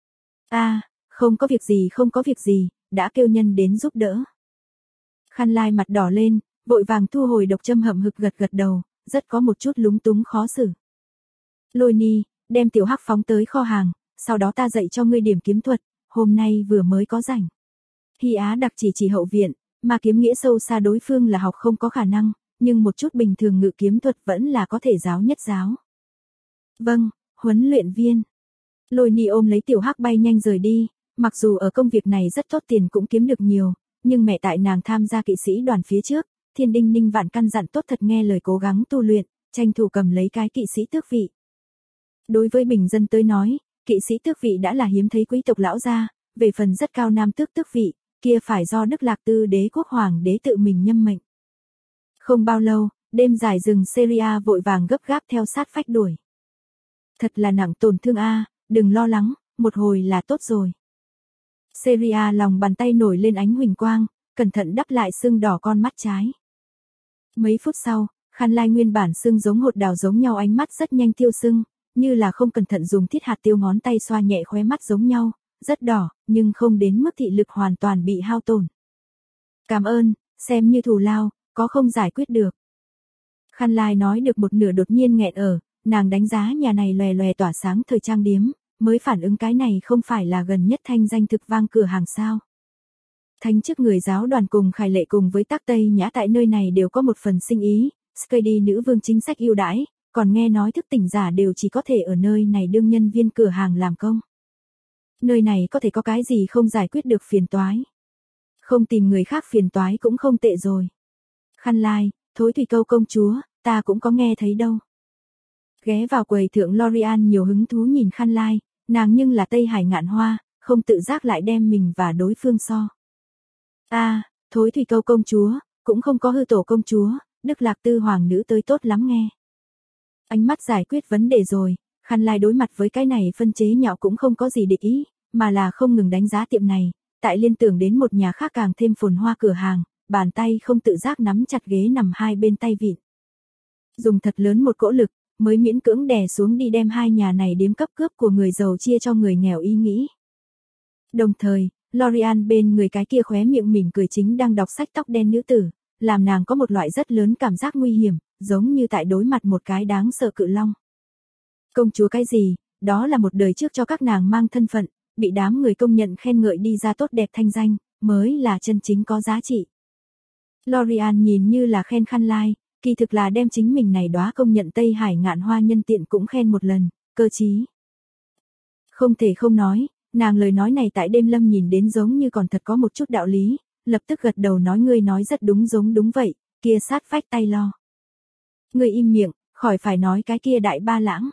Không có việc gì, đã kêu nhân đến giúp đỡ. Khăn Lai mặt đỏ lên, vội vàng thu hồi độc châm hậm hực gật đầu, rất có một chút lúng túng khó xử. Lôi Ni, đem tiểu hắc phóng tới kho hàng, sau đó ta dạy cho ngươi điểm kiếm thuật, hôm nay vừa mới có rảnh. Hy Á đặc chỉ hậu viện, mà kiếm nghĩa sâu xa đối phương là học không có khả năng, nhưng một chút bình thường ngự kiếm thuật vẫn là có thể giáo nhất giáo. Vâng, huấn luyện viên. Lôi Ni ôm lấy tiểu hắc bay nhanh rời đi, mặc dù ở công việc này rất tốt tiền cũng kiếm được nhiều, nhưng mẹ tại nàng tham gia kỵ sĩ đoàn phía trước, Thiên Đinh Ninh vạn căn dặn tốt thật nghe lời cố gắng tu luyện, tranh thủ cầm lấy cái kỵ sĩ tước vị. Đối với bình dân tới nói, kỵ sĩ tước vị đã là hiếm thấy quý tộc lão gia, về phần rất cao nam tước vị, kia phải do Đức Lạc Tư đế quốc hoàng đế tự mình nhâm mệnh. Không bao lâu, đêm dài rừng Syria vội vàng gấp gáp theo sát phách đuổi. Thật là nặng tổn thương a, đừng lo lắng, một hồi là tốt rồi. Syria lòng bàn tay nổi lên ánh huỳnh quang, cẩn thận đắp lại sưng đỏ con mắt trái. Mấy phút sau, Khăn Lai nguyên bản sưng giống hột đào giống nhau ánh mắt rất nhanh tiêu sưng, như là không cẩn thận dùng thiết hạt tiêu ngón tay xoa nhẹ khóe mắt giống nhau, rất đỏ, nhưng không đến mức thị lực hoàn toàn bị hao tổn. Cảm ơn, xem như thù lao, có không giải quyết được. Khăn Lai nói được một nửa đột nhiên nghẹn ở, nàng đánh giá nhà này lòe lòe tỏa sáng thời trang điếm, mới phản ứng cái này không phải là gần nhất thanh danh thực vang cửa hàng sao. Thánh chức người giáo đoàn cùng Khải Lệ cùng với Tác Tây Nhã tại nơi này đều có một phần sinh ý, Skady nữ vương chính sách ưu đãi, còn nghe nói thức tỉnh giả đều chỉ có thể ở nơi này đương nhân viên cửa hàng làm công. Nơi này có thể có cái gì không giải quyết được phiền toái. Không tìm người khác phiền toái cũng không tệ rồi. Khăn Lai, Thối Thủy Câu công chúa, ta cũng có nghe thấy đâu. Ghé vào quầy thượng Lorian nhiều hứng thú nhìn Khăn Lai, nàng nhưng là Tây Hải ngạn hoa, không tự giác lại đem mình và đối phương so. Thối Thủy Câu công chúa, cũng không có hư tổ công chúa, Đức Lạc Tư hoàng nữ tới tốt lắm nghe. Ánh mắt giải quyết vấn đề rồi, Khăn Lai đối mặt với cái này phân chế nhạo cũng không có gì địch ý, mà là không ngừng đánh giá tiệm này, tại liên tưởng đến một nhà khác càng thêm phồn hoa cửa hàng, bàn tay không tự giác nắm chặt ghế nằm hai bên tay vịn. Dùng thật lớn một cỗ lực, mới miễn cưỡng đè xuống đi đem hai nhà này điếm cấp cướp của người giàu chia cho người nghèo ý nghĩ. Đồng thời, Lorian bên người cái kia khóe miệng mỉm cười chính đang đọc sách tóc đen nữ tử, làm nàng có một loại rất lớn cảm giác nguy hiểm, giống như tại đối mặt một cái đáng sợ cự long. Công chúa cái gì, đó là một đời trước cho các nàng mang thân phận, bị đám người công nhận khen ngợi đi ra tốt đẹp thanh danh, mới là chân chính có giá trị. Lorian nhìn như là khen Khăn Lai, kỳ thực là đem chính mình này đóa công nhận Tây Hải ngạn hoa nhân tiện cũng khen một lần, cơ trí. Không thể không nói, nàng lời nói này tại đêm lâm nhìn đến giống như còn thật có một chút đạo lý, lập tức gật đầu nói ngươi nói rất đúng giống đúng vậy, kia sát phách tay lo. Ngươi im miệng, khỏi phải nói cái kia đại ba lãng.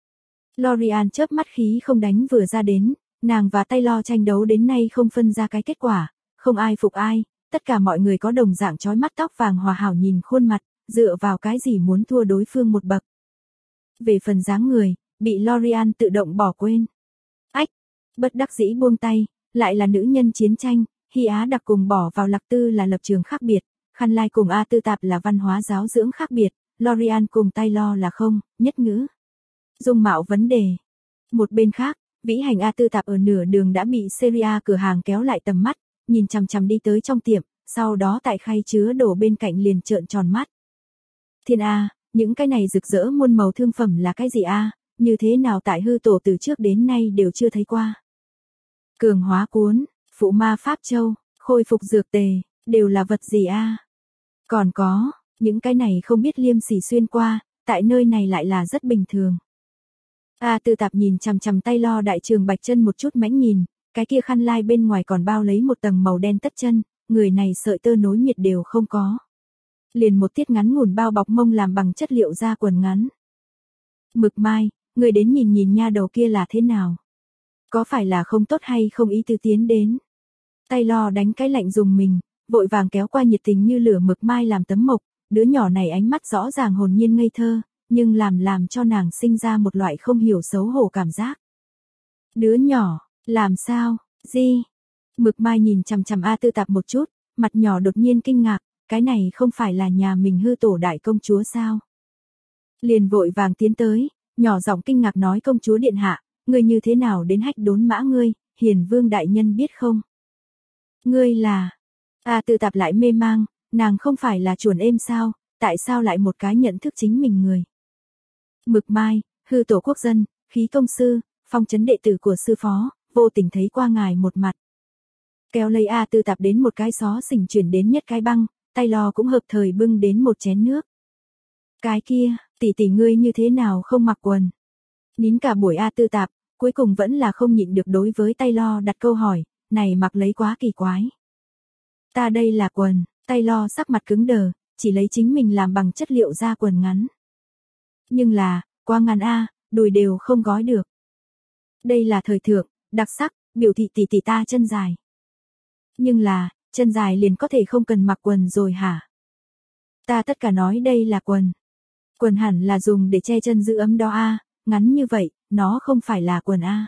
Lorian chớp mắt khí không đánh vừa ra đến, nàng và tay lo tranh đấu đến nay không phân ra cái kết quả, không ai phục ai, tất cả mọi người có đồng dạng chói mắt tóc vàng hòa hảo nhìn khuôn mặt, dựa vào cái gì muốn thua đối phương một bậc. Về phần dáng người, bị Lorian tự động bỏ quên. Ách, bất đắc dĩ buông tay, lại là nữ nhân chiến tranh, Hy Á đặc cùng bỏ vào Lạc Tư là lập trường khác biệt, Khăn Lai cùng A Tư Tạp là văn hóa giáo dưỡng khác biệt, Lorian cùng Taylor là không, nhất ngữ. Dung mạo vấn đề. Một bên khác, vĩ hành A Tư Tạp ở nửa đường đã bị Syria cửa hàng kéo lại tầm mắt, nhìn chằm chằm đi tới trong tiệm, sau đó tại khay chứa đồ bên cạnh liền trợn tròn mắt. Thiên A, những cái này rực rỡ muôn màu thương phẩm là cái gì A, như thế nào tại hư tổ từ trước đến nay đều chưa thấy qua. Cường hóa cuốn, phụ ma pháp châu, khôi phục dược tề, đều là vật gì A. Còn có, những cái này không biết liêm sỉ xuyên qua, tại nơi này lại là rất bình thường. A Tư Tạp nhìn chằm chằm tay lo đại trường bạch chân một chút mãnh nhìn, cái kia Khăn Lai bên ngoài còn bao lấy một tầng màu đen tất chân, người này sợi tơ nối nhiệt đều không có. Liền một tiết ngắn ngủn bao bọc mông làm bằng chất liệu da quần ngắn. Mực Mai, người đến nhìn nhìn nha đầu kia là thế nào? Có phải là không tốt hay không ý tư tiến đến? Taylor đánh cái lạnh dùng mình, vội vàng kéo qua nhiệt tình như lửa Mực Mai làm tấm mộc, đứa nhỏ này ánh mắt rõ ràng hồn nhiên ngây thơ, nhưng làm cho nàng sinh ra một loại không hiểu xấu hổ cảm giác. Đứa nhỏ, làm sao, gì? Mực Mai nhìn chằm chằm A Tư Tạp một chút, mặt nhỏ đột nhiên kinh ngạc, cái này không phải là nhà mình hư tổ đại công chúa sao? Liền vội vàng tiến tới, nhỏ giọng kinh ngạc nói công chúa điện hạ, ngươi như thế nào đến hách đốn mã ngươi, Hiền Vương đại nhân biết không? Ngươi là... A Tư Tạp lại mê mang, nàng không phải là chuồn êm sao, tại sao lại một cái nhận thức chính mình người? Mực Mai, hư tổ quốc dân, khí công sư, phong trấn đệ tử của sư phó, vô tình thấy qua ngài một mặt. Kéo lấy A Tư Tạp đến một cái xó xỉnh chuyển đến nhất cái băng, Taylor cũng hợp thời bưng đến một chén nước. Cái kia, tỷ ngươi như thế nào không mặc quần? Nín cả buổi A Tư Tạp, cuối cùng vẫn là không nhịn được đối với Taylor đặt câu hỏi, này mặc lấy quá kỳ quái. Ta đây là quần, Taylor sắc mặt cứng đờ, chỉ lấy chính mình làm bằng chất liệu da quần ngắn. Nhưng là, quá ngắn a, đùi đều không gói được. Đây là thời thượng, đặc sắc, biểu thị tỷ ta chân dài. Nhưng là, chân dài liền có thể không cần mặc quần rồi hả? Ta tất cả nói đây là quần. Quần hẳn là dùng để che chân giữ ấm đó a, ngắn như vậy, nó không phải là quần a.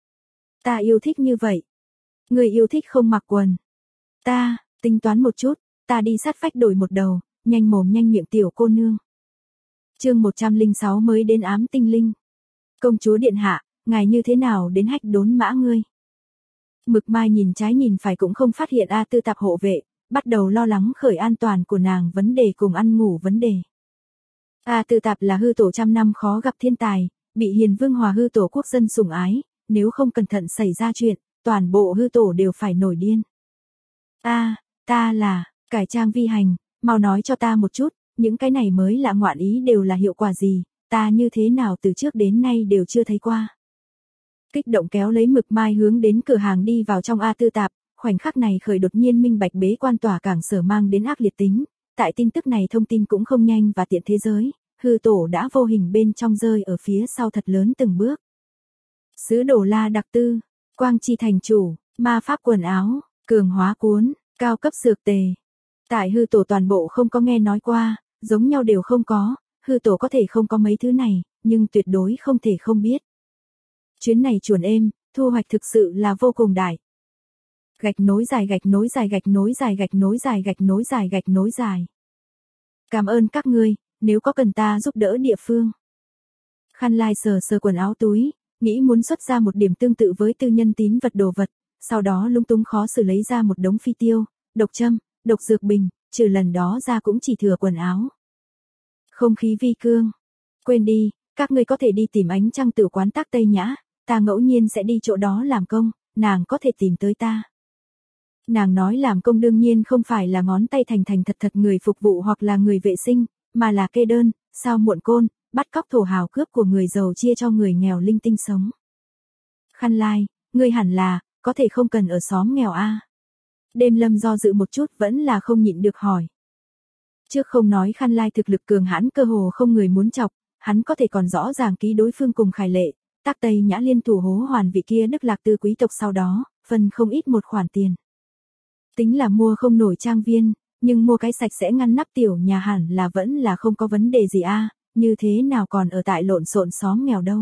Ta yêu thích như vậy. Người yêu thích không mặc quần. Ta, tính toán một chút, ta đi sát vách đổi một đầu, nhanh mồm nhanh miệng tiểu cô nương. Chương 106 mới đến ám tinh linh. Công chúa điện hạ, ngài như thế nào đến hách đốn mã ngươi? Mực Mai nhìn trái nhìn phải cũng không phát hiện A Tư Tạp hộ vệ, bắt đầu lo lắng khởi an toàn của nàng vấn đề cùng ăn ngủ vấn đề. A Tư Tạp là hư tổ trăm năm khó gặp thiên tài, bị Hiền Vương Hòa hư tổ quốc dân sủng ái, nếu không cẩn thận xảy ra chuyện, toàn bộ hư tổ đều phải nổi điên. Ta là, cải trang vi hành, mau nói cho ta một chút, những cái này mới lạ ngoạn ý đều là hiệu quả gì, ta như thế nào từ trước đến nay đều chưa thấy qua. Kích động kéo lấy Mực Mai hướng đến cửa hàng đi vào trong A Tư Tạp, khoảnh khắc này khởi đột nhiên minh bạch bế quan tỏa cảng sở mang đến ác liệt tính, tại tin tức này thông tin cũng không nhanh và tiện thế giới, hư tổ đã vô hình bên trong rơi ở phía sau thật lớn từng bước. Sứ đồ La đặc tư, quang chi thành chủ, ma pháp quần áo, cường hóa cuốn, cao cấp dược tề. Tại hư tổ toàn bộ không có nghe nói qua, giống nhau đều không có, hư tổ có thể không có mấy thứ này, nhưng tuyệt đối không thể không biết. Chuyến này chuồn êm, thu hoạch thực sự là vô cùng đại. Gạch nối dài gạch nối dài gạch nối dài gạch nối dài gạch nối dài gạch nối dài. Cảm ơn các ngươi, nếu có cần ta giúp đỡ địa phương. Khăn lai sờ sờ quần áo túi, nghĩ muốn xuất ra một điểm tương tự với tư nhân tín vật đồ vật, sau đó lúng túng khó xử lấy ra một đống phi tiêu, độc châm, độc dược bình, trừ lần đó ra cũng chỉ thừa quần áo. Không khí vi cương. Quên đi, các ngươi có thể đi tìm ánh trăng tử quán Tác Tây Nhã, ta ngẫu nhiên sẽ đi chỗ đó làm công, nàng có thể tìm tới ta. Nàng nói làm công đương nhiên không phải là ngón tay thành thật người phục vụ hoặc là người vệ sinh, mà là kê đơn, sao muộn côn, bắt cóc thổ hào cướp của người giàu chia cho người nghèo linh tinh sống. Khăn lai, ngươi hẳn là, có thể không cần ở xóm nghèo a. Đêm Lâm do dự một chút vẫn là không nhịn được hỏi. Trước không nói Khăn lai thực lực cường hãn cơ hồ không người muốn chọc, hắn có thể còn rõ ràng ký đối phương cùng Khải Lệ, Tác Tây Nhã liên thủ hố hoàn vị kia Đức Lạc Tư quý tộc sau đó, phân không ít một khoản tiền. Tính là mua không nổi trang viên, nhưng mua cái sạch sẽ ngăn nắp tiểu nhà hẳn là vẫn là không có vấn đề gì a, như thế nào còn ở tại lộn xộn xóm nghèo đâu.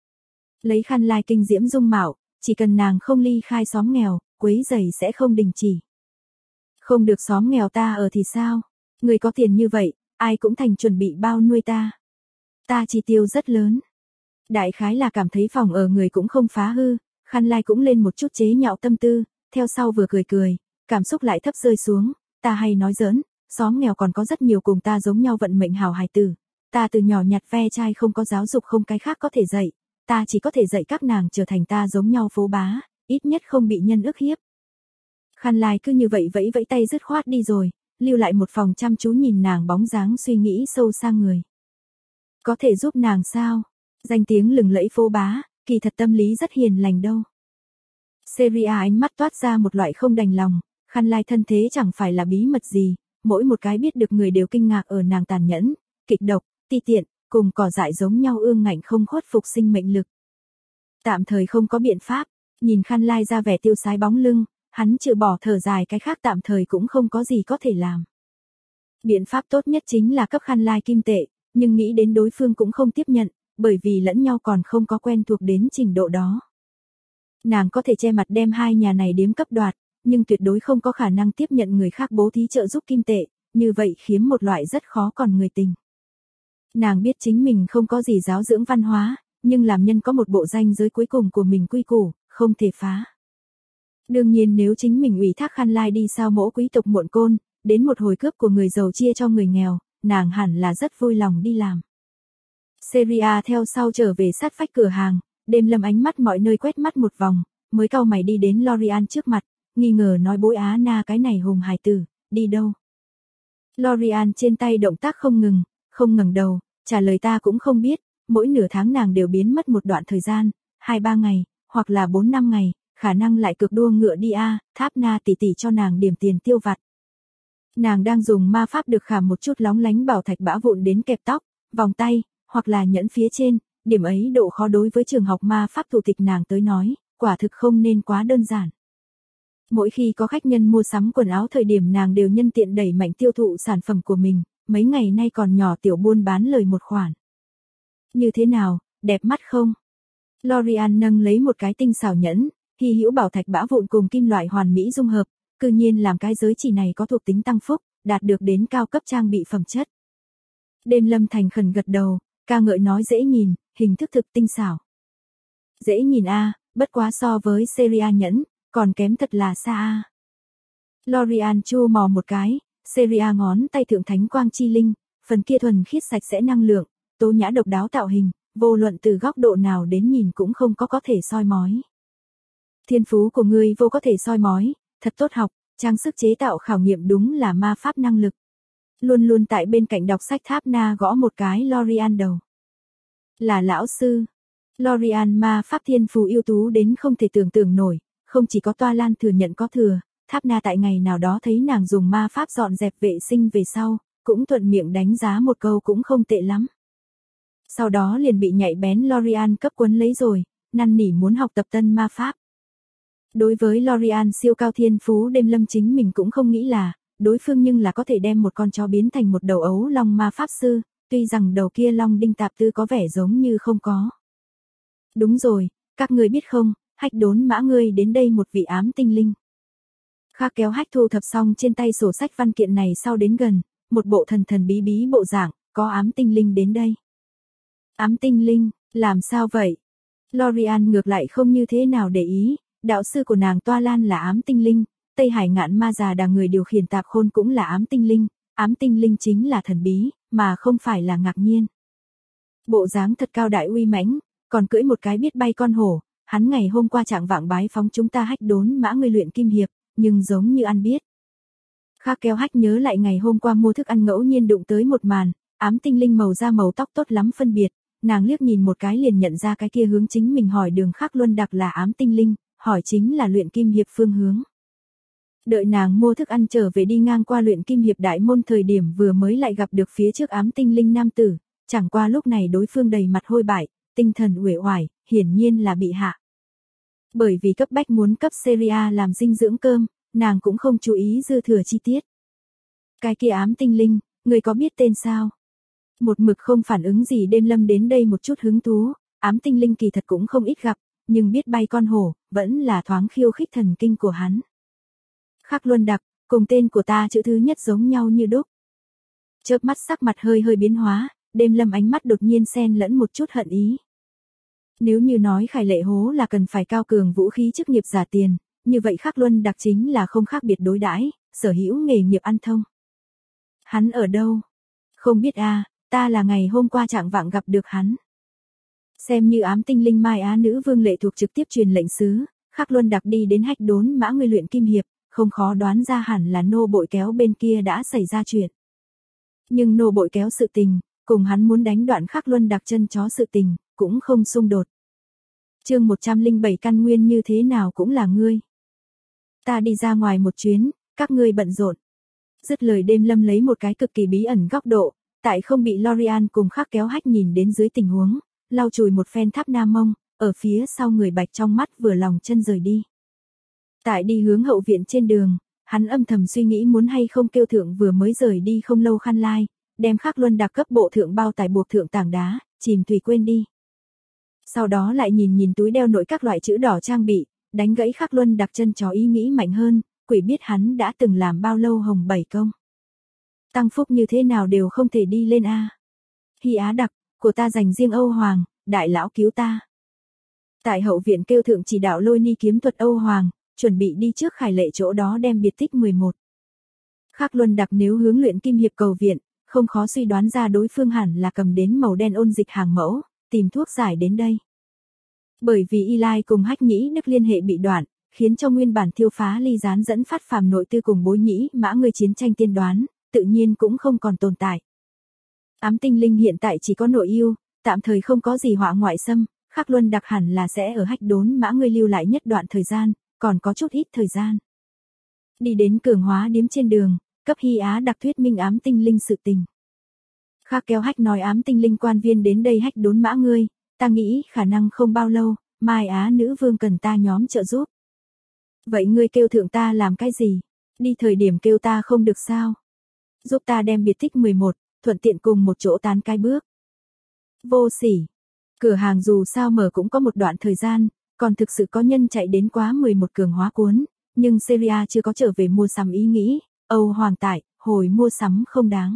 Lấy Khăn lai kinh diễm dung mạo, chỉ cần nàng không ly khai xóm nghèo, quấy rầy sẽ không đình chỉ. Không được xóm nghèo ta ở thì sao? Người có tiền như vậy, ai cũng thành chuẩn bị bao nuôi ta. Ta chi tiêu rất lớn. Đại khái là cảm thấy phòng ở người cũng không phá hư, Khăn lai cũng lên một chút chế nhạo tâm tư, theo sau vừa cười, cảm xúc lại thấp rơi xuống, ta hay nói giỡn, xóm nghèo còn có rất nhiều cùng ta giống nhau vận mệnh hào hài tử, ta từ nhỏ nhặt ve chai không có giáo dục không cái khác có thể dạy, ta chỉ có thể dạy các nàng trở thành ta giống nhau phố bá, ít nhất không bị nhân ức hiếp. Khăn lai cứ như vậy vẫy vẫy tay dứt khoát đi rồi, lưu lại một phòng chăm chú nhìn nàng bóng dáng suy nghĩ sâu xa người. Có thể giúp nàng sao? Danh tiếng lừng lẫy phố bá, kỳ thật tâm lý rất hiền lành đâu. Seria ánh mắt toát ra một loại không đành lòng, Khăn lai thân thế chẳng phải là bí mật gì, mỗi một cái biết được người đều kinh ngạc ở nàng tàn nhẫn, kịch độc, ti tiện, cùng cỏ dại giống nhau ương ngạnh không khuất phục sinh mệnh lực. Tạm thời không có biện pháp, nhìn Khăn Lai ra vẻ tiêu sái bóng lưng, hắn trừ bỏ thở dài cái khác tạm thời cũng không có gì có thể làm. Biện pháp tốt nhất chính là cấp Khăn Lai kim tệ, nhưng nghĩ đến đối phương cũng không tiếp nhận, bởi vì lẫn nhau còn không có quen thuộc đến trình độ đó. Nàng có thể che mặt đem hai nhà này điếm cấp đoạt, nhưng tuyệt đối không có khả năng tiếp nhận người khác bố thí trợ giúp kim tệ, như vậy khiếm một loại rất khó còn người tình. Nàng biết chính mình không có gì giáo dưỡng văn hóa, nhưng làm nhân có một bộ ranh giới cuối cùng của mình quy củ, không thể phá. Đương nhiên nếu chính mình ủy thác Khăn Lai đi sao mỗ quý tộc muộn côn, đến một hồi cướp của người giàu chia cho người nghèo, nàng hẳn là rất vui lòng đi làm. Seria theo sau trở về sát vách cửa hàng, Đêm Lâm ánh mắt mọi nơi quét mắt một vòng, mới cau mày đi đến Lorian trước mặt, nghi ngờ nói bối á na cái này hùng hài tử, đi đâu? Lorian trên tay động tác không ngừng, không ngẩng đầu, trả lời ta cũng không biết, mỗi nửa tháng nàng đều biến mất một đoạn thời gian, 2-3 ngày, hoặc là 4-5 ngày, khả năng lại cực đua ngựa đi Tháp Na tỷ tỷ cho nàng điểm tiền tiêu vặt. Nàng đang dùng ma pháp được khảm một chút lóng lánh bảo thạch bã vụn đến kẹp tóc, vòng tay, hoặc là nhẫn phía trên, điểm ấy độ khó đối với trường học ma pháp thủ tịch nàng tới nói, quả thực không nên quá đơn giản. Mỗi khi có khách nhân mua sắm quần áo thời điểm nàng đều nhân tiện đẩy mạnh tiêu thụ sản phẩm của mình, mấy ngày nay còn nhỏ tiểu buôn bán lời một khoản. Như thế nào, đẹp mắt không? Lorian nâng lấy một cái tinh xảo nhẫn, hy hữu bảo thạch bã vụn cùng kim loại hoàn mỹ dung hợp, cư nhiên làm cái giới chỉ này có thuộc tính tăng phúc, đạt được đến cao cấp trang bị phẩm chất. Đêm Lâm thành khẩn gật đầu, ca ngợi nói dễ nhìn, hình thức thực tinh xảo. Dễ nhìn bất quá so với Seria nhẫn, còn kém thật là xa Lorian chua mò một cái, Seria ngón tay thượng thánh quang chi linh, phần kia thuần khiết sạch sẽ năng lượng, tố nhã độc đáo tạo hình, vô luận từ góc độ nào đến nhìn cũng không có thể soi mói. Thiên phú của ngươi vô có thể soi mói, thật tốt học, trang sức chế tạo khảo nghiệm đúng là ma pháp năng lực. Luôn luôn tại bên cạnh đọc sách Tháp Na gõ một cái Lorian đầu. Là lão sư. Lorian ma pháp thiên phú ưu tú đến không thể tưởng tượng nổi, không chỉ có Toa Lan thừa nhận có thừa, Tháp Na tại ngày nào đó thấy nàng dùng ma pháp dọn dẹp vệ sinh về sau, cũng thuận miệng đánh giá một câu cũng không tệ lắm. Sau đó liền bị nhạy bén Lorian cấp quấn lấy rồi, năn nỉ muốn học tập tân ma pháp. Đối với Lorian siêu cao thiên phú Đêm Lâm chính mình cũng không nghĩ là, đối phương nhưng là có thể đem một con chó biến thành một đầu ấu long ma pháp sư, tuy rằng đầu kia long đinh tạp tư có vẻ giống như không có. Đúng rồi, các ngươi biết không, Hách đốn mã ngươi đến đây một vị ám tinh linh. Khác kéo Hách thu thập xong trên tay sổ sách văn kiện này sau đến gần, một bộ thần thần bí bí bộ dạng, có ám tinh linh đến đây. Ám tinh linh, làm sao vậy? Lorian ngược lại không như thế nào để ý, đạo sư của nàng Toa Lan là ám tinh linh, Tây Hải ngạn ma già đà người điều khiển tạp khôn cũng là ám tinh linh chính là thần bí, mà không phải là ngạc nhiên. Bộ dáng thật cao đại uy mãnh, còn cưỡi một cái biết bay con hổ, hắn ngày hôm qua trạng vạng bái phóng chúng ta Hách đốn mã người luyện kim hiệp, nhưng giống như ăn biết. Khác kéo Hách nhớ lại ngày hôm qua mua thức ăn ngẫu nhiên đụng tới một màn, ám tinh linh màu da màu tóc tốt lắm phân biệt, nàng liếc nhìn một cái liền nhận ra cái kia hướng chính mình hỏi đường Khắc Luân đặc là ám tinh linh, hỏi chính là luyện kim hiệp phương hướng. Đợi nàng mua thức ăn trở về đi ngang qua luyện kim hiệp đại môn thời điểm vừa mới lại gặp được phía trước ám tinh linh nam tử, chẳng qua lúc này đối phương đầy mặt hôi bại, tinh thần uể oải, hiển nhiên là bị hạ. Bởi vì cấp bách muốn cấp Seria làm dinh dưỡng cơm, nàng cũng không chú ý dư thừa chi tiết. Cái kia ám tinh linh, người có biết tên sao? Một mực không phản ứng gì Đêm Lâm đến đây một chút hứng thú, ám tinh linh kỳ thật cũng không ít gặp, nhưng biết bay con hổ, vẫn là thoáng khiêu khích thần kinh của hắn. Khắc Luân đặc, cùng tên của ta chữ thứ nhất giống nhau như đúc. Chớp mắt sắc mặt hơi hơi biến hóa, Đêm Lâm ánh mắt đột nhiên xen lẫn một chút hận ý. Nếu như nói Khải Lệ Hố là cần phải cao cường vũ khí chức nghiệp giả tiền, như vậy Khắc Luân đặc chính là không khác biệt đối đãi, sở hữu nghề nghiệp ăn thông. Hắn ở đâu? Không biết ta là ngày hôm qua trạng vạng gặp được hắn. Xem như ám tinh linh Mai Á nữ vương lệ thuộc trực tiếp truyền lệnh sứ, Khắc Luân đặc đi đến Hách đốn mã người luyện kim hiệp, không khó đoán ra hẳn là nô bội kéo bên kia đã xảy ra chuyện. Nhưng nô bội kéo sự tình, cùng hắn muốn đánh đoạn Khắc Luân đặc chân chó sự tình, cũng không xung đột. Chương 107 căn nguyên như thế nào cũng là ngươi. Ta đi ra ngoài một chuyến, các ngươi bận rộn. Dứt lời Đêm Lâm lấy một cái cực kỳ bí ẩn góc độ, tại không bị Lorian cùng Khắc Kéo Hách nhìn đến dưới tình huống, lau chùi một phen tháp nam mông, ở phía sau người Bạch trong mắt vừa lòng chân rời đi. Tại đi hướng hậu viện trên đường, hắn âm thầm suy nghĩ muốn hay không kêu thượng vừa mới rời đi không lâu Khăn Lai, đem Khắc Luân Đặc cấp bộ thượng bao tải buộc thượng tảng đá, chìm thủy quên đi. Sau đó lại nhìn túi đeo nội các loại chữ đỏ trang bị, đánh gãy Khắc Luân Đặc chân chó ý nghĩ mạnh hơn, quỷ biết hắn đã từng làm bao lâu hồng 7 công. Tăng phúc như thế nào đều không thể đi lên a. Hy Á Đặc, của ta dành riêng Âu Hoàng, đại lão cứu ta. Tại hậu viện kêu thượng chỉ đạo Lôi Ni kiếm thuật Âu Hoàng, chuẩn bị đi trước Khải Lệ chỗ đó đem biệt tích 11. Khắc Luân Đặc nếu hướng luyện kim hiệp cầu viện, không khó suy đoán ra đối phương hẳn là cầm đến màu đen ôn dịch hàng mẫu, tìm thuốc giải đến đây. Bởi vì Y Lai cùng Hách Nhĩ Đức liên hệ bị đoạn, khiến cho nguyên bản thiêu phá ly gián dẫn phát phàm nội tư cùng Bối Nhĩ Mã người chiến tranh tiên đoán, tự nhiên cũng không còn tồn tại. Ám tinh linh hiện tại chỉ có nội yêu, tạm thời không có gì họa ngoại xâm, Khắc Luân Đặc hẳn là sẽ ở Hách Đốn Mã người lưu lại nhất đoạn thời gian, còn có chút ít thời gian. Đi đến Cường Hóa điếm trên đường, cấp Hy Á Đặc thuyết minh ám tinh linh sự tình. Khắc Kéo Hách nói ám tinh linh quan viên đến đây Hách Đốn Mã ngươi, ta nghĩ khả năng không bao lâu, Mai Á nữ vương cần ta nhóm trợ giúp. Vậy ngươi kêu thượng ta làm cái gì? Đi thời điểm kêu ta không được sao? Giúp ta đem biệt tích 11, thuận tiện cùng một chỗ tán cái bước. Vô sỉ. Cửa hàng dù sao mở cũng có một đoạn thời gian, còn thực sự có nhân chạy đến quá 11 cường hóa cuốn, nhưng Syria chưa có trở về mua sắm ý nghĩ, Âu Hoàng tại, hồi mua sắm không đáng.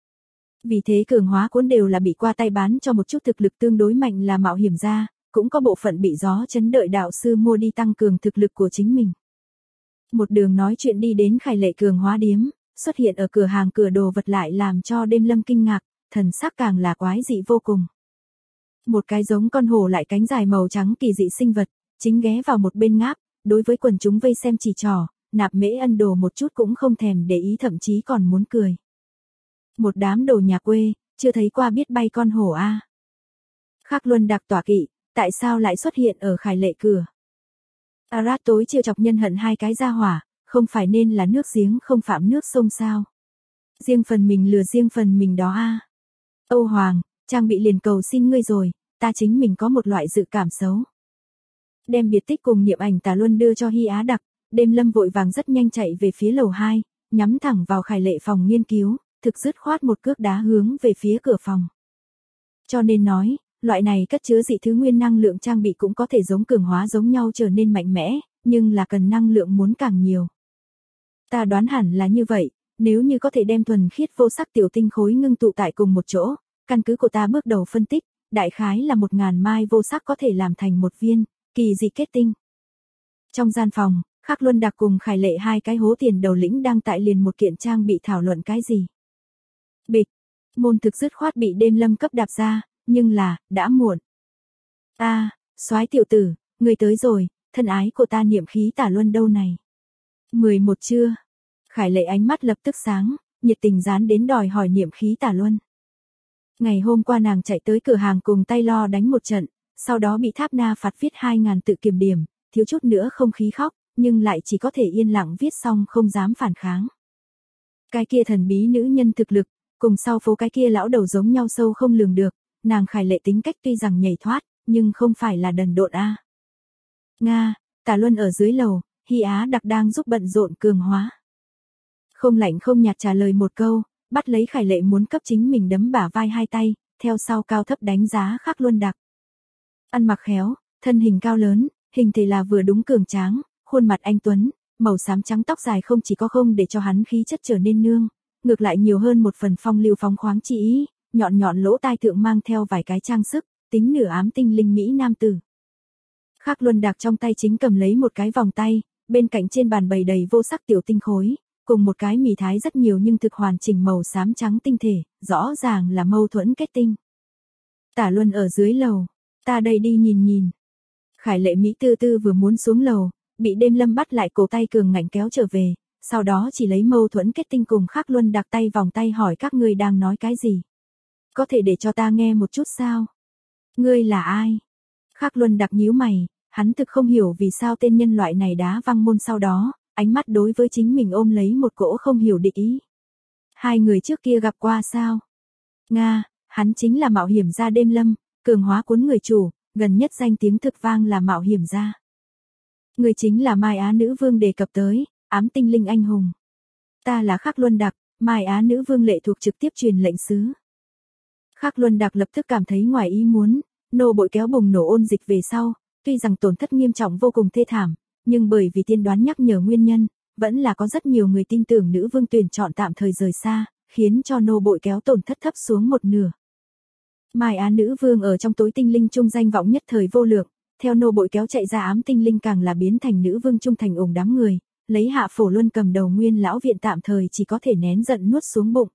Vì thế cường hóa cuốn đều là bị qua tay bán cho một chút thực lực tương đối mạnh là mạo hiểm ra, cũng có bộ phận bị gió chấn đợi đạo sư mua đi tăng cường thực lực của chính mình. Một đường nói chuyện đi đến Khải Lệ cường hóa điếm, xuất hiện ở cửa hàng cửa đồ vật lại làm cho Đêm Lâm kinh ngạc, thần sắc càng là quái dị vô cùng. Một cái giống con hổ lại cánh dài màu trắng kỳ dị sinh vật, chính ghé vào một bên ngáp, đối với quần chúng vây xem chỉ trỏ, Nạp Mễ Ân đồ một chút cũng không thèm để ý thậm chí còn muốn cười. Một đám đồ nhà quê, chưa thấy qua biết bay con hổ a. Khắc Luân Đặc tỏa kỵ, tại sao lại xuất hiện ở Khải Lệ cửa? Arad tối chiêu chọc nhân hận hai cái gia hỏa, không phải nên là nước giếng không phạm nước sông sao? Riêng phần mình lừa riêng phần mình đó a. Âu Hoàng, trang bị liền cầu xin ngươi rồi, ta chính mình có một loại dự cảm xấu. Đem biệt tích cùng niệm ảnh Tà Luân đưa cho Hy Á Đặc, Đêm Lâm vội vàng rất nhanh chạy về phía lầu 2, nhắm thẳng vào Khải Lệ phòng nghiên cứu, thực dứt khoát một cước đá hướng về phía cửa phòng. Cho nên nói, loại này cất chứa dị thứ nguyên năng lượng trang bị cũng có thể giống cường hóa giống nhau trở nên mạnh mẽ, nhưng là cần năng lượng muốn càng nhiều. Ta đoán hẳn là như vậy, nếu như có thể đem thuần khiết vô sắc tiểu tinh khối ngưng tụ tại cùng một chỗ, căn cứ của ta bước đầu phân tích, đại khái là 1000 mai vô sắc có thể làm thành một viên, kỳ dị kết tinh. Trong gian phòng, Khắc Luân Đặc cùng Khải Lệ hai cái hố tiền đầu lĩnh đang tại liền một kiện trang bị thảo luận cái gì. Bịch, môn thực dứt khoát bị Đêm Lâm cấp đạp ra, nhưng là, đã muộn. Soái tiểu tử, người tới rồi, thân ái của ta niệm khí Tả Luân đâu này. 11 chưa? Khải Lệ ánh mắt lập tức sáng, nhiệt tình dán đến đòi hỏi niệm khí Tả Luân. Ngày hôm qua nàng chạy tới cửa hàng cùng tay lo đánh một trận, sau đó bị Tháp Na phạt viết 2000 tự kiểm điểm, thiếu chút nữa không khí khóc, nhưng lại chỉ có thể yên lặng viết xong không dám phản kháng. Cái kia thần bí nữ nhân thực lực, cùng sau phố cái kia lão đầu giống nhau sâu không lường được, nàng Khải Lệ tính cách tuy rằng nhảy thoát, nhưng không phải là đần độn a. Nga, Tả Luân ở dưới lầu, Hy Á Đặc đang giúp bận rộn cường hóa. Không lạnh không nhạt trả lời một câu, bắt lấy Khải Lệ muốn cấp chính mình đấm bả vai hai tay, theo sau cao thấp đánh giá Khắc Luân Đặc. Ăn mặc khéo, thân hình cao lớn, hình thể là vừa đúng cường tráng, khuôn mặt anh tuấn, màu xám trắng tóc dài không chỉ có không để cho hắn khí chất trở nên nương, ngược lại nhiều hơn một phần phong lưu phóng khoáng chi ý, nhọn nhọn lỗ tai thượng mang theo vài cái trang sức, tính nửa ám tinh linh mỹ nam tử. Khắc Luân Đặc trong tay chính cầm lấy một cái vòng tay, bên cạnh trên bàn bày đầy vô sắc tiểu tinh khối, cùng một cái mì thái rất nhiều nhưng thực hoàn chỉnh màu xám trắng tinh thể, rõ ràng là mâu thuẫn kết tinh. Tả Luân ở dưới lầu, ta đây đi nhìn nhìn. Khải Lệ Mỹ tư tư vừa muốn xuống lầu, bị Đêm Lâm bắt lại cổ tay cường ngạnh kéo trở về, sau đó chỉ lấy mâu thuẫn kết tinh cùng Khắc Luân Đặc tay vòng tay hỏi các ngươi đang nói cái gì. Có thể để cho ta nghe một chút sao? Ngươi là ai? Khắc Luân Đặc nhíu mày, hắn thực không hiểu vì sao tên nhân loại này đá văng môn sau đó, ánh mắt đối với chính mình ôm lấy một cỗ không hiểu địch ý, Hai người trước kia gặp qua sao? Nga, hắn chính là mạo hiểm gia Đêm Lâm, cường hóa cuốn người chủ, gần nhất danh tiếng thực vang là mạo hiểm gia. Người chính là Mai Á Nữ Vương đề cập tới, ám tinh linh anh hùng. Ta là Khắc Luân Đặc, Mai Á Nữ Vương lệ thuộc trực tiếp truyền lệnh sứ. Khắc Luân Đặc lập tức cảm thấy ngoài ý muốn, nô bội kéo bùng nổ ôn dịch về sau, tuy rằng tổn thất nghiêm trọng vô cùng thê thảm, nhưng bởi vì tiên đoán nhắc nhở nguyên nhân, vẫn là có rất nhiều người tin tưởng nữ vương tuyển chọn tạm thời rời xa, khiến cho nô bội kéo tổn thất thấp xuống một nửa. Mai Á Nữ Vương ở trong tối tinh linh trung danh vọng nhất thời vô lượng, theo nô bội kéo chạy ra ám tinh linh càng là biến thành nữ vương trung thành ủng đám người, lấy Hạ Phổ Luân cầm đầu nguyên lão viện tạm thời chỉ có thể nén giận nuốt xuống bụng.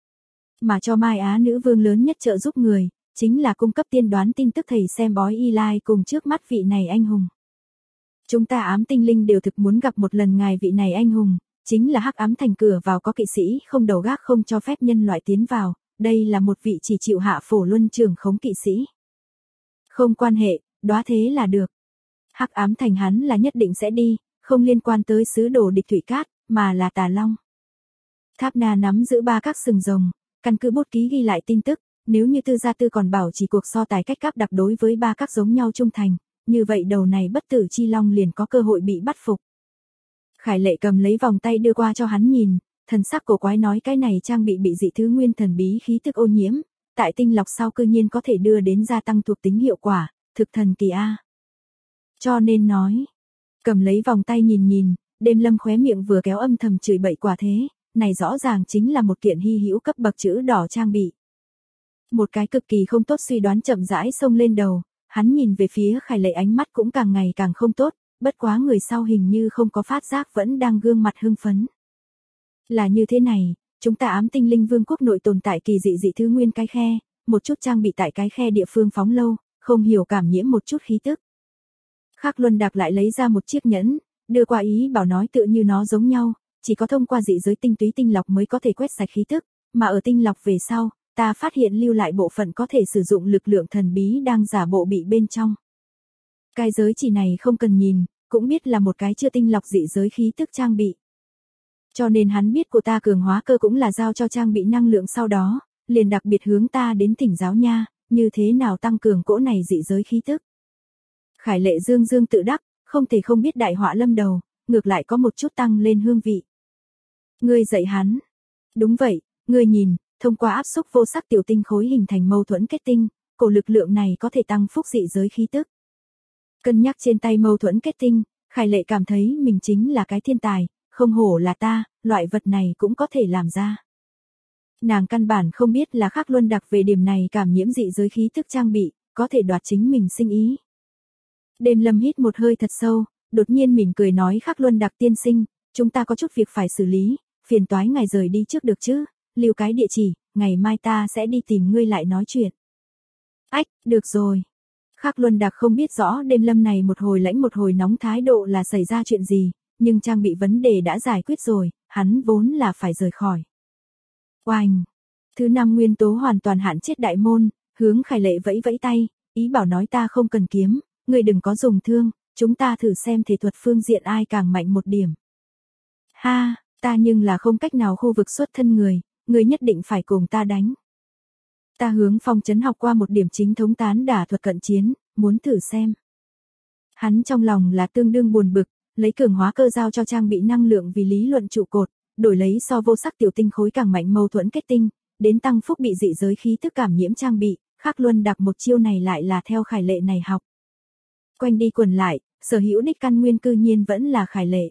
Mà cho Mai Á Nữ Vương lớn nhất trợ giúp người, chính là cung cấp tiên đoán tin tức thầy xem bói Y Lai cùng trước mắt vị này anh hùng. Chúng ta ám tinh linh đều thực muốn gặp một lần ngài vị này anh hùng, chính là hắc ám thành cửa vào có kỵ sĩ không đầu gác không cho phép nhân loại tiến vào, đây là một vị chỉ chịu Hạ Phổ Luân trưởng khống kỵ sĩ. Không quan hệ, đoá thế là được. Hắc ám thành hắn là nhất định sẽ đi, không liên quan tới sứ đồ địch thủy cát, mà là Tà Long. Tháp Na nắm giữ 3 các sừng rồng, căn cứ bút ký ghi lại tin tức, nếu như Tư Gia Tư còn bảo trì cuộc so tài cách cấp đặc đối với 3 các giống nhau trung thành, như vậy đầu này bất tử chi long liền có cơ hội bị bắt phục. Khải Lệ cầm lấy vòng tay đưa qua cho hắn nhìn, thần sắc cổ quái nói cái này trang bị dị thứ nguyên thần bí khí tức ô nhiễm, tại tinh lọc sau cư nhiên có thể đưa đến gia tăng thuộc tính hiệu quả, thực thần kỳ a. Cho nên nói, cầm lấy vòng tay nhìn, Đêm Lâm khóe miệng vừa kéo âm thầm chửi bậy quả thế, này rõ ràng chính là một kiện hy hữu cấp bậc chữ đỏ trang bị. Một cái cực kỳ không tốt suy đoán chậm rãi xông lên đầu, hắn nhìn về phía Khải Lệ ánh mắt cũng càng ngày càng không tốt, bất quá người sau hình như không có phát giác vẫn đang gương mặt hưng phấn. Là như thế này, chúng ta ám tinh linh vương quốc nội tồn tại kỳ dị thứ nguyên cái khe, một chút trang bị tại cái khe địa phương phóng lâu, không hiểu cảm nhiễm một chút khí tức. Khắc Luân Đặc lại lấy ra một chiếc nhẫn, đưa qua ý bảo nói tựa như nó giống nhau, chỉ có thông qua dị giới tinh túy tinh lọc mới có thể quét sạch khí tức, mà ở tinh lọc về sau, ta phát hiện lưu lại bộ phận có thể sử dụng lực lượng thần bí đang giả bộ bị bên trong. Cái giới chỉ này không cần nhìn, cũng biết là một cái chưa tinh lọc dị giới khí tức trang bị. Cho nên hắn biết của ta cường hóa cơ cũng là giao cho trang bị năng lượng sau đó, liền đặc biệt hướng ta đến thỉnh giáo nha, như thế nào tăng cường cỗ này dị giới khí tức. Khải Lệ dương tự đắc, không thể không biết đại họa lâm đầu, ngược lại có một chút tăng lên hương vị. Ngươi dạy hắn. Đúng vậy, ngươi nhìn, thông qua áp xúc vô sắc tiểu tinh khối hình thành mâu thuẫn kết tinh, cổ lực lượng này có thể tăng phúc dị giới khí tức. Cân nhắc trên tay mâu thuẫn kết tinh, Khải Lệ cảm thấy mình chính là cái thiên tài, không hổ là ta, loại vật này cũng có thể làm ra. Nàng căn bản không biết là Khắc Luân Đặc về điểm này cảm nhiễm dị giới khí tức trang bị, có thể đoạt chính mình sinh ý. Đêm Lâm hít một hơi thật sâu, đột nhiên mỉm cười nói Khắc Luân Đặc tiên sinh, chúng ta có chút việc phải xử lý, phiền toái ngài rời đi trước được chứ, lưu cái địa chỉ, ngày mai ta sẽ đi tìm ngươi lại nói chuyện. Ách, được rồi. Khắc Luân Đặc không biết rõ Đêm Lâm này một hồi lãnh một hồi nóng thái độ là xảy ra chuyện gì, nhưng trang bị vấn đề đã giải quyết rồi, hắn vốn là phải rời khỏi. Oanh! Thứ 5 nguyên tố hoàn toàn hạn chết đại môn, hướng Khải Lệ vẫy vẫy tay, ý bảo nói ta không cần kiếm, ngươi đừng có dùng thương, chúng ta thử xem thể thuật phương diện ai càng mạnh một điểm. Ha, ta nhưng là không cách nào khu vực xuất thân người, ngươi nhất định phải cùng ta đánh. Ta hướng Phong Trấn học qua một điểm chính thống tán đả thuật cận chiến, muốn thử xem. Hắn trong lòng là tương đương buồn bực, lấy cường hóa cơ giao cho trang bị năng lượng vì lý luận trụ cột, đổi lấy so vô sắc tiểu tinh khối càng mạnh mâu thuẫn kết tinh, đến tăng phúc bị dị giới khí tức cảm nhiễm trang bị, Khắc Luân Đặc một chiêu này lại là theo Khải Lệ này học. Quanh đi quẩn lại, sở hữu đích căn nguyên cư nhiên vẫn là Khải Lệ.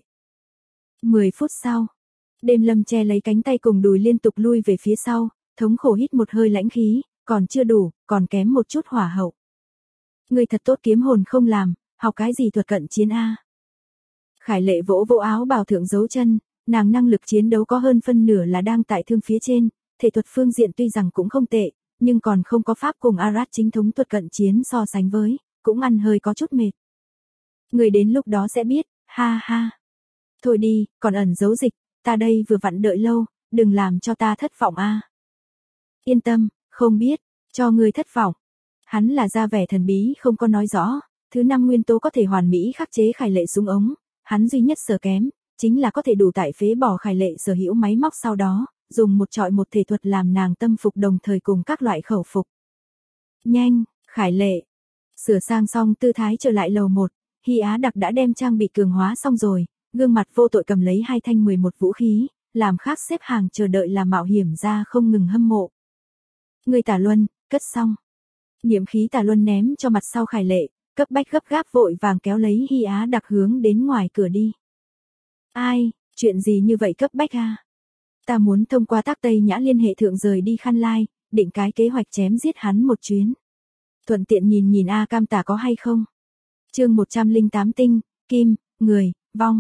10 phút sau, Đêm Lâm che lấy cánh tay cùng đùi liên tục lui về phía sau, thống khổ hít một hơi lãnh khí, còn chưa đủ, còn kém một chút hỏa hậu. Người thật tốt kiếm hồn không làm, học cái gì thuật cận chiến a? Khải Lệ vỗ vỗ áo bào thượng dấu chân, nàng năng lực chiến đấu có hơn phân nửa là đang tại thương phía trên, thể thuật phương diện tuy rằng cũng không tệ, nhưng còn không có pháp cùng Arad chính thống thuật cận chiến so sánh với, cũng ăn hơi có chút mệt. Người đến lúc đó sẽ biết, ha ha. Thôi đi, còn ẩn giấu dịch, ta đây vừa vặn đợi lâu, đừng làm cho ta thất vọng a. Yên tâm, không biết, cho ngươi thất vọng. Hắn là ra vẻ thần bí không có nói rõ, thứ 5 nguyên tố có thể hoàn mỹ khắc chế Khải Lệ súng ống, hắn duy nhất sở kém, chính là có thể đủ tại phế bỏ Khải Lệ sở hữu máy móc sau đó, dùng một trọi một thể thuật làm nàng tâm phục đồng thời cùng các loại khẩu phục. Nhanh, Khải Lệ. Sửa sang xong tư thái trở lại lầu 1, Hy Á Đặc đã đem trang bị cường hóa xong rồi, gương mặt vô tội cầm lấy 2 thanh 11 vũ khí, làm khác xếp hàng chờ đợi làm mạo hiểm ra không ngừng hâm mộ. Người Tả Luân, cất xong. Nhiễm khí Tả Luân ném cho mặt sau Khải Lệ, cấp bách gấp gáp vội vàng kéo lấy Hy Á Đặc hướng đến ngoài cửa đi. Ai, chuyện gì như vậy cấp bách à? Ta muốn thông qua Tác Tây Nhã liên hệ thượng rời đi Khăn Lai, định cái kế hoạch chém giết hắn một chuyến. Thuận tiện nhìn nhìn A Cam Tả có hay không. Chương 108 tinh, kim, người, vong.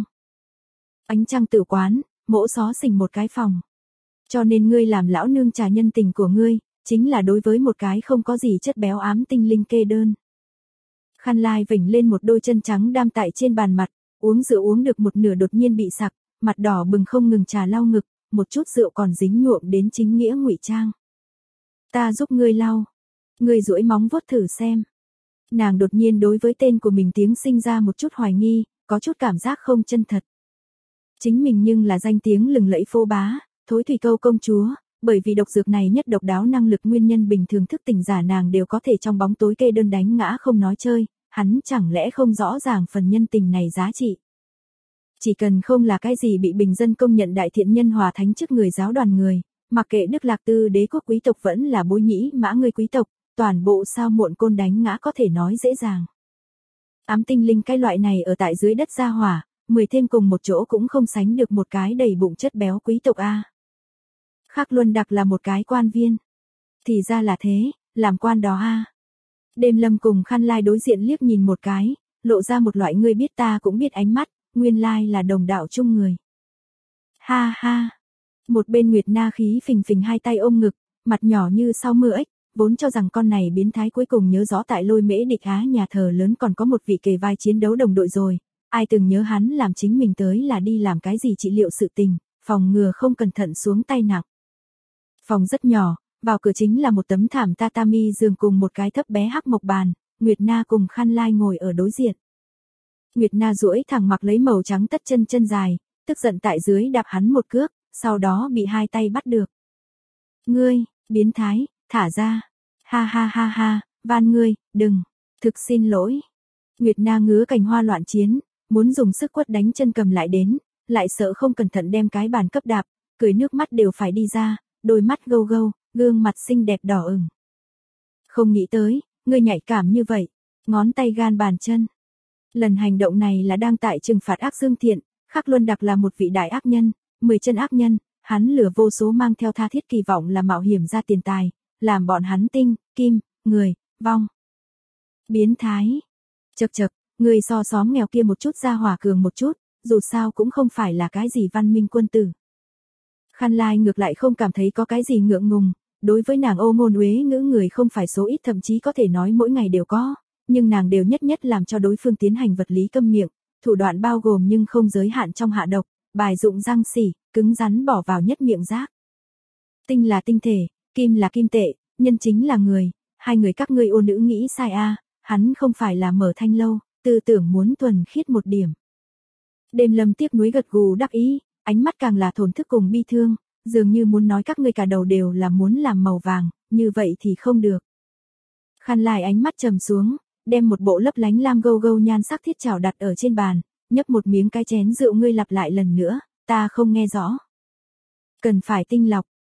Ánh trăng tử quán, mỗ xó xỉnh một cái phòng. Cho nên ngươi làm lão nương trả nhân tình của ngươi, chính là đối với một cái không có gì chất béo ám tinh linh kê đơn. Khăn Lai vểnh lên một đôi chân trắng đam tại trên bàn mặt, uống rượu uống được một nửa đột nhiên bị sặc, mặt đỏ bừng không ngừng trà lau ngực, một chút rượu còn dính nhuộm đến chính nghĩa ngụy trang. Ta giúp ngươi lau. Ngươi duỗi móng vuốt thử xem. Nàng đột nhiên đối với tên của mình tiếng sinh ra một chút hoài nghi, có chút cảm giác không chân thật. Chính mình nhưng là danh tiếng lừng lẫy phô bá, Thối Thủy Câu công chúa, bởi vì độc dược này nhất độc đáo năng lực nguyên nhân bình thường thức tỉnh giả nàng đều có thể trong bóng tối kê đơn đánh ngã không nói chơi, hắn chẳng lẽ không rõ ràng phần nhân tình này giá trị. Chỉ cần không là cái gì bị bình dân công nhận đại thiện nhân hòa thánh trước người giáo đoàn người, mặc kệ Đức Lạc Tư đế quốc quý tộc vẫn là Bối Nhĩ Mã người quý tộc, toàn bộ sao muộn côn đánh ngã có thể nói dễ dàng. Ám tinh linh cái loại này ở tại dưới đất ra hỏa, 10 thêm cùng một chỗ cũng không sánh được một cái đầy bụng chất béo quý tộc a. Khắc Luân Đặc là một cái quan viên. Thì ra là thế, làm quan đó a. Đêm Lâm cùng Khăn Lai đối diện liếc nhìn một cái, lộ ra một loại ngươi biết ta cũng biết ánh mắt, nguyên lai là đồng đạo chung người. Ha ha. Một bên Nguyệt Na khí phình phình hai tay ôm ngực, mặt nhỏ như sau mưa ếch, vốn cho rằng con này biến thái cuối cùng nhớ rõ tại Lôi Mễ Địch Á nhà thờ lớn còn có một vị kề vai chiến đấu đồng đội rồi, ai từng nhớ hắn làm chính mình tới là đi làm cái gì trị liệu sự tình, phòng ngừa không cẩn thận xuống tay nặng. Phòng rất nhỏ, vào cửa chính là một tấm thảm tatami giường cùng một cái thấp bé hắc mộc bàn, Nguyệt Na cùng Khăn Lai ngồi ở đối diện. Nguyệt Na duỗi thẳng mặc lấy màu trắng tất chân chân dài, tức giận tại dưới đạp hắn một cước, sau đó bị hai tay bắt được. Ngươi, biến thái, thả ra. Ha ha ha ha, van ngươi, đừng, thực xin lỗi. Nguyệt Na ngứa cành hoa loạn chiến, muốn dùng sức quất đánh chân cầm lại đến, lại sợ không cẩn thận đem cái bàn cấp đạp, cười nước mắt đều phải đi ra, đôi mắt gâu gâu, gương mặt xinh đẹp đỏ ửng. Không nghĩ tới, ngươi nhạy cảm như vậy, ngón tay gan bàn chân. Lần hành động này là đang tại trừng phạt ác dương thiện, Khắc Luân Đặc là một vị đại ác nhân, 10 chân ác nhân, hắn lừa vô số mang theo tha thiết kỳ vọng là mạo hiểm ra tiền tài, làm bọn hắn tinh, kim, người, vong. Biến thái. Chậc chậc, người so xóm nghèo kia một chút ra hỏa cường một chút, dù sao cũng không phải là cái gì văn minh quân tử. Khăn Lai ngược lại không cảm thấy có cái gì ngượng ngùng, đối với nàng ô ngôn uế ngữ người không phải số ít thậm chí có thể nói mỗi ngày đều có, nhưng nàng đều nhất nhất làm cho đối phương tiến hành vật lý câm miệng, thủ đoạn bao gồm nhưng không giới hạn trong hạ độc, bài dụng răng xỉ, cứng rắn bỏ vào nhất miệng rác. Tinh là tinh thể, kim là kim tệ, nhân chính là người, hai người các ngươi ô nữ nghĩ sai a, hắn không phải là Mở Thanh Lâu, tư tưởng muốn thuần khiết một điểm. Đêm Lâm tiếc nuối gật gù đắc ý, ánh mắt càng là thổn thức cùng bi thương, dường như muốn nói các ngươi cả đầu đều là muốn làm màu vàng, như vậy thì không được. Khăn Lai ánh mắt trầm xuống, đem một bộ lấp lánh lam gâu gâu nhan sắc thiết chảo đặt ở trên bàn, nhấp một miếng cái chén rượu ngươi lặp lại lần nữa, ta không nghe rõ. Cần phải tinh lọc,